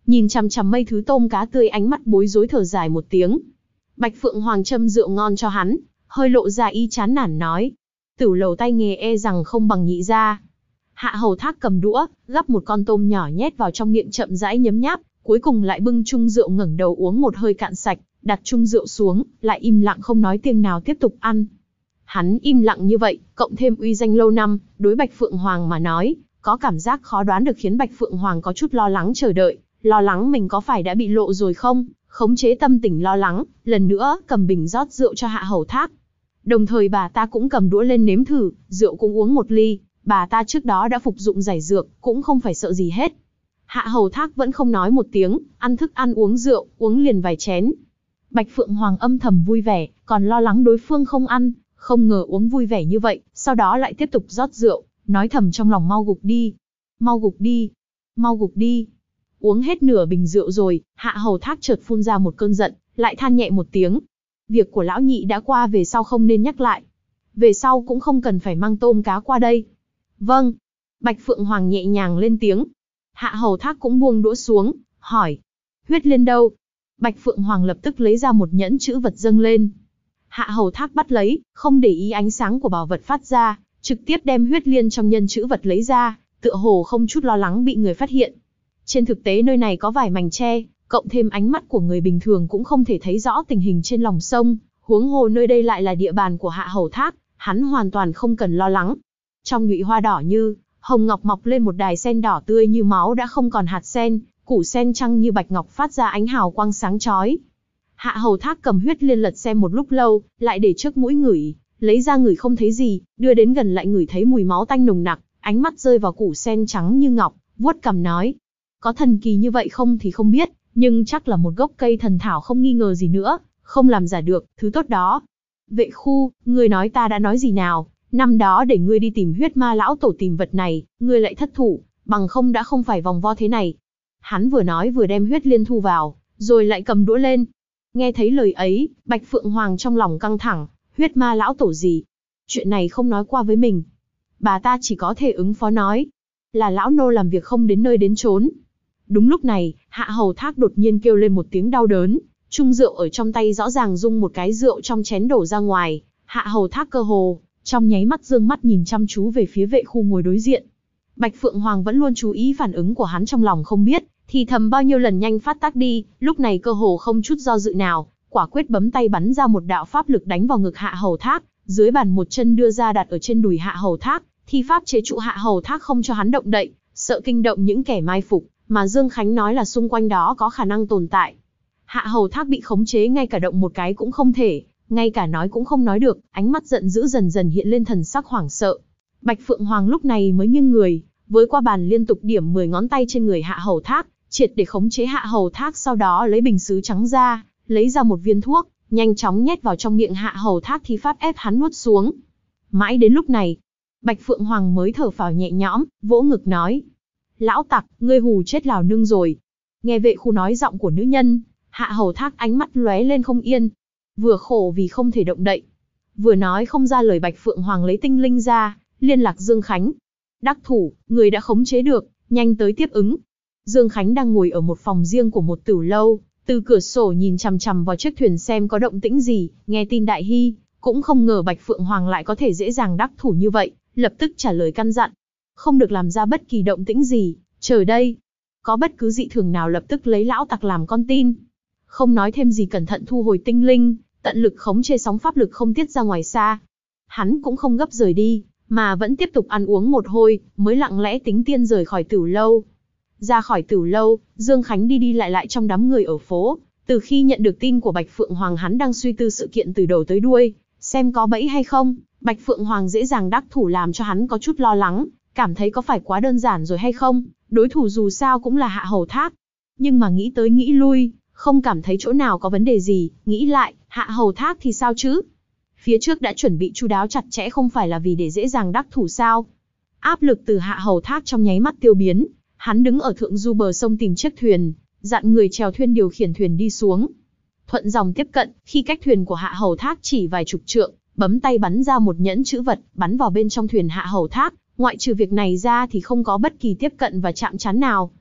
nhìn chằm chằm mây thứ tôm cá tươi, ánh mắt bối rối thở dài một tiếng. Bạch Phượng Hoàng châm rượu ngon cho hắn, hơi lộ ra ý chán nản nói. Tửu lầu tay nghề e rằng không bằng nhị gia. Hạ Hầu Thác cầm đũa, gắp một con tôm nhỏ nhét vào trong miệng chậm rãi nhấm nháp, cuối cùng lại bưng chung rượu ngẩng đầu uống một hơi cạn sạch, đặt chung rượu xuống, lại im lặng không nói tiếng nào tiếp tục ăn. Hắn im lặng như vậy, cộng thêm uy danh lâu năm, đối Bạch Phượng Hoàng mà nói, có cảm giác khó đoán được, khiến Bạch Phượng Hoàng có chút lo lắng chờ đợi, lo lắng mình có phải đã bị lộ rồi không, khống chế tâm tình lo lắng, lần nữa cầm bình rót rượu cho Hạ Hầu Thác. Đồng thời bà ta cũng cầm đũa lên nếm thử, rượu cũng uống một ly, bà ta trước đó đã phục dụng giải dược, cũng không phải sợ gì hết. Hạ Hầu Thác vẫn không nói một tiếng, ăn thức ăn uống rượu, uống liền vài chén. Bạch Phượng Hoàng âm thầm vui vẻ, còn lo lắng đối phương không ăn, không ngờ uống vui vẻ như vậy, sau đó lại tiếp tục rót rượu, nói thầm trong lòng mau gục đi, mau gục đi, mau gục đi. Uống hết nửa bình rượu rồi, Hạ Hầu Thác chợt phun ra một cơn giận, lại than nhẹ một tiếng. Việc của lão nhị đã qua, về sau không nên nhắc lại. Về sau cũng không cần phải mang tôm cá qua đây. Vâng. Bạch Phượng Hoàng nhẹ nhàng lên tiếng. Hạ Hầu Thác cũng buông đũa xuống, hỏi. Huyết liên đâu? Bạch Phượng Hoàng lập tức lấy ra một nhẫn chữ vật dâng lên. Hạ Hầu Thác bắt lấy, không để ý ánh sáng của bảo vật phát ra, trực tiếp đem huyết liên trong nhân chữ vật lấy ra, tựa hồ không chút lo lắng bị người phát hiện. Trên thực tế nơi này có vài mảnh tre, cộng thêm ánh mắt của người bình thường cũng không thể thấy rõ tình hình trên lòng sông, huống hồ nơi đây lại là địa bàn của Hạ Hầu Thác, hắn hoàn toàn không cần lo lắng. Trong nhụy hoa đỏ như hồng ngọc mọc lên một đài sen đỏ tươi như máu đã không còn hạt sen, củ sen trăng như bạch ngọc phát ra ánh hào quang sáng chói. Hạ Hầu Thác cầm huyết liên lật xem một lúc lâu, lại để trước mũi ngửi, lấy ra ngửi không thấy gì, đưa đến gần lại ngửi thấy mùi máu tanh nồng nặc, ánh mắt rơi vào củ sen trắng như ngọc, vuốt cằm nói: có thần kỳ như vậy không thì không biết, nhưng chắc là một gốc cây thần thảo không nghi ngờ gì nữa, không làm giả được, thứ tốt đó. Vệ Khu, ngươi nói ta đã nói gì nào? Năm đó để ngươi đi tìm huyết ma lão tổ tìm vật này, ngươi lại thất thủ, bằng không đã không phải vòng vo thế này. Hắn vừa nói vừa đem huyết liên thu vào, rồi lại cầm đũa lên. Nghe thấy lời ấy, Bạch Phượng Hoàng trong lòng căng thẳng, huyết ma lão tổ gì? Chuyện này không nói qua với mình. Bà ta chỉ có thể ứng phó nói, là lão nô làm việc không đến nơi đến chốn. Đúng lúc này, Hạ Hầu Thác đột nhiên kêu lên một tiếng đau đớn, chung rượu ở trong tay rõ ràng rung một cái, rượu trong chén đổ ra ngoài. Hạ Hầu Thác cơ hồ trong nháy mắt dương mắt nhìn chăm chú về phía Vệ Khu ngồi đối diện. Bạch Phượng Hoàng vẫn luôn chú ý phản ứng của hắn, trong lòng không biết thì thầm bao nhiêu lần nhanh phát tác đi, lúc này cơ hồ không chút do dự nào, quả quyết bấm tay bắn ra một đạo pháp lực đánh vào ngực Hạ Hầu Thác, dưới bàn một chân đưa ra đặt ở trên đùi Hạ Hầu Thác, thi pháp chế trụ Hạ Hầu Thác không cho hắn động đậy, sợ kinh động những kẻ mai phục, mà Dương Khánh nói là xung quanh đó có khả năng tồn tại. Hạ Hầu Thác bị khống chế, ngay cả động một cái cũng không thể, ngay cả nói cũng không nói được, ánh mắt giận dữ dần dần hiện lên thần sắc hoảng sợ. Bạch Phượng Hoàng lúc này mới nghiêng người, với qua bàn liên tục điểm 10 ngón tay trên người Hạ Hầu Thác, triệt để khống chế Hạ Hầu Thác, sau đó lấy bình sứ trắng ra, lấy ra một viên thuốc, nhanh chóng nhét vào trong miệng Hạ Hầu Thác, thi pháp ép hắn nuốt xuống. Mãi đến lúc này, Bạch Phượng Hoàng mới thở phào nhẹ nhõm, vỗ ngực nói: lão tặc, ngươi hù chết Lào nương rồi. Nghe Vệ Khu nói giọng của nữ nhân, Hạ Hầu Thác ánh mắt lóe lên không yên, vừa khổ vì không thể động đậy, vừa nói không ra lời. Bạch Phượng Hoàng lấy tinh linh ra, liên lạc Dương Khánh. Đắc thủ, người đã khống chế được, nhanh tới tiếp ứng. Dương Khánh đang ngồi ở một phòng riêng của một tửu lâu, từ cửa sổ nhìn chằm chằm vào chiếc thuyền xem có động tĩnh gì, nghe tin đại hy, cũng không ngờ Bạch Phượng Hoàng lại có thể dễ dàng đắc thủ như vậy, lập tức trả lời căn dặn: không được làm ra bất kỳ động tĩnh gì, chờ đây. Có bất cứ dị thường nào lập tức lấy lão tặc làm con tin. Không nói thêm gì, cẩn thận thu hồi tinh linh, tận lực khống chế sóng pháp lực không tiết ra ngoài xa. Hắn cũng không gấp rời đi, mà vẫn tiếp tục ăn uống một hồi, mới lặng lẽ tính tiên rời khỏi tửu lâu. Ra khỏi tửu lâu, Dương Khánh đi đi lại lại trong đám người ở phố. Từ khi nhận được tin của Bạch Phượng Hoàng, hắn đang suy tư sự kiện từ đầu tới đuôi, xem có bẫy hay không. Bạch Phượng Hoàng dễ dàng đắc thủ làm cho hắn có chút lo lắng, cảm thấy có phải quá đơn giản rồi hay không, đối thủ dù sao cũng là Hạ Hầu Thác. Nhưng mà nghĩ tới nghĩ lui, không cảm thấy chỗ nào có vấn đề gì, nghĩ lại, Hạ Hầu Thác thì sao chứ? Phía trước đã chuẩn bị chu đáo chặt chẽ, không phải là vì để dễ dàng đắc thủ sao? Áp lực từ Hạ Hầu Thác trong nháy mắt tiêu biến, hắn đứng ở thượng du bờ sông tìm chiếc thuyền, dặn người chèo thuyền điều khiển thuyền đi xuống. Thuận dòng tiếp cận, khi cách thuyền của Hạ Hầu Thác chỉ vài chục trượng, bấm tay bắn ra một nhẫn chữ vật, bắn vào bên trong thuyền Hạ Hầu Thác, ngoại trừ việc này ra thì không có bất kỳ tiếp cận và chạm trán nào.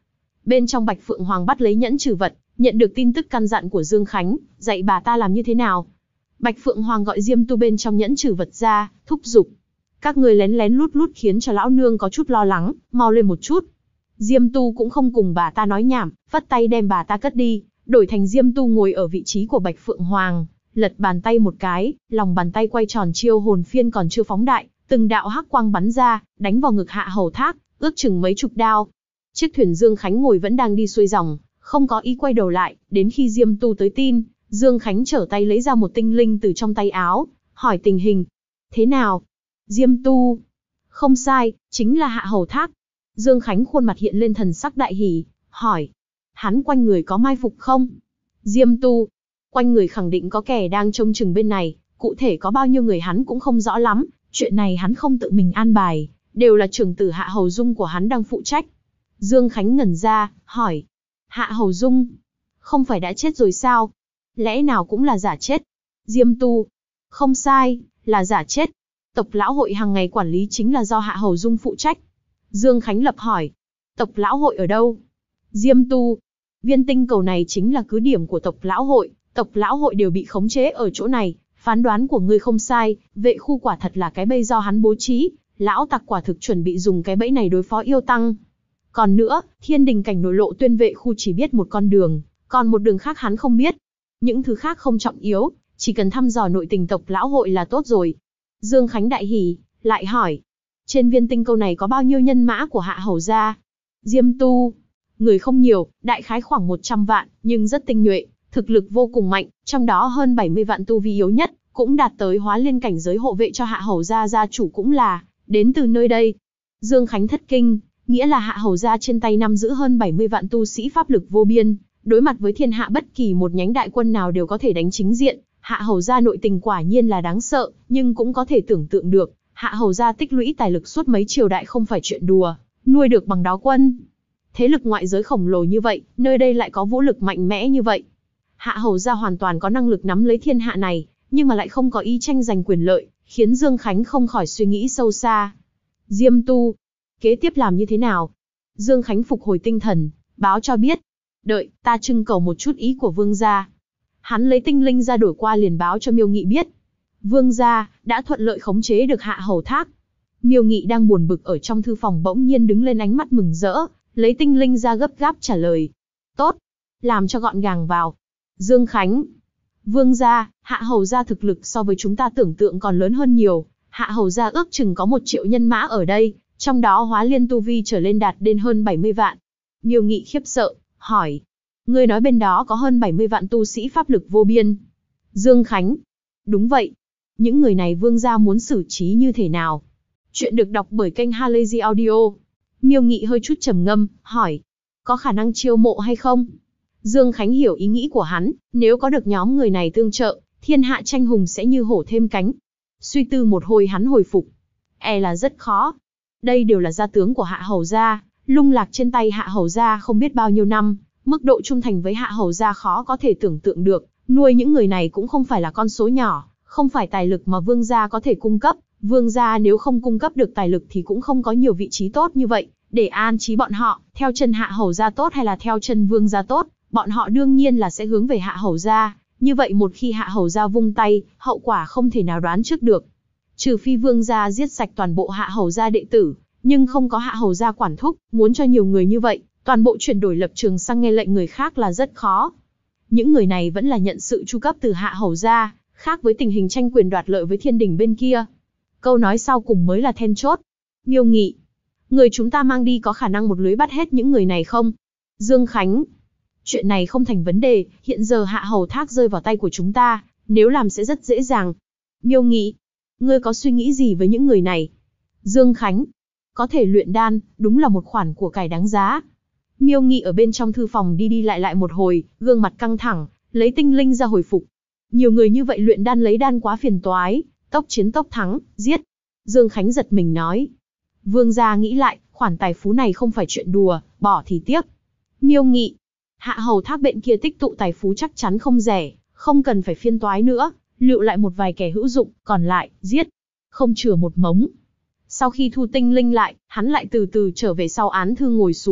Bên trong Bạch Phượng Hoàng bắt lấy nhẫn trừ vật, nhận được tin tức căn dặn của Dương Khánh, dạy bà ta làm như thế nào. Bạch Phượng Hoàng gọi Diêm Tu bên trong nhẫn trừ vật ra, thúc giục. Các người lén lén lút lút khiến cho lão nương có chút lo lắng, mau lên một chút. Diêm Tu cũng không cùng bà ta nói nhảm, phất tay đem bà ta cất đi, đổi thành Diêm Tu ngồi ở vị trí của Bạch Phượng Hoàng, lật bàn tay một cái, lòng bàn tay quay tròn chiêu hồn phiên còn chưa phóng đại, từng đạo hắc quang bắn ra, đánh vào ngực Hạ Hầu Thác, ước chừng mấy chục đao. Chiếc thuyền Dương Khánh ngồi vẫn đang đi xuôi dòng, không có ý quay đầu lại, đến khi Diêm Tu tới tin, Dương Khánh trở tay lấy ra một tinh linh từ trong tay áo, hỏi tình hình. Thế nào? Diêm Tu. Không sai, chính là Hạ Hầu Thác. Dương Khánh khuôn mặt hiện lên thần sắc đại hỉ, hỏi. Hắn quanh người có mai phục không? Diêm Tu. Quanh người khẳng định có kẻ đang trông chừng bên này, cụ thể có bao nhiêu người hắn cũng không rõ lắm, chuyện này hắn không tự mình an bài, đều là trưởng tử Hạ Hầu Dung của hắn đang phụ trách. Dương Khánh ngẩn ra, hỏi. Hạ Hầu Dung? Không phải đã chết rồi sao? Lẽ nào cũng là giả chết? Diêm Tu. Không sai, là giả chết. Tộc lão hội hàng ngày quản lý chính là do Hạ Hầu Dung phụ trách. Dương Khánh lập hỏi. Tộc lão hội ở đâu? Diêm Tu. Viên tinh cầu này chính là cứ điểm của tộc lão hội, tộc lão hội đều bị khống chế ở chỗ này. Phán đoán của ngươi không sai, vệ khu quả thật là cái bẫy do hắn bố trí, lão tặc quả thực chuẩn bị dùng cái bẫy này đối phó yêu tăng. Còn nữa, thiên đình cảnh nội lộ tuyên vệ khu chỉ biết một con đường, còn một đường khác hắn không biết. Những thứ khác không trọng yếu, chỉ cần thăm dò nội tình tộc lão hội là tốt rồi. Dương Khánh đại hỉ, lại hỏi. Trên viên tinh cầu này có bao nhiêu nhân mã của Hạ Hầu gia? Diêm Tu. Người không nhiều, đại khái khoảng 100 vạn, nhưng rất tinh nhuệ, thực lực vô cùng mạnh, trong đó hơn 70 vạn tu vi yếu nhất, cũng đạt tới hóa liên cảnh giới hộ vệ cho Hạ Hầu gia gia chủ cũng là đến từ nơi đây. Dương Khánh thất kinh, nghĩa là Hạ Hầu gia trên tay nắm giữ hơn 70 vạn tu sĩ pháp lực vô biên, đối mặt với thiên hạ bất kỳ một nhánh đại quân nào đều có thể đánh chính diện. Hạ Hầu gia nội tình quả nhiên là đáng sợ, nhưng cũng có thể tưởng tượng được, Hạ Hầu gia tích lũy tài lực suốt mấy triều đại không phải chuyện đùa, nuôi được bằng đó quân. Thế lực ngoại giới khổng lồ như vậy, nơi đây lại có vũ lực mạnh mẽ như vậy. Hạ Hầu gia hoàn toàn có năng lực nắm lấy thiên hạ này, nhưng mà lại không có ý tranh giành quyền lợi, khiến Dương Khánh không khỏi suy nghĩ sâu xa. Diêm Tu. Kế tiếp làm như thế nào? Dương Khánh phục hồi tinh thần, báo cho biết. Đợi, ta trưng cầu một chút ý của vương gia. Hắn lấy tinh linh ra đổi qua liền báo cho Miêu Nghị biết. Vương gia đã thuận lợi khống chế được Hạ Hầu Thác. Miêu Nghị đang buồn bực ở trong thư phòng bỗng nhiên đứng lên, ánh mắt mừng rỡ, lấy tinh linh ra gấp gáp trả lời. Tốt, làm cho gọn gàng vào. Dương Khánh. Vương gia, Hạ Hầu gia thực lực so với chúng ta tưởng tượng còn lớn hơn nhiều. Hạ Hầu gia ước chừng có 1 triệu nhân mã ở đây, trong đó hóa liên tu vi trở lên đạt đến hơn 70 vạn. Miêu Nghị khiếp sợ, hỏi. Ngươi nói bên đó có hơn 70 vạn tu sĩ pháp lực vô biên. Dương Khánh. Đúng vậy. Những người này vương gia muốn xử trí như thế nào? Chuyện được đọc bởi kênh Halazy Audio. Miêu Nghị hơi chút trầm ngâm, hỏi. Có khả năng chiêu mộ hay không? Dương Khánh hiểu ý nghĩ của hắn, nếu có được nhóm người này tương trợ, thiên hạ tranh hùng sẽ như hổ thêm cánh. Suy tư một hồi hắn hồi phục. Là rất khó. Đây đều là gia tướng của Hạ Hầu gia, lung lạc trên tay Hạ Hầu gia không biết bao nhiêu năm, mức độ trung thành với Hạ Hầu gia khó có thể tưởng tượng được, nuôi những người này cũng không phải là con số nhỏ, không phải tài lực mà vương gia có thể cung cấp, vương gia nếu không cung cấp được tài lực thì cũng không có nhiều vị trí tốt như vậy, để an trí bọn họ, theo chân Hạ Hầu gia tốt hay là theo chân vương gia tốt, bọn họ đương nhiên là sẽ hướng về Hạ Hầu gia, như vậy một khi Hạ Hầu gia vung tay, hậu quả không thể nào đoán trước được. Trừ phi vương gia giết sạch toàn bộ Hạ Hầu gia đệ tử, nhưng không có Hạ Hầu gia quản thúc, muốn cho nhiều người như vậy, toàn bộ chuyển đổi lập trường sang nghe lệnh người khác là rất khó. Những người này vẫn là nhận sự chu cấp từ Hạ Hầu gia, khác với tình hình tranh quyền đoạt lợi với thiên đình bên kia. Câu nói sau cùng mới là then chốt. Miêu Nghị. Người chúng ta mang đi có khả năng một lưới bắt hết những người này không? Dương Khánh. Chuyện này không thành vấn đề, hiện giờ Hạ Hầu Thác rơi vào tay của chúng ta, nếu làm sẽ rất dễ dàng. Miêu Nghị. Ngươi có suy nghĩ gì với những người này? Dương Khánh. Có thể luyện đan, đúng là một khoản của cải đáng giá. Miêu Nghị ở bên trong thư phòng đi đi lại một hồi, gương mặt căng thẳng, lấy tinh linh ra hồi phục. Nhiều người như vậy luyện đan lấy đan quá phiền toái, tốc chiến tốc thắng, giết. Dương Khánh giật mình nói. Vương gia nghĩ lại, khoản tài phú này không phải chuyện đùa, bỏ thì tiếc. Miêu Nghị. Hạ Hầu Thác bên kia tích tụ tài phú chắc chắn không rẻ, không cần phải phiên toái nữa, lựa lại một vài kẻ hữu dụng, còn lại, giết. Không chừa một mống. Sau khi thu tinh linh lại, hắn lại từ từ trở về sau án thư ngồi xuống,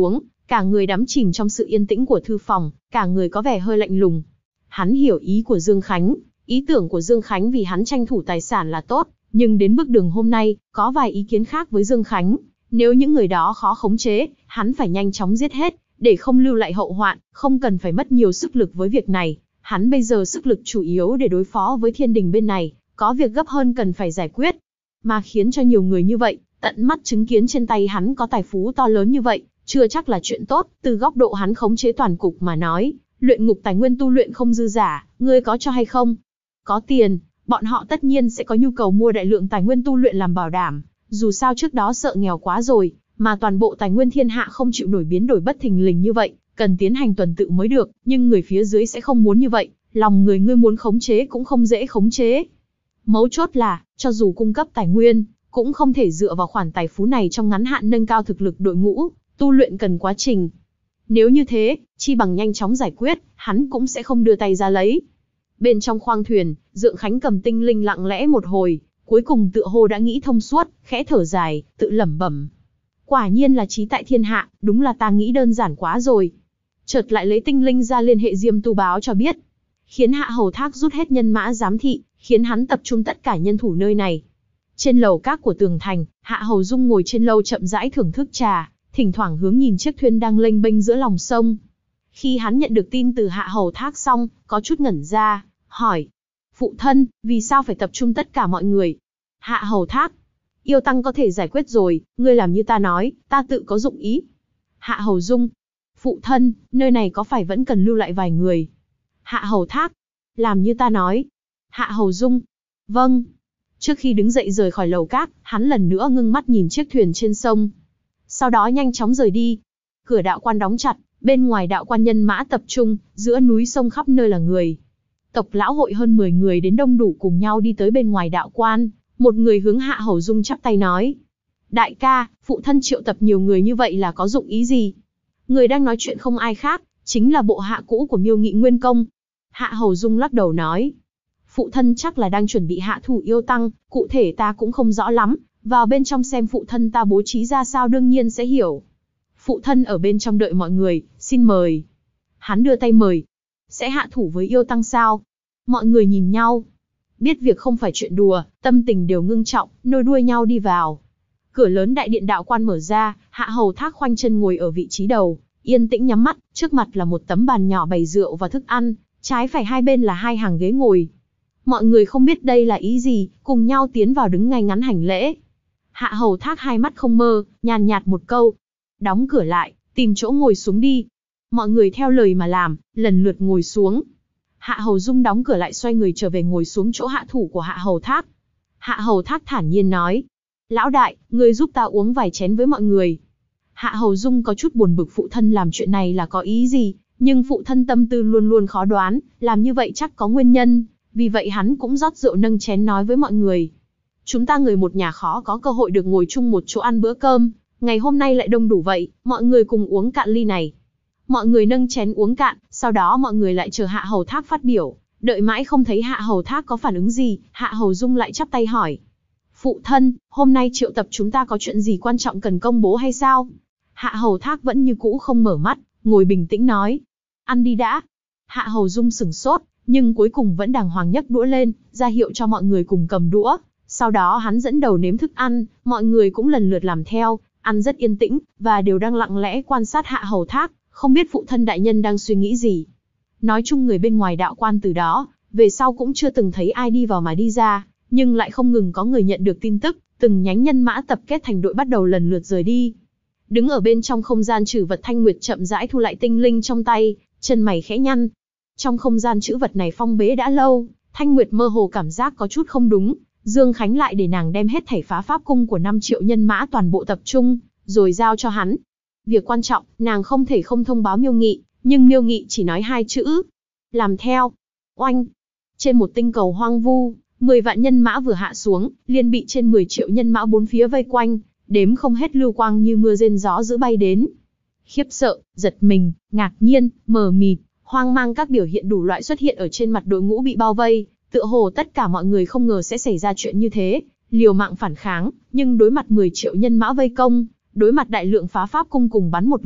cả người đắm chìm trong sự yên tĩnh của thư phòng, cả người có vẻ hơi lạnh lùng. Hắn hiểu ý của Dương Khánh, ý tưởng của Dương Khánh vì hắn tranh thủ tài sản là tốt, nhưng đến bước đường hôm nay, có vài ý kiến khác với Dương Khánh. Nếu những người đó khó khống chế, hắn phải nhanh chóng giết hết, để không lưu lại hậu hoạn, không cần phải mất nhiều sức lực với việc này. Hắn bây giờ sức lực chủ yếu để đối phó với thiên đình bên này, có việc gấp hơn cần phải giải quyết. Mà khiến cho nhiều người như vậy, tận mắt chứng kiến trên tay hắn có tài phú to lớn như vậy, chưa chắc là chuyện tốt. Từ góc độ hắn khống chế toàn cục mà nói, luyện ngục tài nguyên tu luyện không dư giả, ngươi có cho hay không? Có tiền, bọn họ tất nhiên sẽ có nhu cầu mua đại lượng tài nguyên tu luyện làm bảo đảm. Dù sao trước đó sợ nghèo quá rồi, mà toàn bộ tài nguyên thiên hạ không chịu nổi biến đổi bất thình lình như vậy, cần tiến hành tuần tự mới được, nhưng người phía dưới sẽ không muốn như vậy, lòng người ngươi muốn khống chế cũng không dễ khống chế. Mấu chốt là, cho dù cung cấp tài nguyên, cũng không thể dựa vào khoản tài phú này trong ngắn hạn nâng cao thực lực đội ngũ, tu luyện cần quá trình. Nếu như thế, chi bằng nhanh chóng giải quyết, hắn cũng sẽ không đưa tay ra lấy. Bên trong khoang thuyền, Dượng Khánh cầm tinh linh lặng lẽ một hồi, cuối cùng tựa hồ đã nghĩ thông suốt, khẽ thở dài, tự lẩm bẩm. Quả nhiên là trí tại thiên hạ, đúng là ta nghĩ đơn giản quá rồi. Chợt lại lấy tinh linh ra liên hệ Diêm Tu báo cho biết. Khiến Hạ Hầu Thác rút hết nhân mã giám thị, khiến hắn tập trung tất cả nhân thủ nơi này. Trên lầu các của tường thành, Hạ Hầu Dung ngồi trên lâu chậm rãi thưởng thức trà, thỉnh thoảng hướng nhìn chiếc thuyền đang lênh bênh giữa lòng sông. Khi hắn nhận được tin từ Hạ Hầu Thác xong, có chút ngẩn ra, hỏi. Phụ thân, vì sao phải tập trung tất cả mọi người? Hạ Hầu Thác. Yêu tăng có thể giải quyết rồi, ngươi làm như ta nói, ta tự có dụng ý. Hạ Hầu Dung. Phụ thân, nơi này có phải vẫn cần lưu lại vài người? Hạ Hầu Thác. Làm như ta nói. Hạ Hầu Dung. Vâng. Trước khi đứng dậy rời khỏi lầu các, hắn lần nữa ngưng mắt nhìn chiếc thuyền trên sông. Sau đó nhanh chóng rời đi. Cửa đạo quan đóng chặt, bên ngoài đạo quan nhân mã tập trung, giữa núi sông khắp nơi là người. Tộc lão hội hơn 10 người đến đông đủ cùng nhau đi tới bên ngoài đạo quan. Một người hướng Hạ Hầu Dung chắp tay nói. Đại ca, phụ thân triệu tập nhiều người như vậy là có dụng ý gì? Người đang nói chuyện không ai khác, chính là bộ hạ cũ của Miêu Nghị Nguyên Công. Hạ Hầu Dung lắc đầu nói. Phụ thân chắc là đang chuẩn bị hạ thủ yêu tăng, cụ thể ta cũng không rõ lắm, vào bên trong xem phụ thân ta bố trí ra sao đương nhiên sẽ hiểu. Phụ thân ở bên trong đợi mọi người, xin mời. Hắn đưa tay mời. Sẽ hạ thủ với yêu tăng sao? Mọi người nhìn nhau. Biết việc không phải chuyện đùa, tâm tình đều ngưng trọng, nối đuôi nhau đi vào. Cửa lớn đại điện đạo quan mở ra, Hạ Hầu Thác khoanh chân ngồi ở vị trí đầu, yên tĩnh nhắm mắt, trước mặt là một tấm bàn nhỏ bày rượu và thức ăn, trái phải hai bên là hai hàng ghế ngồi. Mọi người không biết đây là ý gì, cùng nhau tiến vào đứng ngay ngắn hành lễ. Hạ Hầu Thác hai mắt không mơ, nhàn nhạt một câu. Đóng cửa lại, tìm chỗ ngồi xuống đi. Mọi người theo lời mà làm, lần lượt ngồi xuống. Hạ Hầu Dung đóng cửa lại xoay người trở về ngồi xuống chỗ hạ thủ của Hạ Hầu Thác. Hạ Hầu Thác thản nhiên nói. Lão đại, ngươi giúp ta uống vài chén với mọi người. Hạ Hầu Dung có chút buồn bực phụ thân làm chuyện này là có ý gì, nhưng phụ thân tâm tư luôn luôn khó đoán, làm như vậy chắc có nguyên nhân, vì vậy hắn cũng rót rượu nâng chén nói với mọi người. Chúng ta người một nhà khó có cơ hội được ngồi chung một chỗ ăn bữa cơm, ngày hôm nay lại đông đủ vậy, mọi người cùng uống cạn ly này. Mọi người nâng chén uống cạn, sau đó mọi người lại chờ Hạ Hầu Thác phát biểu, đợi mãi không thấy Hạ Hầu Thác có phản ứng gì, Hạ Hầu Dung lại chắp tay hỏi. Phụ thân, hôm nay triệu tập chúng ta có chuyện gì quan trọng cần công bố hay sao? Hạ Hầu Thác vẫn như cũ không mở mắt, ngồi bình tĩnh nói. Ăn đi đã. Hạ Hầu Dung sửng sốt, nhưng cuối cùng vẫn đàng hoàng nhấc đũa lên, ra hiệu cho mọi người cùng cầm đũa. Sau đó hắn dẫn đầu nếm thức ăn, mọi người cũng lần lượt làm theo, ăn rất yên tĩnh, và đều đang lặng lẽ quan sát Hạ Hầu Thác, không biết phụ thân đại nhân đang suy nghĩ gì. Nói chung người bên ngoài đạo quan từ đó, về sau cũng chưa từng thấy ai đi vào mà đi ra, nhưng lại không ngừng có người nhận được tin tức, từng nhánh nhân mã tập kết thành đội bắt đầu lần lượt rời đi. Đứng ở bên trong không gian trữ vật Thanh Nguyệt chậm rãi thu lại tinh linh trong tay, chân mày khẽ nhăn. Trong không gian trữ vật này phong bế đã lâu, Thanh Nguyệt mơ hồ cảm giác có chút không đúng, Dương Khánh lại để nàng đem hết thảy phá pháp cung của 5 triệu nhân mã toàn bộ tập trung, rồi giao cho hắn. Việc quan trọng, nàng không thể không thông báo Miêu Nghị, nhưng Miêu Nghị chỉ nói 2 chữ. Làm theo. Oanh. Trên một tinh cầu hoang vu, 10 vạn nhân mã vừa hạ xuống, liền bị trên 10 triệu nhân mã bốn phía vây quanh, đếm không hết lưu quang như mưa rên gió dữ bay đến. Khiếp sợ, giật mình, ngạc nhiên, mờ mịt, hoang mang các biểu hiện đủ loại xuất hiện ở trên mặt đội ngũ bị bao vây, tựa hồ tất cả mọi người không ngờ sẽ xảy ra chuyện như thế, liều mạng phản kháng, nhưng đối mặt 10 triệu nhân mã vây công, đối mặt đại lượng phá pháp cung cùng bắn một lượt,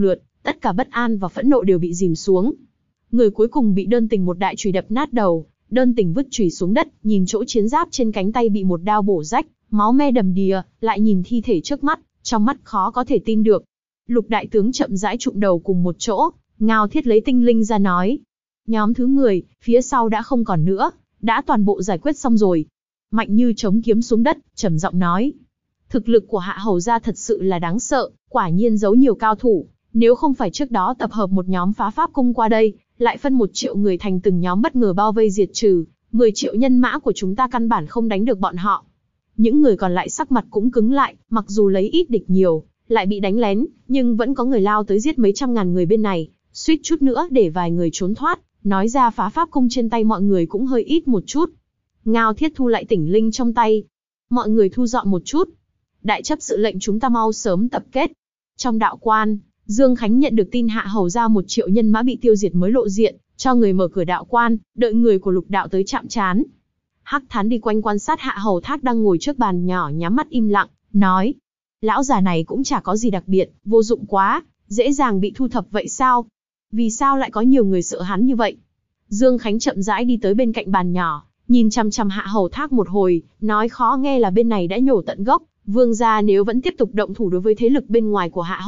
tất cả bất an và phẫn nộ đều bị dìm xuống. Người cuối cùng bị Đơn Tình một đại chùy đập nát đầu, Đơn Tình vứt chùy xuống đất, nhìn chỗ chiến giáp trên cánh tay bị một đao bổ rách, máu me đầm đìa, lại nhìn thi thể trước mắt, trong mắt khó có thể tin được. Lục đại tướng chậm rãi chụm đầu cùng một chỗ, Ngao Thiết lấy tinh linh ra nói. Nhóm thứ 10, phía sau đã không còn nữa, đã toàn bộ giải quyết xong rồi. Mạnh Như chống kiếm xuống đất, trầm giọng nói. Thực lực của Hạ Hầu gia thật sự là đáng sợ, quả nhiên giấu nhiều cao thủ. Nếu không phải trước đó tập hợp một nhóm phá pháp cung qua đây, lại phân 1 triệu người thành từng nhóm bất ngờ bao vây diệt trừ, 10 triệu nhân mã của chúng ta căn bản không đánh được bọn họ. Những người còn lại sắc mặt cũng cứng lại, mặc dù lấy ít địch nhiều, lại bị đánh lén, nhưng vẫn có người lao tới giết mấy trăm ngàn người bên này, suýt chút nữa để vài người trốn thoát, nói ra phá pháp cung trên tay mọi người cũng hơi ít một chút. Ngao Thiết thu lại tỉnh linh trong tay. Mọi người thu dọn một chút. Đại chấp sự lệnh chúng ta mau sớm tập kết. Trong đạo quan, Dương Khánh nhận được tin Hạ Hầu gia 1 triệu nhân mã bị tiêu diệt mới lộ diện, cho người mở cửa đạo quan, đợi người của Lục đạo tới chạm trán. Hắc Thán đi quanh quan sát Hạ Hầu Thác đang ngồi trước bàn nhỏ nhắm mắt im lặng, nói. Lão già này cũng chả có gì đặc biệt, vô dụng quá, dễ dàng bị thu thập vậy sao? Vì sao lại có nhiều người sợ hắn như vậy? Dương Khánh chậm rãi đi tới bên cạnh bàn nhỏ, nhìn chằm chằm Hạ Hầu Thác một hồi, nói khó nghe là bên này đã nhổ tận gốc. Vương gia nếu vẫn tiếp tục động thủ đối với thế lực bên ngoài của Hạ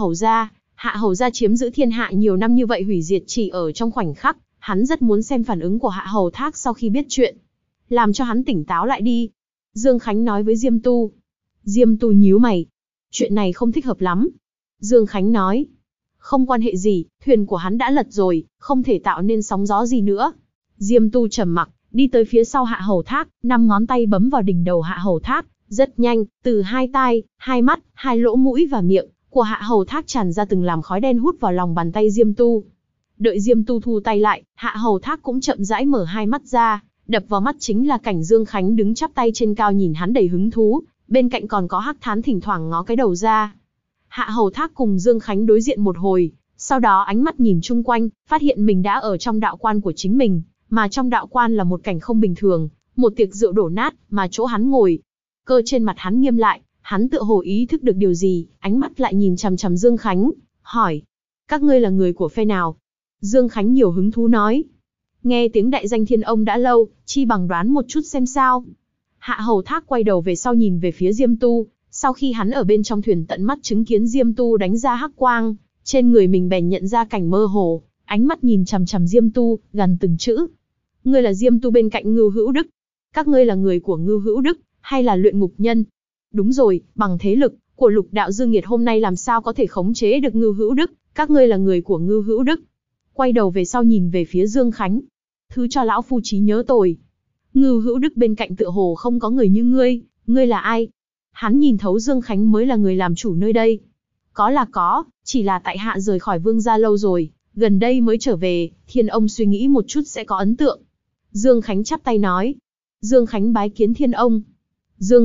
Hầu gia chiếm giữ thiên hạ nhiều năm như vậy hủy diệt chỉ ở trong khoảnh khắc, hắn rất muốn xem phản ứng của Hạ Hầu Thác sau khi biết chuyện. Làm cho hắn tỉnh táo lại đi. Dương Khánh nói với Diêm Tu. Diêm Tu nhíu mày. Chuyện này không thích hợp lắm. Dương Khánh nói. Không quan hệ gì, thuyền của hắn đã lật rồi, không thể tạo nên sóng gió gì nữa. Diêm Tu trầm mặc, đi tới phía sau Hạ Hầu Thác, 5 ngón tay bấm vào đỉnh đầu Hạ Hầu Thác. Rất nhanh, từ 2 tai, 2 mắt, 2 lỗ mũi và miệng của Hạ Hầu Thác tràn ra từng làm khói đen hút vào lòng bàn tay Diêm Tu. Đợi Diêm Tu thu tay lại, Hạ Hầu Thác cũng chậm rãi mở 2 mắt ra, đập vào mắt chính là cảnh Dương Khánh đứng chắp tay trên cao nhìn hắn đầy hứng thú, bên cạnh còn có Hắc Thán thỉnh thoảng ngó cái đầu ra. Hạ Hầu Thác cùng Dương Khánh đối diện một hồi, sau đó ánh mắt nhìn chung quanh, phát hiện mình đã ở trong đạo quan của chính mình, mà trong đạo quan là một cảnh không bình thường, một tiệc rượu đổ nát, mà chỗ hắn ngồi. Cơ trên mặt hắn nghiêm lại, hắn tựa hồ ý thức được điều gì, ánh mắt lại nhìn chằm chằm Dương Khánh, hỏi. Các ngươi là người của phe nào? Dương Khánh nhiều hứng thú nói. Nghe tiếng đại danh Thiên Ông đã lâu, chi bằng đoán một chút xem sao. Hạ Hầu Thác quay đầu về sau nhìn về phía Diêm Tu, sau khi hắn ở bên trong thuyền tận mắt chứng kiến Diêm Tu đánh ra hắc quang, trên người mình bèn nhận ra cảnh mơ hồ, ánh mắt nhìn chằm chằm Diêm Tu, gần từng chữ. Ngươi là Diêm Tu bên cạnh Ngưu Hữu Đức. Các ngươi là người của Ngưu Hữu Đức, hay là luyện ngục nhân? Đúng rồi, bằng thế lực của Lục đạo Dương Nghiệt hôm nay làm sao có thể khống chế được Ngưu Hữu Đức, các ngươi là người của Ngưu Hữu Đức. Quay đầu về sau nhìn về phía Dương Khánh. Thứ cho lão phu trí nhớ tồi. Ngưu Hữu Đức bên cạnh tựa hồ không có người như ngươi là ai? Hắn nhìn thấu Dương Khánh mới là người làm chủ nơi đây. Có là có, chỉ là tại hạ rời khỏi Vương gia lâu rồi, gần đây mới trở về, Thiên Ông suy nghĩ một chút sẽ có ấn tượng. Dương Khánh chắp tay nói. Dương Khánh bái kiến Thiên Ông. Dương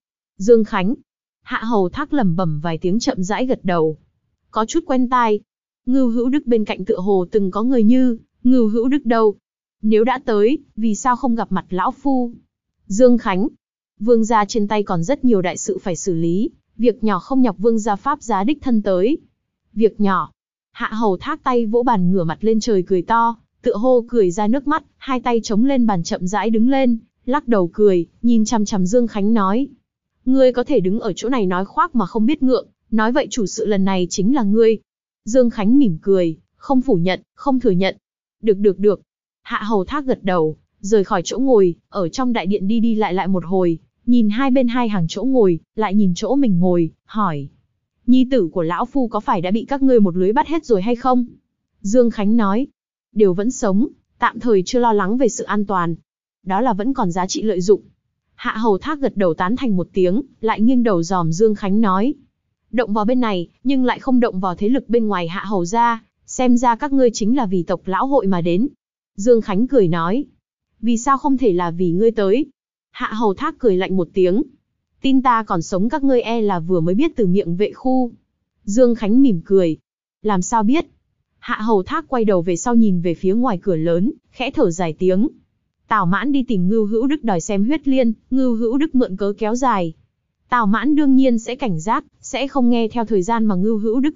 Khánh. Hạ Hầu Thác lẩm bẩm vài tiếng chậm rãi gật đầu. Có chút quen tai. Ngưu Hữu Đức bên cạnh tựa hồ từng có người như, Ngưu Hữu Đức đâu? Nếu đã tới, vì sao không gặp mặt lão phu? Dương Khánh. Vương gia trên tay còn rất nhiều đại sự phải xử lý, việc nhỏ không nhọc Vương gia pháp giá đích thân tới. Việc nhỏ. Hạ Hầu Thác tay vỗ bàn ngửa mặt lên trời cười to, tựa hồ cười ra nước mắt, 2 tay chống lên bàn chậm rãi đứng lên, lắc đầu cười, nhìn chằm chằm Dương Khánh nói. Ngươi có thể đứng ở chỗ này nói khoác mà không biết ngượng, nói vậy chủ sự lần này chính là ngươi. Dương Khánh mỉm cười, không phủ nhận, không thừa nhận. Được. Hạ Hầu Thác gật đầu, rời khỏi chỗ ngồi, ở trong đại điện đi đi lại một hồi, nhìn hai bên 2 hàng chỗ ngồi, lại nhìn chỗ mình ngồi, hỏi. Nhi tử của lão phu có phải đã bị các ngươi một lưới bắt hết rồi hay không? Dương Khánh nói. Đều vẫn sống, tạm thời chưa lo lắng về sự an toàn. Đó là vẫn còn giá trị lợi dụng. Hạ Hầu Thác gật đầu tán thành một tiếng, lại nghiêng đầu dòm Dương Khánh nói. Động vào bên này, nhưng lại không động vào thế lực bên ngoài Hạ Hầu gia, xem ra các ngươi chính là vì tộc lão hội mà đến. Dương Khánh cười nói. Vì sao không thể là vì ngươi tới? Hạ Hầu Thác cười lạnh một tiếng. Tin ta còn sống các ngươi e là vừa mới biết từ miệng vệ khu. Dương Khánh mỉm cười. Làm sao biết? Hạ Hầu Thác quay đầu về sau nhìn về phía ngoài cửa lớn, khẽ thở dài tiếng. Tào Mãn đi tìm Ngưu Hữu Đức đòi xem huyết liên, Ngưu Hữu Đức mượn cớ kéo dài. Tào Mãn đương nhiên sẽ cảnh giác, sẽ không nghe theo thời gian mà Ngưu Hữu Đức dặn,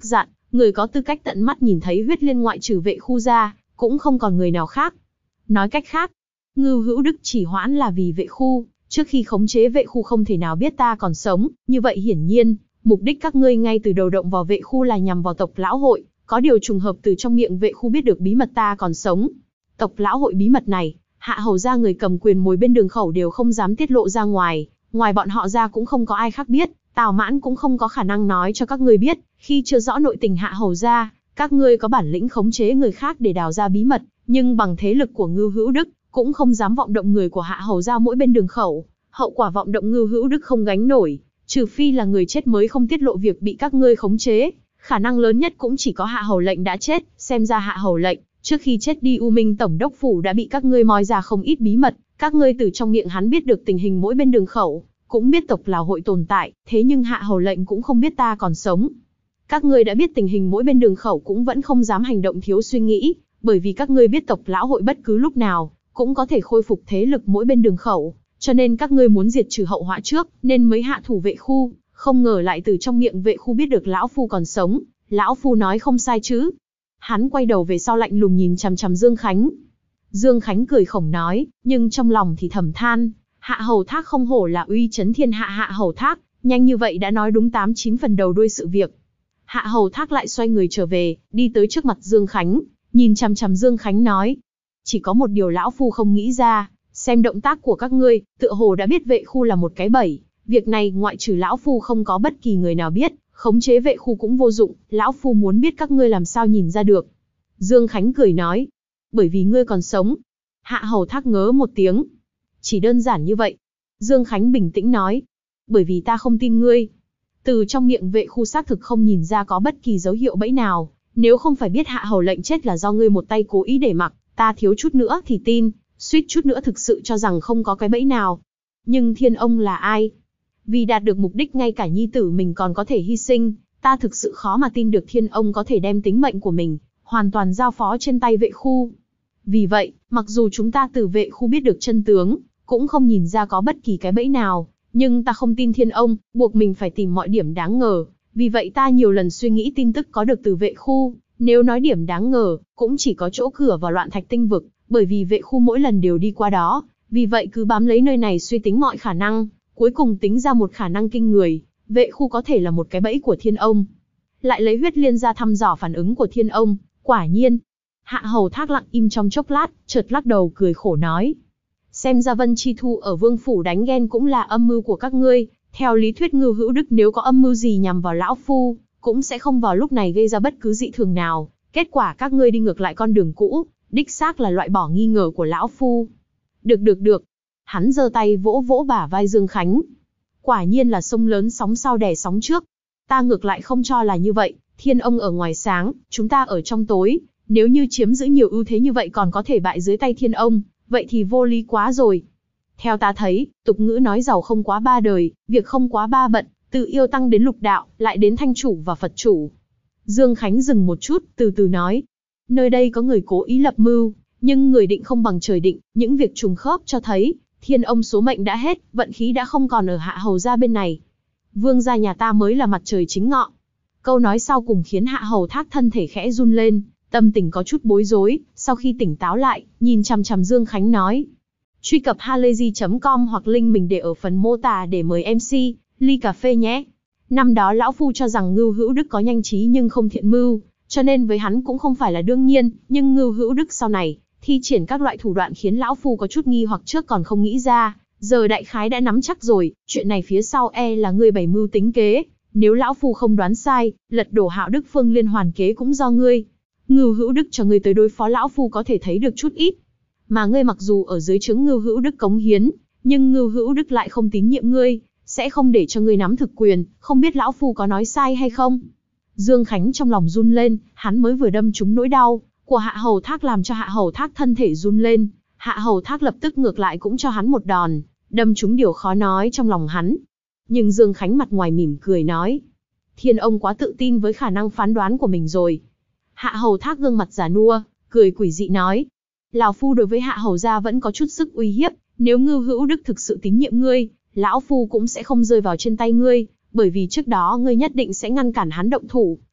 Người có tư cách tận mắt nhìn thấy huyết liên ngoại trừ vệ khu ra, cũng không còn người nào khác. Nói cách khác, Ngưu Hữu Đức chỉ hoãn là vì vệ khu, trước khi khống chế vệ khu không thể nào biết ta còn sống, như vậy hiển nhiên, mục đích các ngươi ngay từ đầu động vào vệ khu là nhằm vào tộc lão hội, có điều trùng hợp từ trong miệng vệ khu biết được bí mật ta còn sống. Tộc lão hội bí mật này, Hạ Hầu gia người cầm quyền mồi bên đường khẩu đều không dám tiết lộ ra ngoài, ngoài bọn họ ra cũng không có ai khác biết, Tào Mãn cũng không có khả năng nói cho các ngươi biết, khi chưa rõ nội tình Hạ Hầu gia, các ngươi có bản lĩnh khống chế người khác để đào ra bí mật, nhưng bằng thế lực của Ngưu Hữu Đức, cũng không dám vọng động người của Hạ Hầu gia mỗi bên đường khẩu, hậu quả vọng động Ngưu Hữu Đức không gánh nổi, trừ phi là người chết mới không tiết lộ việc bị các ngươi khống chế, khả năng lớn nhất cũng chỉ có Hạ Hầu lệnh đã chết, xem ra Hạ Hầu lệnh, trước khi chết đi U Minh Tổng đốc phủ đã bị các ngươi moi ra không ít bí mật, các ngươi từ trong miệng hắn biết được tình hình mỗi bên đường khẩu, cũng biết tộc lão hội tồn tại, thế nhưng Hạ Hầu lệnh cũng không biết ta còn sống. Các ngươi đã biết tình hình mỗi bên đường khẩu cũng vẫn không dám hành động thiếu suy nghĩ, bởi vì các ngươi biết tộc lão hội bất cứ lúc nào cũng có thể khôi phục thế lực mỗi bên đường khẩu, cho nên các ngươi muốn diệt trừ hậu họa trước, nên mới hạ thủ vệ khu, không ngờ lại từ trong miệng vệ khu biết được lão phu còn sống, lão phu nói không sai chứ? Hắn quay đầu về sau lạnh lùng nhìn chằm chằm Dương Khánh. Dương Khánh cười khổng nói, nhưng trong lòng thì thầm than, Hạ Hầu Thác không hổ là uy chấn thiên hạ Hạ Hầu Thác, nhanh như vậy đã nói đúng 8-9 phần đầu đuôi sự việc. Hạ Hầu Thác lại xoay người trở về, đi tới trước mặt Dương Khánh, nhìn chằm chằm Dương Khánh nói, chỉ có một điều lão phu không nghĩ ra, xem động tác của các ngươi, tựa hồ đã biết vệ khu là một cái bẫy, việc này ngoại trừ lão phu không có bất kỳ người nào biết, khống chế vệ khu cũng vô dụng, lão phu muốn biết các ngươi làm sao nhìn ra được. Dương Khánh cười nói, bởi vì ngươi còn sống. Hạ Hầu Thác ngớ một tiếng, chỉ đơn giản như vậy. Dương Khánh bình tĩnh nói, bởi vì ta không tin ngươi. Từ trong miệng vệ khu xác thực không nhìn ra có bất kỳ dấu hiệu bẫy nào, nếu không phải biết Hạ Hầu lệnh chết là do ngươi một tay cố ý để mặc, ta thiếu chút nữa thì tin, suýt chút nữa thực sự cho rằng không có cái bẫy nào. Nhưng Thiên Ông là ai? Vì đạt được mục đích ngay cả nhi tử mình còn có thể hy sinh, ta thực sự khó mà tin được Thiên Ông có thể đem tính mệnh của mình hoàn toàn giao phó trên tay vệ khu. Vì vậy, mặc dù chúng ta từ vệ khu biết được chân tướng, cũng không nhìn ra có bất kỳ cái bẫy nào, nhưng ta không tin Thiên Ông, buộc mình phải tìm mọi điểm đáng ngờ. Vì vậy ta nhiều lần suy nghĩ tin tức có được từ vệ khu, nếu nói điểm đáng ngờ, cũng chỉ có chỗ cửa vào Loạn Thạch Tinh Vực, bởi vì vệ khu mỗi lần đều đi qua đó, vì vậy cứ bám lấy nơi này suy tính mọi khả năng, cuối cùng tính ra một khả năng kinh người, vệ khu có thể là một cái bẫy của Thiên Ông. Lại lấy huyết liên ra thăm dò phản ứng của Thiên Ông, quả nhiên. Hạ Hầu Thác lặng im trong chốc lát, chợt lắc đầu cười khổ nói, xem ra Vân Chi Thu ở Vương phủ đánh ghen cũng là âm mưu của các ngươi. Theo lý thuyết Ngưu Hữu Đức nếu có âm mưu gì nhằm vào lão phu, cũng sẽ không vào lúc này gây ra bất cứ dị thường nào. Kết quả các ngươi đi ngược lại con đường cũ, đích xác là loại bỏ nghi ngờ của lão phu. Được. Hắn giơ tay vỗ vỗ bả vai Dương Khánh. Quả nhiên là sông lớn sóng sau đè sóng trước. Ta ngược lại không cho là như vậy. Thiên Ông ở ngoài sáng, chúng ta ở trong tối. Nếu như chiếm giữ nhiều ưu thế như vậy còn có thể bại dưới tay Thiên Ông, vậy thì vô lý quá rồi. Theo ta thấy, tục ngữ nói giàu không quá ba đời, việc không quá ba bận, từ yêu tăng đến lục đạo, lại đến thanh chủ và Phật chủ. Dương Khánh dừng một chút, từ từ nói. Nơi đây có người cố ý lập mưu, nhưng người định không bằng trời định, những việc trùng khớp cho thấy, Thiên Ông số mệnh đã hết, vận khí đã không còn ở Hạ Hầu gia bên này. Vương gia nhà ta mới là mặt trời chính ngọ. Câu nói sau cùng khiến Hạ Hầu Thác thân thể khẽ run lên, tâm tình có chút bối rối, sau khi tỉnh táo lại, nhìn chằm chằm Dương Khánh nói. Truy cập halayzi.com hoặc link mình để ở phần mô tả để mời MC, ly cà phê nhé. Năm đó lão phu cho rằng Ngưu Hữu Đức có nhanh trí nhưng không thiện mưu, cho nên với hắn cũng không phải là đương nhiên, nhưng Ngưu Hữu Đức sau này, thi triển các loại thủ đoạn khiến lão phu có chút nghi hoặc trước còn không nghĩ ra, giờ đại khái đã nắm chắc rồi, chuyện này phía sau là ngươi bày mưu tính kế, nếu lão phu không đoán sai, lật đổ Hạo Đức Phương liên hoàn kế cũng do ngươi. Ngưu Hữu Đức cho ngươi tới đối phó lão phu có thể thấy được chút ít. Mà ngươi mặc dù ở dưới trướng Ngưu Hữu Đức cống hiến, nhưng Ngưu Hữu Đức lại không tín nhiệm ngươi, sẽ không để cho ngươi nắm thực quyền, không biết lão phu có nói sai hay không? Dương Khánh trong lòng run lên, hắn mới vừa đâm trúng nỗi đau của Hạ Hầu Thác làm cho Hạ Hầu Thác thân thể run lên, Hạ Hầu Thác lập tức ngược lại cũng cho hắn một đòn, đâm trúng điều khó nói trong lòng hắn. Nhưng Dương Khánh mặt ngoài mỉm cười nói, Thiên Ông quá tự tin với khả năng phán đoán của mình rồi. Hạ Hầu Thác gương mặt già nua, cười quỷ dị nói, lão phu đối với Hạ Hầu gia vẫn có chút sức uy hiếp, nếu Ngưu Hữu Đức thực sự tín nhiệm ngươi, lão phu cũng sẽ không rơi vào trên tay ngươi, bởi vì trước đó ngươi nhất định sẽ ngăn cản hắn động thủ,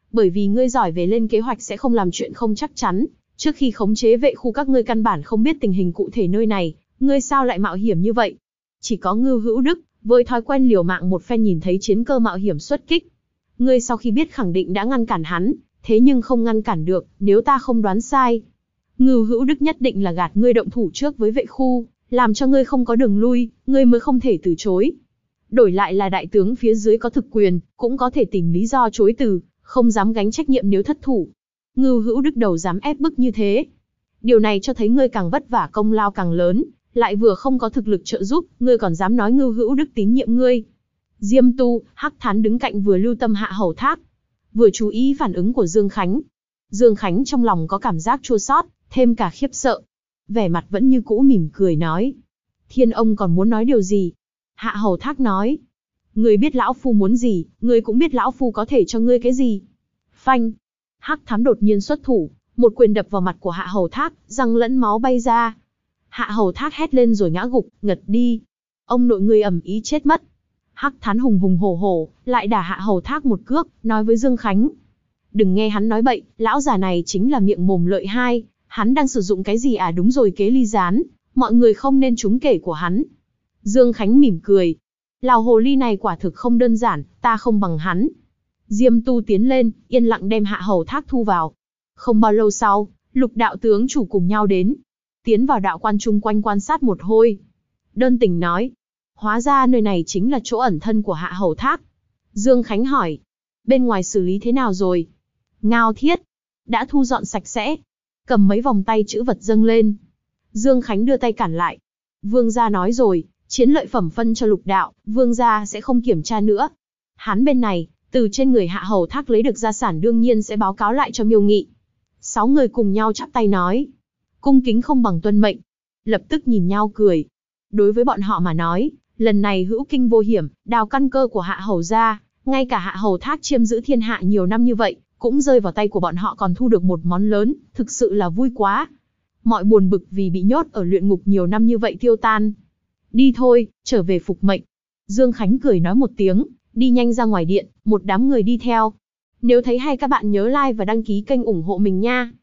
Bởi vì ngươi giỏi về lên kế hoạch sẽ không làm chuyện không chắc chắn. Trước khi khống chế vệ khu các ngươi căn bản không biết tình hình cụ thể nơi này, ngươi sao lại mạo hiểm như vậy? Chỉ có Ngưu Hữu Đức, với thói quen liều mạng một phen nhìn thấy chiến cơ mạo hiểm xuất kích. Ngươi sau khi biết khẳng định đã ngăn cản hắn, thế nhưng không ngăn cản được, nếu ta không đoán sai. Ngưu Hữu Đức nhất định là gạt ngươi động thủ trước với vệ khu, làm cho ngươi không có đường lui, ngươi mới không thể từ chối. Đổi lại là đại tướng phía dưới có thực quyền, cũng có thể tìm lý do chối từ, không dám gánh trách nhiệm nếu thất thủ. Ngưu Hữu Đức đầu dám ép bức như thế. Điều này cho thấy ngươi càng vất vả công lao càng lớn, lại vừa không có thực lực trợ giúp, ngươi còn dám nói Ngưu Hữu Đức tín nhiệm ngươi. Diêm Tu, Hắc Thán đứng cạnh vừa lưu tâm Hạ Hầu Thác, vừa chú ý phản ứng của Dương Khánh. Dương Khánh trong lòng có cảm giác chua xót, thêm cả khiếp sợ. Vẻ mặt vẫn như cũ mỉm cười nói. Thiên ông còn muốn nói điều gì? Hạ Hầu Thác nói. Ngươi biết lão phu muốn gì, ngươi cũng biết lão phu có thể cho ngươi cái gì. Phanh. Hắc Thám đột nhiên xuất thủ, một quyền đập vào mặt của Hạ Hầu Thác, răng lẫn máu bay ra. Hạ Hầu Thác hét lên rồi ngã gục, ngật đi. Ông nội ngươi ầm ĩ chết mất. Hắc Thán hùng hùng hổ hổ, lại đả Hạ Hầu Thác một cước, nói với Dương Khánh. Đừng nghe hắn nói bậy, lão già này chính là miệng mồm lợi hai, hắn đang sử dụng cái gì à? Đúng rồi, kế ly gián, mọi người không nên trúng kể của hắn. Dương Khánh mỉm cười. Lào hồ ly này quả thực không đơn giản, ta không bằng hắn. Diêm Tu tiến lên, yên lặng đem Hạ Hầu Thác thu vào. Không bao lâu sau, Lục đạo tướng chủ cùng nhau đến. Tiến vào đạo quan chung quanh quan sát một hồi. Đơn Tình nói. Hóa ra nơi này chính là chỗ ẩn thân của Hạ Hầu Thác. Dương Khánh hỏi. Bên ngoài xử lý thế nào rồi? Ngao Thiết. Đã thu dọn sạch sẽ. Cầm mấy vòng tay chữ vật dâng lên. Dương Khánh đưa tay cản lại. Vương gia nói rồi, chiến lợi phẩm phân cho Lục đạo, vương gia sẽ không kiểm tra nữa. Hắn bên này, từ trên người Hạ Hầu Thác lấy được gia sản đương nhiên sẽ báo cáo lại cho Miêu Nghị. 6 người cùng nhau chắp tay nói. Cung kính không bằng tuân mệnh. Lập tức nhìn nhau cười. Đối với bọn họ mà nói, lần này hữu kinh vô hiểm, đào căn cơ của Hạ Hầu gia, ngay cả Hạ Hầu Thác chiêm giữ thiên hạ nhiều năm như vậy, cũng rơi vào tay của bọn họ còn thu được một món lớn, thực sự là vui quá. Mọi buồn bực vì bị nhốt ở luyện ngục nhiều năm như vậy tiêu tan. Đi thôi, trở về phục mệnh. Dương Khánh cười nói một tiếng, đi nhanh ra ngoài điện, một đám người đi theo. Nếu thấy hay các bạn nhớ like và đăng ký kênh ủng hộ mình nha.